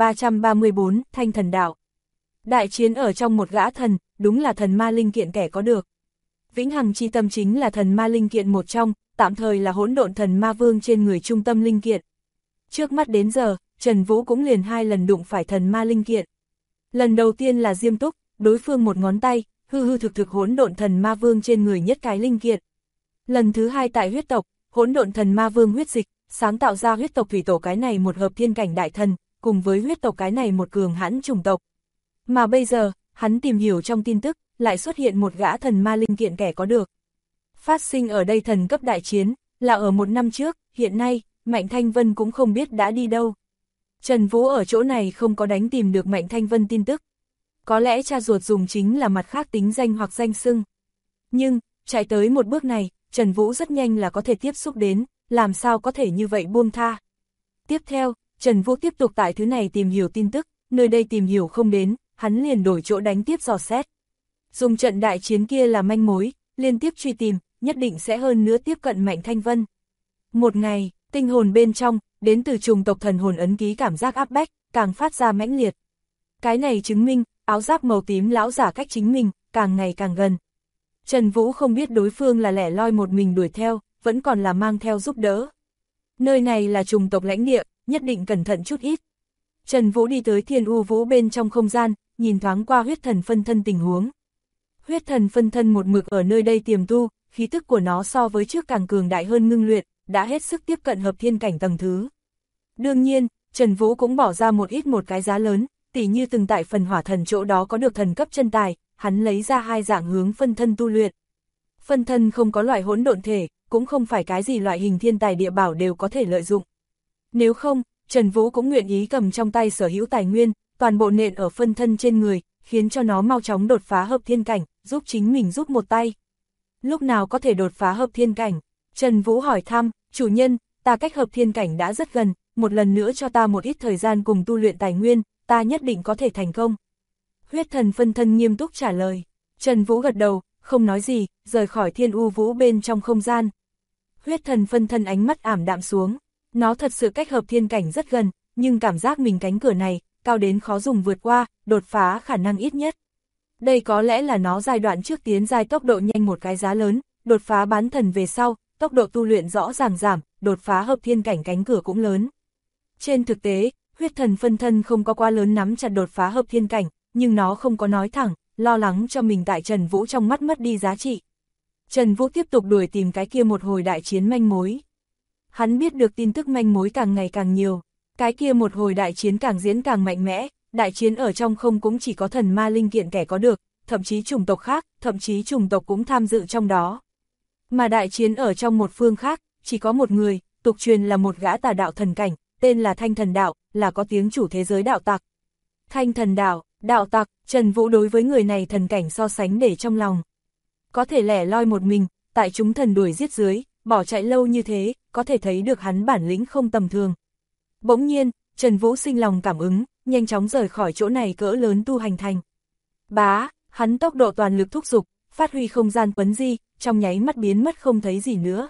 1334, Thanh Thần Đạo. Đại chiến ở trong một gã thần, đúng là thần ma linh kiện kẻ có được. Vĩnh hằng chi tâm chính là thần ma linh kiện một trong, tạm thời là hỗn độn thần ma vương trên người trung tâm linh kiện. Trước mắt đến giờ, Trần Vũ cũng liền 2 lần đụng phải thần ma linh kiện. Lần đầu tiên là Diêm Túc, đối phương một ngón tay, hư thực hỗn độn thần ma vương trên người nhất cái linh kiện. Lần thứ 2 tại huyết tộc, hỗn độn thần ma vương huyết dịch, sáng tạo ra huyết tộc thủy tổ cái này một hợp thiên cảnh đại thần, cùng với huyết tộc cái này một cường hãn chủng tộc. Mà bây giờ, hắn tìm hiểu trong tin tức, lại xuất hiện một gã thần ma linh kiện kẻ có được. Phát sinh ở đây thần cấp đại chiến, là ở 1 năm trước, hiện nay, Mạnh Thanh Vân cũng không biết đã đi đâu. Trần Vũ ở chỗ này không có đánh tìm được Mạnh Thanh Vân tin tức. Có lẽ cha ruột dùng chính là mặt khác tính danh hoặc danh xưng. Nhưng, chạy tới một bước này, Trần Vũ rất nhanh là có thể tiếp xúc đến, làm sao có thể như vậy buông tha. Tiếp theo, Trần Vũ tiếp tục tại thứ này tìm hiểu tin tức, nơi đây tìm hiểu không đến, hắn liền đổi chỗ đánh tiếp dò xét. Dùng trận đại chiến kia là manh mối, liên tiếp truy tìm, nhất định sẽ hơn nữa tiếp cận Mạnh Thanh Vân. Một ngày, tinh hồn bên trong, đến từ trùng tộc thần hồn ấn ký cảm giác áp bách, càng phát ra mãnh liệt. Cái này chứng minh, áo giáp màu tím lão giả cách chính mình, càng ngày càng gần. Trần Vũ không biết đối phương là lẻ loi một mình đuổi theo, vẫn còn là mang theo giúp đỡ. Nơi này là trùng tộc lãnh địa, nhất định cẩn thận chút ít. Trần Vũ đi tới Thiên U Vũ bên trong không gian, nhìn thoáng qua huyết thần phân thân tình huống. Huyết thần phân thân một mực ở nơi đây tiềm tu, khí tức của nó so với trước càng cường đại hơn ngưng luyện, đã hết sức tiếp cận hợp thiên cảnh tầng thứ. Đương nhiên, Trần Vũ cũng bỏ ra một cái giá lớn, tỉ như từng tại phần hỏa thần chỗ đó có được thần cấp chân tài, hắn lấy ra 2 dạng hướng phân thân tu luyện. Phân thân không có loại hỗn độn thể, cũng không phải cái gì loại hình thiên tài địa bảo đều có thể lợi dụng. Nếu không, Trần Vũ cũng nguyện ý cầm trong tay sở hữu tài nguyên, toàn bộ nện ở phân thân trên người, khiến cho nó mau chóng đột phá hợp thiên cảnh, giúp chính mình giúp một tay. Lúc nào có thể đột phá hợp thiên cảnh? Trần Vũ hỏi thăm, chủ nhân, ta cách hợp thiên cảnh đã rất gần, một lần nữa cho ta một ít thời gian cùng tu luyện tài nguyên, ta nhất định có thể thành công. Huyết thần phân thân nghiêm túc trả lời. Trần Vũ gật đầu, không nói gì, rời khỏi Thiên U Vũ bên trong không gian. Huyết thần phân thân ánh mắt ảm đạm xuống, nó thật sự cách hợp thiên cảnh rất gần, nhưng cảm giác mình cánh cửa này, cao đến khó dùng vượt qua, đột phá khả năng ít nhất. Đây có lẽ là nó giai đoạn trước tiến giai tốc độ nhanh một cái giá lớn, đột phá bán thần về sau, tốc độ tu luyện rõ ràng giảm, đột phá hợp thiên cảnh cánh cửa cũng lớn. Trên thực tế, huyết thần phân thân không có quá lớn nắm chặt đột phá hợp thiên cảnh, nhưng nó không có nói thẳng, lo lắng cho mình tại Trần Vũ trong mắt mất đi giá trị. Trần Vũ tiếp tục đuổi tìm cái kia một hồi đại chiến manh mối. Hắn biết được tin tức manh mối càng ngày càng nhiều. Cái kia một hồi đại chiến càng diễn càng mạnh mẽ, đại chiến ở trong không cũng chỉ có thần ma linh kiện kẻ có được, thậm chí chủng tộc khác, thậm chí chủng tộc cũng tham dự trong đó. Mà đại chiến ở trong một phương khác, chỉ có một người, tục truyền là một gã tà đạo thần cảnh, tên là Thanh Thần Đạo, là có tiếng chủ thế giới đạo tặc. Thanh Thần Đạo, đạo tặc, Trần Vũ đối với người này thần cảnh so sánh để trong lòng. Có thể lẻ loi một mình, tại chúng thần đuổi giết dưới, bỏ chạy lâu như thế, có thể thấy được hắn bản lĩnh không tầm thường. Bỗng nhiên, Trần Vũ sinh lòng cảm ứng, nhanh chóng rời khỏi chỗ này cỡ lớn tu hành thành. Bá, hắn tốc độ toàn lực thúc giục, phát huy không gian tuấn di, trong nháy mắt biến mất không thấy gì nữa.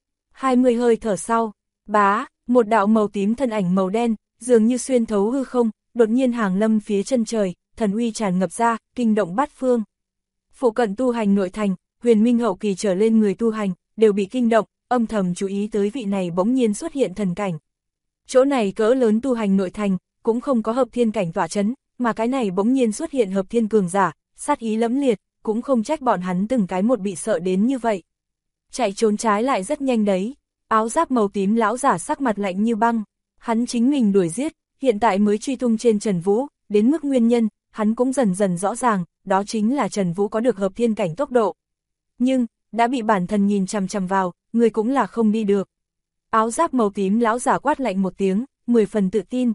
20 hơi thở sau, bá, một đạo màu tím thân ảnh màu đen, dường như xuyên thấu hư không, đột nhiên hàng lâm phía chân trời, thần uy tràn ngập ra, kinh động bát phương. Phụ cận tu hành nội thành, huyền minh hậu kỳ trở lên người tu hành, đều bị kinh động, âm thầm chú ý tới vị này bỗng nhiên xuất hiện thần cảnh. Chỗ này cỡ lớn tu hành nội thành, cũng không có hợp thiên cảnh tỏa chấn, mà cái này bỗng nhiên xuất hiện hợp thiên cường giả, sát ý lẫm liệt, cũng không trách bọn hắn từng cái một bị sợ đến như vậy. Chạy trốn trái lại rất nhanh đấy, áo giáp màu tím lão giả sắc mặt lạnh như băng, hắn chính mình đuổi giết, hiện tại mới truy tung trên Trần Vũ, đến mức nguyên nhân, hắn cũng dần dần rõ ràng, đó chính là Trần Vũ có được hợp thiên cảnh tốc độ. Nhưng, đã bị bản thân nhìn chằm chằm vào, người cũng là không đi được. Áo giáp màu tím lão giả quát lạnh một tiếng, 10 phần tự tin.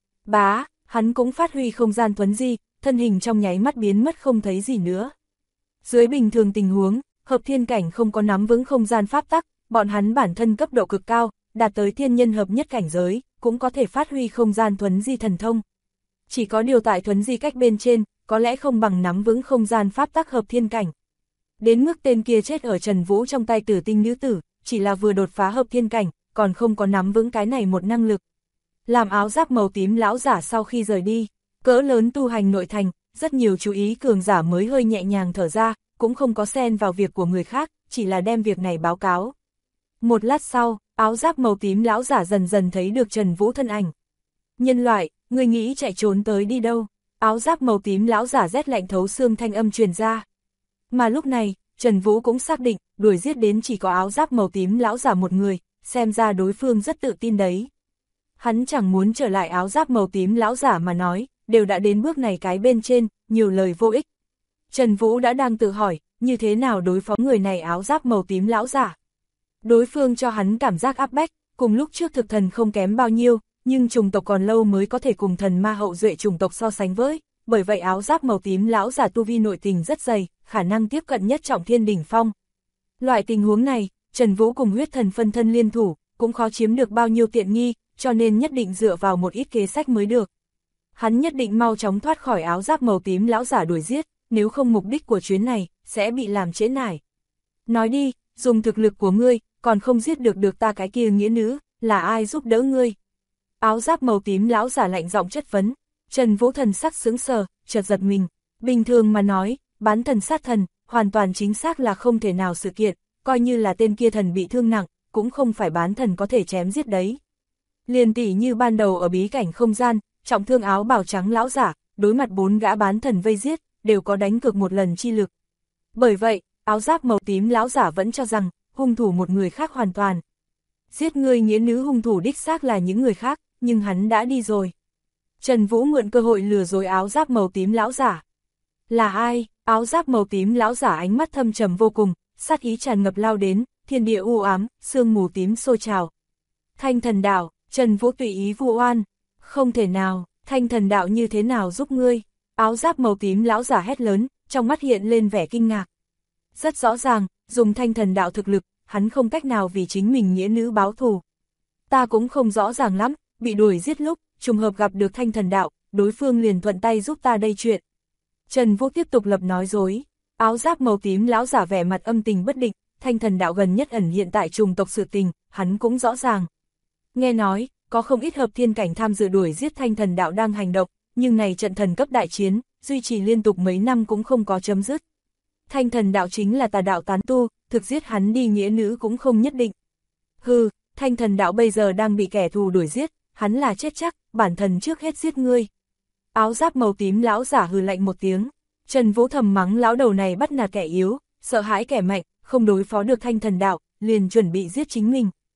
Bá, hắn cũng phát huy không gian tuấn di, thân hình trong nháy mắt biến mất không thấy gì nữa. Dưới bình thường tình huống, hợp thiên cảnh không có nắm vững không gian pháp tắc, bọn hắn bản thân cấp độ cực cao, đạt tới thiên nhân hợp nhất cảnh giới, cũng có thể phát huy không gian thuấn di thần thông. Chỉ có điều tại thuấn di cách bên trên, có lẽ không bằng nắm vững không gian pháp tắc hợp thiên cảnh. Đến mức tên kia chết ở Trần Vũ trong tay Tử Tinh nữ tử, chỉ là vừa đột phá hợp thiên cảnh, còn không có nắm vững cái này một năng lực. Làm áo giáp màu tím lão giả sau khi rời đi, cỡ lớn tu hành nội thành, rất nhiều chú ý cường giả mới hơi nhẹ nhàng thở ra, cũng không có xen vào việc của người khác, chỉ là đem việc này báo cáo. Một lát sau, áo giáp màu tím lão giả dần dần thấy được Trần Vũ thân ảnh. Nhân loại, người nghĩ chạy trốn tới đi đâu? Áo giáp màu tím lão giả rét lạnh thấu xương thanh âm truyền ra. Mà lúc này, Trần Vũ cũng xác định, đuổi giết đến chỉ có áo giáp màu tím lão giả một người, xem ra đối phương rất tự tin đấy. Hắn chẳng muốn trở lại áo giáp màu tím lão giả mà nói, đều đã đến bước này cái bên trên, nhiều lời vô ích. Trần Vũ đã đang tự hỏi, như thế nào đối phó người này áo giáp màu tím lão giả. Đối phương cho hắn cảm giác áp bách, cùng lúc trước thực thần không kém bao nhiêu, nhưng chủng tộc còn lâu mới có thể cùng thần ma hậu duệ chủng tộc so sánh với, bởi vậy áo giáp màu tím lão giả tu vi nội tình rất dày, khả năng tiếp cận nhất trọng thiên đỉnh phong. Loại tình huống này, Trần Vũ cùng huyết thần phân thân liên thủ, cũng khó chiếm được bao nhiêu tiện nghi, cho nên nhất định dựa vào một ít kế sách mới được. Hắn nhất định mau chóng thoát khỏi áo giáp màu tím lão giả đuổi giết, nếu không mục đích của chuyến này, sẽ bị làm trễ nải. Nói đi, dùng thực lực của ngươi, còn không giết được ta cái kia nghĩa nữ, là ai giúp đỡ ngươi? Áo giáp màu tím lão giả lạnh giọng chất vấn. Trần Vũ thần sắc sững sờ, chợt giật mình. Bình thường mà nói, bán thần sát thần, hoàn toàn chính xác là không thể nào sự kiện, coi như là tên kia thần bị thương nặng, cũng không phải bán thần có thể chém giết đấy. Liền tỷ như ban đầu ở bí cảnh không gian, trọng thương áo bào trắng lão giả, đối mặt 4 gã bán thần vây giết, đều có đánh cược một lần chi lực. Bởi vậy, áo giáp màu tím lão giả vẫn cho rằng, hung thủ một người khác hoàn toàn. Giết người nghĩa nữ hung thủ đích xác là những người khác, nhưng hắn đã đi rồi. Trần Vũ mượn cơ hội lừa dối áo giáp màu tím lão giả. Là ai? Áo giáp màu tím lão giả ánh mắt thâm trầm vô cùng, sát ý tràn ngập lao đến, thiên địa u ám, sương mù tím sôi trào. Thanh Thần Đạo, Trần Vũ tùy ý vu oan. Không thể nào, Thanh Thần Đạo như thế nào giúp ngươi? Áo giáp màu tím lão giả hét lớn, trong mắt hiện lên vẻ kinh ngạc. Rất rõ ràng, dùng Thanh Thần Đạo thực lực, hắn không cách nào vì chính mình nghĩa nữ báo thù. Ta cũng không rõ ràng lắm, bị đuổi giết lúc, trùng hợp gặp được Thanh Thần Đạo, đối phương liền thuận tay giúp ta đây chuyện. Trần Vũ tiếp tục lập nói dối, áo giáp màu tím lão giả vẻ mặt âm tình bất định, Thanh Thần Đạo gần nhất ẩn hiện tại trùng tộc sự tình, hắn cũng rõ ràng. Nghe nói, có không ít hợp thiên cảnh tham dự đuổi giết Thanh Thần Đạo đang hành động, nhưng này trận thần cấp đại chiến, duy trì liên tục mấy năm cũng không có chấm dứt. Thanh Thần Đạo chính là tà đạo tán tu, thực giết hắn đi nghĩa nữ cũng không nhất định. Hừ, Thanh Thần Đạo bây giờ đang bị kẻ thù đuổi giết, hắn là chết chắc, bản thần trước hết giết ngươi. Áo giáp màu tím lão giả hừ lạnh một tiếng, Trần Vũ thầm mắng lão đầu này bắt nạt kẻ yếu, sợ hãi kẻ mạnh, không đối phó được Thanh Thần Đạo, liền chuẩn bị giết chính mình.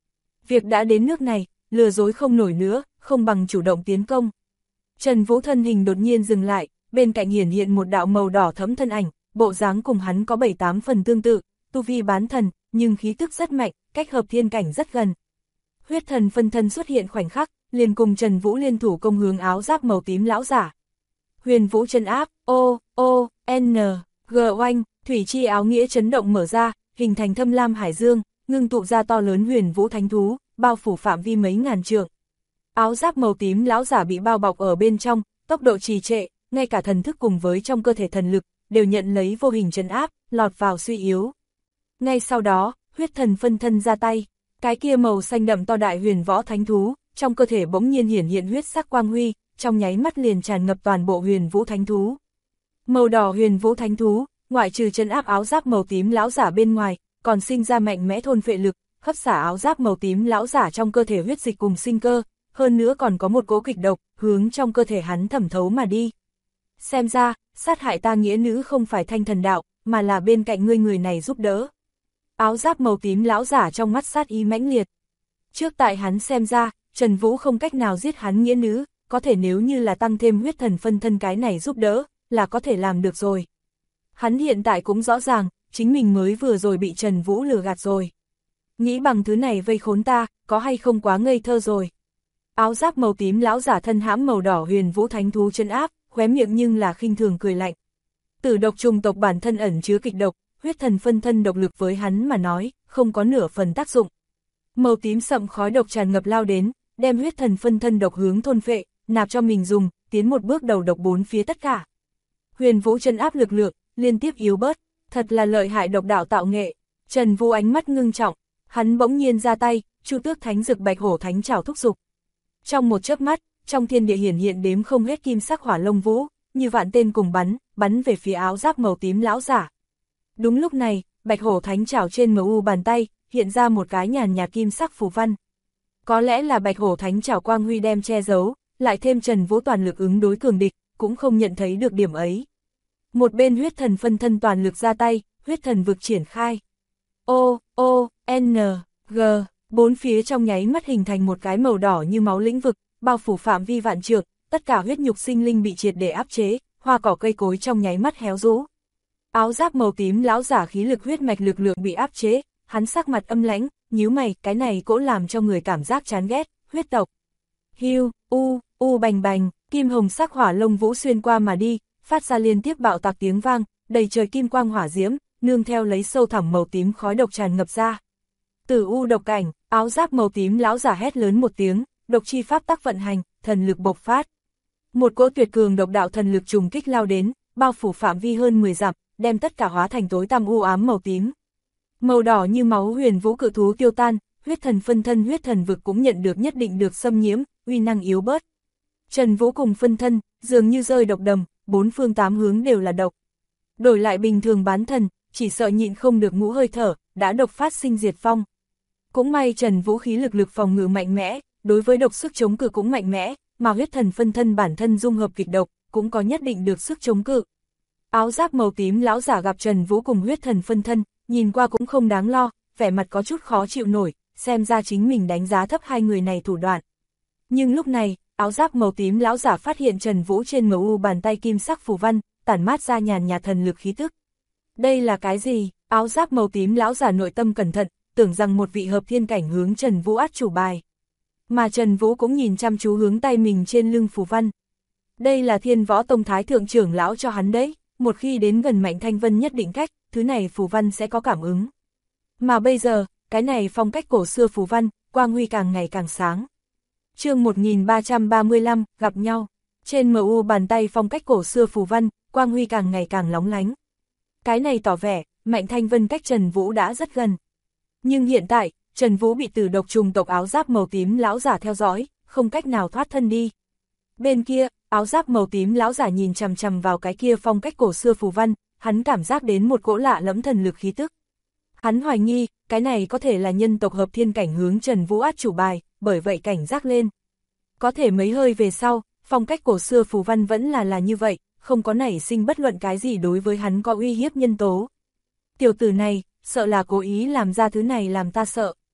Việc đã đến nước này, lừa dối không nổi nữa, không bằng chủ động tiến công. Trần Vũ thân hình đột nhiên dừng lại, bên cạnh hiển hiện một đạo màu đỏ thẫm thân ảnh, bộ dáng cùng hắn có 7-8 phần tương tự, tu vi bán thần, nhưng khí tức rất mạnh, cách hợp thiên cảnh rất gần. Huyết thần phân thân xuất hiện khoảnh khắc, liền cùng Trần Vũ liên thủ công hướng áo giáp màu tím lão giả. Huyền Vũ chân áp, G oanh, thủy chi áo nghĩa chấn động mở ra, hình thành thâm lam hải dương, ngưng tụ ra to lớn Huyền Vũ thánh thú, bao phủ phạm vi mấy ngàn trượng. Áo giáp màu tím lão giả bị bao bọc ở bên trong, tốc độ trì trệ, ngay cả thần thức cùng với trong cơ thể thần lực, đều nhận lấy vô hình trấn áp, lọt vào suy yếu. Ngay sau đó, huyết thần phân thân ra tay, cái kia màu xanh đậm to đại huyền võ thánh thú, trong cơ thể bỗng nhiên hiển hiện huyết sắc quang huy, trong nháy mắt liền tràn ngập toàn bộ Huyền Vũ thánh thú. Màu đỏ Huyền Vũ thánh thú, ngoại trừ trấn áp áo giáp màu tím lão giả bên ngoài, còn sinh ra mạnh mẽ thôn phệ lực, hấp xả áo giáp màu tím lão giả trong cơ thể huyết dịch cùng sinh cơ, hơn nữa còn có một cỗ kịch độc, hướng trong cơ thể hắn thẩm thấu mà đi. Xem ra, sát hại ta nghĩa nữ không phải Thanh Thần đạo, mà là bên cạnh ngươi người này giúp đỡ. Áo giáp màu tím lão giả trong mắt sát ý mãnh liệt. Trước tại hắn xem ra, Trần Vũ không cách nào giết hắn nghĩa nữ, có thể nếu như là tăng thêm huyết thần phân thân cái này giúp đỡ, là có thể làm được rồi. Hắn hiện tại cũng rõ ràng, chính mình mới vừa rồi bị Trần Vũ lừa gạt rồi. Nghĩ bằng thứ này vây khốn ta, có hay không quá ngây thơ rồi. Áo giáp màu tím lão giả thân hãm màu đỏ Huyền Vũ thánh thú trấn áp, khóe miệng nhưng là khinh thường cười lạnh. Tử độc trùng tộc bản thân ẩn chứa kịch độc, huyết thần phân thân độc lực với hắn mà nói, không có nửa phần tác dụng. Màu tím sậm khói độc tràn ngập lao đến, đem huyết thần phân thân độc hướng thôn phệ, nạp cho mình dùng, tiến một bước đầu độc bốn phía tất cả. Huyền Vũ trấn áp lực lượng, liên tiếp yếu bớt, thật là lợi hại độc đạo tạo nghệ. Trần Vũ ánh mắt ngưng trọng, hắn bỗng nhiên ra tay, Chu Tước Thánh Dực Bạch Hổ Thánh Trảo thúc dục. Trong một chớp mắt, trong thiên địa hiển hiện đếm không hết kim sắc hỏa lông vũ, như vạn tên cùng bắn về phía áo giáp màu tím lão giả. Đúng lúc này, Bạch Hổ Thánh Trảo trên MU bàn tay, hiện ra một cái nhàn nhạt kim sắc phù văn. Có lẽ là Bạch Hổ Thánh Trảo quang huy đem che giấu, lại thêm Trần Vũ toàn lực ứng đối cường địch, cũng không nhận thấy được điểm ấy. Một bên huyết thần phân thân toàn lực ra tay, huyết thần vực triển khai. G, bốn phía trong nháy mắt hình thành một cái màu đỏ như máu lĩnh vực, bao phủ phạm vi vạn trượng, tất cả huyết nhục sinh linh bị triệt để áp chế, hoa cỏ cây cối trong nháy mắt héo rũ. Áo giáp màu tím lão giả khí lực huyết mạch lực lượng bị áp chế, hắn sắc mặt âm lãnh, nhíu mày, cái này cũng làm cho người cảm giác chán ghét, huyết tộc. Hiu, bành bành, kim hồng sắc hỏa lông vũ xuyên qua mà đi, phát ra liên tiếp bạo tạc tiếng vang, đầy trời kim quang hỏa diễm, nương theo lấy sâu thẳm màu tím khói độc tràn ngập ra. Tử u độc cảnh, áo giáp màu tím lão giả hét lớn một tiếng, độc chi pháp tắc vận hành, thần lực bộc phát. Một cỗ tuyệt cường độc đạo thần lực trùng kích lao đến, bao phủ phạm vi hơn 10 dặm, đem tất cả hóa thành tối tăm u ám màu tím. Màu đỏ như máu Huyền Vũ cự thú tiêu tan, huyết thần phân thân huyết thần vực cũng nhận được nhất định được xâm nhiễm, uy năng yếu bớt. Trần Vũ cùng phân thân, dường như rơi độc đầm, bốn phương tám hướng đều là độc. Đổi lại bình thường bán thần, chỉ sợ nhịn không được ngũ hơi thở, đã độc phát sinh diệt phong. Cũng may Trần Vũ khí lực phòng ngự mạnh mẽ, đối với độc sức chống cự cũng mạnh mẽ, mà huyết thần phân thân bản thân dung hợp kịch độc, cũng có nhất định được sức chống cự. Áo giáp màu tím lão giả gặp Trần Vũ cùng huyết thần phân thân, nhìn qua cũng không đáng lo, vẻ mặt có chút khó chịu nổi, xem ra chính mình đánh giá thấp hai người này thủ đoạn. Nhưng lúc này, áo giáp màu tím lão giả phát hiện Trần Vũ trên MU bàn tay kim sắc phù văn, tản mát ra nhàn nhạt thần lực khí tức. Đây là cái gì? Áo giáp màu tím lão giả nội tâm cẩn thận, tưởng rằng một vị hợp thiên cảnh hướng Trần Vũ át chủ bài. Mà Trần Vũ cũng nhìn chăm chú hướng tay mình trên lưng phù văn. Đây là Thiên Võ Tông Thái Thượng trưởng lão cho hắn đấy, một khi đến gần Mạnh Thanh Vân nhất định cách, thứ này phù văn sẽ có cảm ứng. Mà bây giờ, cái này phong cách cổ xưa phù văn, quang huy càng ngày càng sáng. Chương 1335, gặp nhau. Trên MU bàn tay phong cách cổ xưa phù văn, quang huy càng ngày càng lóng lánh. Cái này tỏ vẻ, Mạnh Thanh Vân cách Trần Vũ đã rất gần. Nhưng hiện tại, Trần Vũ bị tử độc trùng tộc áo giáp màu tím lão giả theo dõi, không cách nào thoát thân đi. Bên kia, áo giáp màu tím lão giả nhìn chằm chằm vào cái kia phong cách cổ xưa phù văn, hắn cảm giác đến một cỗ lạ lẫm thần lực khí tức. Hắn hoài nghi, cái này có thể là nhân tộc hợp thiên cảnh hướng Trần Vũ át chủ bài, bởi vậy cảnh giác lên. Có thể mấy hơi về sau, phong cách cổ xưa phù văn vẫn là như vậy, không có nảy sinh bất luận cái gì đối với hắn có uy hiếp nhân tố. Tiểu tử này, sợ là cố ý làm ra thứ này làm ta sợ.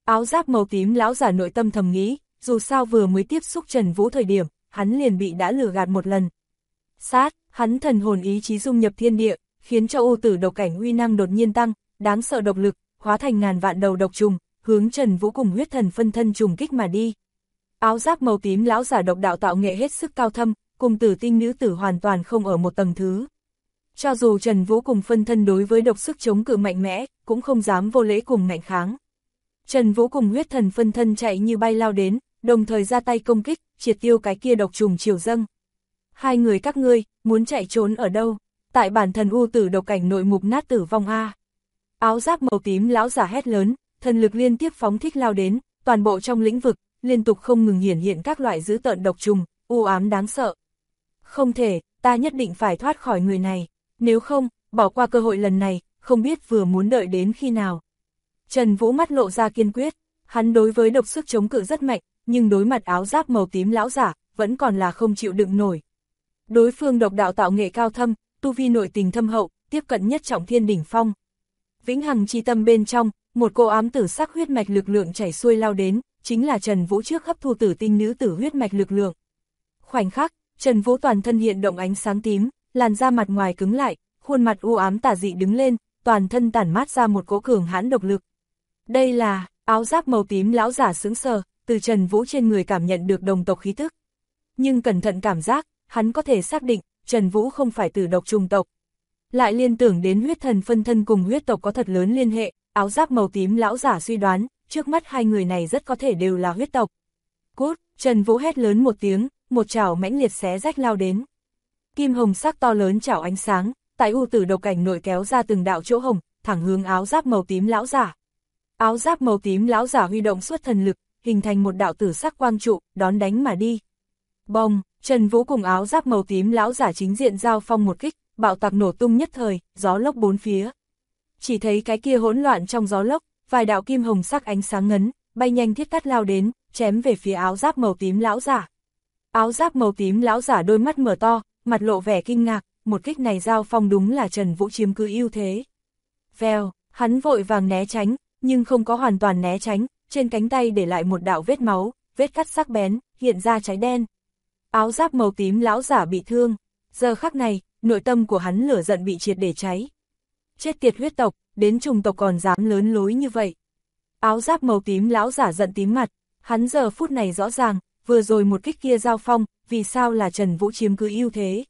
Áo giáp màu tím lão giả nội tâm thầm nghĩ, dù sao vừa mới tiếp xúc Trần Vũ thời điểm, hắn liền bị đã lừa gạt một lần. Sát, hắn thần hồn ý chí dung nhập thiên địa, khiến cho U Tử độc cảnh uy năng đột nhiên tăng, đáng sợ độc lực, hóa thành ngàn vạn đầu độc trùng, hướng Trần Vũ cùng huyết thần phân thân trùng kích mà đi. Áo giáp màu tím lão giả độc đạo tạo nghệ hết sức cao thâm, cùng Tử Tinh nữ tử hoàn toàn không ở một tầng thứ. Cho dù Trần Vũ cùng phân thân đối với độc sức chống cự mạnh mẽ, cũng không dám vô lễ cùng ngạnh kháng. Trần Vũ cùng huyết thần phân thân chạy như bay lao đến, đồng thời ra tay công kích, triệt tiêu cái kia độc trùng triều dâng. Hai người các ngươi, muốn chạy trốn ở đâu? Tại bản thần U Tử độc cảnh nội mục nát tử vong a. Áo giáp màu tím lão giả hét lớn, thần lực liên tiếp phóng thích lao đến, toàn bộ trong lĩnh vực, liên tục không ngừng hiển hiện các loại dữ tợn độc trùng, u ám đáng sợ. Không thể, ta nhất định phải thoát khỏi người này, nếu không, bỏ qua cơ hội lần này, không biết vừa muốn đợi đến khi nào. Trần Vũ mắt lộ ra kiên quyết, hắn đối với độc sức chống cự rất mạnh, nhưng đối mặt áo giáp màu tím lão giả, vẫn còn là không chịu đựng nổi. Đối phương độc đạo tạo nghệ cao thâm, tu vi nội tình thâm hậu, tiếp cận nhất trọng thiên đỉnh phong. Vĩnh hằng chi tâm bên trong, một cô ám tử sắc huyết mạch lực lượng chảy xuôi lao đến, chính là Trần Vũ trước hấp thu Tử Tinh nữ tử huyết mạch lực lượng. Khoảnh khắc, Trần Vũ toàn thân hiện động ánh sáng tím, làn da mặt ngoài cứng lại, khuôn mặt u ám tà dị đứng lên, toàn thân tản mát ra một cỗ cường hãn độc lực. Đây là, áo giáp màu tím lão giả sững sờ, từ Trần Vũ trên người cảm nhận được đồng tộc khí tức. Nhưng cẩn thận cảm giác, hắn có thể xác định, Trần Vũ không phải tử độc trùng tộc. Lại liên tưởng đến huyết thần phân thân cùng huyết tộc có thật lớn liên hệ, áo giáp màu tím lão giả suy đoán, trước mắt hai người này rất có thể đều là huyết tộc. Cút, Trần Vũ hét lớn một tiếng, một chảo mãnh liệt xé rách lao đến. Kim hồng sắc to lớn chảo ánh sáng, tại U Tử độc cảnh nội kéo ra từng đạo chỗ hồng, thẳng hướng áo giáp màu tím lão giả. Áo giáp màu tím lão giả huy động suốt thần lực, hình thành một đạo tử sắc quang trụ, đón đánh mà đi. Bông, Trần Vũ cùng áo giáp màu tím lão giả chính diện giao phong một kích, bạo tạc nổ tung nhất thời, gió lốc bốn phía. Chỉ thấy cái kia hỗn loạn trong gió lốc, vài đạo kim hồng sắc ánh sáng ngấn, bay nhanh thiết cắt lao đến, chém về phía áo giáp màu tím lão giả. Áo giáp màu tím lão giả đôi mắt mở to, mặt lộ vẻ kinh ngạc, một kích này giao phong đúng là Trần Vũ chiếm cứ ưu thế. Vèo, hắn vội vàng né tránh, nhưng không có hoàn toàn né tránh, trên cánh tay để lại một đạo vết máu, vết cắt sắc bén, hiện ra cháy đen. Áo giáp màu tím lão giả bị thương, giờ khắc này, nội tâm của hắn lửa giận bị triệt để cháy. Chết tiệt huyết tộc, đến trùng tộc còn dám lớn lối như vậy. Áo giáp màu tím lão giả giận tím mặt, hắn giờ phút này rõ ràng, vừa rồi một kích kia giao phong, vì sao là Trần Vũ chiếm cứ ưu thế.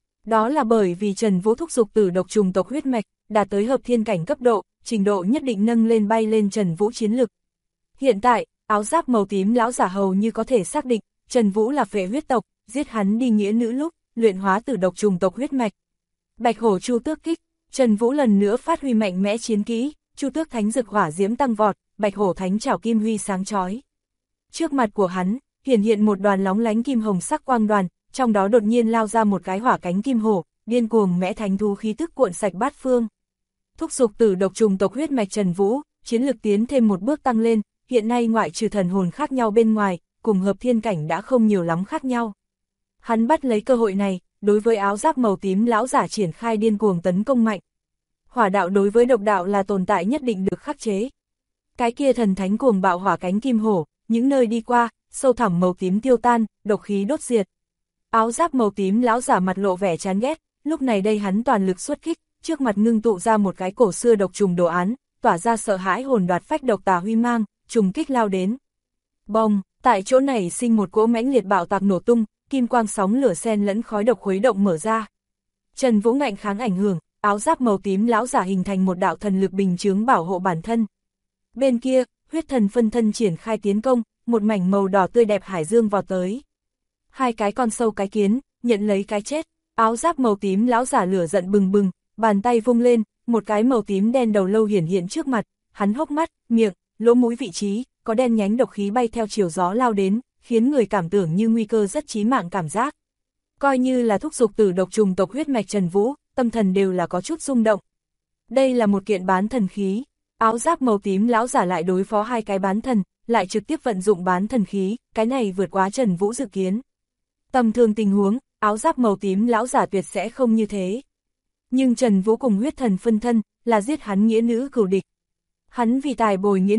Đó là bởi vì Trần Vũ thúc giục tử độc trùng tộc huyết mạch, đạt tới hợp thiên cảnh cấp độ, trình độ nhất định nâng lên bay lên Trần Vũ chiến lực. Hiện tại, áo giáp màu tím lão giả hầu như có thể xác định, Trần Vũ là phệ huyết tộc, giết hắn đi nghĩa nữ lúc, luyện hóa tử độc trùng tộc huyết mạch. Bạch hổ chu tước kích, Trần Vũ lần nữa phát huy mạnh mẽ chiến kỹ, chu tước thánh dực hỏa diễm tăng vọt, bạch hổ thánh trảo kim huy sáng chói. Trước mặt của hắn, hiển hiện một đoàn lóng lánh kim hồng sắc quang đoàn, trong đó đột nhiên lao ra một cái hỏa cánh kim hổ, điên cuồng mẽ thánh thú khí tức cuộn sạch bát phương. Thúc giục tử độc trùng tộc huyết mạch Trần Vũ, chiến lực tiến thêm một bước tăng lên, hiện nay ngoại trừ thần hồn khác nhau bên ngoài, cùng hợp thiên cảnh đã không nhiều lắm khác nhau. Hắn bắt lấy cơ hội này, đối với áo giáp màu tím lão giả triển khai điên cuồng tấn công mạnh. Hỏa đạo đối với độc đạo là tồn tại nhất định được khắc chế. Cái kia thần thánh cuồng bạo hỏa cánh kim hổ, những nơi đi qua, sâu thẳm màu tím tiêu tan, độc khí đốt diệt. Áo giáp màu tím lão giả mặt lộ vẻ chán ghét, lúc này đây hắn toàn lực xuất kích, trước mặt ngưng tụ ra một cái cổ xưa độc trùng đồ án, tỏa ra sợ hãi hồn đoạt phách độc tà huy mang, trùng kích lao đến. Bông, tại chỗ này sinh một cỗ mãnh liệt bạo tạc nổ tung, kim quang sóng lửa xen lẫn khói độc khuấy động mở ra. Trần Vũ ngạnh kháng ảnh hưởng, áo giáp màu tím lão giả hình thành một đạo thần lực bình chướng bảo hộ bản thân. Bên kia, huyết thần phân thân triển khai tiến công, một mảnh màu đỏ tươi đẹp hải dương vào tới. Hai cái con sâu cái kiến, nhận lấy cái chết, áo giáp màu tím lão giả lửa giận bừng bừng, bàn tay vung lên, một cái màu tím đen đầu lâu hiển hiện trước mặt, hắn hốc mắt, miệng, lỗ mũi vị trí, có đen nhánh độc khí bay theo chiều gió lao đến, khiến người cảm tưởng như nguy cơ rất chí mạng cảm giác. Coi như là thúc giục tử độc trùng tộc huyết mạch Trần Vũ, tâm thần đều là có chút rung động. Đây là một kiện bán thần khí, áo giáp màu tím lão giả lại đối phó hai cái bán thần, lại trực tiếp vận dụng bán thần khí, cái này vượt quá Trần Vũ dự kiến. Tầm thường tình huống, áo giáp màu tím lão giả tuyệt sẽ không như thế. Nhưng Trần Vũ cùng huyết thần phân thân, là giết hắn nghĩa nữ cửu địch. Hắn vì tài bồi nghĩa nữ,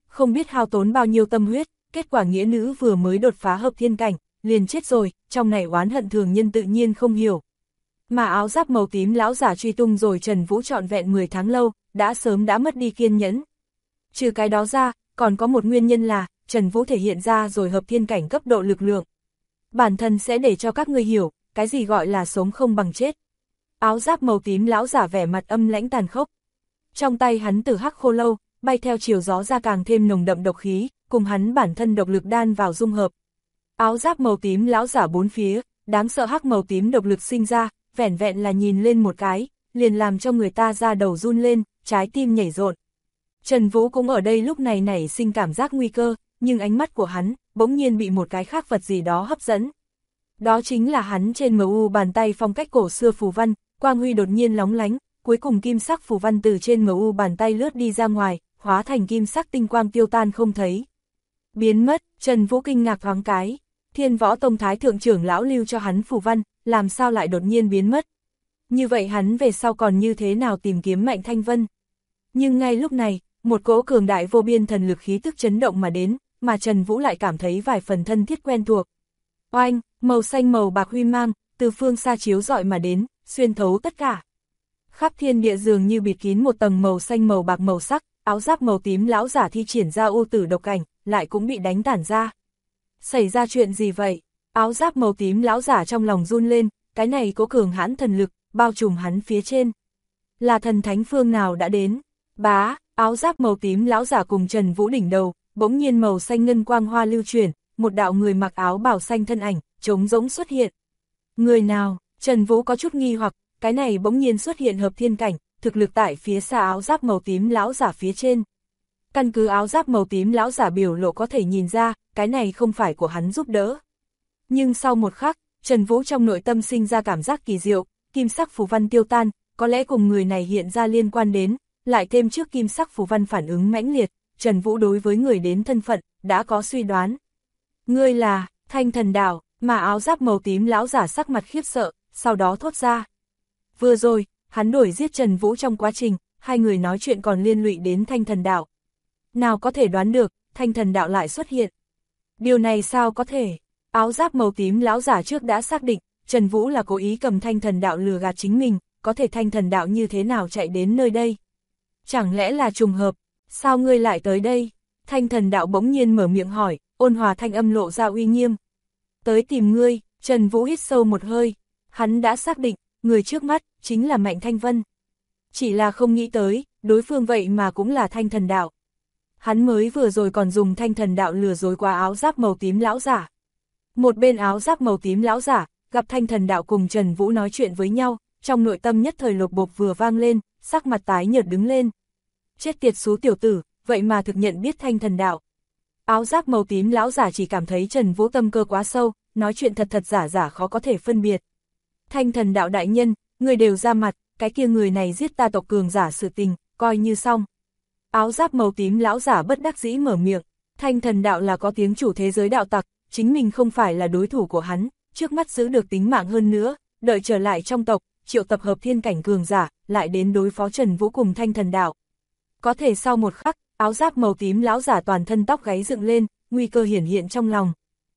không biết hao tốn bao nhiêu tâm huyết, kết quả nghĩa nữ vừa mới đột phá hợp thiên cảnh, liền chết rồi, trong này oán hận thường nhân tự nhiên không hiểu. Mà áo giáp màu tím lão giả truy tung rồi Trần Vũ trọn vẹn 10 tháng lâu, sớm đã mất đi kiên nhẫn. Trừ cái đó ra, còn có một nguyên nhân là, Trần Vũ thể hiện ra rồi hợp thiên cảnh cấp độ lực lượng. Bản thân sẽ để cho các ngươi hiểu, cái gì gọi là sống không bằng chết. Áo giáp màu tím lão giả vẻ mặt âm lãnh tàn khốc. Trong tay hắn tử hắc khô lâu, bay theo chiều gió ra càng thêm nồng đậm độc khí, cùng hắn bản thân độc lực đan vào dung hợp. Áo giáp màu tím lão giả bốn phía, đáng sợ hắc màu tím độc lực sinh ra, vẻn vẹn là nhìn lên một cái, liền làm cho người ta da đầu run lên, trái tim nhảy rộn. Trần Vũ cũng ở đây lúc này nảy sinh cảm giác nguy cơ, nhưng ánh mắt của hắn, bỗng nhiên bị một cái khác vật gì đó hấp dẫn. Đó chính là hắn trên MU bàn tay phong cách cổ xưa phù văn, quang huy đột nhiên lóng lánh, cuối cùng kim sắc phù văn từ trên MU bàn tay lướt đi ra ngoài, hóa thành kim sắc tinh quang tiêu tan không thấy. Biến mất, Trần Vũ kinh ngạc thoáng cái, Thiên Võ Tông Thái Thượng trưởng lão lưu cho hắn phù văn, làm sao lại đột nhiên biến mất. Như vậy hắn về sau còn như thế nào tìm kiếm Mạnh Thanh Vân. Nhưng ngay lúc này, một cỗ cường đại vô biên thần lực khí tức chấn động mà đến, mà Trần Vũ lại cảm thấy vài phần thân thiết quen thuộc. Oanh, màu xanh màu bạc huy mang, từ phương xa chiếu rọi mà đến, xuyên thấu tất cả. Khắp thiên địa dường như bịt kín một tầng màu xanh màu bạc màu sắc, áo giáp màu tím lão giả thi triển ra u tử độc cảnh, lại cũng bị đánh tản ra. Xảy ra chuyện gì vậy? Áo giáp màu tím lão giả trong lòng run lên, cái này có cường hãn thần lực, bao trùm hắn phía trên. Là thần thánh phương nào đã đến? Bá, áo giáp màu tím lão giả cùng Trần Vũ đỉnh đầu, bỗng nhiên màu xanh ngân quang hoa lưu chuyển, một đạo người mặc áo bào xanh thân ảnh, trống rỗng xuất hiện. Người nào? Trần Vũ có chút nghi hoặc, cái này bỗng nhiên xuất hiện hợp thiên cảnh, thực lực tại phía xa áo giáp màu tím lão giả phía trên. Căn cứ áo giáp màu tím lão giả biểu lộ có thể nhìn ra, cái này không phải của hắn giúp đỡ. Nhưng sau một khắc, Trần Vũ trong nội tâm sinh ra cảm giác kỳ diệu, kim sắc phù văn tiêu tan, có lẽ cùng người này hiện ra liên quan đến, lại thêm trước kim sắc phù văn phản ứng mãnh liệt, Trần Vũ đối với người đến thân phận, đã có suy đoán. Ngươi là, Thanh Thần Đạo, mà áo giáp màu tím lão giả sắc mặt khiếp sợ, sau đó thốt ra. Vừa rồi, hắn đuổi giết Trần Vũ trong quá trình, hai người nói chuyện còn liên lụy đến Thanh Thần Đạo. Nào có thể đoán được, Thanh Thần Đạo lại xuất hiện. Điều này sao có thể? Áo giáp màu tím lão giả trước đã xác định, Trần Vũ là cố ý cầm Thanh Thần Đạo lừa gạt chính mình, có thể Thanh Thần Đạo như thế nào chạy đến nơi đây? Chẳng lẽ là trùng hợp? Sao ngươi lại tới đây? Thanh Thần Đạo bỗng nhiên mở miệng hỏi, ôn hòa thanh âm lộ ra uy nghiêm. Tới tìm ngươi, Trần Vũ hít sâu một hơi, hắn đã xác định, người trước mắt, chính là Mạnh Thanh Vân. Chỉ là không nghĩ tới, đối phương vậy mà cũng là Thanh Thần Đạo. Hắn mới vừa rồi còn dùng Thanh Thần Đạo lừa dối qua áo giáp màu tím lão giả. Một bên áo giáp màu tím lão giả, gặp Thanh Thần Đạo cùng Trần Vũ nói chuyện với nhau, trong nội tâm nhất thời lột bột vừa vang lên, sắc mặt tái nhợt đứng lên. Chết tiệt xú tiểu tử, vậy mà thực nhận biết Thanh Thần Đạo. Áo giáp màu tím lão giả chỉ cảm thấy Trần Vũ tâm cơ quá sâu, nói chuyện thật thật giả giả khó có thể phân biệt. Thanh Thần Đạo đại nhân, người đều ra mặt, cái kia người này giết ta tộc cường giả sự tình, coi như xong. Áo giáp màu tím lão giả bất đắc dĩ mở miệng, Thanh Thần Đạo là có tiếng chủ thế giới đạo tặc, chính mình không phải là đối thủ của hắn, trước mắt giữ được tính mạng hơn nữa, đợi trở lại trong tộc, triệu tập hợp thiên cảnh cường giả, lại đến đối phó Trần Vũ cùng Thanh Thần Đạo. Có thể sau một khắc, áo giáp màu tím lão giả toàn thân tóc gáy dựng lên, nguy cơ hiển hiện trong lòng.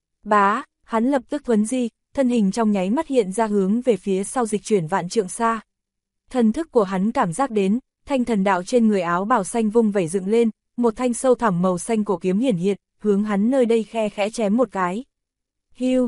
Bá, hắn lập tức thuấn di, thân hình trong nháy mắt hiện ra hướng về phía sau dịch chuyển vạn trượng xa. Thần thức của hắn cảm giác đến, Thanh Thần Đạo trên người áo bào xanh vung vẩy dựng lên, một thanh sâu thẳm màu xanh cổ kiếm hiển hiện, hướng hắn nơi đây khe khẽ chém một cái. Hiu,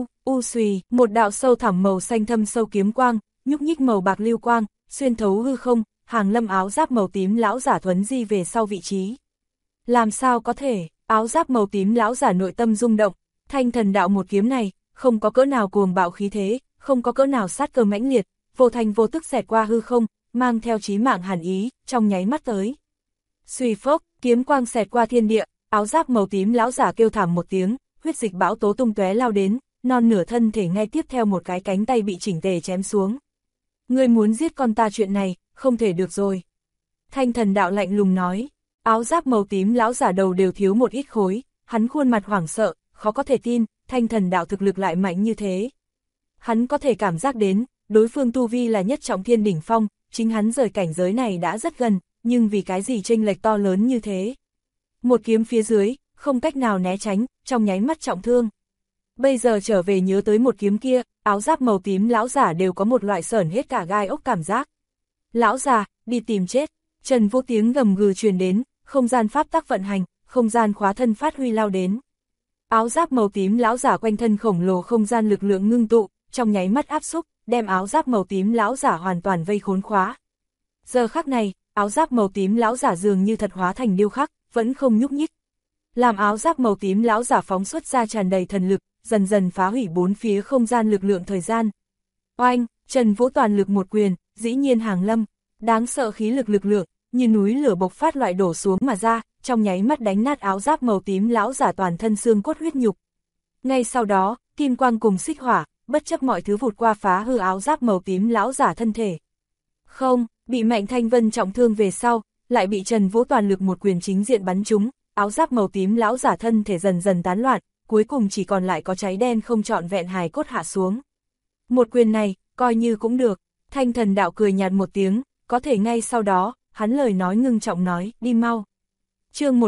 xùy, một đạo sâu thẳm màu xanh thâm sâu kiếm quang, nhúc nhích màu bạc lưu quang, xuyên thấu hư không, hàng lâm áo giáp màu tím lão giả thuấn di về sau vị trí. Làm sao có thể, áo giáp màu tím lão giả nội tâm rung động, Thanh Thần Đạo một kiếm này, không có cỡ nào cuồng bạo khí thế, không có cỡ nào sát cơ mãnh liệt, vô thành vô tức xẹt qua hư không, mang theo chí mạng hàn ý, trong nháy mắt tới. Xuy phốc, kiếm quang xẹt qua thiên địa, áo giáp màu tím lão giả kêu thảm một tiếng, huyết dịch bão tố tung tóe lao đến, non nửa thân thể ngay tiếp theo một cái cánh tay bị chỉnh tề chém xuống. Ngươi muốn giết con ta chuyện này, không thể được rồi. Thanh Thần Đạo lạnh lùng nói, áo giáp màu tím lão giả đầu đều thiếu một ít khối, hắn khuôn mặt hoảng sợ, khó có thể tin, Thanh Thần Đạo thực lực lại mạnh như thế. Hắn có thể cảm giác đến, đối phương tu vi là nhất trọng thiên đỉnh phong, chính hắn rời cảnh giới này đã rất gần, nhưng vì cái gì chênh lệch to lớn như thế. Một kiếm phía dưới, không cách nào né tránh, trong nháy mắt trọng thương. Bây giờ trở về nhớ tới một kiếm kia, áo giáp màu tím lão giả đều có một loại sởn hết cả gai ốc cảm giác. Lão già, đi tìm chết. Trần Vũ tiếng gầm gừ truyền đến, không gian pháp tắc vận hành, không gian khóa thân phát huy lao đến. Áo giáp màu tím lão giả quanh thân khổng lồ không gian lực lượng ngưng tụ, trong nháy mắt áp xúc, đem áo giáp màu tím lão giả hoàn toàn vây khốn khóa. Giờ khắc này, áo giáp màu tím lão giả dường như thật hóa thành điêu khắc, vẫn không nhúc nhích. Làm áo giáp màu tím lão giả phóng xuất ra tràn đầy thần lực, dần dần phá hủy bốn phía không gian lực lượng thời gian. Oanh, Trần Vũ toàn lực một quyền, dĩ nhiên hàng lâm, đáng sợ khí lực lượng, như núi lửa bộc phát loại đổ xuống mà ra, trong nháy mắt đánh nát áo giáp màu tím lão giả toàn thân xương cốt huyết nhục. Ngay sau đó, kim quang cùng xích hỏa, bất chấp mọi thứ vụt qua phá hư áo giáp màu tím lão giả thân thể. Không, bị Mạnh Thanh Vân trọng thương về sau, lại bị Trần Vũ toàn lực một quyền chính diện bắn trúng, áo giáp màu tím lão giả thân thể dần dần tán loạn, cuối cùng chỉ còn lại có cháy đen không trọn vẹn hài cốt hạ xuống. Một quyền này, coi như cũng được, Thanh Thần Đạo cười nhạt một tiếng, có thể ngay sau đó, hắn lời nói ngưng trọng nói, đi mau. Chương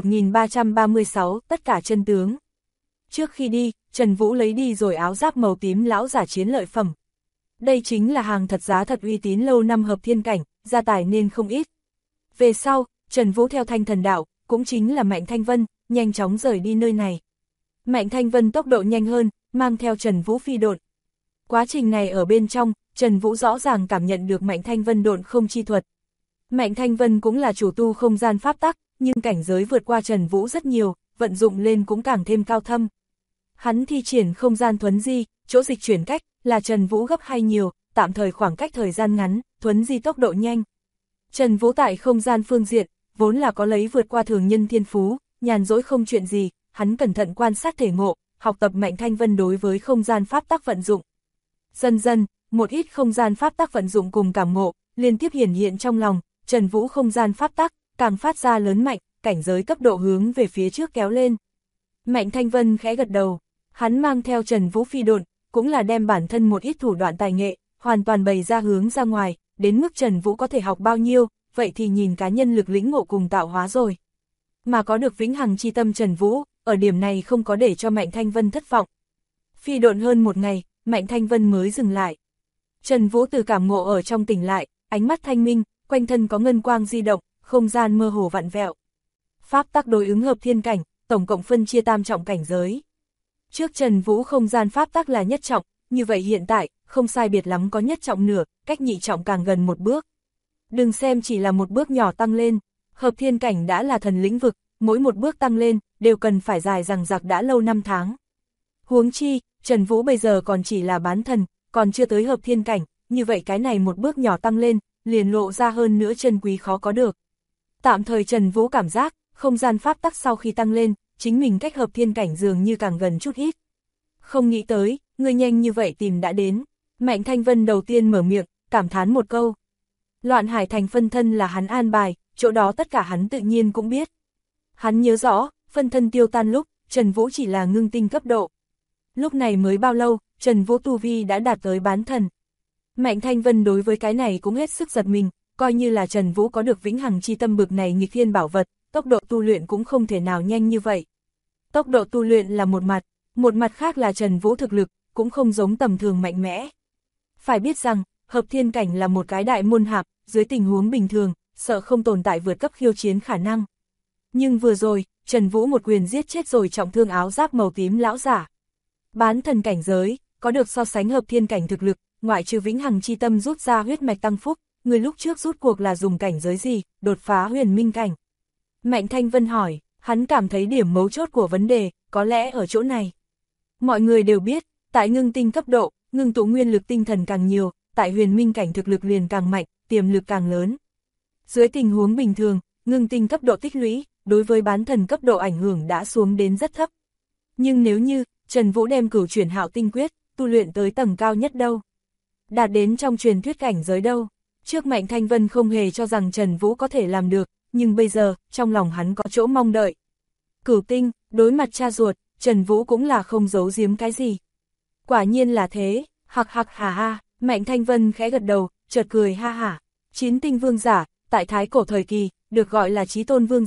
1336, tất cả chân tướng. Trước khi đi, Trần Vũ lấy đi rồi áo giáp màu tím lão giả chiến lợi phẩm. Đây chính là hàng thật giá thật uy tín lâu năm hợp thiên cảnh, gia tài nên không ít. Về sau, Trần Vũ theo Thanh Thần Đạo, cũng chính là Mạnh Thanh Vân, nhanh chóng rời đi nơi này. Mạnh Thanh Vân tốc độ nhanh hơn, mang theo Trần Vũ phi độn. Quá trình này ở bên trong, Trần Vũ rõ ràng cảm nhận được Mạnh Thanh Vân độn không chi thuật. Mạnh Thanh Vân cũng là chủ tu không gian pháp tắc, nhưng cảnh giới vượt qua Trần Vũ rất nhiều, vận dụng lên cũng càng thêm cao thâm. Hắn thi triển không gian thuấn di, chỗ dịch chuyển cách, là Trần Vũ gấp 2 nhiều, tạm thời khoảng cách thời gian ngắn, thuấn di tốc độ nhanh. Trần Vũ tại không gian phương diện, vốn là có lấy vượt qua thường nhân thiên phú, nhàn rỗi không chuyện gì, hắn cẩn thận quan sát thể ngộ, học tập Mạnh Thanh Vân đối với không gian pháp tắc vận dụng. Dần dần, một ít không gian pháp tắc vận dụng cùng cảm ngộ, liên tiếp hiển hiện trong lòng, Trần Vũ không gian pháp tắc, càng phát ra lớn mạnh, cảnh giới cấp độ hướng về phía trước kéo lên. Mạnh Thanh Vân khẽ gật đầu, hắn mang theo Trần Vũ phi độn, cũng là đem bản thân một ít thủ đoạn tài nghệ, hoàn toàn bày ra hướng ra ngoài, đến mức Trần Vũ có thể học bao nhiêu, vậy thì nhìn cá nhân lực lĩnh ngộ cùng tạo hóa rồi. Mà có được vĩnh hằng chi tâm Trần Vũ, ở điểm này không có để cho Mạnh Thanh Vân thất vọng. Phi độn hơn một ngày, Mạnh Thanh Vân mới dừng lại. Trần Vũ từ cảm ngộ ở trong tỉnh lại, ánh mắt thanh minh, quanh thân có ngân quang di động, không gian mơ hồ vặn vẹo. Pháp tắc đối ứng hợp thiên cảnh, tổng cộng phân chia tam trọng cảnh giới. Trước Trần Vũ không gian pháp tắc là nhất trọng, như vậy hiện tại, không sai biệt lắm có nhất trọng nửa, cách nhị trọng càng gần một bước. Đừng xem chỉ là một bước nhỏ tăng lên, hợp thiên cảnh đã là thần lĩnh vực, mỗi một bước tăng lên, đều cần phải dài dằng dặc đã lâu năm tháng. Huống chi, Trần Vũ bây giờ còn chỉ là bán thần, còn chưa tới hợp thiên cảnh, như vậy cái này một bước nhỏ tăng lên, liền lộ ra hơn nữa chân quý khó có được. Tạm thời Trần Vũ cảm giác, không gian pháp tắc sau khi tăng lên, chính mình cách hợp thiên cảnh dường như càng gần chút ít. Không nghĩ tới, người nhanh như vậy tìm đã đến. Mạnh Thanh Vân đầu tiên mở miệng, cảm thán một câu. Loạn Hải Thành phân thân là hắn an bài, chỗ đó tất cả hắn tự nhiên cũng biết. Hắn nhớ rõ, phân thân tiêu tan lúc, Trần Vũ chỉ là ngưng tinh cấp độ. Lúc này mới bao lâu, Trần Vũ tu vi đã đạt tới bán thần. Mạnh Thanh Vân đối với cái này cũng hết sức giật mình, coi như là Trần Vũ có được vĩnh hằng chi tâm bực này nghịch thiên bảo vật, tốc độ tu luyện cũng không thể nào nhanh như vậy. Tốc độ tu luyện là một mặt khác là Trần Vũ thực lực, cũng không giống tầm thường mạnh mẽ. Phải biết rằng, hợp thiên cảnh là một cái đại môn hạp, dưới tình huống bình thường, sợ không tồn tại vượt cấp khiêu chiến khả năng. Nhưng vừa rồi, Trần Vũ một quyền giết chết rồi trọng thương áo giáp màu tím lão giả. Bán thần cảnh giới, có được so sánh hợp thiên cảnh thực lực, ngoại trừ vĩnh hằng chi tâm rút ra huyết mạch tăng phúc, người lúc trước rút cuộc là dùng cảnh giới gì, đột phá huyền minh cảnh. Mạnh Thanh Vân hỏi, hắn cảm thấy điểm mấu chốt của vấn đề, có lẽ ở chỗ này. Mọi người đều biết, tại ngưng tinh cấp độ, ngưng tụ nguyên lực tinh thần càng nhiều, tại huyền minh cảnh thực lực liền càng mạnh, tiềm lực càng lớn. Dưới tình huống bình thường, ngưng tinh cấp độ tích lũy, đối với bán thần cấp độ ảnh hưởng đã xuống đến rất thấp. Nhưng nếu như, Trần Vũ đem cửu chuyển hạo tinh quyết, tu luyện tới tầng cao nhất đâu? Đạt đến trong truyền thuyết cảnh giới đâu? Trước Mạnh Thanh Vân không hề cho rằng Trần Vũ có thể làm được, nhưng bây giờ, trong lòng hắn có chỗ mong đợi. Cửu tinh, đối mặt cha ruột, Trần Vũ cũng là không giấu giếm cái gì. Quả nhiên là thế, hạc hạc hà ha, Mạnh Thanh Vân khẽ gật đầu, chợt cười ha hả. Chín tinh vương giả, tại thái cổ thời kỳ, được gọi là chí tôn vương giả,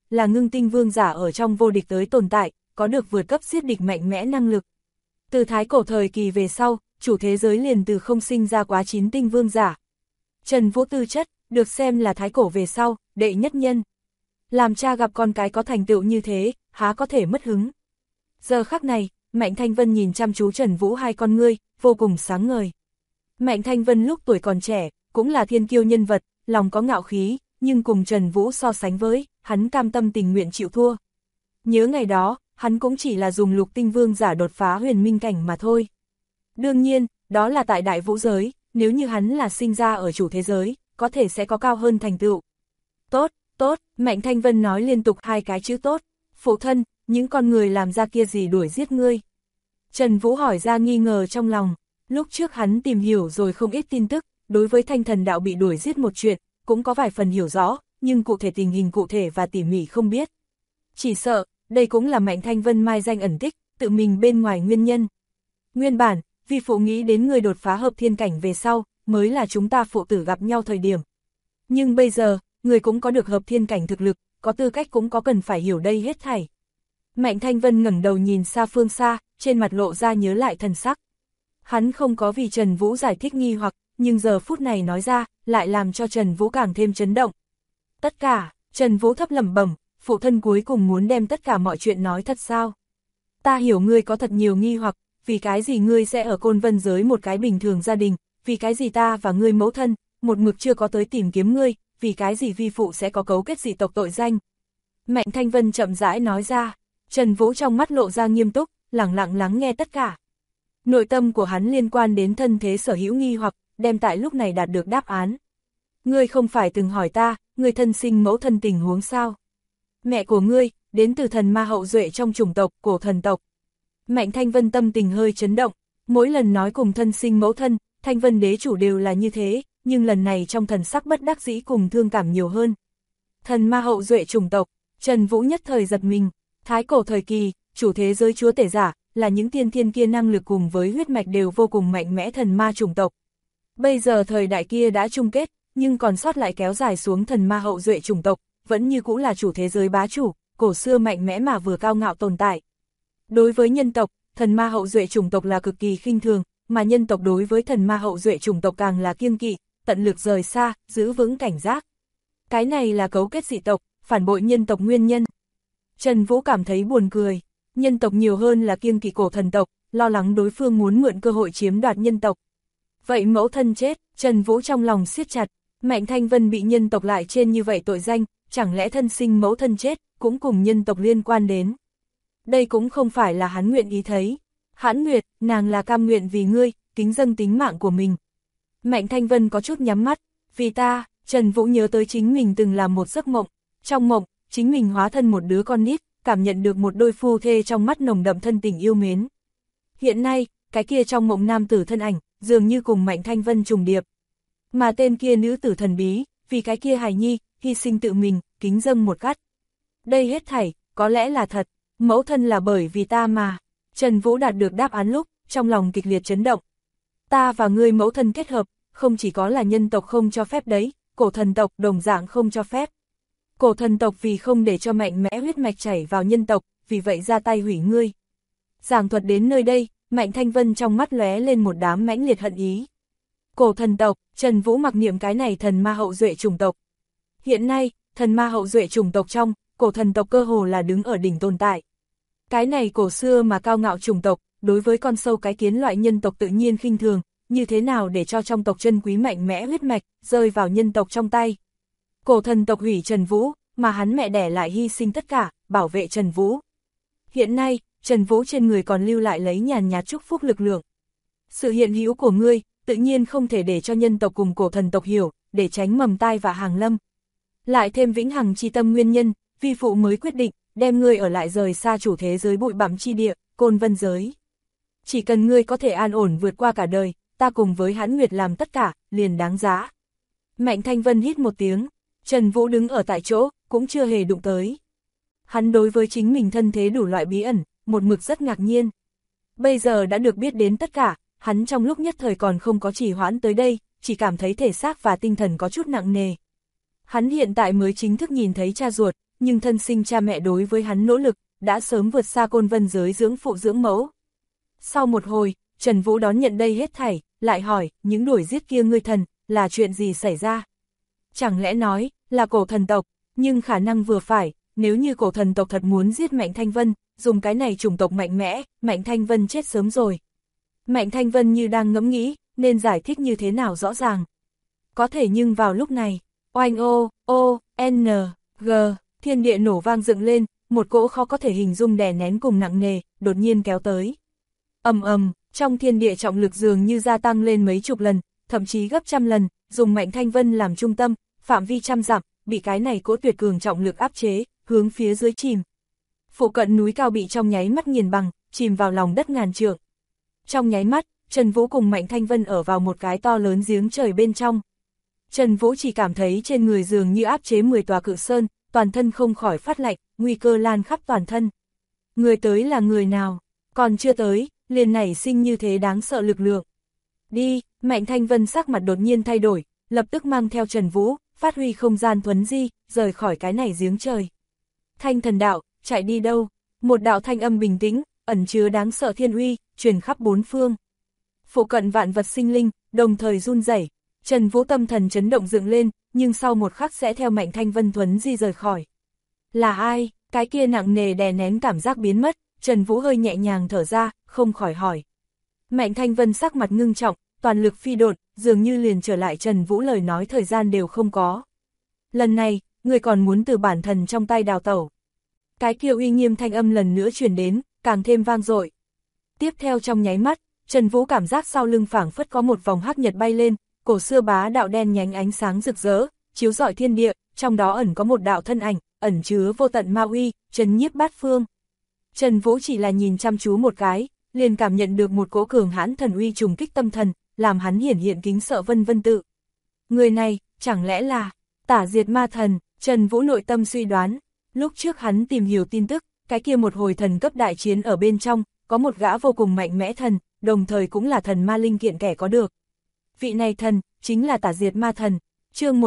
là ngưng tinh vương giả ở trong vô địch tới tồn tại, có được vượt cấp giết địch mạnh mẽ năng lực. Từ thái cổ thời kỳ về sau, chủ thế giới liền từ không sinh ra quá 9 tinh vương giả. Trần Vũ tư chất, được xem là thái cổ về sau, đệ nhất nhân. Làm cha gặp con cái có thành tựu như thế, há có thể mất hứng. Giờ khắc này, Mạnh Thanh Vân nhìn chăm chú Trần Vũ hai con ngươi, vô cùng sáng ngời. Mạnh Thanh Vân lúc tuổi còn trẻ, cũng là thiên kiêu nhân vật, lòng có ngạo khí, nhưng cùng Trần Vũ so sánh với, hắn cam tâm tình nguyện chịu thua. Nhớ ngày đó, hắn cũng chỉ là dùng lục tinh vương giả đột phá huyền minh cảnh mà thôi. Đương nhiên, đó là tại đại vũ giới, nếu như hắn là sinh ra ở chủ thế giới, có thể sẽ có cao hơn thành tựu. Tốt, tốt, Mạnh Thanh Vân nói liên tục hai cái chữ tốt. Phụ thân, những con người làm ra kia gì đuổi giết ngươi? Trần Vũ hỏi ra nghi ngờ trong lòng. Lúc trước hắn tìm hiểu rồi không ít tin tức, đối với Thanh Thần đạo bị đuổi giết một chuyện, cũng có vài phần hiểu rõ, nhưng cụ thể tình hình cụ thể và tỉ mỉ không biết. Chỉ sợ, đây cũng là Mạnh Thanh Vân mai danh ẩn tích, tự mình bên ngoài nguyên nhân. Nguyên bản, vì phụ nghĩ đến người đột phá hợp thiên cảnh về sau, mới là chúng ta phụ tử gặp nhau thời điểm. Nhưng bây giờ, người cũng có được hợp thiên cảnh thực lực, có tư cách cũng có cần phải hiểu đây hết thảy. Mạnh Thanh Vân ngẩng đầu nhìn xa phương xa, trên mặt lộ ra nhớ lại thần sắc. Hắn không có vì Trần Vũ giải thích nghi hoặc, nhưng giờ phút này nói ra, lại làm cho Trần Vũ càng thêm chấn động. Tất cả, Trần Vũ thấp lẩm bẩm, phụ thân cuối cùng muốn đem tất cả mọi chuyện nói thật sao? Ta hiểu ngươi có thật nhiều nghi hoặc, vì cái gì ngươi sẽ ở Côn Vân giới một cái bình thường gia đình, vì cái gì ta và ngươi mẫu thân, một mực chưa có tới tìm kiếm ngươi, vì cái gì vi phụ sẽ có cấu kết dị tộc tội danh. Mạnh Thanh Vân chậm rãi nói ra, Trần Vũ trong mắt lộ ra nghiêm túc, lẳng lặng lắng nghe tất cả. Nội tâm của hắn liên quan đến thân thế sở hữu nghi hoặc, đem tại lúc này đạt được đáp án. Ngươi không phải từng hỏi ta, ngươi thân sinh mẫu thân tình huống sao? Mẹ của ngươi, đến từ thần ma hậu duệ trong chủng tộc, cổ thần tộc. Mạnh Thanh Vân tâm tình hơi chấn động, mỗi lần nói cùng thân sinh mẫu thân, Thanh Vân đế chủ đều là như thế, nhưng lần này trong thần sắc bất đắc dĩ cùng thương cảm nhiều hơn. Thần ma hậu duệ chủng tộc, Trần Vũ nhất thời giật mình, thái cổ thời kỳ, chủ thế giới chúa tể giả, là những tiên thiên kia năng lực cùng với huyết mạch đều vô cùng mạnh mẽ thần ma chủng tộc. Bây giờ thời đại kia đã chung kết, nhưng còn sót lại kéo dài xuống thần ma hậu duệ chủng tộc, vẫn như cũ là chủ thế giới bá chủ, cổ xưa mạnh mẽ mà vừa cao ngạo tồn tại. Đối với nhân tộc, thần ma hậu duệ chủng tộc là cực kỳ khinh thường, mà nhân tộc đối với thần ma hậu duệ chủng tộc càng là kiêng kỵ, tận lực rời xa, giữ vững cảnh giác. Cái này là cấu kết dị tộc, phản bội nhân tộc nguyên nhân. Trần Vũ cảm thấy buồn cười, nhân tộc nhiều hơn là kiêng kỵ cổ thần tộc, lo lắng đối phương muốn mượn cơ hội chiếm đoạt nhân tộc. Vậy mẫu thân chết, Trần Vũ trong lòng siết chặt, Mạnh Thanh Vân bị nhân tộc lại trên như vậy tội danh, chẳng lẽ thân sinh mẫu thân chết, cũng cùng nhân tộc liên quan đến. Đây cũng không phải là hắn nguyện ý thấy. Hãn Nguyệt, nàng là cam nguyện vì ngươi, kính dâng tính mạng của mình. Mạnh Thanh Vân có chút nhắm mắt, vì ta, Trần Vũ nhớ tới chính mình từng làm một giấc mộng. Trong mộng, chính mình hóa thân một đứa con nít, cảm nhận được một đôi phu thê trong mắt nồng đậm thân tình yêu mến. Hiện nay, cái kia trong mộng nam tử thân ảnh, dường như cùng Mạnh Thanh Vân trùng điệp. Mà tên kia nữ tử thần bí, vì cái kia hài nhi, hy sinh tự mình, kính dâng một cắt. Đây hết thảy, có lẽ là thật, mẫu thân là bởi vì ta mà. Trần Vũ đạt được đáp án lúc, trong lòng kịch liệt chấn động. Ta và ngươi mẫu thân kết hợp, không chỉ có là nhân tộc không cho phép đấy, cổ thần tộc đồng dạng không cho phép. Cổ thần tộc vì không để cho mạnh mẽ huyết mạch chảy vào nhân tộc, vì vậy ra tay hủy ngươi. Giảng thuật đến nơi đây, Mạnh Thanh Vân trong mắt lóe lên một đám mãnh liệt hận ý. Cổ thần tộc, Trần Vũ mặc niệm cái này thần ma hậu duệ chủng tộc. Hiện nay, thần ma hậu duệ chủng tộc trong, cổ thần tộc cơ hồ là đứng ở đỉnh tồn tại. Cái này cổ xưa mà cao ngạo chủng tộc, đối với con sâu cái kiến loại nhân tộc tự nhiên khinh thường, như thế nào để cho trong tộc chân quý mạnh mẽ huyết mạch, rơi vào nhân tộc trong tay. Cổ thần tộc hủy Trần Vũ, mà hắn mẹ đẻ lại hy sinh tất cả, bảo vệ Trần Vũ. Hiện nay, Trần Vũ trên người còn lưu lại lấy nhàn nhạt chúc phúc lực lượng. Sự hiện hữu của ngươi, tự nhiên không thể để cho nhân tộc cùng cổ thần tộc hiểu, để tránh mầm tai và hàng lâm. Lại thêm vĩnh hằng chi tâm nguyên nhân, vi phụ mới quyết định, đem ngươi ở lại rời xa chủ thế giới bụi bặm chi địa, Côn Vân giới. Chỉ cần ngươi có thể an ổn vượt qua cả đời, ta cùng với Hãn Nguyệt làm tất cả, liền đáng giá. Mạnh Thanh Vân hít một tiếng, Trần Vũ đứng ở tại chỗ, cũng chưa hề đụng tới. Hắn đối với chính mình thân thế đủ loại bí ẩn, một mực rất ngạc nhiên. Bây giờ đã được biết đến tất cả, hắn trong lúc nhất thời còn không có trì hoãn tới đây, chỉ cảm thấy thể xác và tinh thần có chút nặng nề. Hắn hiện tại mới chính thức nhìn thấy cha ruột, nhưng thân sinh cha mẹ đối với hắn nỗ lực, đã sớm vượt xa côn vân giới dưỡng phụ dưỡng mẫu. Sau một hồi, Trần Vũ đón nhận đây hết thảy, lại hỏi, những đuổi giết kia ngươi thần, là chuyện gì xảy ra? Chẳng lẽ nói, là cổ thần tộc, nhưng khả năng vừa phải, nếu như cổ thần tộc thật muốn giết Mạnh Thanh Vân, dùng cái này chủng tộc mạnh mẽ, Mạnh Thanh Vân chết sớm rồi. Mạnh Thanh Vân như đang ngẫm nghĩ, nên giải thích như thế nào rõ ràng. Có thể nhưng vào lúc này, oanh n, g, thiên địa nổ vang dựng lên, một cỗ khó có thể hình dung đè nén cùng nặng nề, đột nhiên kéo tới. Trong thiên địa trọng lực dường như gia tăng lên mấy chục lần, thậm chí gấp trăm lần, dùng Mạnh Thanh Vân làm trung tâm, phạm vi trăm dặm, bị cái này cỗ tuyệt cường trọng lực áp chế, hướng phía dưới chìm. Phụ cận núi cao bị trong nháy mắt nghiền bằng, chìm vào lòng đất ngàn trượng. Trong nháy mắt, Trần Vũ cùng Mạnh Thanh Vân ở vào một cái to lớn giếng trời bên trong. Trần Vũ chỉ cảm thấy trên người dường như áp chế 10 tòa cự sơn, toàn thân không khỏi phát lạnh, nguy cơ lan khắp toàn thân. Người tới là người nào? Còn chưa tới, liền nảy sinh như thế đáng sợ lực lượng. Đi, Mạnh Thanh Vân sắc mặt đột nhiên thay đổi, lập tức mang theo Trần Vũ, phát huy không gian thuấn di, rời khỏi cái này giếng trời. Thanh thần đạo, chạy đi đâu? Một đạo thanh âm bình tĩnh, ẩn chứa đáng sợ thiên uy, truyền khắp bốn phương. Phụ cận vạn vật sinh linh, đồng thời run rẩy. Trần Vũ tâm thần chấn động dựng lên, nhưng sau một khắc sẽ theo Mạnh Thanh Vân thuấn di rời khỏi. Là ai? Cái kia nặng nề đè nén cảm giác biến mất, Trần Vũ hơi nhẹ nhàng thở ra, không khỏi hỏi. Mạnh Thanh Vân sắc mặt ngưng trọng, toàn lực phi độn, dường như liền trở lại Trần Vũ lời nói thời gian đều không có. Lần này, người còn muốn từ bản thần trong tay đào tẩu. Cái kia uy nghiêm thanh âm lần nữa truyền đến, càng thêm vang dội. Tiếp theo trong nháy mắt, Trần Vũ cảm giác sau lưng phảng phất có một vòng hắc nhật bay lên, cổ xưa bá đạo đen nhánh ánh sáng rực rỡ, chiếu rọi thiên địa, trong đó ẩn có một đạo thân ảnh, ẩn chứa vô tận ma uy, trấn nhiếp bát phương. Trần Vũ chỉ là nhìn chăm chú một cái, liền cảm nhận được một cỗ cường hãn thần uy trùng kích tâm thần, làm hắn hiển hiện kính sợ vân vân tự. Người này, chẳng lẽ là Tả Diệt Ma Thần? Trần Vũ nội tâm suy đoán, lúc trước hắn tìm hiểu tin tức, cái kia một hồi thần cấp đại chiến ở bên trong, có một gã vô cùng mạnh mẽ thần, đồng thời cũng là thần ma linh kiện kẻ có được. Vị này thần, chính là Tả Diệt Ma Thần. Chương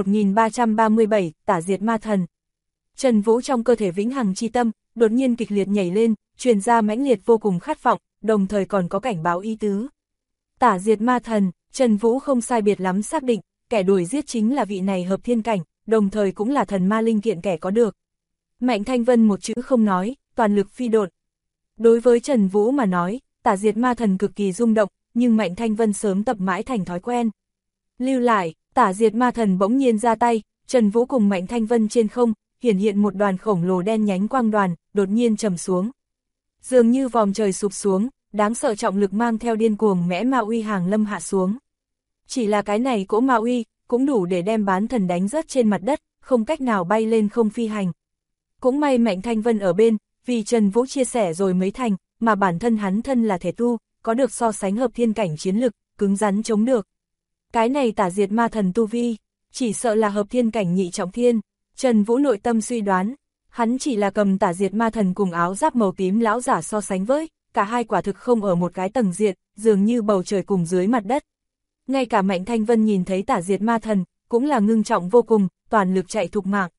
1337, Tả Diệt Ma Thần. Trần Vũ trong cơ thể vĩnh hằng chi tâm, đột nhiên kịch liệt nhảy lên, truyền ra mãnh liệt vô cùng khát vọng, đồng thời còn có cảnh báo ý tứ. Tả Diệt Ma Thần, Trần Vũ không sai biệt lắm xác định, kẻ đuổi giết chính là vị này hợp thiên cảnh, đồng thời cũng là thần ma linh kiện kẻ có được. Mạnh Thanh Vân một chữ không nói, toàn lực phi độn. Đối với Trần Vũ mà nói, Tả Diệt Ma Thần cực kỳ rung động, nhưng Mạnh Thanh Vân sớm tập mãi thành thói quen. Lưu lại, Tả Diệt Ma Thần bỗng nhiên ra tay, Trần Vũ cùng Mạnh Thanh Vân trên không, hiển hiện một đoàn khổng lồ đen nhánh quang đoàn, đột nhiên trầm xuống. Dường như vòm trời sụp xuống, đáng sợ trọng lực mang theo điên cuồng mẽ ma uy hàng lâm hạ xuống. Chỉ là cái này cỗ ma uy, cũng đủ để đem bán thần đánh rớt trên mặt đất, không cách nào bay lên không phi hành. Cũng may Mạnh Thanh Vân ở bên, vì Trần Vũ chia sẻ rồi mới thành, mà bản thân hắn thân là thể tu, có được so sánh hợp thiên cảnh chiến lực, cứng rắn chống được. Cái này Tả Diệt Ma Thần tu vi, chỉ sợ là hợp thiên cảnh nhị trọng thiên. Trần Vũ nội tâm suy đoán, hắn chỉ là cầm Tả Diệt Ma Thần cùng áo giáp màu tím lão giả so sánh với, cả hai quả thực không ở một cái tầng diện, dường như bầu trời cùng dưới mặt đất. Ngay cả Mạnh Thanh Vân nhìn thấy Tả Diệt Ma Thần, cũng là ngưng trọng vô cùng, toàn lực chạy thục mạng.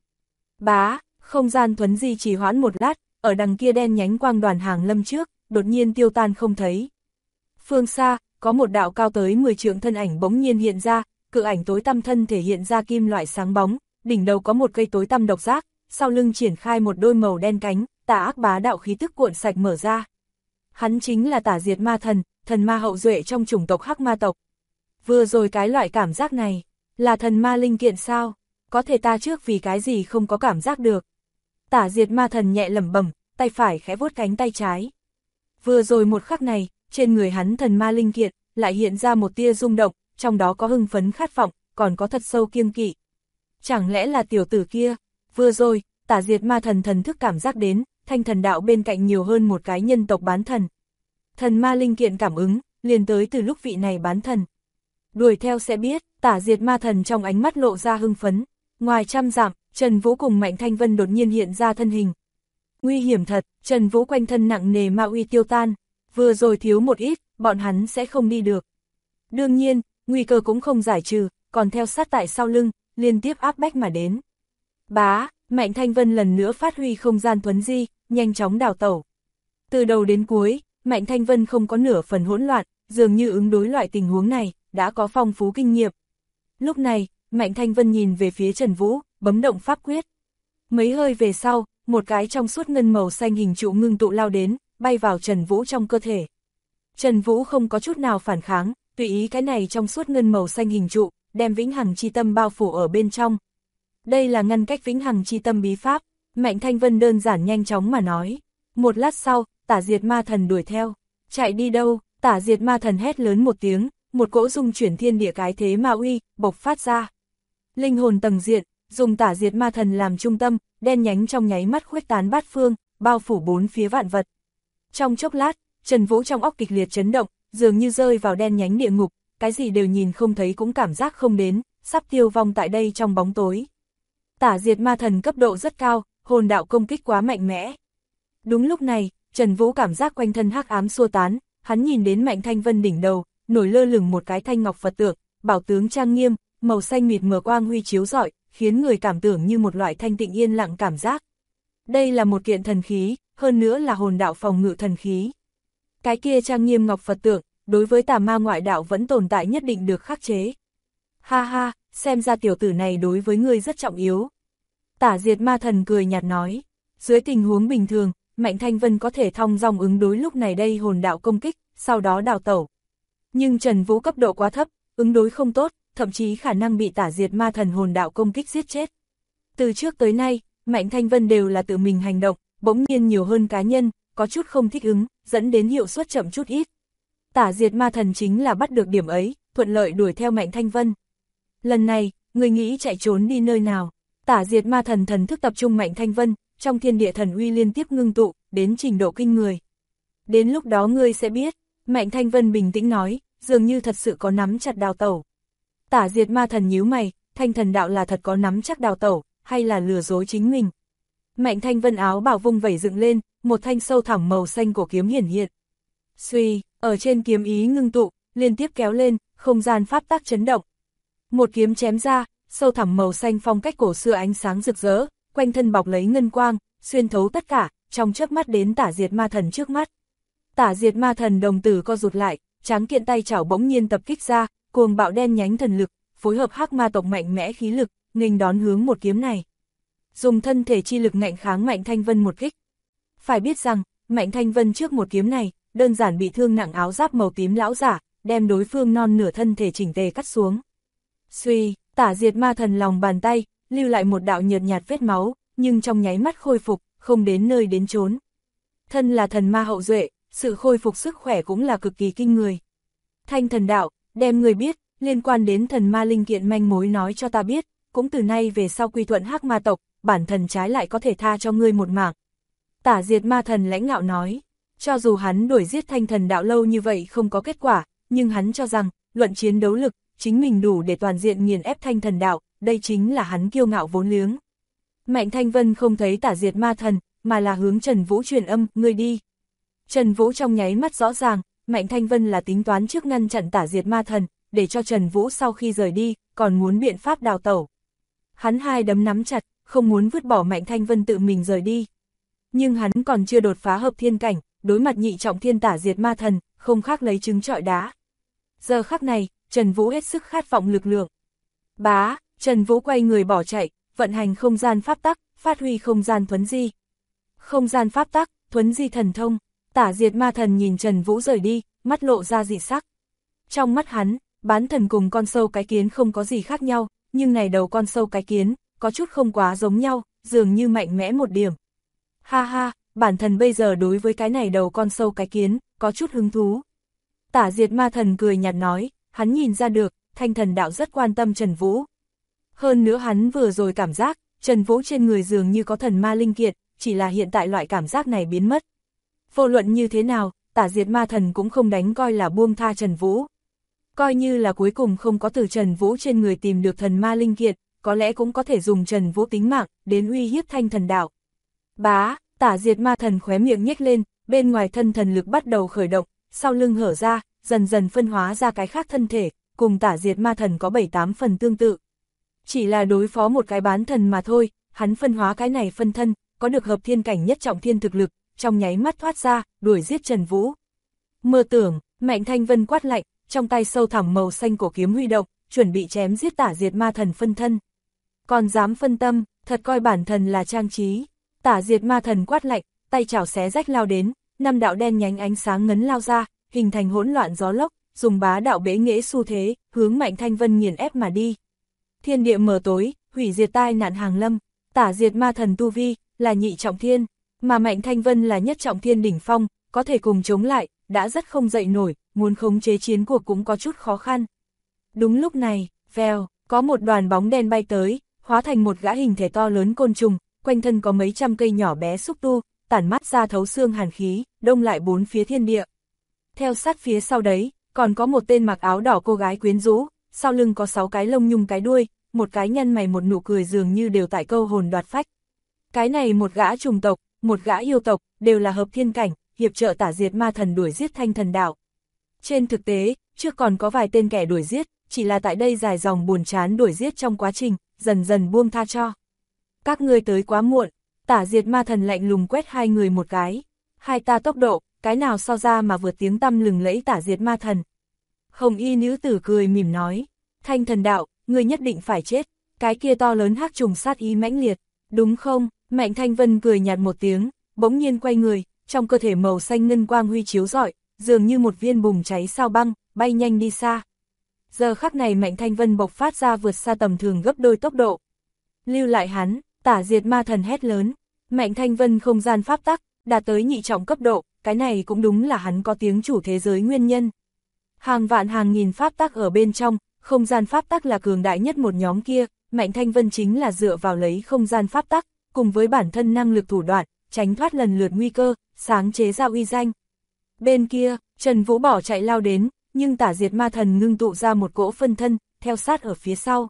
Bá, không gian thuấn di trì hoãn một lát, ở đằng kia đen nhánh quang đoàn hàng lâm trước, đột nhiên tiêu tan không thấy. Phương xa, có một đạo cao tới 10 trượng thân ảnh bỗng nhiên hiện ra, cự ảnh tối tăm thân thể hiện ra kim loại sáng bóng, đỉnh đầu có một cây tối tăm độc giác, sau lưng triển khai một đôi màu đen cánh, tà ác bá đạo khí tức cuộn sạch mở ra. Hắn chính là Tả Diệt Ma Thần, thần ma hậu duệ trong chủng tộc Hắc Ma tộc. Vừa rồi cái loại cảm giác này, là thần ma linh kiện sao? Có thể ta trước vì cái gì không có cảm giác được. Tả Diệt Ma Thần nhẹ lẩm bẩm, tay phải khẽ vuốt cánh tay trái. Vừa rồi một khắc này, trên người hắn thần ma linh kiện, lại hiện ra một tia rung động, trong đó có hưng phấn khát vọng, còn có thật sâu kiêng kỵ. Chẳng lẽ là tiểu tử kia? Vừa rồi, Tả Diệt Ma Thần thần thức cảm giác đến, thanh thần đạo bên cạnh nhiều hơn một cái nhân tộc bán thần. Thần ma linh kiện cảm ứng, liền tới từ lúc vị này bán thần. Đuổi theo sẽ biết, Tả Diệt Ma Thần trong ánh mắt lộ ra hưng phấn. Ngoài trăm dặm, Trần Vũ cùng Mạnh Thanh Vân đột nhiên hiện ra thân hình. Nguy hiểm thật, Trần Vũ quanh thân nặng nề ma uy tiêu tan, vừa rồi thiếu một ít, bọn hắn sẽ không đi được. Đương nhiên, nguy cơ cũng không giải trừ, còn theo sát tại sau lưng, liên tiếp áp bách mà đến. Bá, Mạnh Thanh Vân lần nữa phát huy không gian thuấn di, nhanh chóng đào tẩu. Từ đầu đến cuối, Mạnh Thanh Vân không có nửa phần hỗn loạn, dường như ứng đối loại tình huống này, đã có phong phú kinh nghiệm. Lúc này, Mạnh Thanh Vân nhìn về phía Trần Vũ, bấm động pháp quyết. Mấy hơi về sau, một cái trong suốt ngân màu xanh hình trụ ngưng tụ lao đến, bay vào Trần Vũ trong cơ thể. Trần Vũ không có chút nào phản kháng, tùy ý cái này trong suốt ngân màu xanh hình trụ, đem vĩnh hằng chi tâm bao phủ ở bên trong. Đây là ngăn cách vĩnh hằng chi tâm bí pháp, Mạnh Thanh Vân đơn giản nhanh chóng mà nói. Một lát sau, Tả Diệt Ma Thần đuổi theo. Chạy đi đâu? Tả Diệt Ma Thần hét lớn một tiếng, một cỗ dung chuyển thiên địa cái thế ma uy, bộc phát ra. Linh hồn tầng diện, dùng Tả Diệt Ma Thần làm trung tâm, đen nhánh trong nháy mắt khuếch tán bát phương, bao phủ bốn phía vạn vật. Trong chốc lát, Trần Vũ trong óc kịch liệt chấn động, dường như rơi vào đen nhánh địa ngục, cái gì đều nhìn không thấy cũng cảm giác không đến, sắp tiêu vong tại đây trong bóng tối. Tả Diệt Ma Thần cấp độ rất cao, hồn đạo công kích quá mạnh mẽ. Đúng lúc này, Trần Vũ cảm giác quanh thân hắc ám xua tán, hắn nhìn đến Mạnh Thanh Vân đỉnh đầu, nổi lơ lửng một cái thanh ngọc Phật tượng, bảo tướng trang nghiêm, màu xanh mịt mờ quang huy chiếu rọi, khiến người cảm tưởng như một loại thanh tịnh yên lặng cảm giác. Đây là một kiện thần khí, hơn nữa là hồn đạo phòng ngự thần khí. Cái kia trang nghiêm ngọc Phật tượng, đối với tà ma ngoại đạo vẫn tồn tại nhất định được khắc chế. Ha ha, xem ra tiểu tử này đối với ngươi rất trọng yếu. Tả Diệt Ma Thần cười nhạt nói, dưới tình huống bình thường, Mạnh Thanh Vân có thể thong dong ứng đối lúc này đây hồn đạo công kích, sau đó đào tẩu. Nhưng Trần Vũ cấp độ quá thấp, ứng đối không tốt, thậm chí khả năng bị Tả Diệt Ma Thần hồn đạo công kích giết chết. Từ trước tới nay, Mạnh Thanh Vân đều là tự mình hành động, bỗng nhiên nhiều hơn cá nhân, có chút không thích ứng, dẫn đến hiệu suất chậm chút ít. Tả Diệt Ma Thần chính là bắt được điểm ấy, thuận lợi đuổi theo Mạnh Thanh Vân. Lần này, người nghĩ chạy trốn đi nơi nào? Tả Diệt Ma Thần thần thức tập trung Mạnh Thanh Vân, trong thiên địa thần uy liên tiếp ngưng tụ, đến trình độ kinh người. Đến lúc đó ngươi sẽ biết, Mạnh Thanh Vân bình tĩnh nói, dường như thật sự có nắm chặt đào tẩu. Tả Diệt Ma Thần nhíu mày, Thanh Thần đạo là thật có nắm chắc đào tẩu, hay là lừa dối chính mình? Mạnh Thanh Vân áo bào vung vẩy dựng lên, một thanh sâu thẳm màu xanh cổ kiếm hiển hiện. Suy, ở trên kiếm ý ngưng tụ, liên tiếp kéo lên, không gian pháp tắc chấn động. Một kiếm chém ra, sâu thẳm màu xanh phong cách cổ xưa ánh sáng rực rỡ, quanh thân bọc lấy ngân quang, xuyên thấu tất cả, trong chớp mắt đến Tả Diệt Ma Thần trước mắt. Tả Diệt Ma Thần đồng tử co rụt lại, tráng kiện tay chảo bỗng nhiên tập kích ra, cuồng bạo đen nhánh thần lực, phối hợp hắc ma tộc mạnh mẽ khí lực, nghênh đón hướng một kiếm này. Dùng thân thể chi lực ngạnh kháng Mạnh Thanh Vân một kích. Phải biết rằng, Mạnh Thanh Vân trước một kiếm này, đơn giản bị thương nặng áo giáp màu tím lão giả, đem đối phương non nửa thân thể chỉnh tề cắt xuống. Suy, Tả Diệt Ma Thần lòng bàn tay, lưu lại một đạo nhợt nhạt vết máu, nhưng trong nháy mắt khôi phục, không đến nơi đến chốn. Thân là thần ma hậu duệ, sự khôi phục sức khỏe cũng là cực kỳ kinh người. Thanh Thần đạo, đem người biết, liên quan đến thần ma linh kiện manh mối nói cho ta biết, cũng từ nay về sau quy thuận hắc ma tộc, bản thần trái lại có thể tha cho ngươi một mạng. Tả Diệt Ma Thần lãnh ngạo nói, cho dù hắn đuổi giết Thanh Thần đạo lâu như vậy không có kết quả, nhưng hắn cho rằng, luận chiến đấu lực, chính mình đủ để toàn diện nghiền ép Thanh Thần đạo, đây chính là hắn kiêu ngạo vốn liếng. Mạnh Thanh Vân không thấy Tả Diệt Ma Thần, mà là hướng Trần Vũ truyền âm, ngươi đi. Trần Vũ trong nháy mắt rõ ràng, Mạnh Thanh Vân là tính toán trước ngăn chặn Tả Diệt Ma Thần, để cho Trần Vũ sau khi rời đi, còn muốn biện pháp đào tẩu. Hắn hai đấm nắm chặt, không muốn vứt bỏ Mạnh Thanh Vân tự mình rời đi. Nhưng hắn còn chưa đột phá hợp thiên cảnh, đối mặt nhị trọng thiên Tả Diệt Ma Thần, không khác lấy trứng trọi đá. Giờ khắc này, Trần Vũ hết sức khát vọng lực lượng. Bá, Trần Vũ quay người bỏ chạy, vận hành không gian pháp tắc, phát huy không gian thuấn di. Không gian pháp tắc, thuấn di thần thông, Tả Diệt Ma Thần nhìn Trần Vũ rời đi, mắt lộ ra dị sắc. Trong mắt hắn, bán thần cùng con sâu cái kiến không có gì khác nhau, nhưng này đầu con sâu cái kiến, có chút không quá giống nhau, dường như mạnh mẽ một điểm. Ha ha, bản thần bây giờ đối với cái này đầu con sâu cái kiến, có chút hứng thú. Tả Diệt Ma Thần cười nhạt nói, hắn nhìn ra được, Thanh Thần đạo rất quan tâm Trần Vũ. Hơn nữa hắn vừa rồi cảm giác, Trần Vũ trên người dường như có thần ma linh kiện, chỉ là hiện tại loại cảm giác này biến mất. Vô luận như thế nào, Tả Diệt Ma Thần cũng không đánh coi là buông tha Trần Vũ. Coi như là cuối cùng không có từ Trần Vũ trên người tìm được thần ma linh kiện, có lẽ cũng có thể dùng Trần Vũ tính mạng, đến uy hiếp Thanh Thần đạo. Bá, Tả Diệt Ma Thần khóe miệng nhếch lên, bên ngoài thân thần lực bắt đầu khởi động, sau lưng hở ra, dần dần phân hóa ra cái khác thân thể, cùng Tả Diệt Ma Thần có 7-8 phần tương tự. Chỉ là đối phó một cái bán thần mà thôi, hắn phân hóa cái này phân thân, có được hợp thiên cảnh nhất trọng thiên thực lực, trong nháy mắt thoát ra, đuổi giết Trần Vũ. Mơ tưởng, Mạnh Thanh Vân quát lạnh, trong tay sâu thẳm màu xanh cổ kiếm huy động, chuẩn bị chém giết Tả Diệt Ma Thần phân thân. Còn dám phân tâm, thật coi bản thần là trang trí. Tả Diệt Ma Thần quát lạnh, tay chảo xé rách lao đến, 5 đạo đen nhánh ánh sáng ngấn lao ra, hình thành hỗn loạn gió lốc, dùng bá đạo bế nghệ xu thế, hướng Mạnh Thanh Vân nghiền ép mà đi. Thiên địa mờ tối, hủy diệt tai nạn hàng lâm, Tả Diệt Ma Thần tu vi là nhị trọng thiên, mà Mạnh Thanh Vân là nhất trọng thiên đỉnh phong, có thể cùng chống lại, đã rất không dậy nổi, muốn khống chế chiến cuộc cũng có chút khó khăn. Đúng lúc này, vèo, có một đoàn bóng đen bay tới, hóa thành một gã hình thể to lớn côn trùng, quanh thân có mấy trăm cây nhỏ bé xúc tu, tản mắt ra thấu xương hàn khí, đông lại bốn phía thiên địa. Theo sát phía sau đấy, còn có một tên mặc áo đỏ cô gái quyến rũ, sau lưng có 6 cái lông nhung cái đuôi, một cái nhăn mày một nụ cười dường như đều tại câu hồn đoạt phách. Cái này một gã trùng tộc, một gã yêu tộc, đều là hợp thiên cảnh, hiệp trợ Tả Diệt Ma Thần đuổi giết Thanh Thần Đạo. Trên thực tế, trước còn có vài tên kẻ đuổi giết, chỉ là tại đây dài dòng buồn chán đuổi giết trong quá trình, dần dần buông tha cho. Các ngươi tới quá muộn, Tả Diệt Ma Thần lạnh lùng quét hai người một cái. Hai ta tốc độ, cái nào so ra mà vượt tiếng tăm lừng lẫy Tả Diệt Ma Thần. Hồng y nữ tử cười mỉm nói, Thanh Thần Đạo, ngươi nhất định phải chết, cái kia to lớn hắc trùng sát ý mãnh liệt, đúng không? Mạnh Thanh Vân cười nhạt một tiếng, bỗng nhiên quay người, trong cơ thể màu xanh ngân quang huy chiếu rọi, dường như một viên bùng cháy sao băng, bay nhanh đi xa. Giờ khắc này Mạnh Thanh Vân bộc phát ra vượt xa tầm thường gấp đôi tốc độ. Lưu lại hắn, Tả Diệt Ma Thần hét lớn, Mạnh Thanh Vân không gian pháp tắc, đạt tới nhị trọng cấp độ, cái này cũng đúng là hắn có tiếng chủ thế giới nguyên nhân. Hàng vạn hàng nghìn pháp tắc ở bên trong, không gian pháp tắc là cường đại nhất một nhóm kia, Mạnh Thanh Vân chính là dựa vào lấy không gian pháp tắc, cùng với bản thân năng lực thủ đoạn, tránh thoát lần lượt nguy cơ, sáng chế ra uy danh. Bên kia, Trần Vũ bỏ chạy lao đến, nhưng Tả Diệt Ma Thần ngưng tụ ra một cỗ phân thân, theo sát ở phía sau.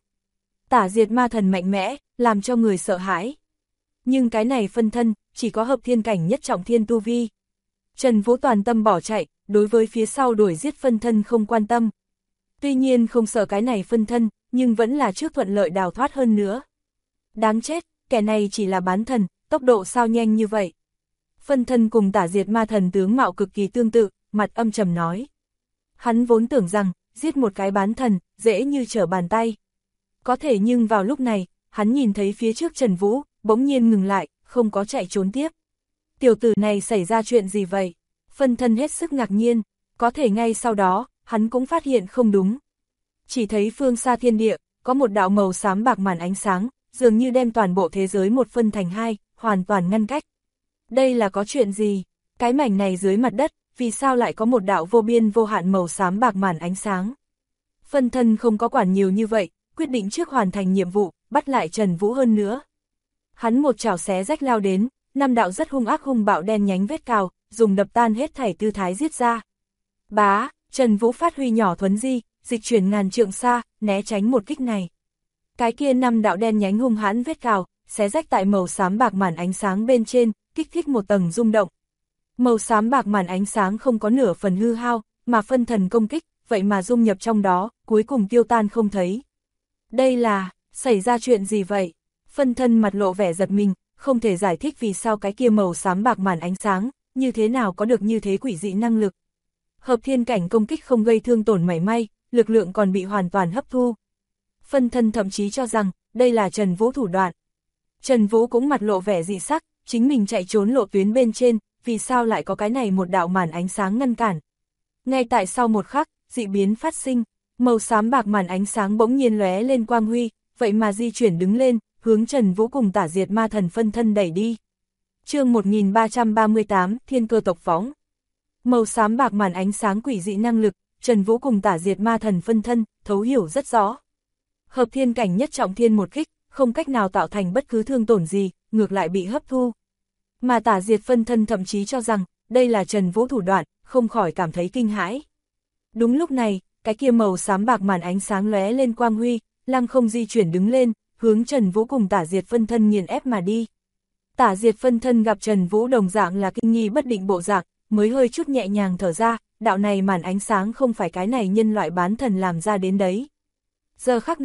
Tả Diệt Ma Thần mạnh mẽ, làm cho người sợ hãi. Nhưng cái này phân thân, chỉ có hợp thiên cảnh nhất trọng thiên tu vi. Trần Vũ toàn tâm bỏ chạy, đối với phía sau đuổi giết phân thân không quan tâm. Tuy nhiên không sợ cái này phân thân, nhưng vẫn là trước thuận lợi đào thoát hơn nữa. Đáng chết, kẻ này chỉ là bán thần, tốc độ sao nhanh như vậy. Phân thân cùng Tả Diệt Ma Thần tướng mạo cực kỳ tương tự, mặt âm trầm nói. Hắn vốn tưởng rằng, giết một cái bán thần, dễ như trở bàn tay. Có thể nhưng vào lúc này, hắn nhìn thấy phía trước Trần Vũ, bỗng nhiên ngừng lại, không có chạy trốn tiếp. Tiểu tử này xảy ra chuyện gì vậy? Phân thân hết sức ngạc nhiên, có thể ngay sau đó, hắn cũng phát hiện không đúng. Chỉ thấy phương xa thiên địa, có một đạo màu xám bạc màn ánh sáng, dường như đem toàn bộ thế giới một phân thành hai, hoàn toàn ngăn cách. Đây là có chuyện gì? Cái mảnh này dưới mặt đất, vì sao lại có một đạo vô biên vô hạn màu xám bạc màn ánh sáng? Phân thân không có quản nhiều như vậy, quyết định trước hoàn thành nhiệm vụ, bắt lại Trần Vũ hơn nữa. Hắn một chảo xé rách lao đến, 5 đạo rất hung ác hung bạo đen nhánh vết cào, dùng đập tan hết thảy tư thái giết ra. Bá, Trần Vũ phát huy nhỏ thuấn di, dịch chuyển ngàn trượng xa, né tránh một kích này. Cái kia 5 đạo đen nhánh hung hãn vết cào, xé rách tại màu xám bạc màn ánh sáng bên trên, kích thích một tầng rung động. Màu xám bạc màn ánh sáng không có nửa phần hư hao, mà phân thần công kích, vậy mà dung nhập trong đó, cuối cùng tiêu tan không thấy. Đây là, xảy ra chuyện gì vậy? Phân thân mặt lộ vẻ giật mình, không thể giải thích vì sao cái kia màu xám bạc màn ánh sáng, như thế nào có được như thế quỷ dị năng lực. Hợp thiên cảnh công kích không gây thương tổn mảy may, lực lượng còn bị hoàn toàn hấp thu. Phân thân thậm chí cho rằng, đây là Trần Vũ thủ đoạn. Trần Vũ cũng mặt lộ vẻ dị sắc, chính mình chạy trốn lộ tuyến bên trên, vì sao lại có cái này một đạo màn ánh sáng ngăn cản. Ngay tại sau một khắc, dị biến phát sinh, màu xám bạc màn ánh sáng bỗng nhiên lóe lên quang huy, vậy mà di chuyển đứng lên, hướng Trần Vũ cùng Tả Diệt Ma Thần phân thân đẩy đi. Chương 1338, Thiên Cơ tộc phóng. Màu xám bạc màn ánh sáng quỷ dị năng lực, Trần Vũ cùng Tả Diệt Ma Thần phân thân, thấu hiểu rất rõ. Hợp thiên cảnh nhất trọng thiên một kích, không cách nào tạo thành bất cứ thương tổn gì, ngược lại bị hấp thu. Mà Tả Diệt phân thân thậm chí cho rằng, đây là Trần Vũ thủ đoạn, không khỏi cảm thấy kinh hãi. Đúng lúc này, cái kia màu xám bạc màn ánh sáng lóe lên quang huy, lăng không di chuyển đứng lên, hướng Trần Vũ cùng Tả Diệt phân thân nghiền ép mà đi. Tả Diệt phân thân gặp Trần Vũ đồng dạng là kinh nghi bất định bộ dạng, mới hơi chút nhẹ nhàng thở ra, đạo này màn ánh sáng không phải cái này nhân loại bán thần làm ra đến đấy. Giờ khắc này,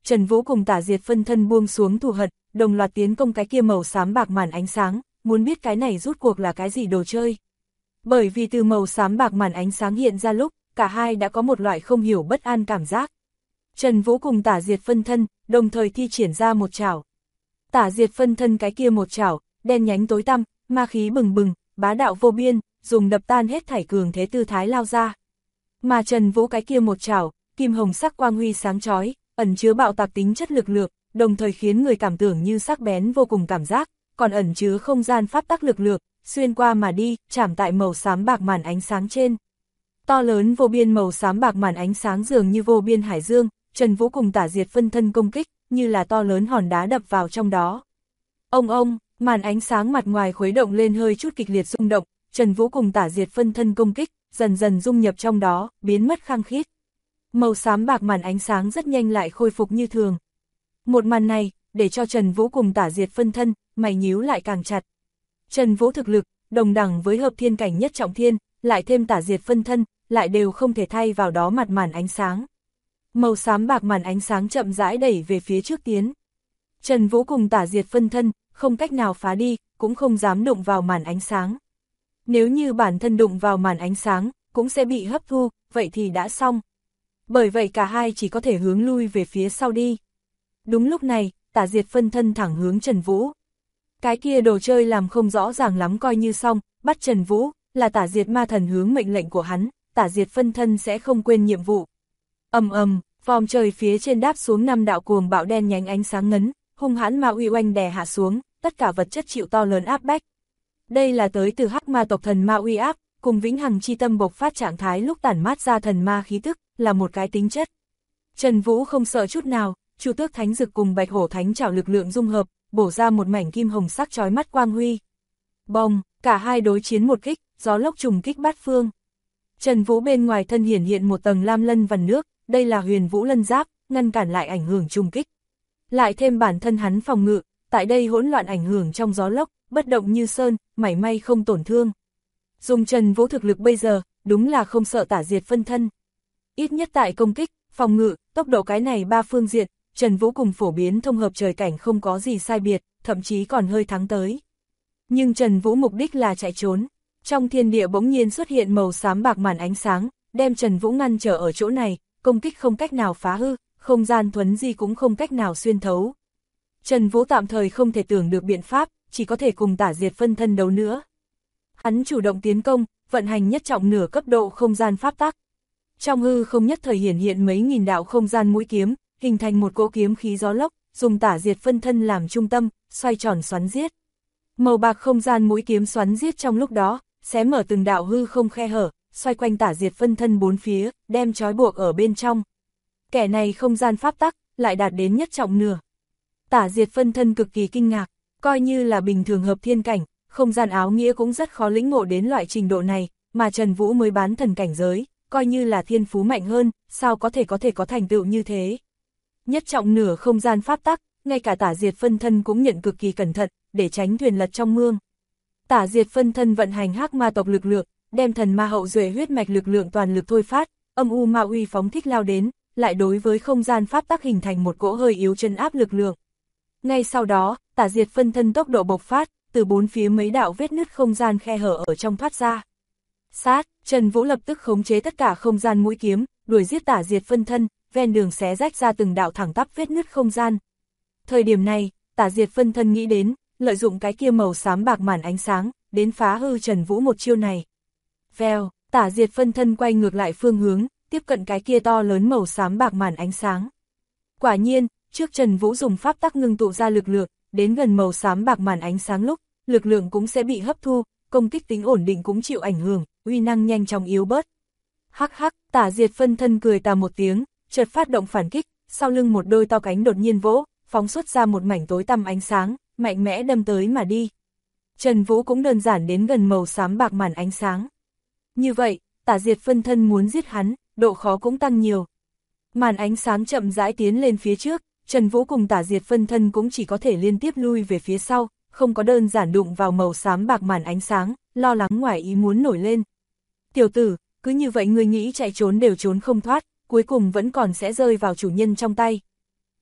Trần Vũ cùng Tả Diệt phân thân buông xuống thù hận, đồng loạt tiến công cái kia màu xám bạc màn ánh sáng, muốn biết cái này rút cuộc là cái gì đồ chơi. Bởi vì từ màu xám bạc màn ánh sáng hiện ra lúc, cả hai đã có một loại không hiểu bất an cảm giác. Trần Vũ cùng Tả Diệt phân thân, đồng thời thi triển ra một chảo. Tả Diệt phân thân cái kia một chảo, đen nhánh tối tăm, ma khí bừng bừng, bá đạo vô biên, dùng đập tan hết thảy cường thế tư thái lao ra. Mà Trần Vũ cái kia một chảo, kim hồng sắc quang huy sáng chói, ẩn chứa bạo tạc tính chất lực lượng, đồng thời khiến người cảm tưởng như sắc bén vô cùng cảm giác, còn ẩn chứa không gian pháp tắc lực lượng, xuyên qua mà đi, chạm tại màu xám bạc màn ánh sáng trên. To lớn vô biên màu xám bạc màn ánh sáng dường như vô biên hải dương, Trần Vũ cùng Tả Diệt phân thân công kích, như là to lớn hòn đá đập vào trong đó. Ông, màn ánh sáng mặt ngoài khuấy động lên hơi chút kịch liệt rung động, Trần Vũ cùng Tả Diệt phân thân công kích, dần dần dung nhập trong đó, biến mất khăng khít. Màu xám bạc màn ánh sáng rất nhanh lại khôi phục như thường. Một màn này, để cho Trần Vũ cùng Tả Diệt phân thân, mày nhíu lại càng chặt. Trần Vũ thực lực, đồng đẳng với hợp thiên cảnh nhất trọng thiên, lại thêm Tả Diệt phân thân, lại đều không thể thay vào đó mặt màn ánh sáng. Màu xám bạc màn ánh sáng chậm rãi đẩy về phía trước tiến. Trần Vũ cùng Tả Diệt phân thân, không cách nào phá đi, cũng không dám đụng vào màn ánh sáng. Nếu như bản thân đụng vào màn ánh sáng, cũng sẽ bị hấp thu, vậy thì đã xong. Bởi vậy cả hai chỉ có thể hướng lui về phía sau đi. Đúng lúc này, Tả Diệt phân thân thẳng hướng Trần Vũ. Cái kia đồ chơi làm không rõ ràng lắm coi như xong, bắt Trần Vũ, là Tả Diệt ma thần hướng mệnh lệnh của hắn, Tả Diệt phân thân sẽ không quên nhiệm vụ. Vòm trời phía trên đáp xuống 5 đạo cuồng bạo đen nhánh ánh sáng ngấn, hung hãn ma uy oanh đè hạ xuống, tất cả vật chất chịu to lớn áp bách. Đây là tới từ hắc ma tộc thần ma uy áp, cùng vĩnh hằng chi tâm bộc phát trạng thái lúc tản mát ra thần ma khí tức, là một cái tính chất. Trần Vũ không sợ chút nào, Chu Tước Thánh Dực cùng Bạch Hổ Thánh Trảo lực lượng dung hợp, bổ ra một mảnh kim hồng sắc chói mắt quang huy. Bồng, cả hai đối chiến một kích, gió lốc trùng kích bát phương. Trần Vũ bên ngoài thân hiển hiện một tầng lam lân vằn nước, đây là Huyền Vũ Lân Giáp, ngăn cản lại ảnh hưởng trùng kích. Lại thêm bản thân hắn phòng ngự, tại đây hỗn loạn ảnh hưởng trong gió lốc, bất động như sơn, mảy may không tổn thương. Dùng Trần Vũ thực lực bây giờ, đúng là không sợ Tả Diệt phân thân. Ít nhất tại công kích, phòng ngự, tốc độ cái này ba phương diện, Trần Vũ cùng phổ biến thông hợp trời cảnh không có gì sai biệt, thậm chí còn hơi thắng tới. Nhưng Trần Vũ mục đích là chạy trốn. Trong thiên địa bỗng nhiên xuất hiện màu xám bạc màn ánh sáng, đem Trần Vũ ngăn trở ở chỗ này, công kích không cách nào phá hư, không gian thuấn di cũng không cách nào xuyên thấu. Trần Vũ tạm thời không thể tưởng được biện pháp, chỉ có thể cùng Tả Diệt phân thân đấu nữa. Hắn chủ động tiến công, vận hành nhất trọng nửa cấp độ không gian pháp tắc. Trong hư không nhất thời hiển hiện mấy nghìn đạo không gian mũi kiếm, hình thành một cỗ kiếm khí gió lốc, dùng Tả Diệt phân thân làm trung tâm, xoay tròn xoắn giết. Màu bạc không gian mũi kiếm xoắn giết trong lúc đó, xé mở từng đạo hư không khe hở, xoay quanh Tả Diệt phân thân bốn phía, đem trói buộc ở bên trong. Kẻ này không gian pháp tắc, lại đạt đến nhất trọng nửa. Tả Diệt phân thân cực kỳ kinh ngạc, coi như là bình thường hợp thiên cảnh, không gian áo nghĩa cũng rất khó lĩnh ngộ đến loại trình độ này, mà Trần Vũ mới bán thần cảnh giới, coi như là thiên phú mạnh hơn, sao có thể có thành tựu như thế. Nhất trọng nửa không gian pháp tắc, ngay cả Tả Diệt phân thân cũng nhận cực kỳ cẩn thận, để tránh thuyền lật trong mương. Tả Diệt phân thân vận hành hắc ma tộc lực lượng, đem thần ma hậu duệ huyết mạch lực lượng toàn lực thôi phát, âm u ma uy phóng thích lao đến, lại đối với không gian pháp tắc hình thành một cỗ hơi yếu chân áp lực lượng. Ngay sau đó, Tả Diệt phân thân tốc độ bộc phát, từ bốn phía mấy đạo vết nứt không gian khe hở ở trong thoát ra. Sát, Trần Vũ lập tức khống chế tất cả không gian mũi kiếm, đuổi giết Tả Diệt phân thân, ven đường xé rách ra từng đạo thẳng tắp vết nứt không gian. Thời điểm này, Tả Diệt phân thân nghĩ đến, lợi dụng cái kia màu xám bạc màn ánh sáng, đến phá hư Trần Vũ một chiêu này. Vèo, Tả Diệt phân thân quay ngược lại phương hướng, tiếp cận cái kia to lớn màu xám bạc màn ánh sáng. Quả nhiên, trước Trần Vũ dùng pháp tắc ngưng tụ ra lực lượng, đến gần màu xám bạc màn ánh sáng lúc, lực lượng cũng sẽ bị hấp thu, công kích tính ổn định cũng chịu ảnh hưởng, uy năng nhanh chóng yếu bớt. Hắc hắc, Tả Diệt phân thân cười tà một tiếng, chợt phát động phản kích, sau lưng một đôi to cánh đột nhiên vỗ, phóng xuất ra một mảnh tối tăm ánh sáng, mạnh mẽ đâm tới mà đi. Trần Vũ cũng đơn giản đến gần màu xám bạc màn ánh sáng. Như vậy, Tả Diệt phân thân muốn giết hắn, độ khó cũng tăng nhiều. Màn ánh sáng chậm rãi tiến lên phía trước, Trần Vũ cùng Tả Diệt phân thân cũng chỉ có thể liên tiếp lui về phía sau, không có đơn giản đụng vào màu xám bạc màn ánh sáng, lo lắng ngoài ý muốn nổi lên. Tiểu tử, cứ như vậy ngươi nghĩ chạy trốn đều trốn không thoát, cuối cùng vẫn còn sẽ rơi vào chủ nhân trong tay.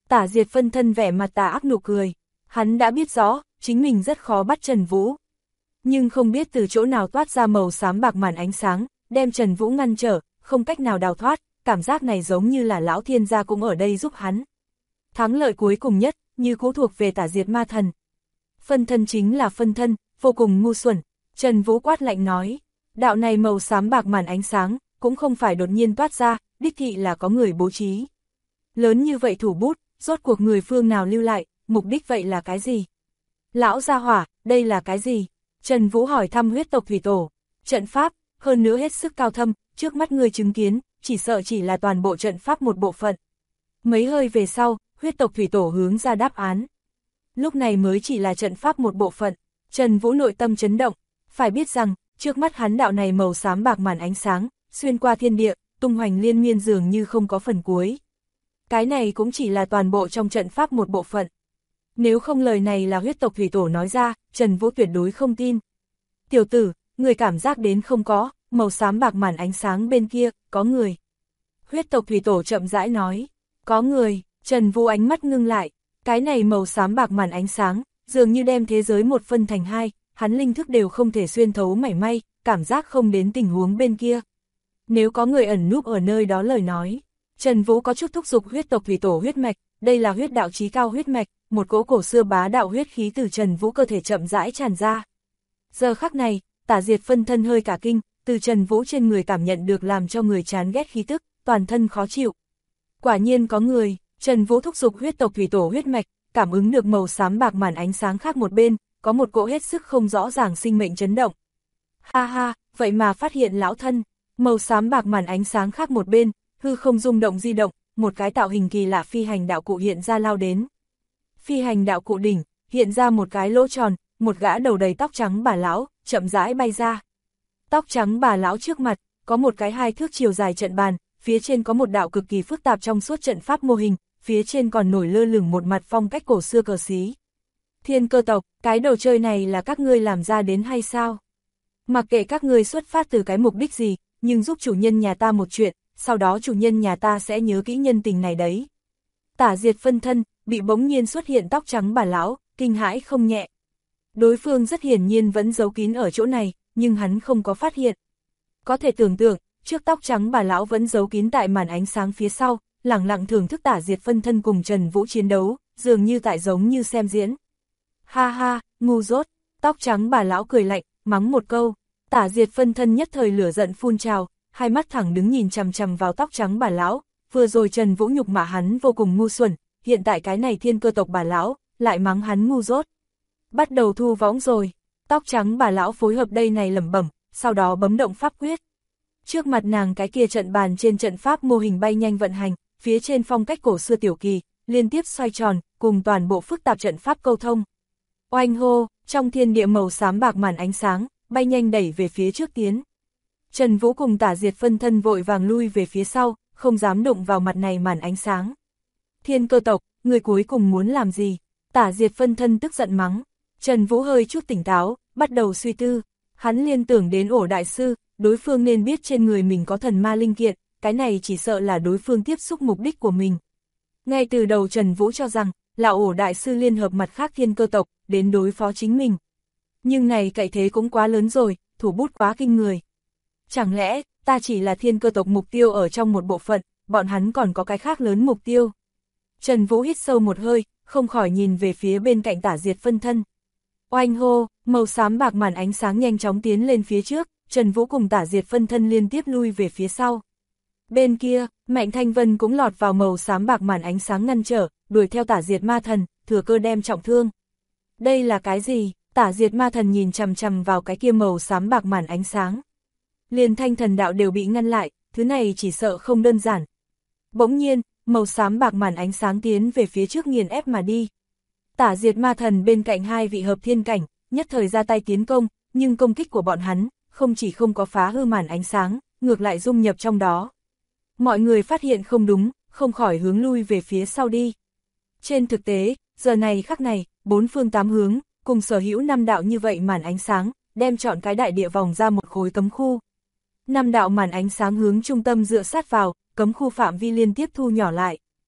Tả Diệt phân thân vẻ mặt tà ác nụ cười. Hắn đã biết rõ, chính mình rất khó bắt Trần Vũ. Nhưng không biết từ chỗ nào toát ra màu xám bạc màn ánh sáng, đem Trần Vũ ngăn trở, không cách nào đào thoát, cảm giác này giống như là lão thiên gia cũng ở đây giúp hắn. Thắng lợi cuối cùng nhất, như cũ thuộc về Tả Diệt ma thần. Phân thân chính là phân thân, vô cùng ngu xuẩn. Trần Vũ quát lạnh nói, đạo này màu xám bạc màn ánh sáng, cũng không phải đột nhiên toát ra, đích thị là có người bố trí. Lớn như vậy thủ bút, rốt cuộc người phương nào lưu lại, mục đích vậy là cái gì? Lão gia hỏa, đây là cái gì? Trần Vũ hỏi thăm huyết tộc thủy tổ. Trận pháp, hơn nữa hết sức cao thâm, trước mắt người chứng kiến, chỉ sợ chỉ là toàn bộ trận pháp một bộ phận. Mấy hơi về sau, huyết tộc thủy tổ hướng ra đáp án. Lúc này mới chỉ là trận pháp một bộ phận, Trần Vũ nội tâm chấn động, phải biết rằng, trước mắt hắn đạo này màu xám bạc màn ánh sáng, xuyên qua thiên địa, tung hoành liên miên dường như không có phần cuối. Cái này cũng chỉ là toàn bộ trong trận pháp một bộ phận. Nếu không lời này là huyết tộc thủy tổ nói ra, Trần Vũ tuyệt đối không tin. Tiểu tử, người cảm giác đến không có, màu xám bạc màn ánh sáng bên kia, có người. Huyết tộc thủy tổ chậm rãi nói, có người. Trần Vũ ánh mắt ngưng lại, cái này màu xám bạc màn ánh sáng, dường như đem thế giới một phân thành hai, hắn linh thức đều không thể xuyên thấu mảy may, cảm giác không đến tình huống bên kia. Nếu có người ẩn núp ở nơi đó lời nói, Trần Vũ có chút thúc giục huyết tộc thủy tổ huyết mạch, đây là huyết đạo chí cao huyết mạch, một cỗ cổ xưa bá đạo huyết khí từ Trần Vũ cơ thể chậm rãi tràn ra. Giờ khắc này, Tả Diệt phân thân hơi cả kinh, từ Trần Vũ trên người cảm nhận được làm cho người chán ghét khí tức, toàn thân khó chịu. Quả nhiên có người. Trần Vũ thúc giục huyết tộc thủy tổ huyết mạch, cảm ứng được màu xám bạc màn ánh sáng khác một bên, có một cỗ hết sức không rõ ràng sinh mệnh chấn động. Ha ha, vậy mà phát hiện lão thân, màu xám bạc màn ánh sáng khác một bên, hư không rung động di động, một cái tạo hình kỳ lạ phi hành đạo cụ hiện ra lao đến. Phi hành đạo cụ đỉnh, hiện ra một cái lỗ tròn, một gã đầu đầy tóc trắng bà lão, chậm rãi bay ra. Tóc trắng bà lão trước mặt, có một cái 2 thước chiều dài trận bàn, phía trên có một đạo cực kỳ phức tạp trong suốt trận pháp mô hình, phía trên còn nổi lơ lửng một mặt phong cách cổ xưa cờ xí. Thiên Cơ tộc, cái đồ chơi này là các ngươi làm ra đến hay sao? Mặc kệ các ngươi xuất phát từ cái mục đích gì, nhưng giúp chủ nhân nhà ta một chuyện, sau đó chủ nhân nhà ta sẽ nhớ kỹ nhân tình này đấy. Tả Diệt phân thân, bị bỗng nhiên xuất hiện tóc trắng bà lão, kinh hãi không nhẹ. Đối phương rất hiển nhiên vẫn giấu kín ở chỗ này, nhưng hắn không có phát hiện. Có thể tưởng tượng, trước tóc trắng bà lão vẫn giấu kín tại màn ánh sáng phía sau, lẳng lặng thưởng thức Tả Diệt phân thân cùng Trần Vũ chiến đấu, dường như tại giống như xem diễn. Ha ha, ngu dốt, tóc trắng bà lão cười lạnh, mắng một câu. Tả Diệt phân thân nhất thời lửa giận phun trào, hai mắt thẳng đứng nhìn chằm chằm vào tóc trắng bà lão, vừa rồi Trần Vũ nhục mạ hắn vô cùng ngu xuẩn, hiện tại cái này Thiên Cơ tộc bà lão, lại mắng hắn ngu dốt. Bắt đầu thu võng rồi, tóc trắng bà lão phối hợp đây này lẩm bẩm, sau đó bấm động pháp quyết. Trước mặt nàng cái kia trận bàn trên trận pháp mô hình bay nhanh vận hành, phía trên phong cách cổ xưa tiểu kỳ, liên tiếp xoay tròn, cùng toàn bộ phức tạp trận pháp câu thông. Oanh hô, trong thiên địa màu xám bạc màn ánh sáng, bay nhanh đẩy về phía trước tiến. Trần Vũ cùng Tả Diệt phân thân vội vàng lui về phía sau, không dám đụng vào mặt này màn ánh sáng. Thiên Cơ tộc, người cuối cùng muốn làm gì? Tả Diệt phân thân tức giận mắng. Trần Vũ hơi chút tỉnh táo, bắt đầu suy tư. Hắn liên tưởng đến Ổ đại sư, đối phương nên biết trên người mình có thần ma linh kiện, cái này chỉ sợ là đối phương tiếp xúc mục đích của mình. Ngay từ đầu Trần Vũ cho rằng, là Ổ đại sư liên hợp mặt khác Thiên Cơ tộc, đến đối phó chính mình. Nhưng này cậy thế cũng quá lớn rồi, thủ bút quá kinh người. Chẳng lẽ, ta chỉ là Thiên Cơ tộc mục tiêu ở trong một bộ phận, bọn hắn còn có cái khác lớn mục tiêu. Trần Vũ hít sâu một hơi, không khỏi nhìn về phía bên cạnh Tả Diệt phân thân. Oanh hô, màu xám bạc màn ánh sáng nhanh chóng tiến lên phía trước, Trần Vũ cùng Tả Diệt phân thân liên tiếp lui về phía sau. Bên kia, Mạnh Thanh Vân cũng lọt vào màu xám bạc màn ánh sáng ngăn trở, đuổi theo Tả Diệt ma thần, thừa cơ đem trọng thương. Đây là cái gì? Tả Diệt ma thần nhìn chằm chằm vào cái kia màu xám bạc màn ánh sáng. Liền thanh thần đạo đều bị ngăn lại, thứ này chỉ sợ không đơn giản. Bỗng nhiên, màu xám bạc màn ánh sáng tiến về phía trước nghiền ép mà đi. Tả Diệt ma thần bên cạnh hai vị hợp thiên cảnh, nhất thời ra tay tiến công, nhưng công kích của bọn hắn, không chỉ không có phá hư màn ánh sáng, ngược lại dung nhập trong đó. Mọi người phát hiện không đúng, không khỏi hướng lui về phía sau đi. Trên thực tế, giờ này khắc này, 4 phương 8 hướng, cùng sở hữu 5 đạo như vậy màn ánh sáng, đem chọn cái đại địa vòng ra một khối cấm khu. 5 đạo màn ánh sáng hướng trung tâm dựa sát vào, cấm khu phạm vi liên tiếp thu nhỏ lại.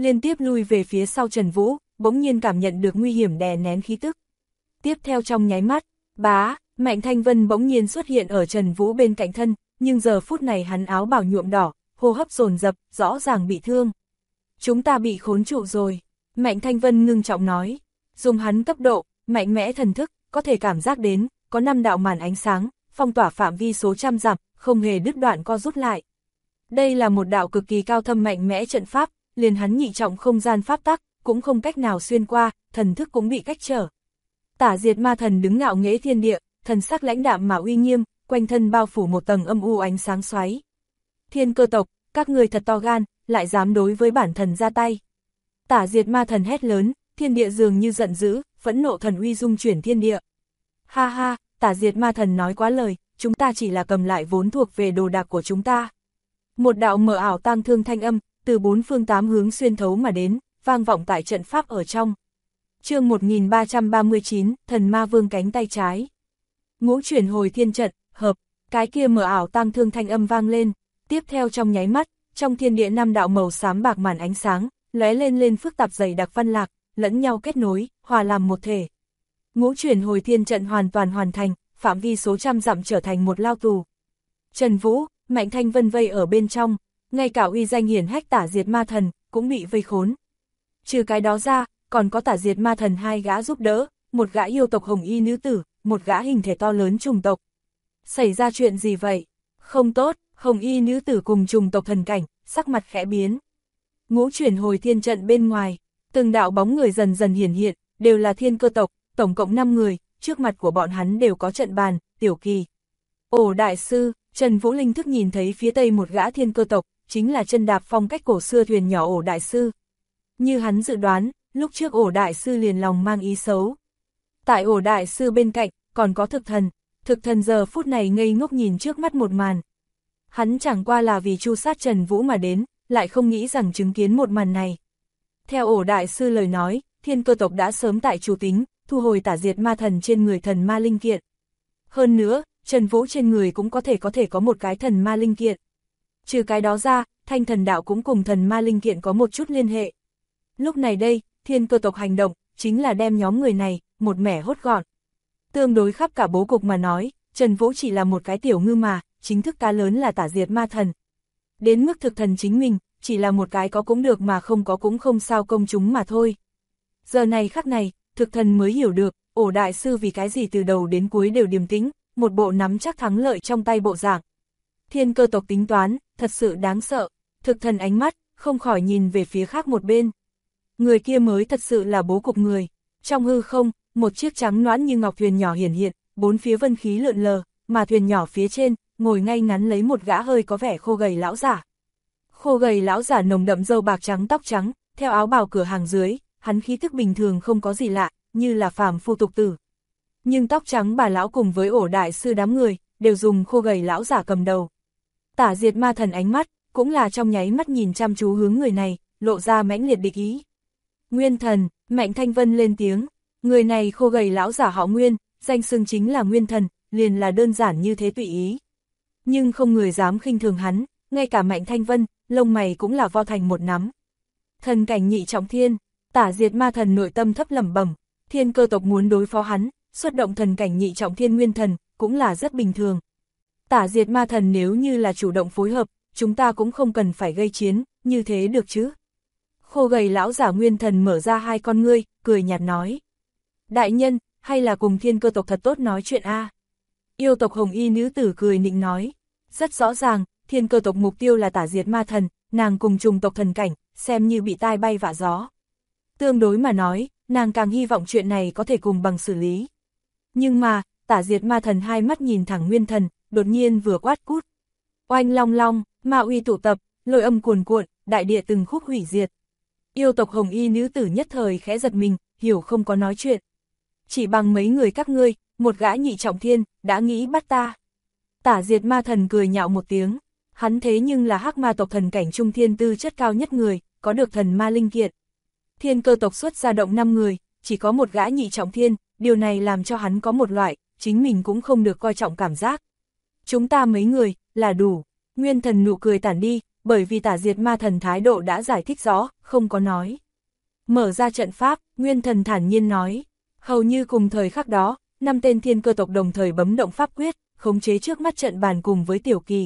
liên tiếp lui về phía sau Trần Vũ, bỗng nhiên cảm nhận được nguy hiểm đè nén khí tức. Tiếp theo trong nháy mắt, bá, Mạnh Thanh Vân bỗng nhiên xuất hiện ở Trần Vũ bên cạnh thân, nhưng giờ phút này hắn áo bào nhuộm đỏ, hô hấp dồn dập, rõ ràng bị thương. Chúng ta bị khốn trụ rồi, Mạnh Thanh Vân ngưng trọng nói, dùng hắn cấp độ, mạnh mẽ thần thức, có thể cảm giác đến, có 5 đạo màn ánh sáng, phong tỏa phạm vi số trăm dặm, không hề đứt đoạn co rút lại. Đây là một đạo cực kỳ cao thâm mạnh mẽ trận pháp, liền hắn nhị trọng không gian pháp tắc, cũng không cách nào xuyên qua, thần thức cũng bị cách trở. Tả Diệt Ma Thần đứng ngạo nghễ thiên địa, thần sắc lãnh đạm mà uy nghiêm, quanh thân bao phủ một tầng âm u ánh sáng xoáy. Thiên Cơ tộc, các người thật to gan, lại dám đối với bản thần ra tay. Tả Diệt Ma Thần hét lớn, thiên địa dường như giận dữ, phẫn nộ thần uy dung chuyển thiên địa. Ha ha, Tả Diệt Ma Thần nói quá lời, chúng ta chỉ là cầm lại vốn thuộc về đồ đạc của chúng ta. Một đạo mờ ảo tang thương thanh âm, từ 4 phương 8 hướng xuyên thấu mà đến, vang vọng tại trận pháp ở trong. Chương 1339, Thần Ma Vương cánh tay trái. Ngũ chuyển hồi thiên trận, hợp, cái kia mờ ảo tang thương thanh âm vang lên, tiếp theo trong nháy mắt, trong thiên địa 5 đạo màu xám bạc màn ánh sáng, lóe lên phức tạp dày đặc văn lạc, lẫn nhau kết nối, hòa làm một thể. Ngũ chuyển hồi thiên trận hoàn toàn hoàn thành, phạm vi số trăm dặm trở thành một lao tù. Trần Vũ, Mạnh Thanh Vân vây ở bên trong, ngay cả uy danh hiển hách Tả Diệt Ma Thần cũng bị vây khốn. Trừ cái đó ra, còn có Tả Diệt Ma Thần 2 gã giúp đỡ, một gã yêu tộc hồng y nữ tử, một gã hình thể to lớn trùng tộc. Xảy ra chuyện gì vậy? Không tốt, hồng y nữ tử cùng trùng tộc thần cảnh, sắc mặt khẽ biến. Ngũ chuyển hồi thiên trận bên ngoài, từng đạo bóng người dần dần hiển hiện, đều là Thiên Cơ tộc, tổng cộng 5 người, trước mặt của bọn hắn đều có trận bàn, Tiểu Kỳ. Ổ đại sư, Trần Vũ linh thức nhìn thấy phía tây một gã Thiên Cơ tộc, chính là chân đạp phong cách cổ xưa thuyền nhỏ Ổ đại sư. Như hắn dự đoán, lúc trước Ổ đại sư liền lòng mang ý xấu. Tại Ổ đại sư bên cạnh, còn có thực thần giờ phút này ngây ngốc nhìn trước mắt một màn. Hắn chẳng qua là vì tru sát Trần Vũ mà đến, lại không nghĩ rằng chứng kiến một màn này. Theo Ổ đại sư lời nói, Thiên Cơ tộc đã sớm tại chủ tính, thu hồi Tả Diệt Ma Thần trên người thần ma linh kiện. Hơn nữa, Trần Vũ trên người cũng có thể có một cái thần ma linh kiện. Trừ cái đó ra, Thanh Thần Đạo cũng cùng thần ma linh kiện có một chút liên hệ. Lúc này đây, Thiên Cơ tộc hành động, chính là đem nhóm người này, một mẻ hốt gọn. Tương đối khắp cả bố cục mà nói, Trần Vũ chỉ là một cái tiểu ngư mà, chính thức cá lớn là Tả Diệt Ma Thần. Đến mức thực thần chính mình, chỉ là một cái có cũng được mà không có cũng không sao công chúng mà thôi. Giờ này khắc này, thực thần mới hiểu được, Ổ đại sư vì cái gì từ đầu đến cuối đều điềm tĩnh, một bộ nắm chắc thắng lợi trong tay bộ dạng. Thiên Cơ tộc tính toán, thật sự đáng sợ, thực thần ánh mắt, không khỏi nhìn về phía khác một bên. Người kia mới thật sự là bố cục người. Trong hư không, một chiếc trắng nõn như ngọc thuyền nhỏ hiển hiện, bốn phía vân khí lượn lờ, mà thuyền nhỏ phía trên, ngồi ngay ngắn lấy một gã hơi có vẻ khô gầy lão giả. Khô gầy lão giả nồng đậm râu bạc trắng tóc trắng, theo áo bào cửa hàng dưới, hắn khí thức bình thường không có gì lạ, như là phàm phu tục tử. Nhưng tóc trắng bà lão cùng với Ổ đại sư đám người, đều dùng khô gầy lão giả cầm đầu. Tả Diệt Ma Thần ánh mắt, cũng là trong nháy mắt nhìn chăm chú hướng người này, lộ ra mãnh liệt địch ý. Nguyên Thần, Mạnh Thanh Vân lên tiếng, người này khô gầy lão giả họ Nguyên, danh xưng chính là Nguyên Thần, liền là đơn giản như thế tùy ý. Nhưng không người dám khinh thường hắn, ngay cả Mạnh Thanh Vân, lông mày cũng là vo thành một nắm. Thần cảnh nhị trọng thiên, Tả Diệt Ma Thần nội tâm thấp lẩm bẩm, Thiên Cơ tộc muốn đối phó hắn, xuất động thần cảnh nhị trọng thiên Nguyên Thần, cũng là rất bình thường. Tả Diệt Ma Thần nếu như là chủ động phối hợp, chúng ta cũng không cần phải gây chiến, như thế được chứ? Khô gầy lão giả Nguyên Thần mở ra hai con ngươi, cười nhạt nói. Đại nhân, hay là cùng Thiên Cơ tộc thật tốt nói chuyện a? Yêu tộc hồng y nữ tử cười nịnh nói. Rất rõ ràng, Thiên Cơ tộc mục tiêu là Tả Diệt Ma Thần, nàng cùng trùng tộc thần cảnh, xem như bị tai bay vạ gió. Tương đối mà nói, nàng càng hy vọng chuyện này có thể cùng bằng xử lý. Nhưng mà, Tả Diệt Ma Thần hai mắt nhìn thẳng Nguyên Thần, đột nhiên vừa quát cút. Oanh long long, ma uy tụ tập, lôi âm cuồn cuộn, đại địa từng khúc hủy diệt. Yêu tộc hồng y nữ tử nhất thời khẽ giật mình, hiểu không có nói chuyện. Chỉ bằng mấy người các ngươi, một gã nhị trọng thiên, đã nghĩ bắt ta. Tả Diệt Ma Thần cười nhạo một tiếng, hắn thế nhưng là hắc ma tộc thần cảnh trung thiên tư chất cao nhất người, có được thần ma linh kiện. Thiên Cơ tộc xuất ra động 5 người, chỉ có một gã nhị trọng thiên, điều này làm cho hắn có một loại, chính mình cũng không được coi trọng cảm giác. Chúng ta mấy người, là đủ. Nguyên Thần nụ cười tản đi, bởi vì tả diệt ma thần thái độ đã giải thích rõ, không có nói. Mở ra trận pháp, Nguyên Thần thản nhiên nói. Hầu như cùng thời khắc đó, 5 tên thiên cơ tộc đồng thời bấm động pháp quyết, khống chế trước mắt trận bàn cùng với Tiểu Kỳ.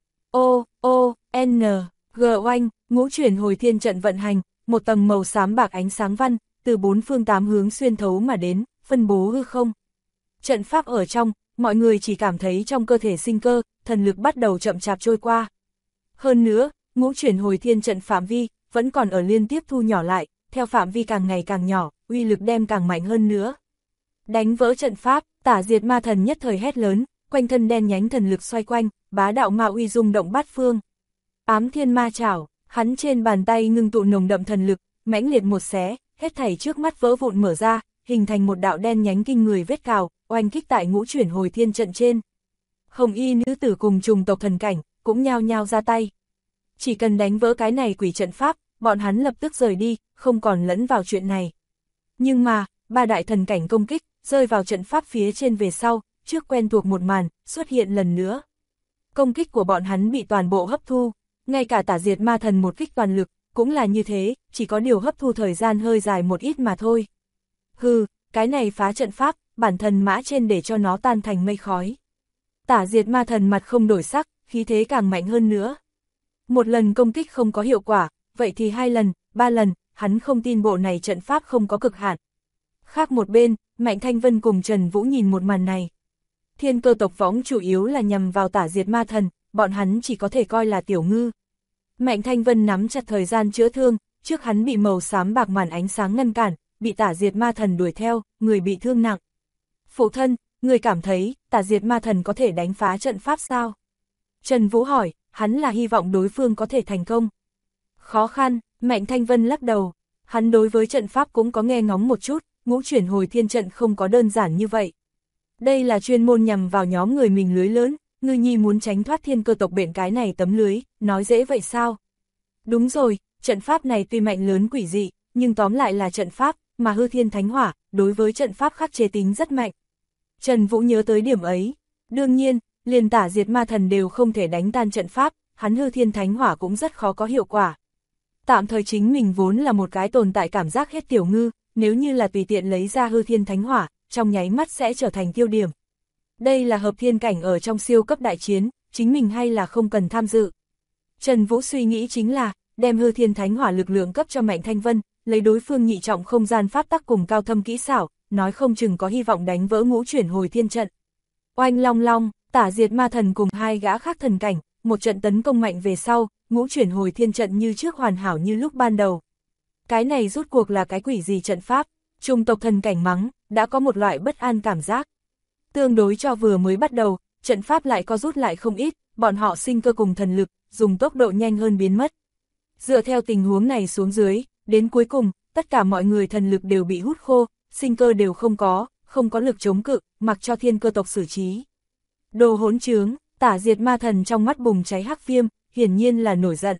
G oanh, ngũ chuyển hồi thiên trận vận hành, một tầng màu xám bạc ánh sáng văn, từ 4 phương 8 hướng xuyên thấu mà đến, phân bố hư không. Trận pháp ở trong, mọi người chỉ cảm thấy trong cơ thể sinh cơ, thần lực bắt đầu chậm chạp trôi qua. Hơn nữa, ngũ chuyển hồi thiên trận phạm vi, vẫn còn ở liên tiếp thu nhỏ lại, theo phạm vi càng ngày càng nhỏ, uy lực đem càng mạnh hơn nữa. Đánh vỡ trận pháp, tả diệt ma thần nhất thời hét lớn, quanh thân đen nhánh thần lực xoay quanh, bá đạo ma uy rung động bát phương. Ám thiên ma chảo, hắn trên bàn tay ngưng tụ nồng đậm thần lực, mãnh liệt một xé, hết thảy trước mắt vỡ vụn mở ra, hình thành một đạo đen nhánh kinh người vết cào, oanh kích tại ngũ chuyển hồi thiên trận trên. Hồng y nữ tử cùng trùng tộc thần cảnh, cũng nhao nhao ra tay. Chỉ cần đánh vỡ cái này quỷ trận pháp, bọn hắn lập tức rời đi, không còn lẫn vào chuyện này. Nhưng mà, 3 đại thần cảnh công kích, rơi vào trận pháp phía trên về sau, trước quen thuộc một màn, xuất hiện lần nữa. Công kích của bọn hắn bị toàn bộ hấp thu, ngay cả tả diệt ma thần một kích toàn lực, cũng là như thế, chỉ có điều hấp thu thời gian hơi dài một ít mà thôi. Hừ, cái này phá trận pháp, bản thần mã trên để cho nó tan thành mây khói. Tả diệt ma thần mặt không đổi sắc, khí thế càng mạnh hơn nữa. Một lần công kích không có hiệu quả, vậy thì 2 lần, 3 lần, hắn không tin bộ này trận pháp không có cực hạn. Khác một bên, Mạnh Thanh Vân cùng Trần Vũ nhìn một màn này. Thiên cơ tộc võng chủ yếu là nhằm vào tả diệt ma thần, bọn hắn chỉ có thể coi là tiểu ngư. Mạnh Thanh Vân nắm chặt thời gian chữa thương, trước hắn bị màu xám bạc màn ánh sáng ngăn cản, bị tả diệt ma thần đuổi theo, người bị thương nặng. Phụ thân, người cảm thấy, tả diệt ma thần có thể đánh phá trận pháp sao? Trần Vũ hỏi, hắn là hy vọng đối phương có thể thành công. Khó khăn, Mạnh Thanh Vân lắc đầu, hắn đối với trận pháp cũng có nghe ngóng một chút, ngũ chuyển hồi thiên trận không có đơn giản như vậy. Đây là chuyên môn nhằm vào nhóm người mình lưới lớn, ngư nhi muốn tránh thoát thiên cơ tộc bện cái này tấm lưới, nói dễ vậy sao? Đúng rồi, trận pháp này tuy mạnh lớn quỷ dị, nhưng tóm lại là trận pháp, mà hư thiên thánh hỏa, đối với trận pháp khắc chế tính rất mạnh. Trần Vũ nhớ tới điểm ấy, đương nhiên, liền tả diệt ma thần đều không thể đánh tan trận pháp, hắn hư thiên thánh hỏa cũng rất khó có hiệu quả. Tạm thời chính mình vốn là một cái tồn tại cảm giác hết tiểu ngư, nếu như là tùy tiện lấy ra hư thiên thánh hỏa, trong nháy mắt sẽ trở thành tiêu điểm. Đây là hợp thiên cảnh ở trong siêu cấp đại chiến, chính mình hay là không cần tham dự. Trần Vũ suy nghĩ chính là, đem hư thiên thánh hỏa lực lượng cấp cho Mạnh Thanh Vân, lấy đối phương nhị trọng không gian pháp tắc cùng cao thâm kỹ xảo, nói không chừng có hy vọng đánh vỡ ngũ chuyển hồi thiên trận. Oanh long long, tả diệt ma thần cùng 2 gã khác thần cảnh, một trận tấn công mạnh về sau, ngũ chuyển hồi thiên trận như trước hoàn hảo như lúc ban đầu. Cái này rút cuộc là cái quỷ gì trận pháp? Trung tộc thần cảnh mắng, đã có một loại bất an cảm giác. Tương đối cho vừa mới bắt đầu, trận pháp lại có rút lại không ít, bọn họ sinh cơ cùng thần lực, dùng tốc độ nhanh hơn biến mất. Dựa theo tình huống này xuống dưới, đến cuối cùng, tất cả mọi người thần lực đều bị hút khô, sinh cơ đều không có lực chống cự, mặc cho thiên cơ tộc xử trí. Đồ hỗn trướng, tả diệt ma thần trong mắt bùng cháy hắc viêm, hiển nhiên là nổi giận.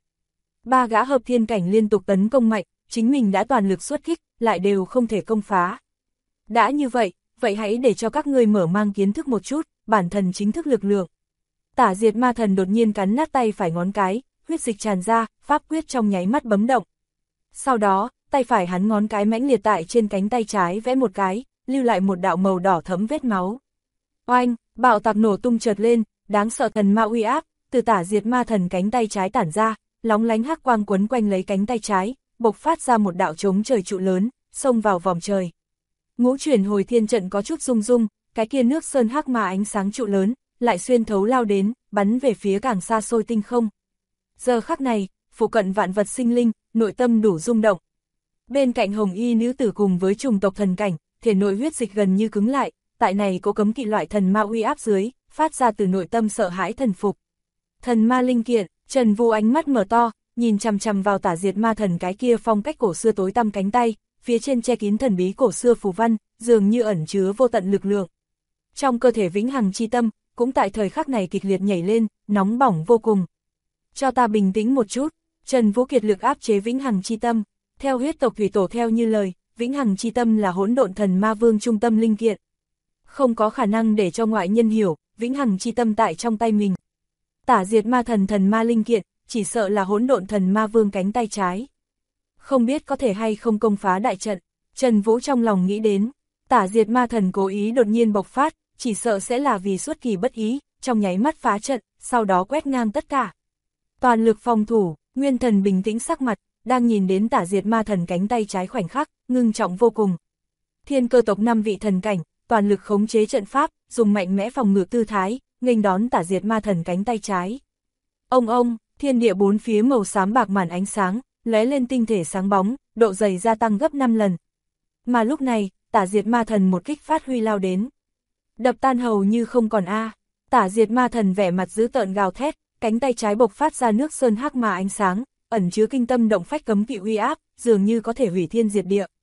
3 gã hợp thiên cảnh liên tục tấn công mạnh, chính mình đã toàn lực xuất kích, lại đều không thể công phá. Đã như vậy, vậy hãy để cho các ngươi mở mang kiến thức một chút, bản thần chính thức lực lượng. Tả diệt ma thần đột nhiên cắn nát tay phải ngón cái, huyết dịch tràn ra, pháp quyết trong nháy mắt bấm động. Sau đó, tay phải hắn ngón cái mãnh liệt tại trên cánh tay trái vẽ một cái, lưu lại một đạo màu đỏ thẫm vết máu. Oanh, bạo tạc nổ tung chợt lên, đáng sợ thần ma uy áp, từ tả diệt ma thần cánh tay trái tản ra, lóng lánh hắc quang quấn quanh lấy cánh tay trái, bộc phát ra một đạo chống trời trụ lớn, xông vào vòng trời. Ngũ chuyển hồi thiên trận có chút rung rung, cái kia nước sơn hắc mà ánh sáng trụ lớn, lại xuyên thấu lao đến, bắn về phía càng xa xôi tinh không. Giờ khắc này, phụ cận vạn vật sinh linh, nội tâm đủ rung động. Bên cạnh hồng y nữ tử cùng với trùng tộc thần cảnh, thể nội huyết dịch gần như cứng lại, tại này có cấm kỵ loại thần ma uy áp dưới, phát ra từ nội tâm sợ hãi thần phục. Thần ma linh kiện, Trần Vũ ánh mắt mở to, nhìn chằm chằm vào tả diệt ma thần cái kia phong cách cổ xưa tối tăm cánh tay, phía trên che kín thần bí cổ xưa phù văn, dường như ẩn chứa vô tận lực lượng. Trong cơ thể vĩnh hằng chi tâm, cũng tại thời khắc này kịch liệt nhảy lên, nóng bỏng vô cùng. Cho ta bình tĩnh một chút, Trần Vũ kiệt lực áp chế vĩnh hằng chi tâm, theo huyết tộc thủy tổ theo như lời, vĩnh hằng chi tâm là hỗn độn thần ma vương trung tâm linh kiện. Không có khả năng để cho ngoại nhân hiểu, vĩnh hằng chi tâm tại trong tay mình. Tả diệt ma thần thần ma linh kiện, chỉ sợ là hỗn độn thần ma vương cánh tay trái. Không biết có thể hay không công phá đại trận, Trần Vũ trong lòng nghĩ đến, Tả Diệt Ma Thần cố ý đột nhiên bộc phát, chỉ sợ sẽ là vì xuất kỳ bất ý, trong nháy mắt phá trận, sau đó quét ngang tất cả. Toàn lực phòng thủ, Nguyên Thần bình tĩnh sắc mặt, đang nhìn đến Tả Diệt Ma Thần cánh tay trái khoảnh khắc, ngưng trọng vô cùng. Thiên Cơ tộc 5 vị thần cảnh, toàn lực khống chế trận pháp, dùng mạnh mẽ phòng ngự tư thái, nghênh đón Tả Diệt Ma Thần cánh tay trái. Ông, thiên địa bốn phía màu xám bạc màn ánh sáng, lóe lên tinh thể sáng bóng, độ dày gia tăng gấp 5 lần. Mà lúc này, Tả Diệt Ma Thần một kích phát huy lao đến. Đập tan hầu như không còn Tả Diệt Ma Thần vẻ mặt dữ tợn gào thét, cánh tay trái bộc phát ra nước sơn hắc mà ánh sáng, ẩn chứa kinh tâm động phách cấm kỵ uy áp, dường như có thể hủy thiên diệt địa.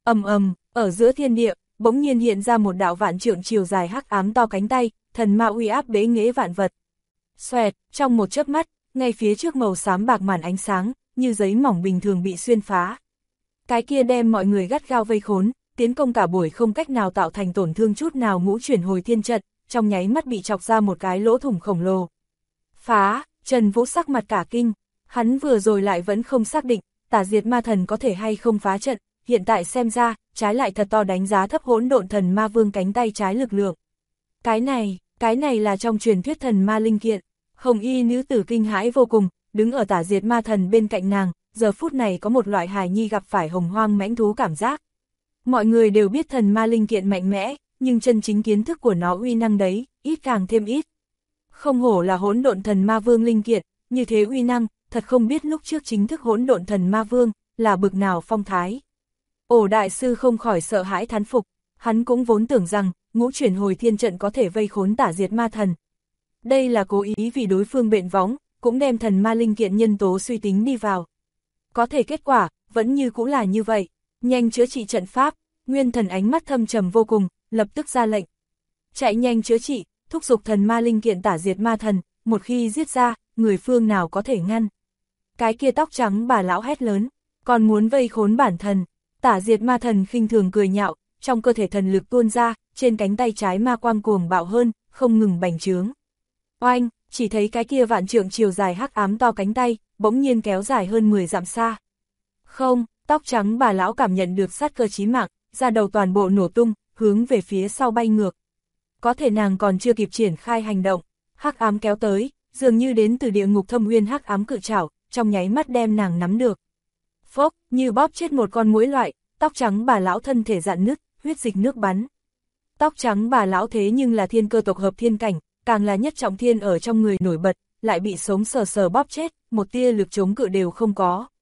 Ở giữa thiên địa, bỗng nhiên hiện ra một đạo vạn trượng chiều dài hắc ám to cánh tay, thần ma uy áp bế nghễ vạn vật. Xoẹt, trong một chớp mắt, ngay phía trước màu xám bạc màn ánh sáng, như giấy mỏng bình thường bị xuyên phá. Cái kia đem mọi người gắt gao vây khốn, tiến công cả buổi không cách nào tạo thành tổn thương chút nào ngũ chuyển hồi thiên trận, trong nháy mắt bị chọc ra một cái lỗ thủng khổng lồ. Phá, Trần Vũ sắc mặt cả kinh, hắn vừa rồi lại vẫn không xác định, Tả Diệt Ma Thần có thể hay không phá trận, hiện tại xem ra, trái lại thật to đánh giá thấp hỗn độn thần ma vương cánh tay trái lực lượng. Cái này là trong truyền thuyết thần ma linh kiện. Hồng y nữ tử kinh hãi vô cùng, đứng ở Tả Diệt Ma Thần bên cạnh nàng, giờ phút này có một loại hài nhi gặp phải hồng hoang mãnh thú cảm giác. Mọi người đều biết thần ma linh kiện mạnh mẽ, nhưng chân chính kiến thức của nó uy năng đấy, ít càng thêm ít. Không hổ là hỗn độn thần ma vương linh kiện, như thế uy năng, thật không biết lúc trước chính thức hỗn độn thần ma vương, là bực nào phong thái. Ổ đại sư không khỏi sợ hãi thán phục, hắn cũng vốn tưởng rằng, ngũ chuyển hồi thiên trận có thể vây khốn Tả Diệt Ma Thần. Đây là cố ý vì đối phương bện võng, cũng đem thần ma linh kiện nhân tố suy tính đi vào. Có thể kết quả, vẫn như cũng là như vậy, nhanh chữa trị trận pháp, Nguyên Thần ánh mắt thâm trầm vô cùng, lập tức ra lệnh. Chạy nhanh chữa trị, thúc giục thần ma linh kiện Tả Diệt Ma Thần, một khi giết ra, người phương nào có thể ngăn. Cái kia tóc trắng bà lão hét lớn, còn muốn vây khốn bản thần. Tả Diệt Ma Thần khinh thường cười nhạo, trong cơ thể thần lực tuôn ra, trên cánh tay trái ma quang cuồng bạo hơn, không ngừng bành trướng. Oanh, chỉ thấy cái kia vạn trượng chiều dài hắc ám to cánh tay, bỗng nhiên kéo dài hơn 10 dặm xa. Không, tóc trắng bà lão cảm nhận được sát cơ chí mạng, da đầu toàn bộ nổ tung, hướng về phía sau bay ngược. Có thể nàng còn chưa kịp triển khai hành động, hắc ám kéo tới, dường như đến từ địa ngục thâm uyên hắc ám cự trảo, trong nháy mắt đem nàng nắm được. Phốc, như bóp chết một con muỗi loại, tóc trắng bà lão thân thể rạn nứt, huyết dịch nước bắn. Tóc trắng bà lão thế nhưng là thiên cơ tộc hợp thiên cảnh, càng là nhất trọng thiên ở trong người nổi bật, lại bị sống sờ sờ bóp chết, một tia lực chống cự đều không có.